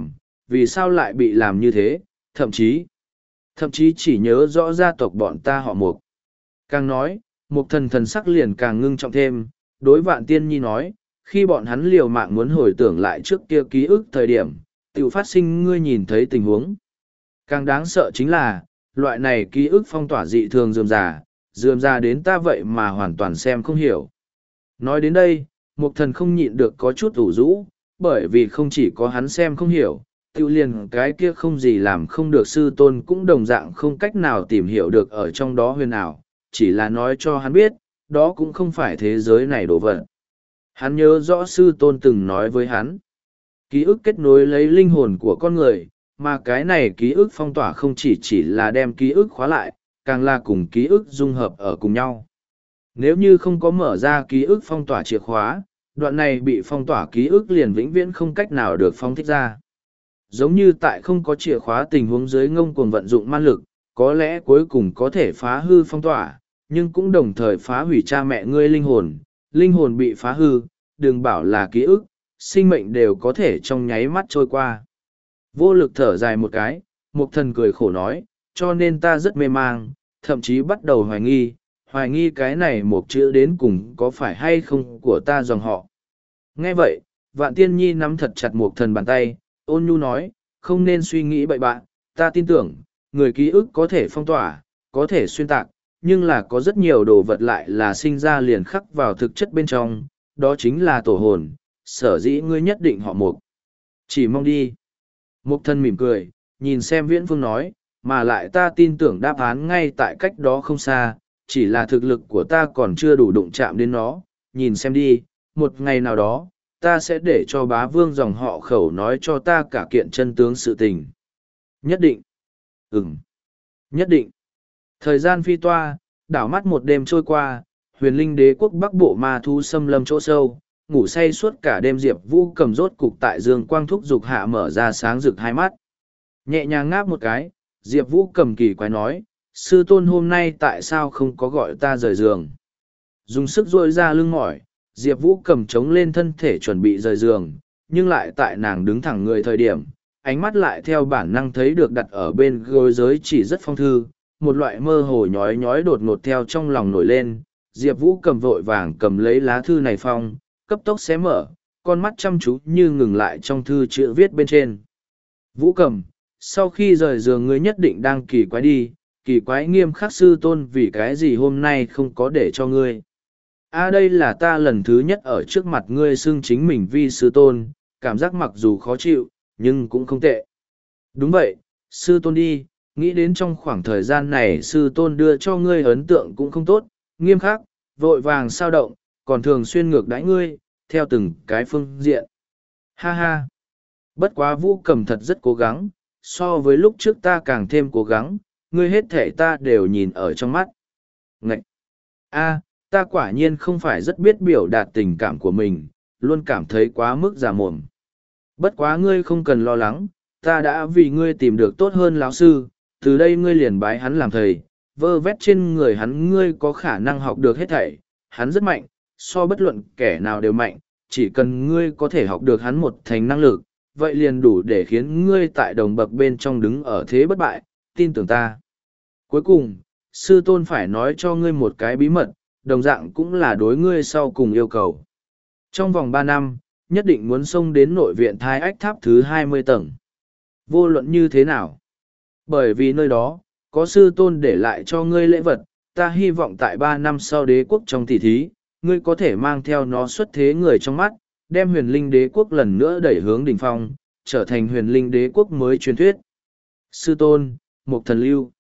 vì sao lại bị làm như thế, thậm chí, thậm chí chỉ nhớ rõ gia tộc bọn ta họ Mục. Càng nói, Mục thần thần sắc liền càng ngưng trọng thêm, đối Vạn Tiên Nhi nói, khi bọn hắn liều mạng muốn hồi tưởng lại trước kia ký ức thời điểm, tự phát sinh ngươi nhìn thấy tình huống. Càng đáng sợ chính là, loại này ký ức phong tỏa dị thường rườm rà, rườm rà đến ta vậy mà hoàn toàn xem không hiểu. Nói đến đây, Mục thần không nhịn được có chút ủ rũ, bởi vì không chỉ có hắn xem không hiểu, tiêu liền cái kia không gì làm không được sư tôn cũng đồng dạng không cách nào tìm hiểu được ở trong đó huyền ảo, chỉ là nói cho hắn biết, đó cũng không phải thế giới này đồ vật. Hắn nhớ rõ sư tôn từng nói với hắn, ký ức kết nối lấy linh hồn của con người, mà cái này ký ức phong tỏa không chỉ chỉ là đem ký ức khóa lại, càng là cùng ký ức dung hợp ở cùng nhau. Nếu như không có mở ra ký ức phong tỏa chìa khóa, đoạn này bị phong tỏa ký ức liền vĩnh viễn không cách nào được phóng thích ra. Giống như tại không có chìa khóa tình huống dưới ngông cuồng vận dụng man lực, có lẽ cuối cùng có thể phá hư phong tỏa, nhưng cũng đồng thời phá hủy cha mẹ ngươi linh hồn. Linh hồn bị phá hư, đừng bảo là ký ức, sinh mệnh đều có thể trong nháy mắt trôi qua. Vô lực thở dài một cái, Mục thần cười khổ nói, cho nên ta rất mê mang, thậm chí bắt đầu hoài nghi, hoài nghi cái này một chữ đến cùng có phải hay không của ta dòng họ. Nghe vậy, Vạn Tiên Nhi nắm thật chặt Mục thần bàn tay, ôn nhu nói, không nên suy nghĩ bậy bạn, ta tin tưởng, người ký ức có thể phong tỏa, có thể xuyên tạc, nhưng là có rất nhiều đồ vật lại là sinh ra liền khắc vào thực chất bên trong, đó chính là tổ hồn, sở dĩ ngươi nhất định họ Mục. Chỉ mong đi. Mục thần mỉm cười, nhìn xem Viễn Phương nói, mà lại ta tin tưởng đáp án ngay tại cách đó không xa, chỉ là thực lực của ta còn chưa đủ đụng chạm đến nó, nhìn xem đi, một ngày nào đó, ta sẽ để cho bá vương dòng họ khẩu nói cho ta cả kiện chân tướng sự tình. Nhất định. Ừm. Nhất định. Thời gian phi toa, đảo mắt một đêm trôi qua, huyền linh đế quốc bắc bộ ma thú xâm lâm chỗ sâu, ngủ say suốt cả đêm Diệp Vũ cầm rốt cục tại dương quang thúc dục hạ mở ra sáng rực hai mắt. Nhẹ nhàng ngáp một cái, Diệp Vũ cầm kỳ quái nói, sư tôn hôm nay tại sao không có gọi ta rời giường. Dùng sức duỗi ra lưng mỏi, Diệp Vũ cầm trống lên thân thể chuẩn bị rời giường, nhưng lại tại nàng đứng thẳng người thời điểm, ánh mắt lại theo bản năng thấy được đặt ở bên gối giới chỉ rất phong thư, một loại mơ hồ nhói nhói đột ngột theo trong lòng nổi lên, Diệp Vũ cầm vội vàng cầm lấy lá thư này phong, cấp tốc xé mở, con mắt chăm chú như ngừng lại trong thư chữ viết bên trên. Vũ cầm, sau khi rời giường ngươi nhất định đang kỳ quái đi, kỳ quái nghiêm khắc sư tôn vì cái gì hôm nay không có để cho ngươi. À đây là ta lần thứ nhất ở trước mặt ngươi xưng chính mình vi sư tôn, cảm giác mặc dù khó chịu, nhưng cũng không tệ. Đúng vậy, sư tôn đi, nghĩ đến trong khoảng thời gian này sư tôn đưa cho ngươi ấn tượng cũng không tốt, nghiêm khắc, vội vàng sao động, còn thường xuyên ngược đãi ngươi, theo từng cái phương diện. Ha ha! Bất quá Vũ cầm thật rất cố gắng, so với lúc trước ta càng thêm cố gắng, ngươi hết thể ta đều nhìn ở trong mắt. Ngậy! A, ta quả nhiên không phải rất biết biểu đạt tình cảm của mình, luôn cảm thấy quá mức già mồm. Bất quá ngươi không cần lo lắng, ta đã vì ngươi tìm được tốt hơn lão sư, từ đây ngươi liền bái hắn làm thầy, vơ vét trên người hắn ngươi có khả năng học được hết thảy, hắn rất mạnh, so bất luận kẻ nào đều mạnh, chỉ cần ngươi có thể học được hắn một thành năng lực, vậy liền đủ để khiến ngươi tại đồng bậc bên trong đứng ở thế bất bại, tin tưởng ta. Cuối cùng, sư tôn phải nói cho ngươi một cái bí mật, đồng dạng cũng là đối ngươi sau cùng yêu cầu. Trong vòng ba năm, nhất định muốn xông đến nội viện thai ách tháp thứ hai mươi tầng. Vô luận như thế nào? Bởi vì nơi đó, có sư tôn để lại cho ngươi lễ vật, ta hy vọng tại ba năm sau đế quốc trong tỷ thí, ngươi có thể mang theo nó xuất thế người trong mắt, đem huyền linh đế quốc lần nữa đẩy hướng đỉnh phong, trở thành huyền linh đế quốc mới truyền thuyết. Sư tôn, Mục thần lưu.